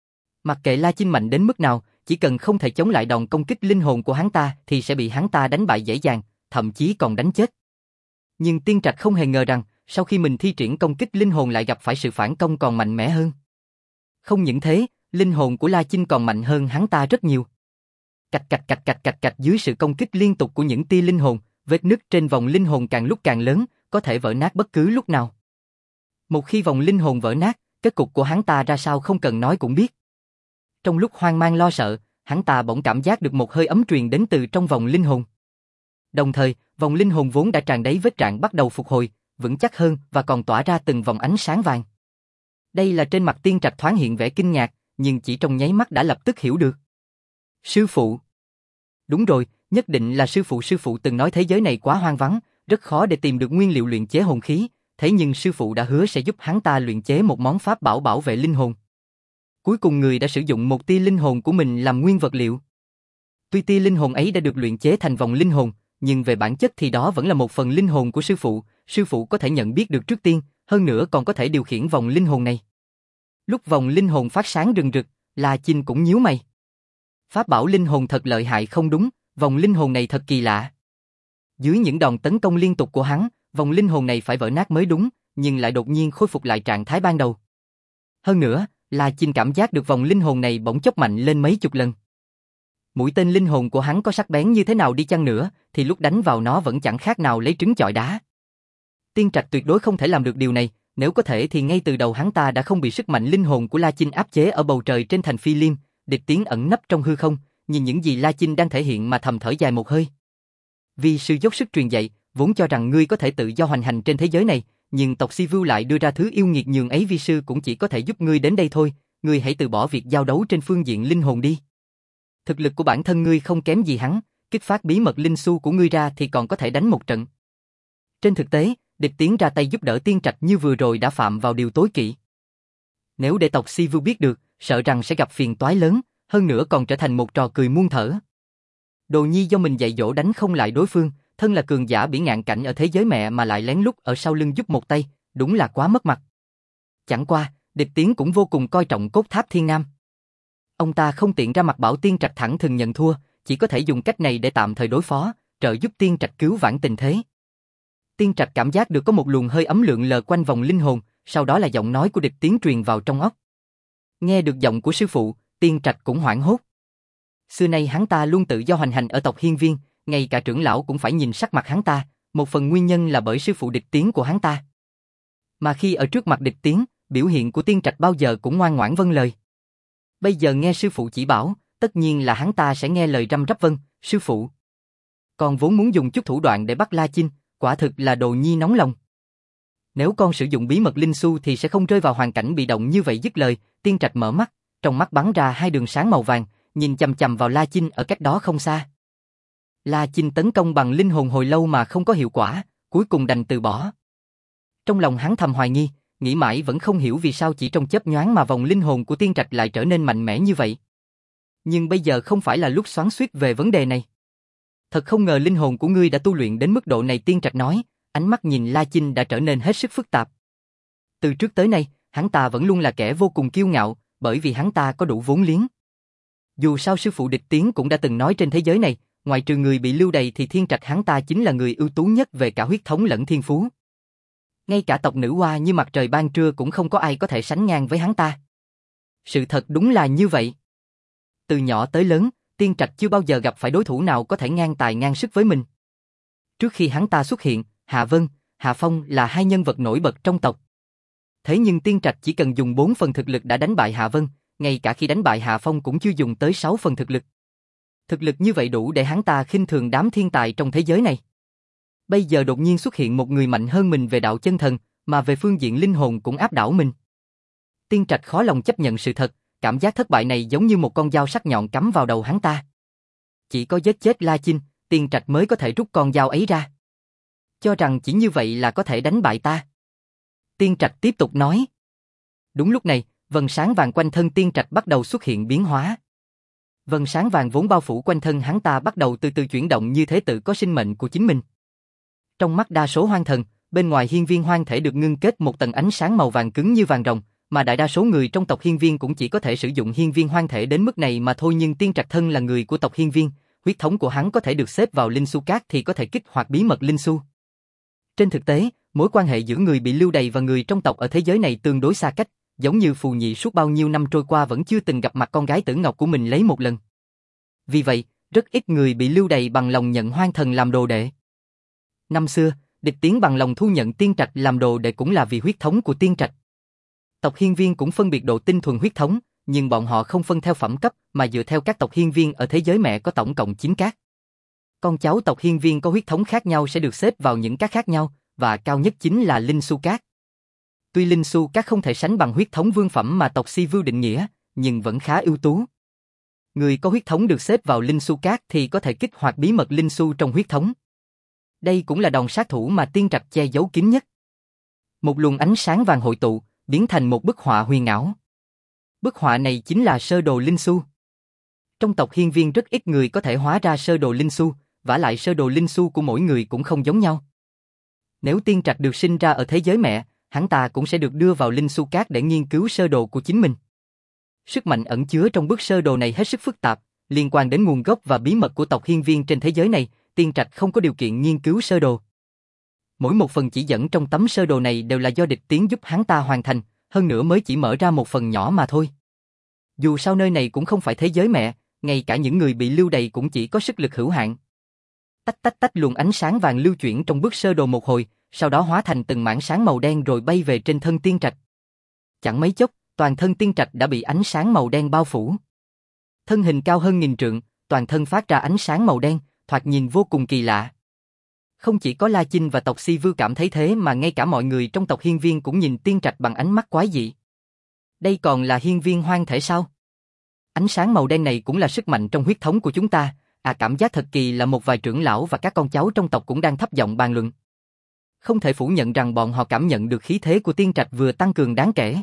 Mặc kệ La Chinh mạnh đến mức nào, chỉ cần không thể chống lại đòn công kích linh hồn của hắn ta thì sẽ bị hắn ta đánh bại dễ dàng, thậm chí còn đánh chết. Nhưng Tiên Trạch không hề ngờ rằng, sau khi mình thi triển công kích linh hồn lại gặp phải sự phản công còn mạnh mẽ hơn. Không những thế, linh hồn của La Chinh còn mạnh hơn hắn ta rất nhiều. Cạch cạch cạch cạch cạch cạch dưới sự công kích liên tục của những tia linh hồn, vết nứt trên vòng linh hồn càng lúc càng lớn, có thể vỡ nát bất cứ lúc nào. Một khi vòng linh hồn vỡ nát, kết cục của hắn ta ra sao không cần nói cũng biết. Trong lúc hoang mang lo sợ, hắn ta bỗng cảm giác được một hơi ấm truyền đến từ trong vòng linh hồn. Đồng thời, vòng linh hồn vốn đã tràn đầy vết rạn bắt đầu phục hồi, vững chắc hơn và còn tỏa ra từng vòng ánh sáng vàng. Đây là trên mặt Tiên Trạch thoáng hiện vẻ kinh ngạc, nhưng chỉ trong nháy mắt đã lập tức hiểu được. Sư phụ. Đúng rồi, nhất định là sư phụ. Sư phụ từng nói thế giới này quá hoang vắng, rất khó để tìm được nguyên liệu luyện chế hồn khí, thế nhưng sư phụ đã hứa sẽ giúp hắn ta luyện chế một món pháp bảo bảo vệ linh hồn. Cuối cùng người đã sử dụng một tia linh hồn của mình làm nguyên vật liệu. Tuy tia linh hồn ấy đã được luyện chế thành vòng linh hồn, nhưng về bản chất thì đó vẫn là một phần linh hồn của sư phụ, sư phụ có thể nhận biết được trước tiên, hơn nữa còn có thể điều khiển vòng linh hồn này. Lúc vòng linh hồn phát sáng rừng rực, La Chinh cũng nhíu mày. Pháp bảo linh hồn thật lợi hại không đúng, vòng linh hồn này thật kỳ lạ. Dưới những đòn tấn công liên tục của hắn, vòng linh hồn này phải vỡ nát mới đúng, nhưng lại đột nhiên khôi phục lại trạng thái ban đầu. Hơn nữa, La Chinh cảm giác được vòng linh hồn này bỗng chốc mạnh lên mấy chục lần. Mũi tên linh hồn của hắn có sắc bén như thế nào đi chăng nữa, thì lúc đánh vào nó vẫn chẳng khác nào lấy trứng chọi đá. Tiên Trạch tuyệt đối không thể làm được điều này, nếu có thể thì ngay từ đầu hắn ta đã không bị sức mạnh linh hồn của La Chinh áp chế ở bầu trời trên thành Phi Liêm. Địch Tiến ẩn nấp trong hư không, nhìn những gì La Chinh đang thể hiện mà thầm thở dài một hơi. Vì sư dốc sức truyền dạy, vốn cho rằng ngươi có thể tự do hoành hành trên thế giới này, nhưng tộc Si Vưu lại đưa ra thứ yêu nghiệt nhường ấy. Vi sư cũng chỉ có thể giúp ngươi đến đây thôi, ngươi hãy từ bỏ việc giao đấu trên phương diện linh hồn đi. Thực lực của bản thân ngươi không kém gì hắn, kích phát bí mật linh su của ngươi ra thì còn có thể đánh một trận. Trên thực tế, Địch Tiến ra tay giúp đỡ Tiên Trạch như vừa rồi đã phạm vào điều tối kỵ. Nếu để tộc Si Vưu biết được, sợ rằng sẽ gặp phiền toái lớn, hơn nữa còn trở thành một trò cười muôn thở. Đồ nhi do mình dạy dỗ đánh không lại đối phương, thân là cường giả bỉ ngạn cảnh ở thế giới mẹ mà lại lén lút ở sau lưng giúp một tay, đúng là quá mất mặt. Chẳng qua, Địch Tiến cũng vô cùng coi trọng cốt tháp Thiên Nam. Ông ta không tiện ra mặt bảo Tiên Trạch thẳng thừng nhận thua, chỉ có thể dùng cách này để tạm thời đối phó, trợ giúp Tiên Trạch cứu vãn tình thế. Tiên Trạch cảm giác được có một luồng hơi ấm lượn lờ quanh vòng linh hồn, sau đó là giọng nói của Địch Tiến truyền vào trong óc. Nghe được giọng của sư phụ, Tiên Trạch cũng hoảng hốt. Xưa nay hắn ta luôn tự do hoành hành ở tộc Hiên Viên, ngay cả trưởng lão cũng phải nhìn sắc mặt hắn ta, một phần nguyên nhân là bởi sư phụ Địch Tiến của hắn ta. Mà khi ở trước mặt Địch Tiến, biểu hiện của Tiên Trạch bao giờ cũng ngoan ngoãn vâng lời. Bây giờ nghe sư phụ chỉ bảo, tất nhiên là hắn ta sẽ nghe lời răm rắp vâng, sư phụ. Còn vốn muốn dùng chút thủ đoạn để bắt La Chinh, quả thực là đồ nhi nóng lòng. Nếu con sử dụng bí mật linh su thì sẽ không rơi vào hoàn cảnh bị động như vậy. Dứt lời, Tiên Trạch mở mắt, trong mắt bắn ra hai đường sáng màu vàng, nhìn chằm chằm vào La Chinh ở cách đó không xa. La Chinh tấn công bằng linh hồn hồi lâu mà không có hiệu quả, cuối cùng đành từ bỏ. Trong lòng hắn thầm hoài nghi, nghĩ mãi vẫn không hiểu vì sao chỉ trong chớp nhoáng mà vòng linh hồn của Tiên Trạch lại trở nên mạnh mẽ như vậy. Nhưng bây giờ không phải là lúc xoắn xuýt về vấn đề này. Thật không ngờ linh hồn của ngươi đã tu luyện đến mức độ này. Tiên Trạch nói, ánh mắt nhìn La Chinh đã trở nên hết sức phức tạp. Từ trước tới nay, hắn ta vẫn luôn là kẻ vô cùng kiêu ngạo, bởi vì hắn ta có đủ vốn liếng. Dù sao sư phụ Địch Tiến cũng đã từng nói trên thế giới này, ngoại trừ người bị lưu đày thì Thiên Trạch hắn ta chính là người ưu tú nhất về cả huyết thống lẫn thiên phú. Ngay cả tộc nữ hoa như mặt trời ban trưa cũng không có ai có thể sánh ngang với hắn ta. Sự thật đúng là như vậy. Từ nhỏ tới lớn, Tiên Trạch chưa bao giờ gặp phải đối thủ nào có thể ngang tài ngang sức với mình. Trước khi hắn ta xuất hiện, Hạ Vân, Hạ Phong là hai nhân vật nổi bật trong tộc. Thế nhưng Tiên Trạch chỉ cần dùng bốn phần thực lực đã đánh bại Hạ Vân, ngay cả khi đánh bại Hạ Phong cũng chưa dùng tới sáu phần thực lực. Thực lực như vậy đủ để hắn ta khinh thường đám thiên tài trong thế giới này. Bây giờ đột nhiên xuất hiện một người mạnh hơn mình về đạo chân thần, mà về phương diện linh hồn cũng áp đảo mình. Tiên Trạch khó lòng chấp nhận sự thật, cảm giác thất bại này giống như một con dao sắc nhọn cắm vào đầu hắn ta. Chỉ có giết chết La Chinh, Tiên Trạch mới có thể rút con dao ấy ra. Cho rằng chỉ như vậy là có thể đánh bại ta. Tiên Trạch tiếp tục nói. Đúng lúc này, vầng sáng vàng quanh thân Tiên Trạch bắt đầu xuất hiện biến hóa. Vầng sáng vàng vốn bao phủ quanh thân hắn ta bắt đầu từ từ chuyển động như thế tự có sinh mệnh của chính mình. Trong mắt đa số hoang thần, bên ngoài hiên viên hoang thể được ngưng kết một tầng ánh sáng màu vàng cứng như vàng rồng, mà đại đa số người trong tộc hiên viên cũng chỉ có thể sử dụng hiên viên hoang thể đến mức này mà thôi, nhưng Tiên Trạch thân là người của tộc hiên viên, huyết thống của hắn có thể được xếp vào linh su cát thì có thể kích hoạt bí mật linh su. Trên thực tế, mối quan hệ giữa người bị lưu đày và người trong tộc ở thế giới này tương đối xa cách, giống như Phù Nhị suốt bao nhiêu năm trôi qua vẫn chưa từng gặp mặt con gái Tử Ngọc của mình lấy một lần. Vì vậy, rất ít người bị lưu đày bằng lòng nhận hoang thần làm đồ đệ. Năm xưa, địch tiến bằng lòng thu nhận Tiên Trạch làm đồ đệ cũng là vì huyết thống của Tiên Trạch. Tộc hiên viên cũng phân biệt độ tinh thuần huyết thống, nhưng bọn họ không phân theo phẩm cấp mà dựa theo các tộc hiên viên ở thế giới mẹ có tổng cộng chín cát. Con cháu tộc hiên viên có huyết thống khác nhau sẽ được xếp vào những cát khác nhau, và cao nhất chính là linh su cát. Tuy linh su cát không thể sánh bằng huyết thống vương phẩm mà tộc Si Vưu định nghĩa, nhưng vẫn khá ưu tú. Người có huyết thống được xếp vào linh su cát thì có thể kích hoạt bí mật linh su trong huyết thống. Đây cũng là đòn sát thủ mà Tiên Trạch che giấu kín nhất. Một luồng ánh sáng vàng hội tụ, biến thành một bức họa huyền ảo. Bức họa này chính là sơ đồ linh su. Trong tộc hiên viên rất ít người có thể hóa ra sơ đồ linh su, vả lại sơ đồ linh su của mỗi người cũng không giống nhau. Nếu Tiên Trạch được sinh ra ở thế giới mẹ, hắn ta cũng sẽ được đưa vào linh su cát để nghiên cứu sơ đồ của chính mình. Sức mạnh ẩn chứa trong bức sơ đồ này hết sức phức tạp, liên quan đến nguồn gốc và bí mật của tộc hiên viên trên thế giới này, Tiên Trạch không có điều kiện nghiên cứu sơ đồ. Mỗi một phần chỉ dẫn trong tấm sơ đồ này đều là do địch tiến giúp hắn ta hoàn thành, hơn nữa mới chỉ mở ra một phần nhỏ mà thôi. Dù sao nơi này cũng không phải thế giới mẹ, ngay cả những người bị lưu đày cũng chỉ có sức lực hữu hạn. Tách tách tách luồng ánh sáng vàng lưu chuyển trong bức sơ đồ một hồi, sau đó hóa thành từng mảng sáng màu đen rồi bay về trên thân Tiên Trạch. Chẳng mấy chốc, toàn thân Tiên Trạch đã bị ánh sáng màu đen bao phủ. Thân hình cao hơn nghìn trượng, toàn thân phát ra ánh sáng màu đen, thoạt nhìn vô cùng kỳ lạ. Không chỉ có La Chinh và tộc Si Vưu cảm thấy thế mà ngay cả mọi người trong tộc hiên viên cũng nhìn Tiên Trạch bằng ánh mắt quái dị. Đây còn là hiên viên hoang thể sao? Ánh sáng màu đen này cũng là sức mạnh trong huyết thống của chúng ta, à cảm giác thật kỳ lạ. Một vài trưởng lão và các con cháu trong tộc cũng đang thấp giọng bàn luận. Không thể phủ nhận rằng bọn họ cảm nhận được khí thế của Tiên Trạch vừa tăng cường đáng kể.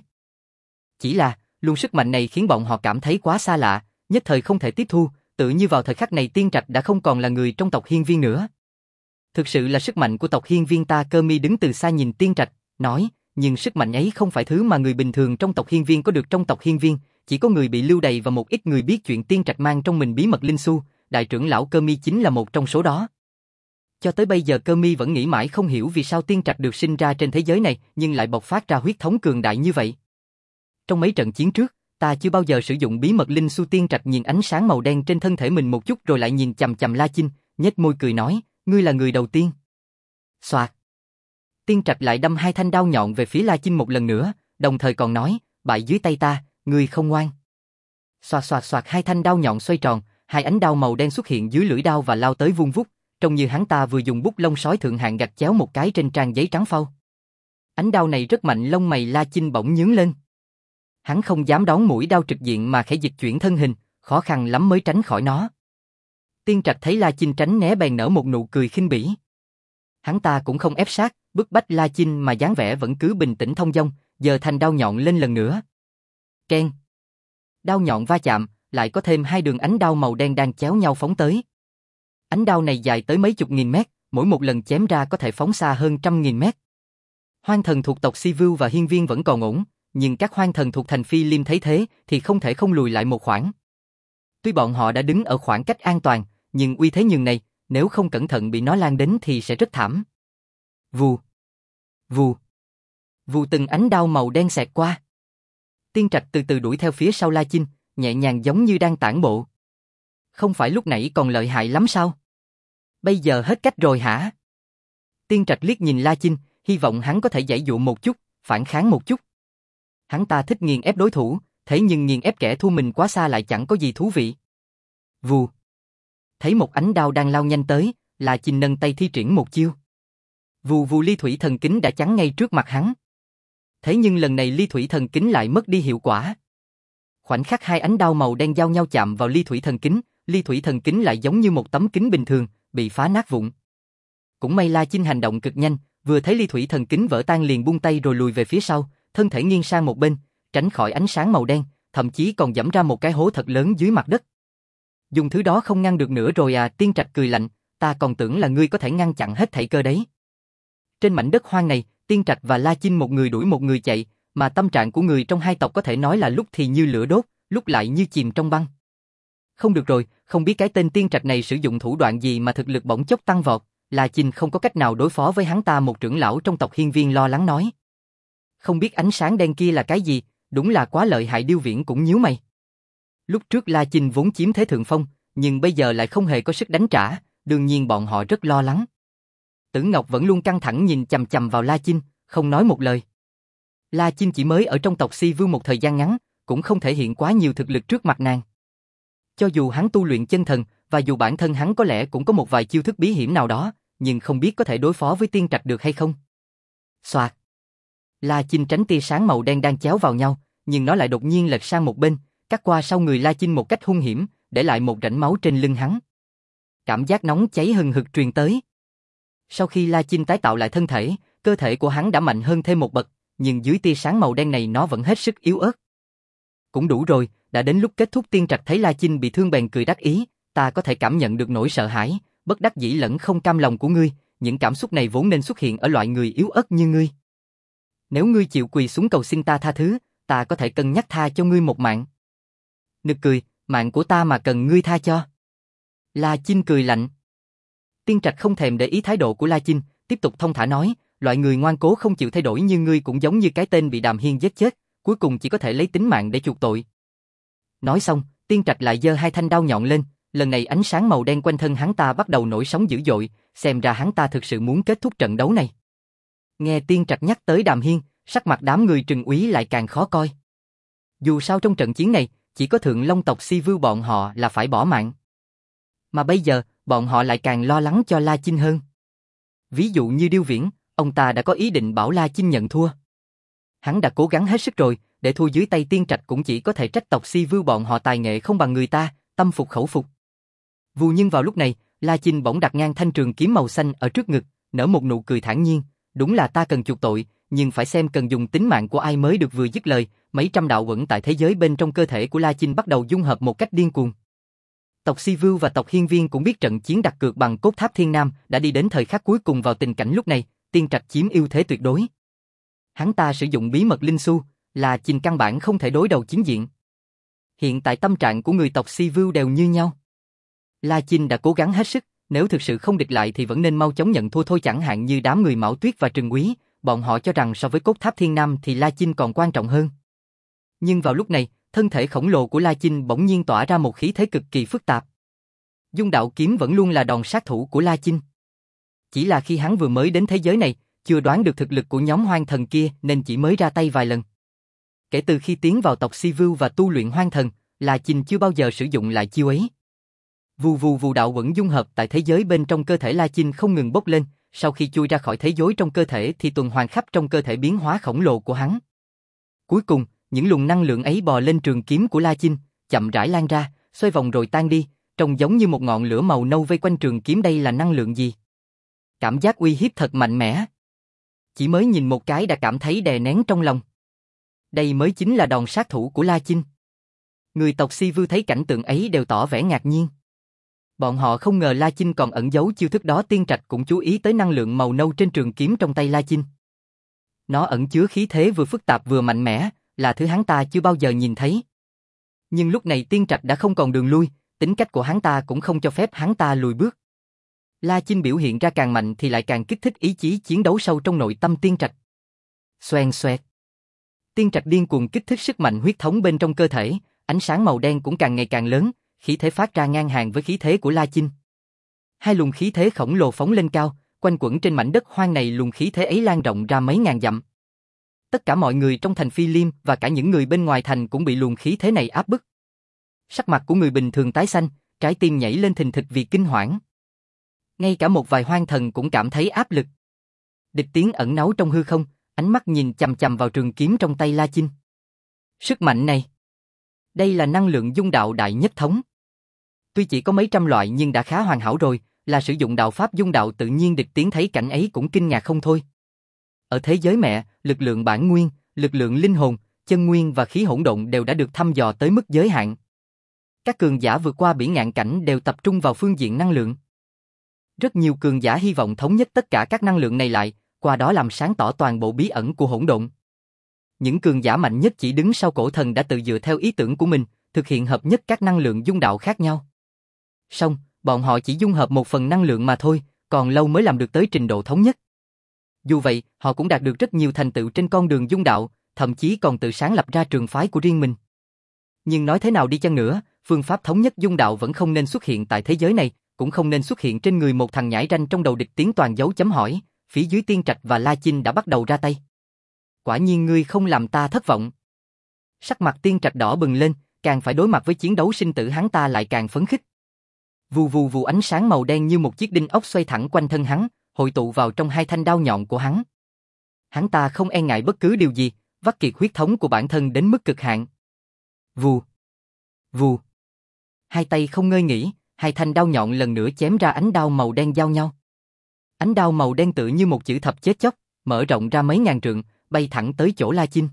Chỉ là, luồng sức mạnh này khiến bọn họ cảm thấy quá xa lạ, nhất thời không thể tiếp thu, tự như vào thời khắc này Tiên Trạch đã không còn là người trong tộc hiên viên nữa. Thực sự là sức mạnh của tộc hiên viên ta. Cơ Mi đứng từ xa nhìn Tiên Trạch, nói, nhưng sức mạnh ấy không phải thứ mà người bình thường trong tộc hiên viên có được. Trong tộc hiên viên, chỉ có người bị lưu đày và một ít người biết chuyện Tiên Trạch mang trong mình bí mật linh su, đại trưởng lão Cơ Mi chính là một trong số đó. Cho tới bây giờ Cơ Mi vẫn nghĩ mãi không hiểu vì sao Tiên Trạch được sinh ra trên thế giới này nhưng lại bộc phát ra huyết thống cường đại như vậy. Trong mấy trận chiến trước, ta chưa bao giờ sử dụng bí mật linh su. Tiên Trạch nhìn ánh sáng màu đen trên thân thể mình một chút rồi lại nhìn chằm chằm La Chinh, nhếch môi cười nói, ngươi là người đầu tiên. Soạt. Tiên Trạch lại đâm hai thanh đao nhọn về phía La Chinh một lần nữa, đồng thời còn nói, bại dưới tay ta, ngươi không ngoan. Soạt soạt soạt, hai thanh đao nhọn xoay tròn, hai ánh đao màu đen xuất hiện dưới lưỡi đao và lao tới vung vút, trông như hắn ta vừa dùng bút lông sói thượng hạng gạch chéo một cái trên trang giấy trắng phau. Ánh đao này rất mạnh, lông mày La Chinh bỗng nhướng lên. Hắn không dám đón mũi đao trực diện mà khẽ dịch chuyển thân hình, khó khăn lắm mới tránh khỏi nó. Tiên Trạch thấy La Chinh tránh né bèn nở một nụ cười khinh bỉ. Hắn ta cũng không ép sát, bức bách La Chinh mà dáng vẻ vẫn cứ bình tĩnh thông dong, giờ thành đao nhọn lên lần nữa. Keng. Đao nhọn va chạm, lại có thêm hai đường ánh đao màu đen đang chéo nhau phóng tới. Ánh đao này dài tới mấy chục nghìn mét, mỗi một lần chém ra có thể phóng xa hơn trăm nghìn mét. Hoang thần thuộc tộc Si Vưu và hiên viên vẫn còn ổn, nhưng các hoang thần thuộc thành Phi Liêm thấy thế thì không thể không lùi lại một khoảng. Tuy bọn họ đã đứng ở khoảng cách an toàn, nhưng uy thế nhường này, nếu không cẩn thận bị nó lan đến thì sẽ rất thảm. Vù, vù, vù, từng ánh đao màu đen xẹt qua. Tiên Trạch từ từ đuổi theo phía sau La Chinh, nhẹ nhàng giống như đang tản bộ. Không phải lúc nãy còn lợi hại lắm sao? Bây giờ hết cách rồi hả? Tiên Trạch liếc nhìn La Chinh, hy vọng hắn có thể giãy dụa một chút, phản kháng một chút. Hắn ta thích nghiền ép đối thủ, thế nhưng nghiền ép kẻ thua mình quá xa lại chẳng có gì thú vị. Vù. Thấy một ánh đao đang lao nhanh tới, La Chinh nâng tay thi triển một chiêu. Vù vù, ly thủy thần kính đã chắn ngay trước mặt hắn. Thế nhưng lần này ly thủy thần kính lại mất đi hiệu quả. Khoảnh khắc hai ánh đao màu đen giao nhau chạm vào ly thủy thần kính, ly thủy thần kính lại giống như một tấm kính bình thường, bị phá nát vụn. Cũng may La Chinh hành động cực nhanh, vừa thấy ly thủy thần kính vỡ tan liền buông tay rồi lùi về phía sau, thân thể nghiêng sang một bên, tránh khỏi ánh sáng màu đen, thậm chí còn giẫm ra một cái hố thật lớn dưới mặt đất. Dùng thứ đó không ngăn được nữa rồi à? Tiên Trạch cười lạnh, ta còn tưởng là ngươi có thể ngăn chặn hết thảy cơ đấy. Trên mảnh đất hoang này, Tiên Trạch và La Chinh một người đuổi một người chạy, mà tâm trạng của người trong hai tộc có thể nói là lúc thì như lửa đốt, lúc lại như chìm trong băng. Không được rồi, không biết cái tên Tiên Trạch này sử dụng thủ đoạn gì mà thực lực bỗng chốc tăng vọt, La Chinh không có cách nào đối phó với hắn ta. Một trưởng lão trong tộc Hiên Viên lo lắng nói. Không biết ánh sáng đen kia là cái gì, đúng là quá lợi hại. Điêu Viễn cũng nhíu mày. Lúc trước La Chinh vốn chiếm thế thượng phong, nhưng bây giờ lại không hề có sức đánh trả, đương nhiên bọn họ rất lo lắng. Tử Ngọc vẫn luôn căng thẳng nhìn chằm chằm vào La Chinh, không nói một lời. La Chinh chỉ mới ở trong tộc Si Vưu một thời gian ngắn, cũng không thể hiện quá nhiều thực lực trước mặt nàng. Cho dù hắn tu luyện chân thần, và dù bản thân hắn có lẽ cũng có một vài chiêu thức bí hiểm nào đó, nhưng không biết có thể đối phó với Tiên Trạch được hay không. Soạt. La Chinh tránh tia sáng màu đen đang chéo vào nhau, nhưng nó lại đột nhiên lệch sang một bên, cắt qua sau người La Chinh một cách hung hiểm, để lại một rãnh máu trên lưng hắn. Cảm giác nóng cháy hừng hực truyền tới. Sau khi La Chinh tái tạo lại thân thể, cơ thể của hắn đã mạnh hơn thêm một bậc, nhưng dưới tia sáng màu đen này nó vẫn hết sức yếu ớt. Cũng đủ rồi, đã đến lúc kết thúc. Tiên Trạch thấy La Chinh bị thương bèn cười đắc ý, ta có thể cảm nhận được nỗi sợ hãi, bất đắc dĩ lẫn không cam lòng của ngươi, những cảm xúc này vốn nên xuất hiện ở loại người yếu ớt như ngươi. Nếu ngươi chịu quỳ xuống cầu xin ta tha thứ, ta có thể cân nhắc tha cho ngươi một mạng. Nực cười, mạng của ta mà cần ngươi tha cho. La Chinh cười lạnh. Tiên Trạch không thèm để ý thái độ của La Chinh, tiếp tục thông thả nói, loại người ngoan cố không chịu thay đổi như ngươi cũng giống như cái tên bị Đàm Hiên giết chết, cuối cùng chỉ có thể lấy tính mạng để chuộc tội. Nói xong, Tiên Trạch lại giơ hai thanh đao nhọn lên, lần này ánh sáng màu đen quanh thân hắn ta bắt đầu nổi sóng dữ dội, xem ra hắn ta thực sự muốn kết thúc trận đấu này. Nghe Tiên Trạch nhắc tới Đàm Hiên, sắc mặt đám người Trừng Úy lại càng khó coi. Dù sao trong trận chiến này, chỉ có Thượng Long tộc Si Vưu bọn họ là phải bỏ mạng. Mà bây giờ, bọn họ lại càng lo lắng cho La Chinh hơn. Ví dụ như Điêu Viễn, ông ta đã có ý định bảo La Chinh nhận thua. Hắn đã cố gắng hết sức rồi, để thua dưới tay Tiên Trạch cũng chỉ có thể trách tộc Si Vưu bọn họ tài nghệ không bằng người ta, tâm phục khẩu phục. Vù nhưng vào lúc này, La Chinh bỗng đặt ngang thanh trường kiếm màu xanh ở trước ngực, nở một nụ cười thản nhiên, đúng là ta cần chuộc tội, nhưng phải xem cần dùng tính mạng của ai mới được. Vừa dứt lời, mấy trăm đạo uẩn tại thế giới bên trong cơ thể của La Chinh bắt đầu dung hợp một cách điên cuồng. Tộc Si Vưu và tộc Hiên Viên cũng biết trận chiến đặt cược bằng cốt tháp Thiên Nam đã đi đến thời khắc cuối cùng. Vào tình cảnh lúc này, Tiên Trạch chiếm ưu thế tuyệt đối. Hắn ta sử dụng bí mật linh xu, La Chinh căn bản không thể đối đầu chiến diện. Hiện tại tâm trạng của người tộc Si Vưu đều như nhau. La Chinh đã cố gắng hết sức, nếu thực sự không địch lại thì vẫn nên mau chóng nhận thua thôi. Chẳng hạn như đám người Mão Tuyết và Trừng Úy, bọn họ cho rằng so với cốt tháp Thiên Nam thì La Chinh còn quan trọng hơn. Nhưng vào lúc này, thân thể khổng lồ của La Chinh bỗng nhiên tỏa ra một khí thế cực kỳ phức tạp. Dung đạo kiếm vẫn luôn là đòn sát thủ của La Chinh. Chỉ là khi hắn vừa mới đến thế giới này, chưa đoán được thực lực của nhóm hoang thần kia nên chỉ mới ra tay vài lần. Kể từ khi tiến vào tộc Si Vưu và tu luyện hoang thần, La Chinh chưa bao giờ sử dụng lại chiêu ấy. Vù vù vù, đạo uẩn dung hợp tại thế giới bên trong cơ thể La Chinh không ngừng bốc lên, sau khi chui ra khỏi thế giới trong cơ thể thì tuần hoàn khắp trong cơ thể biến hóa khổng lồ của hắn. Cuối cùng, những luồng năng lượng ấy bò lên trường kiếm của La Chinh, chậm rãi lan ra, xoay vòng rồi tan đi, trông giống như một ngọn lửa màu nâu vây quanh trường kiếm. Đây là năng lượng gì? Cảm giác uy hiếp thật mạnh mẽ. Chỉ mới nhìn một cái đã cảm thấy đè nén trong lòng. Đây mới chính là đòn sát thủ của La Chinh. Người tộc Si Vưu thấy cảnh tượng ấy đều tỏ vẻ ngạc nhiên. Bọn họ không ngờ La Chinh còn ẩn giấu chiêu thức đó. Tiên Trạch cũng chú ý tới năng lượng màu nâu trên trường kiếm trong tay La Chinh. Nó ẩn chứa khí thế vừa phức tạp vừa mạnh mẽ, là thứ hắn ta chưa bao giờ nhìn thấy. Nhưng lúc này Tiên Trạch đã không còn đường lui, tính cách của hắn ta cũng không cho phép hắn ta lùi bước. La Chinh biểu hiện ra càng mạnh thì lại càng kích thích ý chí chiến đấu sâu trong nội tâm Tiên Trạch. Xoèn xoẹt. Tiên Trạch điên cuồng kích thích sức mạnh huyết thống bên trong cơ thể, ánh sáng màu đen cũng càng ngày càng lớn, khí thế phát ra ngang hàng với khí thế của La Chinh. Hai luồng khí thế khổng lồ phóng lên cao, quanh quẩn trên mảnh đất hoang này. Luồng khí thế ấy lan rộng ra mấy ngàn dặm. Tất cả mọi người trong thành Phi Liêm và cả những người bên ngoài thành cũng bị luồng khí thế này áp bức. Sắc mặt của người bình thường tái xanh, trái tim nhảy lên thình thịch vì kinh hoảng. Ngay cả một vài hoang thần cũng cảm thấy áp lực. Địch Tiến ẩn náu trong hư không, ánh mắt nhìn chằm chằm vào trường kiếm trong tay La Chinh. Sức mạnh này, Đây là năng lượng dung đạo đại nhất thống. Tuy chỉ có mấy trăm loại nhưng đã khá hoàn hảo rồi, là sử dụng đạo pháp dung đạo tự nhiên. Địch Tiến thấy cảnh ấy cũng kinh ngạc không thôi. Ở thế giới mẹ, lực lượng bản nguyên, lực lượng linh hồn, chân nguyên và khí hỗn độn đều đã được thăm dò tới mức giới hạn. Các cường giả vượt qua bỉ ngạn cảnh đều tập trung vào phương diện năng lượng. Rất nhiều cường giả hy vọng thống nhất tất cả các năng lượng này lại, qua đó làm sáng tỏ toàn bộ bí ẩn của hỗn độn. Những cường giả mạnh nhất chỉ đứng sau cổ thần đã tự dựa theo ý tưởng của mình, thực hiện hợp nhất các năng lượng dung đạo khác nhau. Song, bọn họ chỉ dung hợp một phần năng lượng mà thôi, còn lâu mới làm được tới trình độ thống nhất. Dù vậy, họ cũng đạt được rất nhiều thành tựu trên con đường dung đạo, thậm chí còn tự sáng lập ra trường phái của riêng mình. Nhưng nói thế nào đi chăng nữa, phương pháp thống nhất dung đạo vẫn không nên xuất hiện tại thế giới này, cũng không nên xuất hiện trên người một thằng nhãi ranh. Trong đầu Địch Tiến toàn dấu chấm hỏi, phía dưới Tiên Trạch và La Chinh đã bắt đầu ra tay. Quả nhiên ngươi không làm ta thất vọng. Sắc mặt Tiên Trạch đỏ bừng lên, càng phải đối mặt với chiến đấu sinh tử hắn ta lại càng phấn khích. Vù vù vù, ánh sáng màu đen như một chiếc đinh ốc xoay thẳng quanh thân hắn, hội tụ vào trong hai thanh đao nhọn của hắn. Hắn ta không e ngại bất cứ điều gì, vắt kiệt huyết thống của bản thân đến mức cực hạn. Vù, vù. Hai tay không ngơi nghỉ, hai thanh đao nhọn lần nữa chém ra, ánh đao màu đen giao nhau. Ánh đao màu đen tựa như một chữ thập chết chóc, mở rộng ra mấy ngàn trượng, bay thẳng tới chỗ La Chinh.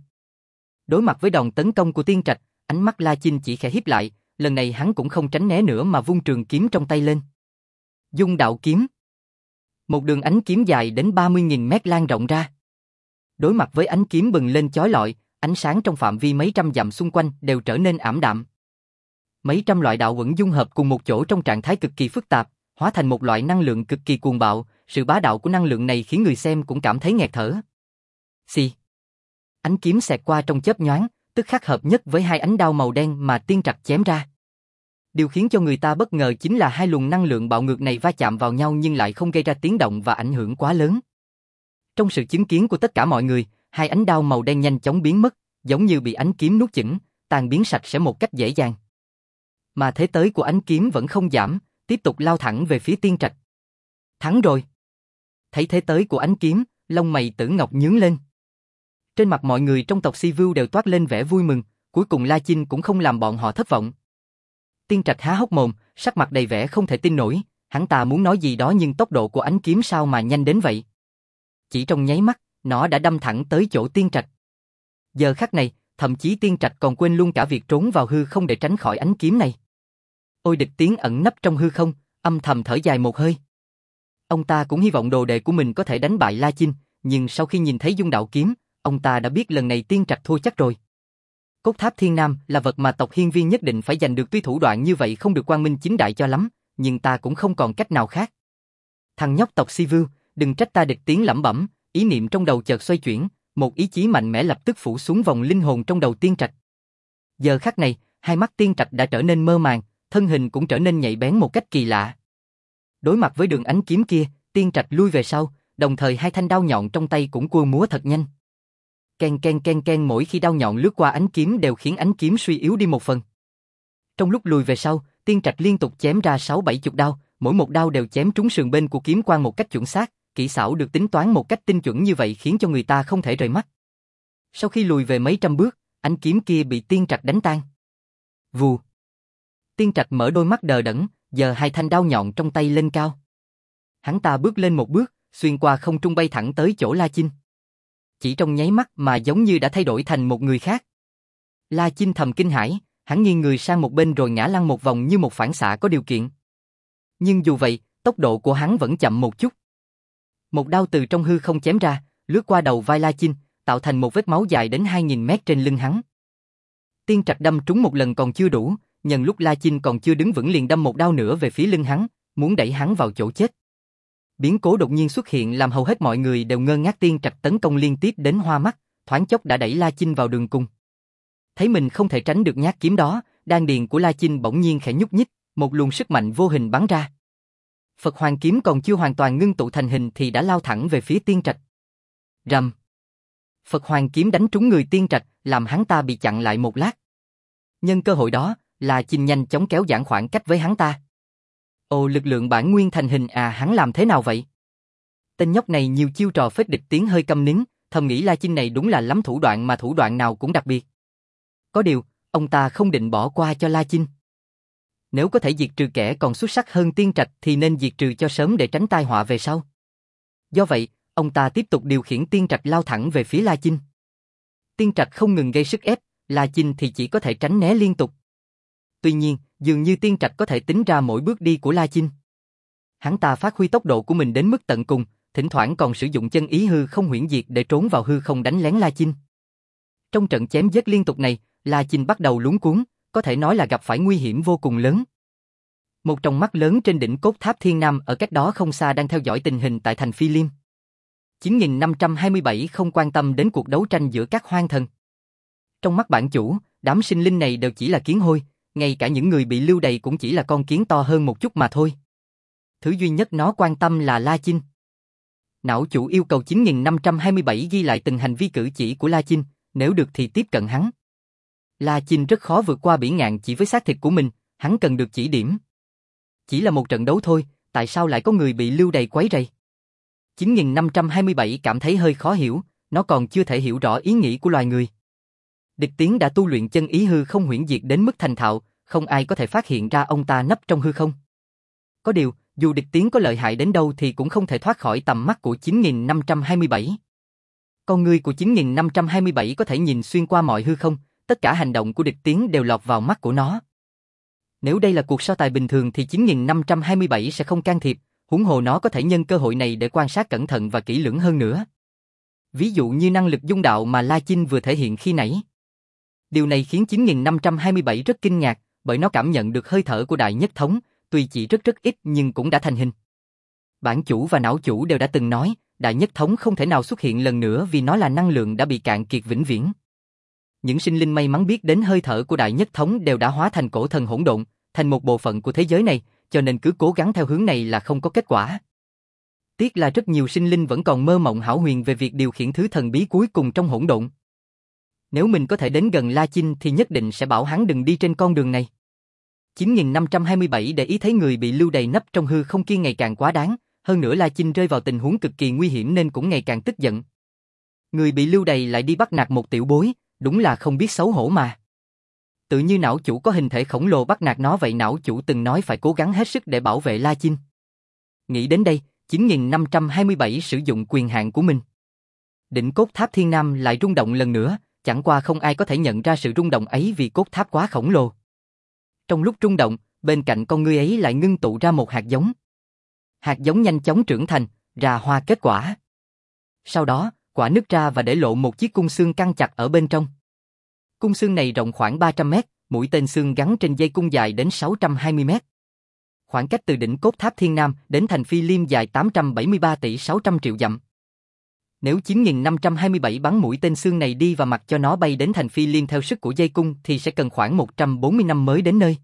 Đối mặt với đòn tấn công của Tiên Trạch, ánh mắt La Chinh chỉ khẽ híp lại, lần này hắn cũng không tránh né nữa mà vung trường kiếm trong tay lên. Dung đạo kiếm. Một đường ánh kiếm dài đến ba mươi nghìn mét lan rộng ra. Đối mặt với ánh kiếm bừng lên chói lọi, ánh sáng trong phạm vi mấy trăm dặm xung quanh đều trở nên ảm đạm. Mấy trăm loại đạo uẩn dung hợp cùng một chỗ trong trạng thái cực kỳ phức tạp, hóa thành một loại năng lượng cực kỳ cuồng bạo, sự bá đạo của năng lượng này khiến người xem cũng cảm thấy nghẹt thở. Xì. Ánh kiếm xẹt qua trong chớp nhoáng, tức khắc hợp nhất với hai ánh đao màu đen mà Tiên Trạch chém ra. Điều khiến cho người ta bất ngờ chính là hai luồng năng lượng bạo ngược này va chạm vào nhau nhưng lại không gây ra tiếng động và ảnh hưởng quá lớn. Trong sự chứng kiến của tất cả mọi người, hai ánh đao màu đen nhanh chóng biến mất, giống như bị ánh kiếm nuốt chửng, tan biến sạch sẽ một cách dễ dàng. Mà thế tới của ánh kiếm vẫn không giảm, tiếp tục lao thẳng về phía Tiên Trạch. Thắng rồi. Thấy thế tới của ánh kiếm, lông mày Tử Ngọc nhướng lên. Trên mặt mọi người trong tộc Si Vưu đều toát lên vẻ vui mừng, cuối cùng La Chinh cũng không làm bọn họ thất vọng. Tiên Trạch há hốc mồm, sắc mặt đầy vẻ không thể tin nổi, hắn ta muốn nói gì đó nhưng tốc độ của ánh kiếm sao mà nhanh đến vậy. Chỉ trong nháy mắt, nó đã đâm thẳng tới chỗ Tiên Trạch. Giờ khắc này, thậm chí Tiên Trạch còn quên luôn cả việc trốn vào hư không để tránh khỏi ánh kiếm này. Ôi, Địch Tiến ẩn nấp trong hư không, âm thầm thở dài một hơi. Ông ta cũng hy vọng đồ đệ của mình có thể đánh bại La Chinh, nhưng sau khi nhìn thấy dung đạo kiếm, ông ta đã biết lần này Tiên Trạch thua chắc rồi. Cốt tháp Thiên Nam là vật mà tộc Hiên Viên nhất định phải giành được, tuy thủ đoạn như vậy không được quang minh chính đại cho lắm, nhưng ta cũng không còn cách nào khác. Thằng nhóc tộc Si Vưu, đừng trách ta. Địch Tiến lẩm bẩm, ý niệm trong đầu chợt xoay chuyển, một ý chí mạnh mẽ lập tức phủ xuống vòng linh hồn trong đầu Tiên Trạch. Giờ khắc này, hai mắt Tiên Trạch đã trở nên mơ màng, thân hình cũng trở nên nhạy bén một cách kỳ lạ. Đối mặt với đường ánh kiếm kia, Tiên Trạch lui về sau, đồng thời hai thanh đao nhọn trong tay cũng cua múa thật nhanh. Ken ken ken ken, mỗi khi đao nhọn lướt qua ánh kiếm đều khiến ánh kiếm suy yếu đi một phần. Trong lúc lùi về sau, Tiên Trạch liên tục chém ra sáu bảy chục đao, mỗi một đao đều chém trúng sườn bên của kiếm quang một cách chuẩn xác, kỹ xảo được tính toán một cách tinh chuẩn như vậy khiến cho người ta không thể rời mắt. Sau khi lùi về mấy trăm bước, ánh kiếm kia bị Tiên Trạch đánh tan. Vù. Tiên Trạch mở đôi mắt đờ đẫn, giơ hai thanh đao nhọn trong tay lên cao. Hắn ta bước lên một bước, xuyên qua không trung bay thẳng tới chỗ La Chinh. Chỉ trong nháy mắt mà giống như đã thay đổi thành một người khác. La Chinh thầm kinh hãi, hắn nghiêng người sang một bên rồi ngã lăn một vòng như một phản xạ có điều kiện. Nhưng dù vậy, tốc độ của hắn vẫn chậm một chút. Một đao từ trong hư không chém ra, lướt qua đầu vai La Chinh, tạo thành một vết máu dài đến hai nghìn mét trên lưng hắn. Tiên Trạch đâm trúng một lần còn chưa đủ, nhân lúc La Chinh còn chưa đứng vững liền đâm một đao nữa về phía lưng hắn, muốn đẩy hắn vào chỗ chết. Biến cố đột nhiên xuất hiện làm hầu hết mọi người đều ngơ ngác. Tiên Trạch tấn công liên tiếp đến hoa mắt, thoáng chốc đã đẩy La Chinh vào đường cùng. Thấy mình không thể tránh được nhát kiếm đó, đan điền của La Chinh bỗng nhiên khẽ nhúc nhích, một luồng sức mạnh vô hình bắn ra. Phật Hoàng kiếm còn chưa hoàn toàn ngưng tụ thành hình thì đã lao thẳng về phía Tiên Trạch. Rầm. Phật Hoàng kiếm đánh trúng người Tiên Trạch, làm hắn ta bị chặn lại một lát. Nhân cơ hội đó, La Chinh nhanh chóng kéo giãn khoảng cách với hắn ta. Ồ, lực lượng bản nguyên thành hình à, hắn làm thế nào vậy? Tên nhóc này nhiều chiêu trò phết. Địch Tiến hơi câm nín, thầm nghĩ La Chinh này đúng là lắm thủ đoạn mà thủ đoạn nào cũng đặc biệt. Có điều, Ông ta không định bỏ qua cho La Chinh. Nếu có thể diệt trừ kẻ còn xuất sắc hơn Tiên Trạch thì nên diệt trừ cho sớm để tránh tai họa về sau. Do vậy, ông ta tiếp tục điều khiển Tiên Trạch lao thẳng về phía La Chinh. Tiên Trạch không ngừng gây sức ép, La Chinh thì chỉ có thể tránh né liên tục. Tuy nhiên, dường như Tiên Trạch có thể tính ra mỗi bước đi của La Chinh. Hắn ta phát huy tốc độ của mình đến mức tận cùng, thỉnh thoảng còn sử dụng chân ý hư không huyễn diệt để trốn vào hư không đánh lén La Chinh. Trong trận chém giết liên tục này, La Chinh bắt đầu luống cuống, có thể nói là gặp phải nguy hiểm vô cùng lớn. Một trong mắt lớn trên đỉnh cốt tháp Thiên Nam ở cách đó không xa đang theo dõi tình hình tại thành Phi Liêm. chín nghìn năm trăm hai mươi bảy không quan tâm đến cuộc đấu tranh giữa các hoang thần. Trong mắt bản chủ, đám sinh linh này đều chỉ là kiến hôi, ngay cả những người bị lưu đày cũng chỉ là con kiến to hơn một chút mà thôi. Thứ duy nhất nó quan tâm là La Chinh. Não chủ yêu cầu chín nghìn năm trăm hai mươi bảy ghi lại từng hành vi cử chỉ của La Chinh, nếu được thì tiếp cận hắn. La Chinh rất khó vượt qua bỉ ngạn chỉ với xác thịt của mình, hắn cần được chỉ điểm. Chỉ là một trận đấu thôi, tại sao lại có người bị lưu đày quấy rầy? chín nghìn năm trăm hai mươi bảy cảm thấy hơi khó hiểu, nó còn chưa thể hiểu rõ ý nghĩ của loài người. Địch Tiến đã tu luyện chân ý hư không huyễn diệt đến mức thành thạo, không ai có thể phát hiện ra ông ta nấp trong hư không. Có điều, dù Địch Tiến có lợi hại đến đâu thì cũng không thể thoát khỏi tầm mắt của chín nghìn năm trăm hai mươi bảy. Con người của chín nghìn năm trăm hai mươi bảy có thể nhìn xuyên qua mọi hư không, tất cả hành động của Địch Tiến đều lọt vào mắt của nó. Nếu đây là cuộc so tài bình thường thì chín nghìn năm trăm hai mươi bảy sẽ không can thiệp, huống hồ nó có thể nhân cơ hội này để quan sát cẩn thận và kỹ lưỡng hơn nữa. Ví dụ như năng lực dung đạo mà La Chinh vừa thể hiện khi nãy. Điều này khiến chín nghìn năm trăm hai mươi bảy rất kinh ngạc, bởi nó cảm nhận được hơi thở của Đại Nhất Thống, tuy chỉ rất rất ít nhưng cũng đã thành hình. Bản chủ và não chủ đều đã từng nói, Đại Nhất Thống không thể nào xuất hiện lần nữa vì nó là năng lượng đã bị cạn kiệt vĩnh viễn. Những sinh linh may mắn biết đến hơi thở của Đại Nhất Thống đều đã hóa thành cổ thần hỗn độn, thành một bộ phận của thế giới này, cho nên cứ cố gắng theo hướng này là không có kết quả. Tiếc là rất nhiều sinh linh vẫn còn mơ mộng hão huyền về việc điều khiển thứ thần bí cuối cùng trong hỗn độn. Nếu mình có thể đến gần La Chinh thì nhất định sẽ bảo hắn đừng đi trên con đường này. chín nghìn năm trăm hai mươi bảy để ý thấy người bị lưu đày nấp trong hư không kia ngày càng quá đáng, hơn nữa La Chinh rơi vào tình huống cực kỳ nguy hiểm nên cũng ngày càng tức giận. Người bị lưu đày lại đi bắt nạt một tiểu bối, đúng là không biết xấu hổ mà. Tự như não chủ có hình thể khổng lồ bắt nạt nó vậy, não chủ từng nói phải cố gắng hết sức để bảo vệ La Chinh. Nghĩ đến đây, chín nghìn năm trăm hai mươi bảy sử dụng quyền hạn của mình. Đỉnh cốt tháp Thiên Nam lại rung động lần nữa, chẳng qua không ai có thể nhận ra sự rung động ấy vì cốt tháp quá khổng lồ. Trong lúc rung động, bên cạnh con ngươi ấy lại ngưng tụ ra một hạt giống. Hạt giống nhanh chóng trưởng thành, ra hoa kết quả. Sau đó, quả nứt ra và để lộ một chiếc cung xương căng chặt ở bên trong. Cung xương này rộng khoảng ba trăm mét, mũi tên xương gắn trên dây cung dài đến sáu trăm hai mươi mét. Khoảng cách từ đỉnh cốt tháp Thiên Nam đến thành Phi Liêm dài tám trăm bảy mươi ba tỷ sáu trăm triệu dặm. Nếu chín nghìn năm trăm hai mươi bảy bắn mũi tên xương này đi và mặc cho nó bay đến thành Phi Liêm theo sức của dây cung thì sẽ cần khoảng một trăm bốn mươi năm mới đến nơi.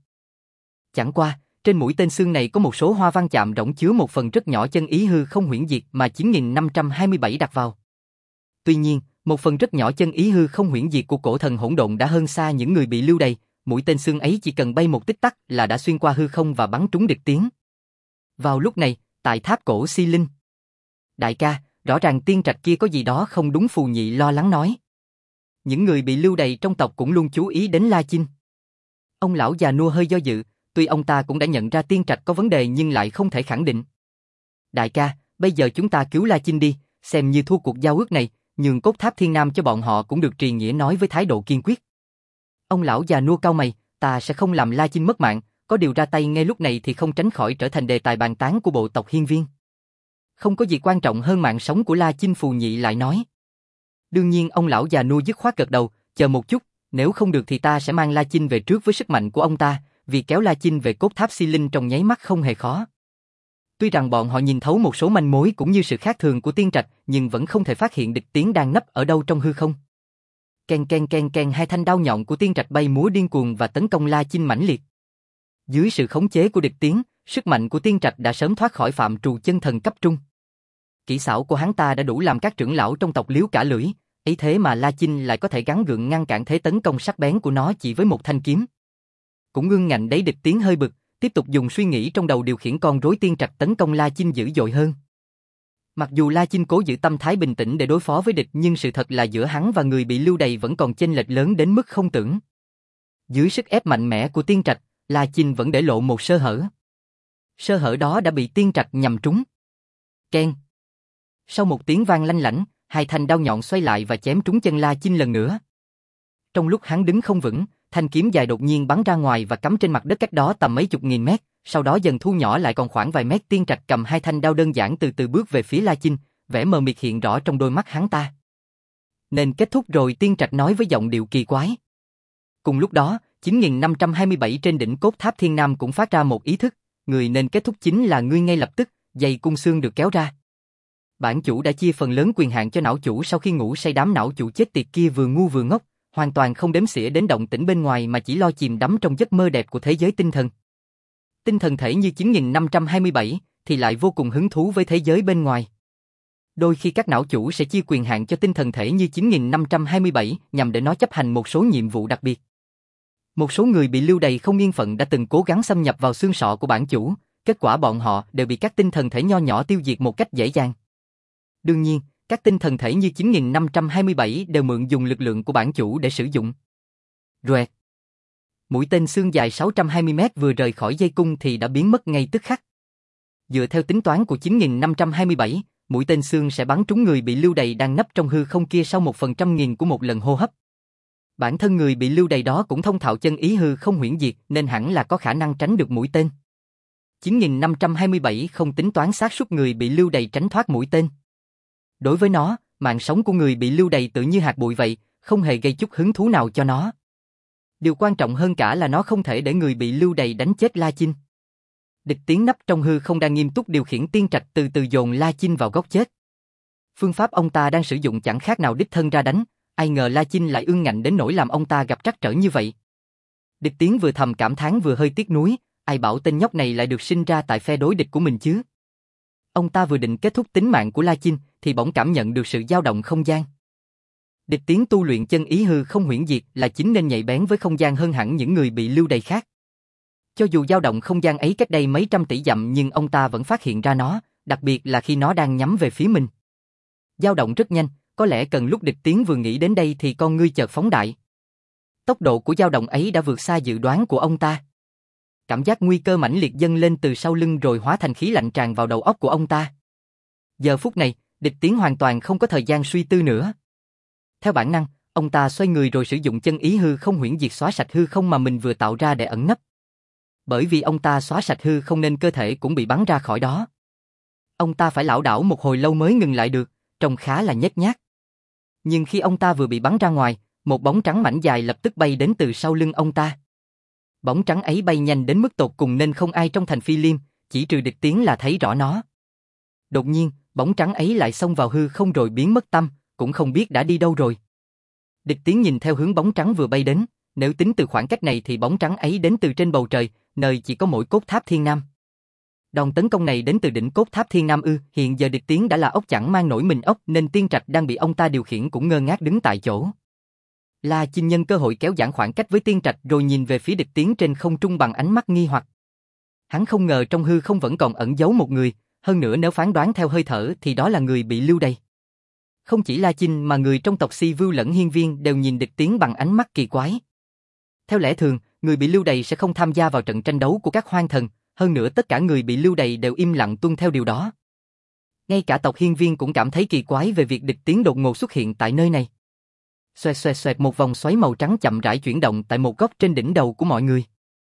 Chẳng qua, trên mũi tên xương này có một số hoa văn chạm rỗng chứa một phần rất nhỏ chân ý hư không huyễn diệt mà chín nghìn năm trăm hai mươi bảy đặt vào. Tuy nhiên, một phần rất nhỏ chân ý hư không huyễn diệt của cổ thần hỗn độn đã hơn xa những người bị lưu đày, mũi tên xương ấy chỉ cần bay một tích tắc là đã xuyên qua hư không và bắn trúng Địch Tiến. Vào lúc này, tại tháp cổ Si Linh. Đại ca, rõ ràng tiên trạch kia có gì đó không đúng, Phù Nhị lo lắng nói. Những người bị lưu đày trong tộc cũng luôn chú ý đến La Chinh. Ông lão già nua hơi do dự, tuy ông ta cũng đã nhận ra tiên trạch có vấn đề nhưng lại không thể khẳng định. Đại ca, bây giờ chúng ta cứu La Chinh đi, xem như thua cuộc giao ước này, nhường cốt tháp Thiên Nam cho bọn họ cũng được, Trì Nghĩa nói với thái độ kiên quyết. Ông lão già nua cau mày, ta sẽ không làm La Chinh mất mạng, có điều ra tay ngay lúc này thì không tránh khỏi trở thành đề tài bàn tán của bộ tộc Hiên Viên. Không có gì quan trọng hơn mạng sống của La Chinh, Phù Nhị lại nói. Đương nhiên ông lão già nua dứt khoát gật đầu, chờ một chút, nếu không được thì ta sẽ mang La Chinh về trước với sức mạnh của ông ta, vì kéo La Chinh về cốt tháp Si Linh trong nháy mắt không hề khó. Tuy rằng bọn họ nhìn thấu một số manh mối cũng như sự khác thường của tiên trạch, nhưng vẫn không thể phát hiện Địch Tiến đang nấp ở đâu trong hư không. Ken ken ken ken, hai thanh đao nhọn của tiên trạch bay múa điên cuồng và tấn công La Chinh mãnh liệt. Dưới sự khống chế của Địch Tiến, sức mạnh của tiên trạch đã sớm thoát khỏi phạm trù chân thần cấp trung. Kỹ xảo của hắn ta đã đủ làm các trưởng lão trong tộc liếu cả lưỡi, ấy thế mà La Chinh lại có thể gắng gượng ngăn cản thế tấn công sắc bén của nó chỉ với một thanh kiếm. Cũng ương ngạnh đấy, Địch Tiến hơi bực, tiếp tục dùng suy nghĩ trong đầu điều khiển con rối tiên trạch tấn công La Chinh dữ dội hơn. Mặc dù La Chinh cố giữ tâm thái bình tĩnh để đối phó với địch nhưng sự thật là giữa hắn và người bị lưu đày vẫn còn chênh lệch lớn đến mức không tưởng. Dưới sức ép mạnh mẽ của Tiên Trạch, La Chinh vẫn để lộ một sơ hở. Sơ hở đó đã bị Tiên Trạch nhằm trúng. Keng. Sau một tiếng vang lanh lảnh, hai thanh đao nhọn xoay lại và chém trúng chân La Chinh lần nữa. Trong lúc hắn đứng không vững, thanh kiếm dài đột nhiên bắn ra ngoài và cắm trên mặt đất cách đó tầm mấy chục nghìn mét, sau đó dần thu nhỏ lại còn khoảng vài mét. Tiên Trạch cầm hai thanh đao đơn giản từ từ bước về phía La Chinh, vẻ mờ mịt hiện rõ trong đôi mắt hắn ta. Nên kết thúc rồi, Tiên Trạch nói với giọng điệu kỳ quái. Cùng lúc đó, chín nghìn năm trăm hai mươi bảy trên đỉnh cốt tháp Thiên Nam cũng phát ra một ý thức, người nên kết thúc chính là ngươi ngay lập tức, dây cung xương được kéo ra. Bản chủ đã chia phần lớn quyền hạn cho não chủ sau khi ngủ say. Đám não chủ chết tiệt kia vừa ngu vừa ngốc, hoàn toàn không đếm xỉa đến động tĩnh bên ngoài mà chỉ lo chìm đắm trong giấc mơ đẹp của thế giới tinh thần. Tinh thần thể như chín nghìn năm trăm hai mươi bảy thì lại vô cùng hứng thú với thế giới bên ngoài. Đôi khi các não chủ sẽ chia quyền hạn cho tinh thần thể như chín nghìn năm trăm hai mươi bảy nhằm để nó chấp hành một số nhiệm vụ đặc biệt. Một số người bị lưu đày không yên phận đã từng cố gắng xâm nhập vào xương sọ của bản chủ, kết quả bọn họ đều bị các tinh thần thể nho nhỏ tiêu diệt một cách dễ dàng. Đương nhiên, các tinh thần thể như chín nghìn năm trăm hai mươi bảy đều mượn dùng lực lượng của bản chủ để sử dụng. Roẹt. Mũi tên xương dài sáu trăm hai mươi mét vừa rời khỏi dây cung thì đã biến mất ngay tức khắc. Dựa theo tính toán của chín nghìn năm trăm hai mươi bảy, mũi tên xương sẽ bắn trúng người bị lưu đày đang nấp trong hư không kia sau một phần trăm nghìn của một lần hô hấp. Bản thân người bị lưu đày đó cũng thông thạo chân ý hư không huyễn diệt nên hẳn là có khả năng tránh được mũi tên. chín nghìn năm trăm hai mươi bảy không tính toán xác suất người bị lưu đày tránh thoát mũi tên. Đối với nó, mạng sống của người bị lưu đày tự như hạt bụi vậy, không hề gây chút hứng thú nào cho nó. Điều quan trọng hơn cả là nó không thể để người bị lưu đày đánh chết La Chinh. Địch Tiến nấp trong hư không đang nghiêm túc điều khiển Tiên Trạch từ từ dồn La Chinh vào góc chết. Phương pháp ông ta đang sử dụng chẳng khác nào đích thân ra đánh, ai ngờ La Chinh lại ương ngạnh đến nỗi làm ông ta gặp trắc trở như vậy. Địch Tiến vừa thầm cảm thán vừa hơi tiếc nuối, ai bảo tên nhóc này lại được sinh ra tại phe đối địch của mình chứ. Ông ta vừa định kết thúc tính mạng của La Chinh thì bỗng cảm nhận được sự dao động không gian. Địch Tiến tu luyện chân ý hư không huyễn diệt là chính nên nhạy bén với không gian hơn hẳn những người bị lưu đày khác. Cho dù dao động không gian ấy cách đây mấy trăm tỷ dặm nhưng ông ta vẫn phát hiện ra nó, đặc biệt là khi nó đang nhắm về phía mình. Dao động rất nhanh, có lẽ cần lúc Địch Tiến vừa nghĩ đến đây thì con ngươi chợt phóng đại. Tốc độ của dao động ấy đã vượt xa dự đoán của ông ta. Cảm giác nguy cơ mãnh liệt dâng lên từ sau lưng rồi hóa thành khí lạnh tràn vào đầu óc của ông ta. Giờ phút này, Địch Tiến hoàn toàn không có thời gian suy tư nữa. Theo bản năng, ông ta xoay người rồi sử dụng chân ý hư không huyễn diệt xóa sạch hư không mà mình vừa tạo ra để ẩn nấp. Bởi vì ông ta xóa sạch hư không nên cơ thể cũng bị bắn ra khỏi đó. Ông ta phải lảo đảo một hồi lâu mới ngừng lại được, trông khá là nhếch nhác. Nhưng khi ông ta vừa bị bắn ra ngoài, một bóng trắng mảnh dài lập tức bay đến từ sau lưng ông ta. Bóng trắng ấy bay nhanh đến mức tột cùng nên không ai trong thành Phi Liêm, chỉ trừ Địch Tiến là thấy rõ nó. Đột nhiên, bóng trắng ấy lại xông vào hư không rồi biến mất tăm, cũng không biết đã đi đâu rồi. Địch Tiến nhìn theo hướng bóng trắng vừa bay đến, nếu tính từ khoảng cách này thì bóng trắng ấy đến từ trên bầu trời, nơi chỉ có mỗi cốt tháp Thiên Nam. Đòn tấn công này đến từ đỉnh cốt tháp Thiên Nam ư? Hiện giờ Địch Tiến đã là ốc chẳng mang nổi mình ốc nên Tiên Trạch đang bị ông ta điều khiển cũng ngơ ngác đứng tại chỗ. La Chinh nhân cơ hội kéo giãn khoảng cách với Tiên Trạch rồi nhìn về phía Địch Tiến trên không trung bằng ánh mắt nghi hoặc. Hắn không ngờ trong hư không vẫn còn ẩn giấu một người, hơn nữa nếu phán đoán theo hơi thở thì đó là người bị lưu đày. Không chỉ La Chinh mà người trong tộc Si Vưu lẫn Hiên Viên đều nhìn Địch Tiến bằng ánh mắt kỳ quái. Theo lẽ thường, người bị lưu đày sẽ không tham gia vào trận tranh đấu của các hoang thần, hơn nữa tất cả người bị lưu đày đều im lặng tuân theo điều đó. Ngay cả tộc Hiên Viên cũng cảm thấy kỳ quái về việc Địch Tiến đột ngột xuất hiện tại nơi này. Xoẹt xoẹt xoẹt, một vòng xoáy màu trắng chậm rãi chuyển động tại một góc trên đỉnh đầu của mọi người.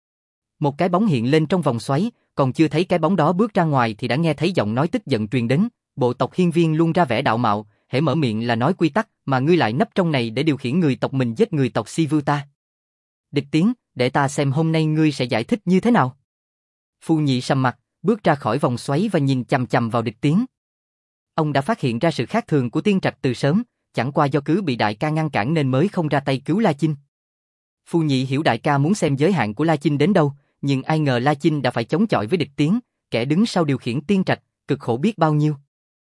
Một cái bóng hiện lên trong vòng xoáy, còn chưa thấy cái bóng đó bước ra ngoài thì đã nghe thấy giọng nói tức giận truyền đến. Bộ tộc Hiên Viên luôn ra vẻ đạo mạo, hễ mở miệng là nói quy tắc, mà ngươi lại nấp trong này để điều khiển người tộc mình giết người tộc Si Vưu ta. Địch Tiến, để ta xem hôm nay ngươi sẽ giải thích như thế nào. Phù Nhị sầm mặt, bước ra khỏi vòng xoáy và nhìn chằm chằm vào Địch Tiến. Ông đã phát hiện ra sự khác thường của Tiên Trạch từ sớm, chẳng qua do cứ bị đại ca ngăn cản nên mới không ra tay cứu La Chinh. Phù Nhị hiểu đại ca muốn xem giới hạn của La Chinh đến đâu, nhưng ai ngờ La Chinh đã phải chống chọi với Địch Tiến, kẻ đứng sau điều khiển Tiên Trạch, cực khổ biết bao nhiêu.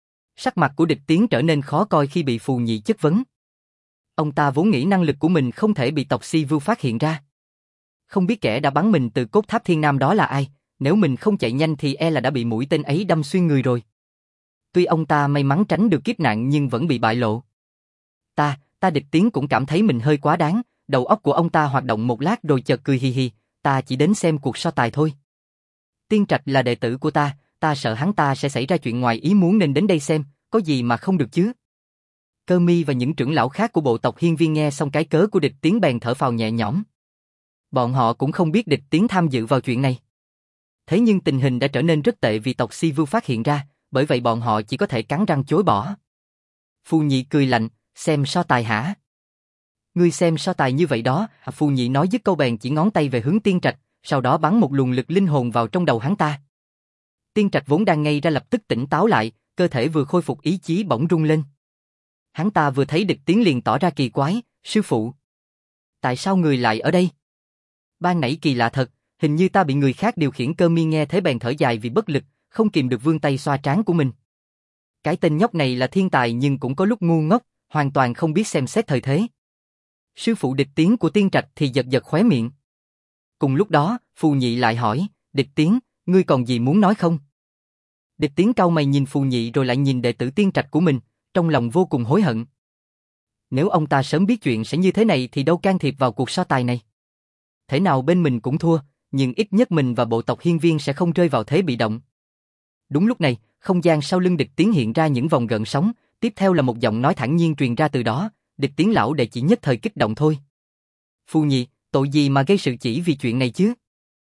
Sắc mặt của Địch Tiến trở nên khó coi khi bị Phù Nhị chất vấn. Ông ta vốn nghĩ năng lực của mình không thể bị tộc Si Vưu phát hiện ra. Không biết kẻ đã bắn mình từ cốt tháp Thiên Nam đó là ai, nếu mình không chạy nhanh thì e là đã bị mũi tên ấy đâm xuyên người rồi. Tuy ông ta may mắn tránh được kiếp nạn nhưng vẫn bị bại lộ. Ta, ta Địch Tiến cũng cảm thấy mình hơi quá đáng, đầu óc của ông ta hoạt động một lát rồi chợt cười hì hì, ta chỉ đến xem cuộc so tài thôi. Tiên Trạch là đệ tử của ta, ta sợ hắn ta sẽ xảy ra chuyện ngoài ý muốn nên đến đây xem, có gì mà không được chứ. Cơ Mi và những trưởng lão khác của bộ tộc Hiên Viên nghe xong cái cớ của Địch Tiến bèn thở phào nhẹ nhõm. Bọn họ cũng không biết Địch Tiến tham dự vào chuyện này. Thế nhưng tình hình đã trở nên rất tệ vì tộc Si Vưu phát hiện ra, bởi vậy bọn họ chỉ có thể cắn răng chối bỏ. Phù Nhị cười lạnh, xem so tài hả? Ngươi xem so tài như vậy đó, Phù Nhị nói dứt câu bèn chỉ ngón tay về hướng Tiên Trạch, sau đó bắn một luồng lực linh hồn vào trong đầu hắn ta. Tiên Trạch vốn đang ngây ra lập tức tỉnh táo lại, cơ thể vừa khôi phục ý chí bỗng rung lên. Hắn ta vừa thấy Địch Tiến liền tỏ ra kỳ quái, sư phụ. Tại sao người lại ở đây? Ban nãy kỳ lạ thật, hình như ta bị người khác điều khiển. Cơ Mi nghe thế bèn thở dài vì bất lực, không kìm được vươn tay xoa trán của mình. Cái tên nhóc này là thiên tài nhưng cũng có lúc ngu ngốc, hoàn toàn không biết xem xét thời thế. Sư phụ Địch Tiến của Tiên Trạch thì giật giật khóe miệng. Cùng lúc đó, Phù Nhị lại hỏi, Địch Tiến, ngươi còn gì muốn nói không? Địch Tiến cau mày nhìn Phù Nhị rồi lại nhìn đệ tử Tiên Trạch của mình, trong lòng vô cùng hối hận. Nếu ông ta sớm biết chuyện sẽ như thế này thì đâu can thiệp vào cuộc so tài này. Thể nào bên mình cũng thua, nhưng ít nhất mình và bộ tộc Hiên Viên sẽ không rơi vào thế bị động. Đúng lúc này, không gian sau lưng Địch Tiến hiện ra những vòng gợn sóng, tiếp theo là một giọng nói thản nhiên truyền ra từ đó, Địch Tiến lão đệ chỉ nhất thời kích động thôi. Phù Nhị, tội gì mà gây sự chỉ vì chuyện này chứ?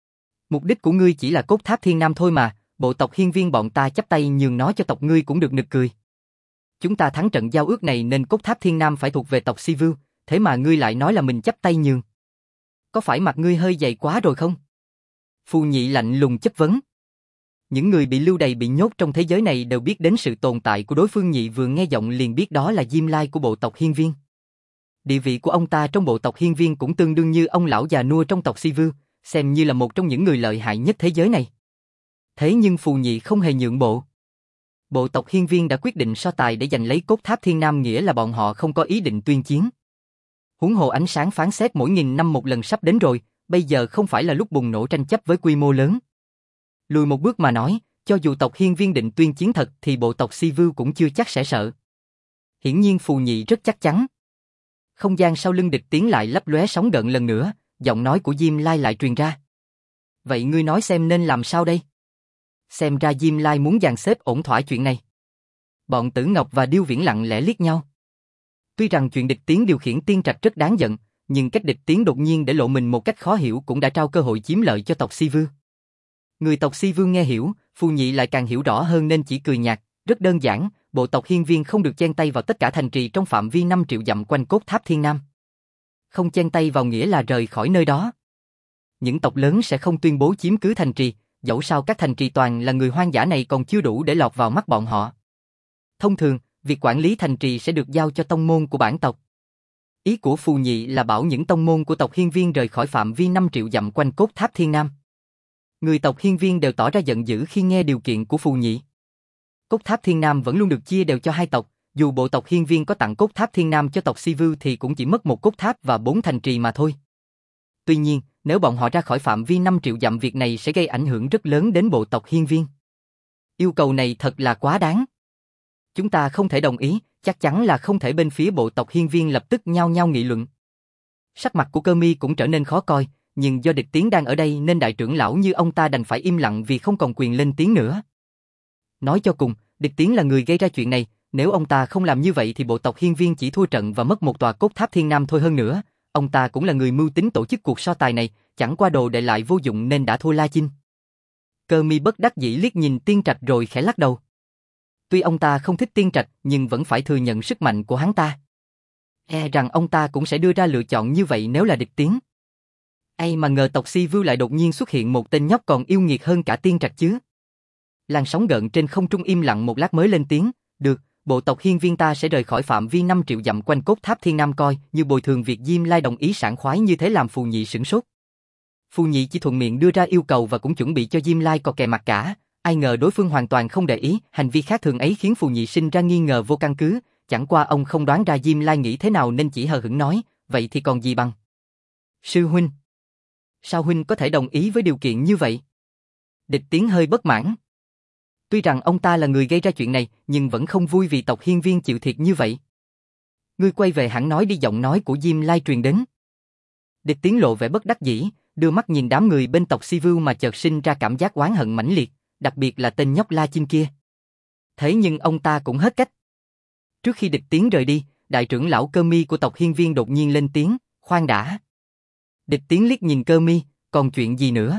Mục đích của ngươi chỉ là cốt tháp Thiên Nam thôi mà, bộ tộc Hiên Viên bọn ta chắp tay nhường nó cho tộc ngươi cũng được nực cười. Chúng ta thắng trận giao ước này nên cốt tháp Thiên Nam phải thuộc về tộc Si Vưu, thế mà ngươi lại nói là mình chắp tay nhường. Có phải mặt ngươi hơi dày quá rồi không? Phù Nhị lạnh lùng chất vấn. Những người bị lưu đày bị nhốt trong thế giới này đều biết đến sự tồn tại của đối phương. Nhị vừa nghe giọng liền biết đó là Diêm Lai của bộ tộc Hiên Viên. Địa vị của ông ta trong bộ tộc Hiên Viên cũng tương đương như ông lão già nua trong tộc Si Vưu, xem như là một trong những người lợi hại nhất thế giới này. Thế nhưng Phù Nhị không hề nhượng bộ. Bộ tộc Hiên Viên đã quyết định so tài để giành lấy cốt tháp Thiên Nam, nghĩa là bọn họ không có ý định tuyên chiến. Huống hồ ánh sáng phán xét mỗi nghìn năm một lần sắp đến rồi, bây giờ không phải là lúc bùng nổ tranh chấp với quy mô lớn. Lùi một bước mà nói, cho dù tộc Hiên Viên định tuyên chiến thật thì bộ tộc Si Vưu cũng chưa chắc sẽ sợ. Hiển nhiên Phù Nhị rất chắc chắn. Không gian sau lưng Địch Tiến lại lấp lóe sóng gợn lần nữa, giọng nói của Diêm Lai lại truyền ra. Vậy ngươi nói xem nên làm sao đây? Xem ra Diêm Lai muốn dàn xếp ổn thỏa chuyện này. Bọn Tử Ngọc và Điêu Viễn lặng lẽ liếc nhau. Tuy rằng chuyện Địch Tiến điều khiển Tiên Trạch rất đáng giận, nhưng cách Địch Tiến đột nhiên để lộ mình một cách khó hiểu cũng đã trao cơ hội chiếm lợi cho tộc Si Vưu. Người tộc Si Vưu nghe hiểu, Phù Nhị lại càng hiểu rõ hơn nên chỉ cười nhạt, rất đơn giản, bộ tộc Hiên Viên không được chen tay vào tất cả thành trì trong phạm vi năm triệu dặm quanh cốt tháp Thiên Nam. Không chen tay vào nghĩa là rời khỏi nơi đó. Những tộc lớn sẽ không tuyên bố chiếm cứ thành trì, dẫu sao các thành trì toàn là người hoang dã này còn chưa đủ để lọt vào mắt bọn họ. Thông thường, việc quản lý thành trì sẽ được giao cho tông môn của bản tộc. Ý của Phù Nhị là bảo những tông môn của tộc Hiên Viên rời khỏi phạm vi năm triệu dặm quanh cốt tháp Thiên Nam. Người tộc Hiên Viên đều tỏ ra giận dữ khi nghe điều kiện của Phù Nhị. Cốt tháp Thiên Nam vẫn luôn được chia đều cho hai tộc, dù bộ tộc Hiên Viên có tặng cốt tháp Thiên Nam cho tộc Si Vưu thì cũng chỉ mất một cốt tháp và bốn thành trì mà thôi. Tuy nhiên, nếu bọn họ ra khỏi phạm vi năm triệu dặm, việc này sẽ gây ảnh hưởng rất lớn đến bộ tộc Hiên Viên. Yêu cầu này thật là quá đáng. Chúng ta không thể đồng ý, chắc chắn là không thể. Bên phía bộ tộc Hiên Viên lập tức nhao nhao nghị luận. Sắc mặt của Cơ Mi cũng trở nên khó coi, nhưng do Địch Tiến đang ở đây nên đại trưởng lão như ông ta đành phải im lặng vì không còn quyền lên tiếng nữa. Nói cho cùng, Địch Tiến là người gây ra chuyện này, nếu ông ta không làm như vậy thì bộ tộc Hiên Viên chỉ thua trận và mất một tòa cốt tháp Thiên Nam thôi. Hơn nữa, ông ta cũng là người mưu tính tổ chức cuộc so tài này, chẳng qua đồ đệ lại vô dụng nên đã thua La Chinh. Cơ Mi bất đắc dĩ liếc nhìn Tiên Trạch rồi khẽ lắc đầu. Tuy ông ta không thích Tiên Trạch nhưng vẫn phải thừa nhận sức mạnh của hắn ta. E rằng ông ta cũng sẽ đưa ra lựa chọn như vậy nếu là Địch Tiến. Ai mà ngờ tộc Si Vưu lại đột nhiên xuất hiện một tên nhóc còn yêu nghiệt hơn cả Tiên Trạch chứ. Làn sóng gợn trên không trung im lặng một lát mới lên tiếng. Được, bộ tộc Hiên Viên ta sẽ rời khỏi phạm vi năm triệu dặm quanh cốt tháp Thiên Nam coi như bồi thường việc Diêm Lai đồng ý sảng khoái như thế. Làm Phù Nhị sửng sốt. Phù Nhị chỉ thuận miệng đưa ra yêu cầu và cũng chuẩn bị cho Diêm Lai có kè mặt cả. Ai ngờ đối phương hoàn toàn không để ý, hành vi khác thường ấy khiến Phù Nhị sinh ra nghi ngờ vô căn cứ, chẳng qua ông không đoán ra Diêm Lai nghĩ thế nào nên chỉ hờ hững nói, vậy thì còn gì bằng. Sư huynh. Sao huynh có thể đồng ý với điều kiện như vậy? Địch Tiến hơi bất mãn. Tuy rằng ông ta là người gây ra chuyện này, nhưng vẫn không vui vì tộc Hiên Viên chịu thiệt như vậy. Ngươi quay về hẳn nói đi. Giọng nói của Diêm Lai truyền đến. Địch Tiến lộ vẻ bất đắc dĩ, đưa mắt nhìn đám người bên tộc Sivu mà chợt sinh ra cảm giác oán hận mãnh liệt, đặc biệt là tên nhóc La Chinh kia. Thế nhưng ông ta cũng hết cách. Trước khi Địch Tiến rời đi, đại trưởng lão Cơ Mi của tộc Hiên Viên đột nhiên lên tiếng, khoan đã. Địch Tiến liếc nhìn Cơ Mi, còn chuyện gì nữa?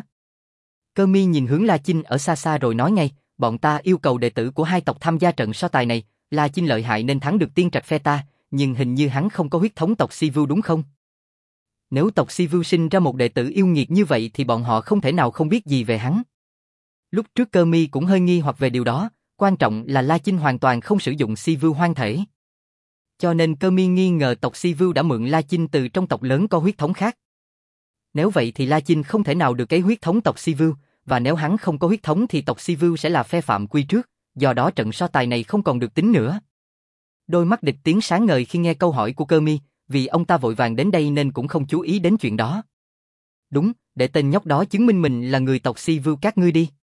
Cơ Mi nhìn hướng La Chinh ở xa xa rồi nói ngay, bọn ta yêu cầu đệ tử của hai tộc tham gia trận so tài này, La Chinh lợi hại nên thắng được tiên trạch phe ta, nhưng hình như hắn không có huyết thống tộc Sivu đúng không? Nếu tộc Sivu sinh ra một đệ tử yêu nghiệt như vậy thì bọn họ không thể nào không biết gì về hắn. Lúc trước Cơ Mi cũng hơi nghi hoặc về điều đó, quan trọng là La Chinh hoàn toàn không sử dụng Sivu hoang thể. Cho nên Cơ Mi nghi ngờ tộc Sivu đã mượn La Chinh từ trong tộc lớn có huyết thống khác. Nếu vậy thì La Chinh không thể nào được cái huyết thống tộc Sivu, và nếu hắn không có huyết thống thì tộc Sivu sẽ là phe phạm quy trước, do đó trận so tài này không còn được tính nữa. Đôi mắt Địch Tiến sáng ngời khi nghe câu hỏi của Cơ Mi, vì ông ta vội vàng đến đây nên cũng không chú ý đến chuyện đó. Đúng, để tên nhóc đó chứng minh mình là người tộc Sivu các ngươi đi.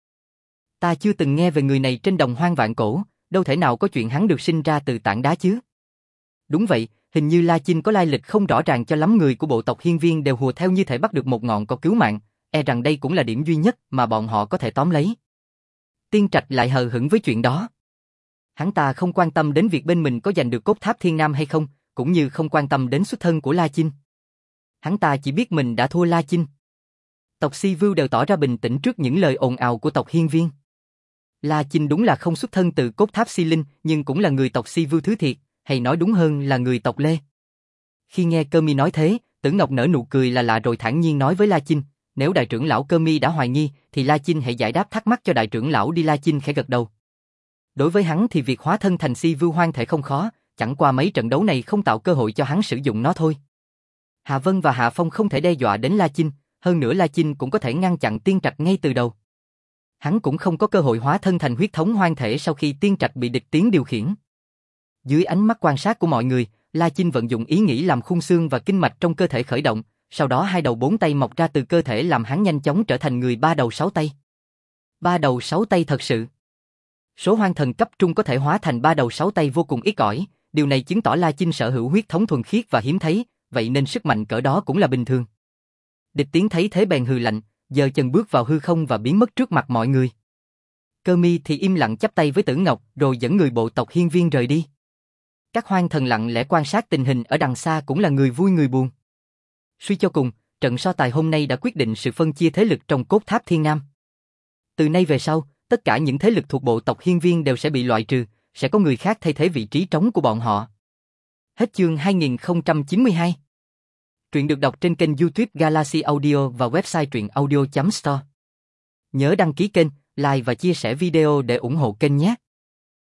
Ta chưa từng nghe về người này trên đồng hoang vạn cổ, đâu thể nào có chuyện hắn được sinh ra từ tảng đá chứ. Đúng vậy, hình như La Chinh có lai lịch không rõ ràng cho lắm, người của bộ tộc Hiên Viên đều hùa theo như thể bắt được một ngọn cỏ cứu mạng, e rằng đây cũng là điểm duy nhất mà bọn họ có thể tóm lấy. Tiên Trạch lại hờ hững với chuyện đó. Hắn ta không quan tâm đến việc bên mình có giành được cốt tháp Thiên Nam hay không, cũng như không quan tâm đến xuất thân của La Chinh. Hắn ta chỉ biết mình đã thua La Chinh. Tộc Sivu đều tỏ ra bình tĩnh trước những lời ồn ào của tộc Hiên Viên. La Chinh đúng là không xuất thân từ cốt tháp Si Linh, nhưng cũng là người tộc Sivu thứ thiệt, hay nói đúng hơn là người tộc Lê. Khi nghe Cơ Mi nói thế, Tử Ngọc nở nụ cười là lạ rồi thản nhiên nói với La Chinh, nếu đại trưởng lão Cơ Mi đã hoài nghi, thì La Chinh hãy giải đáp thắc mắc cho đại trưởng lão đi. La Chinh khẽ gật đầu. Đối với hắn thì việc hóa thân thành Sivu hoang thể không khó, chẳng qua mấy trận đấu này không tạo cơ hội cho hắn sử dụng nó thôi. Hạ Vân và Hạ Phong không thể đe dọa đến La Chinh, hơn nữa La Chinh cũng có thể ngăn chặn tiên trạch ngay từ đầu. Hắn cũng không có cơ hội hóa thân thành huyết thống hoang thể sau khi tiên trạch bị Địch Tiến điều khiển. Dưới ánh mắt quan sát của mọi người, La Chinh vận dụng ý nghĩ làm khung xương và kinh mạch trong cơ thể khởi động, sau đó hai đầu bốn tay mọc ra từ cơ thể làm hắn nhanh chóng trở thành người ba đầu sáu tay. Ba đầu sáu tay thật sự. Số hoang thần cấp trung có thể hóa thành ba đầu sáu tay vô cùng ít ỏi, điều này chứng tỏ La Chinh sở hữu huyết thống thuần khiết và hiếm thấy, vậy nên sức mạnh cỡ đó cũng là bình thường. Địch Tiến thấy thế bèn hừ lạnh, giơ chân bước vào hư không và biến mất trước mặt mọi người. Cơ Mi thì im lặng chắp tay với Tử Ngọc rồi dẫn người bộ tộc Hiên Viên rời đi. Các hoang thần lặng lẽ quan sát tình hình ở đằng xa cũng là người vui người buồn. Suy cho cùng, trận so tài hôm nay đã quyết định sự phân chia thế lực trong cốt tháp Thiên Nam. Từ nay về sau, tất cả những thế lực thuộc bộ tộc Hiên Viên đều sẽ bị loại trừ, sẽ có người khác thay thế vị trí trống của bọn họ. Hết chương hai nghìn không trăm chín mươi hai. Truyện được đọc trên kênh YouTube Galaxy Audio và website truyện audio chấm store. Nhớ đăng ký kênh, like và chia sẻ video để ủng hộ kênh nhé.